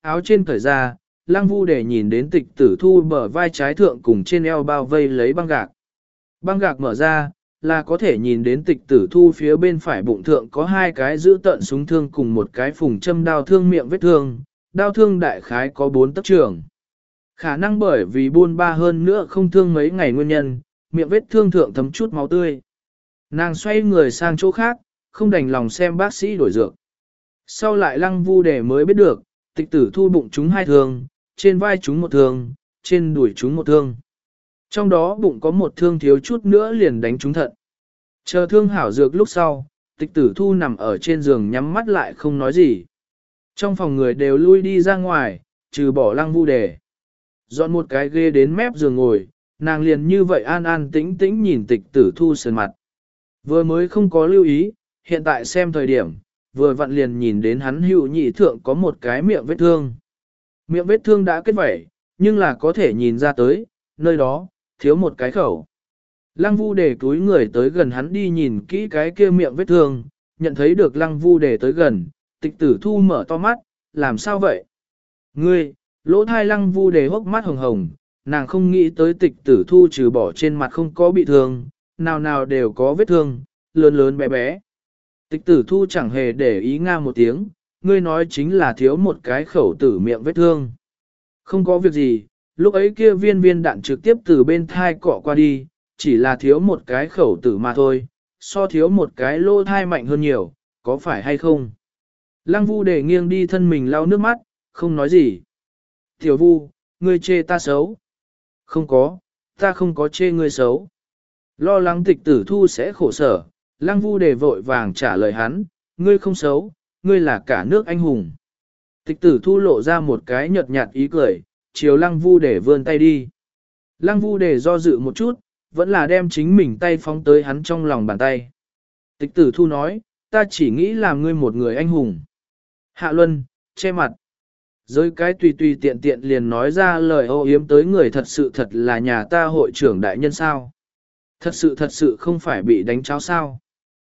áo trên cởi ra, Lăng Vu để nhìn đến tịch tử thu bờ vai trái thượng cùng trên eo bao vây lấy băng gạc. Băng gạc mở ra, là có thể nhìn đến tịch tử thu phía bên phải bụng thượng có hai cái giữ tận súng thương cùng một cái phùng châm đao thương miệng vết thương, đao thương đại khái có bốn tấc trường. Khả năng bởi vì buôn ba hơn nữa không thương mấy ngày nguyên nhân, miệng vết thương thượng thấm chút máu tươi. Nàng xoay người sang chỗ khác, không đành lòng xem bác sĩ đổi dược. Sau lại Lăng Vu Đề mới biết được, tịch tử thu bụng chúng hai thương, trên vai chúng một thương, trên đùi chúng một thương. Trong đó bụng có một thương thiếu chút nữa liền đánh trúng thận. Chờ thương hảo dược lúc sau, tịch tử thu nằm ở trên giường nhắm mắt lại không nói gì. Trong phòng người đều lui đi ra ngoài, trừ bỏ Lăng Vu Đề. Dọn một cái ghê đến mép giường ngồi, nàng liền như vậy an an tĩnh tĩnh nhìn tịch tử thu sườn mặt. Vừa mới không có lưu ý, hiện tại xem thời điểm, vừa vặn liền nhìn đến hắn hữu nhị thượng có một cái miệng vết thương. Miệng vết thương đã kết vẩy, nhưng là có thể nhìn ra tới, nơi đó, thiếu một cái khẩu. Lăng Vu Đề túi người tới gần hắn đi nhìn kỹ cái kia miệng vết thương, nhận thấy được Lăng Vu Đề tới gần, tịch tử thu mở to mắt, làm sao vậy? Ngươi, lỗ thai Lăng Vu Đề hốc mắt hồng hồng, nàng không nghĩ tới tịch tử thu trừ bỏ trên mặt không có bị thương, nào nào đều có vết thương, lớn lớn bé bé. Tịch tử thu chẳng hề để ý nga một tiếng, ngươi nói chính là thiếu một cái khẩu tử miệng vết thương. Không có việc gì, lúc ấy kia viên viên đạn trực tiếp từ bên thai cọ qua đi, chỉ là thiếu một cái khẩu tử mà thôi, so thiếu một cái lỗ thai mạnh hơn nhiều, có phải hay không? Lăng Vu Đề nghiêng đi thân mình lau nước mắt, không nói gì. Tiểu Vu, ngươi chê ta xấu. Không có, ta không có chê ngươi xấu. Lo lắng tịch tử thu sẽ khổ sở, Lăng Vu Đề vội vàng trả lời hắn, ngươi không xấu, ngươi là cả nước anh hùng. Tịch tử thu lộ ra một cái nhợt nhạt ý cười, chiều Lăng Vu Đề vươn tay đi. Lăng Vu Đề do dự một chút, vẫn là đem chính mình tay phóng tới hắn trong lòng bàn tay. Tịch tử thu nói, ta chỉ nghĩ làm ngươi một người anh hùng. Hạ Luân, che mặt. Giới cái tùy tùy tiện tiện liền nói ra lời ô yếm tới người thật sự thật là nhà ta hội trưởng đại nhân sao. Thật sự thật sự không phải bị đánh cháo sao.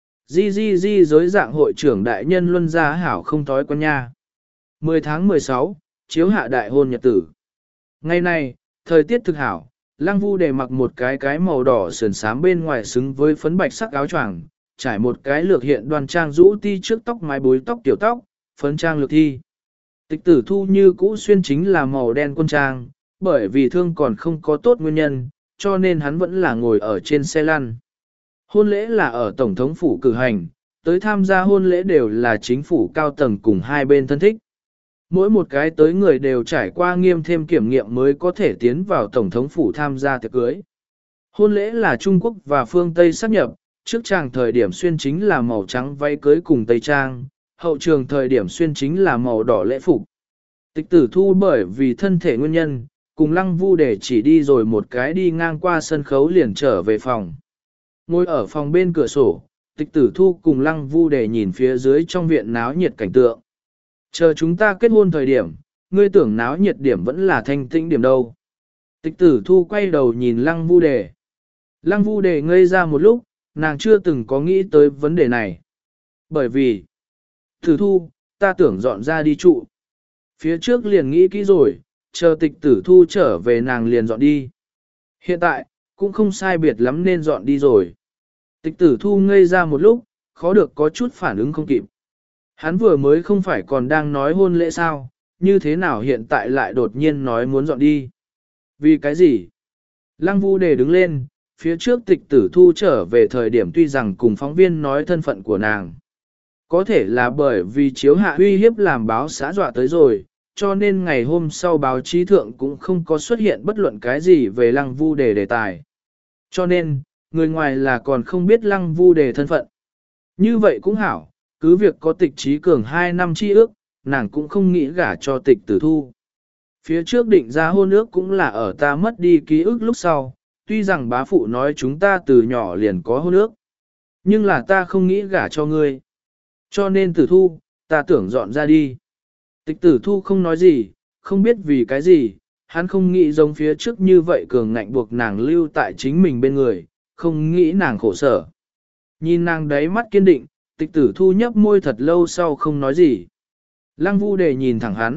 Di di di giới dạng hội trưởng đại nhân luân gia hảo không thói quen nha. mười tháng mười sáu, chiếu hạ đại hôn nhật tử. Ngày này, thời tiết thực hảo, Lăng Vu Đề mặc một cái cái màu đỏ sườn xám bên ngoài xứng với phấn bạch sắc áo choàng, trải một cái lược hiện đoan trang rũ ti trước tóc mái búi tóc tiểu tóc, phấn trang lược thi. Tịch tử thu như cũ xuyên chính là màu đen quân trang, bởi vì thương còn không có tốt nguyên nhân, cho nên hắn vẫn là ngồi ở trên xe lăn. Hôn lễ là ở Tổng thống phủ cử hành, tới tham gia hôn lễ đều là chính phủ cao tầng cùng hai bên thân thích. Mỗi một cái tới người đều trải qua nghiêm thêm kiểm nghiệm mới có thể tiến vào Tổng thống phủ tham gia tiệc cưới. Hôn lễ là Trung Quốc và phương Tây sáp nhập, trước tràng thời điểm xuyên chính là màu trắng váy cưới cùng Tây trang, hậu trường thời điểm xuyên chính là màu đỏ lễ phục. Tịch tử thu bởi vì thân thể nguyên nhân, cùng Lăng Vu Đề chỉ đi rồi một cái đi ngang qua sân khấu liền trở về phòng. Ngồi ở phòng bên cửa sổ, tịch tử thu cùng Lăng Vu Đề nhìn phía dưới trong viện náo nhiệt cảnh tượng. Chờ chúng ta kết hôn thời điểm, ngươi tưởng náo nhiệt điểm vẫn là thanh tĩnh điểm đâu. Tịch tử thu quay đầu nhìn Lăng Vu Đề. Lăng Vu Đề ngây ra một lúc, nàng chưa từng có nghĩ tới vấn đề này. Bởi vì, tử thu, ta tưởng dọn ra đi trụ. Phía trước liền nghĩ kỹ rồi, chờ tịch tử thu trở về nàng liền dọn đi. Hiện tại, cũng không sai biệt lắm nên dọn đi rồi. Tịch tử thu ngây ra một lúc, khó được có chút phản ứng không kịp. Hắn vừa mới không phải còn đang nói hôn lễ sao, như thế nào hiện tại lại đột nhiên nói muốn dọn đi. Vì cái gì? Lăng Vu Đề đứng lên, phía trước tịch tử thu trở về thời điểm tuy rằng cùng phóng viên nói thân phận của nàng. Có thể là bởi vì chiếu hạ uy hiếp làm báo xã dọa tới rồi, cho nên ngày hôm sau báo chí thượng cũng không có xuất hiện bất luận cái gì về Lăng Vu Đề đề tài. Cho nên, người ngoài là còn không biết Lăng Vu Đề thân phận. Như vậy cũng hảo, cứ việc có tịch trí cường hai năm chi ước, nàng cũng không nghĩ gả cho tịch tử thu. Phía trước định ra hôn ước cũng là ở ta mất đi ký ức lúc sau, tuy rằng bá phụ nói chúng ta từ nhỏ liền có hôn ước. Nhưng là ta không nghĩ gả cho ngươi. Cho nên tử thu, ta tưởng dọn ra đi. Tịch tử thu không nói gì, không biết vì cái gì, hắn không nghĩ giống phía trước như vậy cường ngạnh buộc nàng lưu tại chính mình bên người, không nghĩ nàng khổ sở. Nhìn nàng đáy mắt kiên định, tịch tử thu nhấp môi thật lâu sau không nói gì. Lăng Vu Đề nhìn thẳng hắn,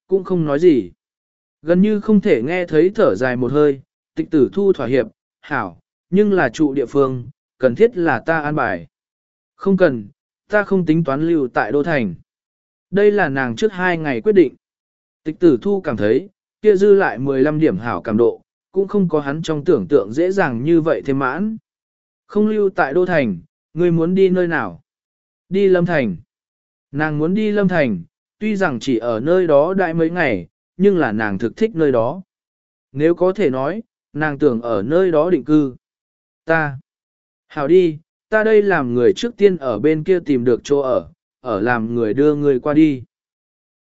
cũng không nói gì. Gần như không thể nghe thấy thở dài một hơi, tịch tử thu thỏa hiệp, hảo, nhưng là trụ địa phương, cần thiết là ta an bài. Không cần, ta không tính toán lưu tại Đô Thành. Đây là nàng trước hai ngày quyết định. Tịch tử thu cảm thấy, kia dư lại mười lăm điểm hảo cảm độ, cũng không có hắn trong tưởng tượng dễ dàng như vậy thêm mãn. Không lưu tại Đô Thành, ngươi muốn đi nơi nào? Đi Lâm Thành. Nàng muốn đi Lâm Thành, tuy rằng chỉ ở nơi đó đại mấy ngày, nhưng là nàng thực thích nơi đó. Nếu có thể nói, nàng tưởng ở nơi đó định cư. Ta. Hảo đi, ta đây làm người trước tiên ở bên kia tìm được chỗ ở, ở làm người đưa người qua đi.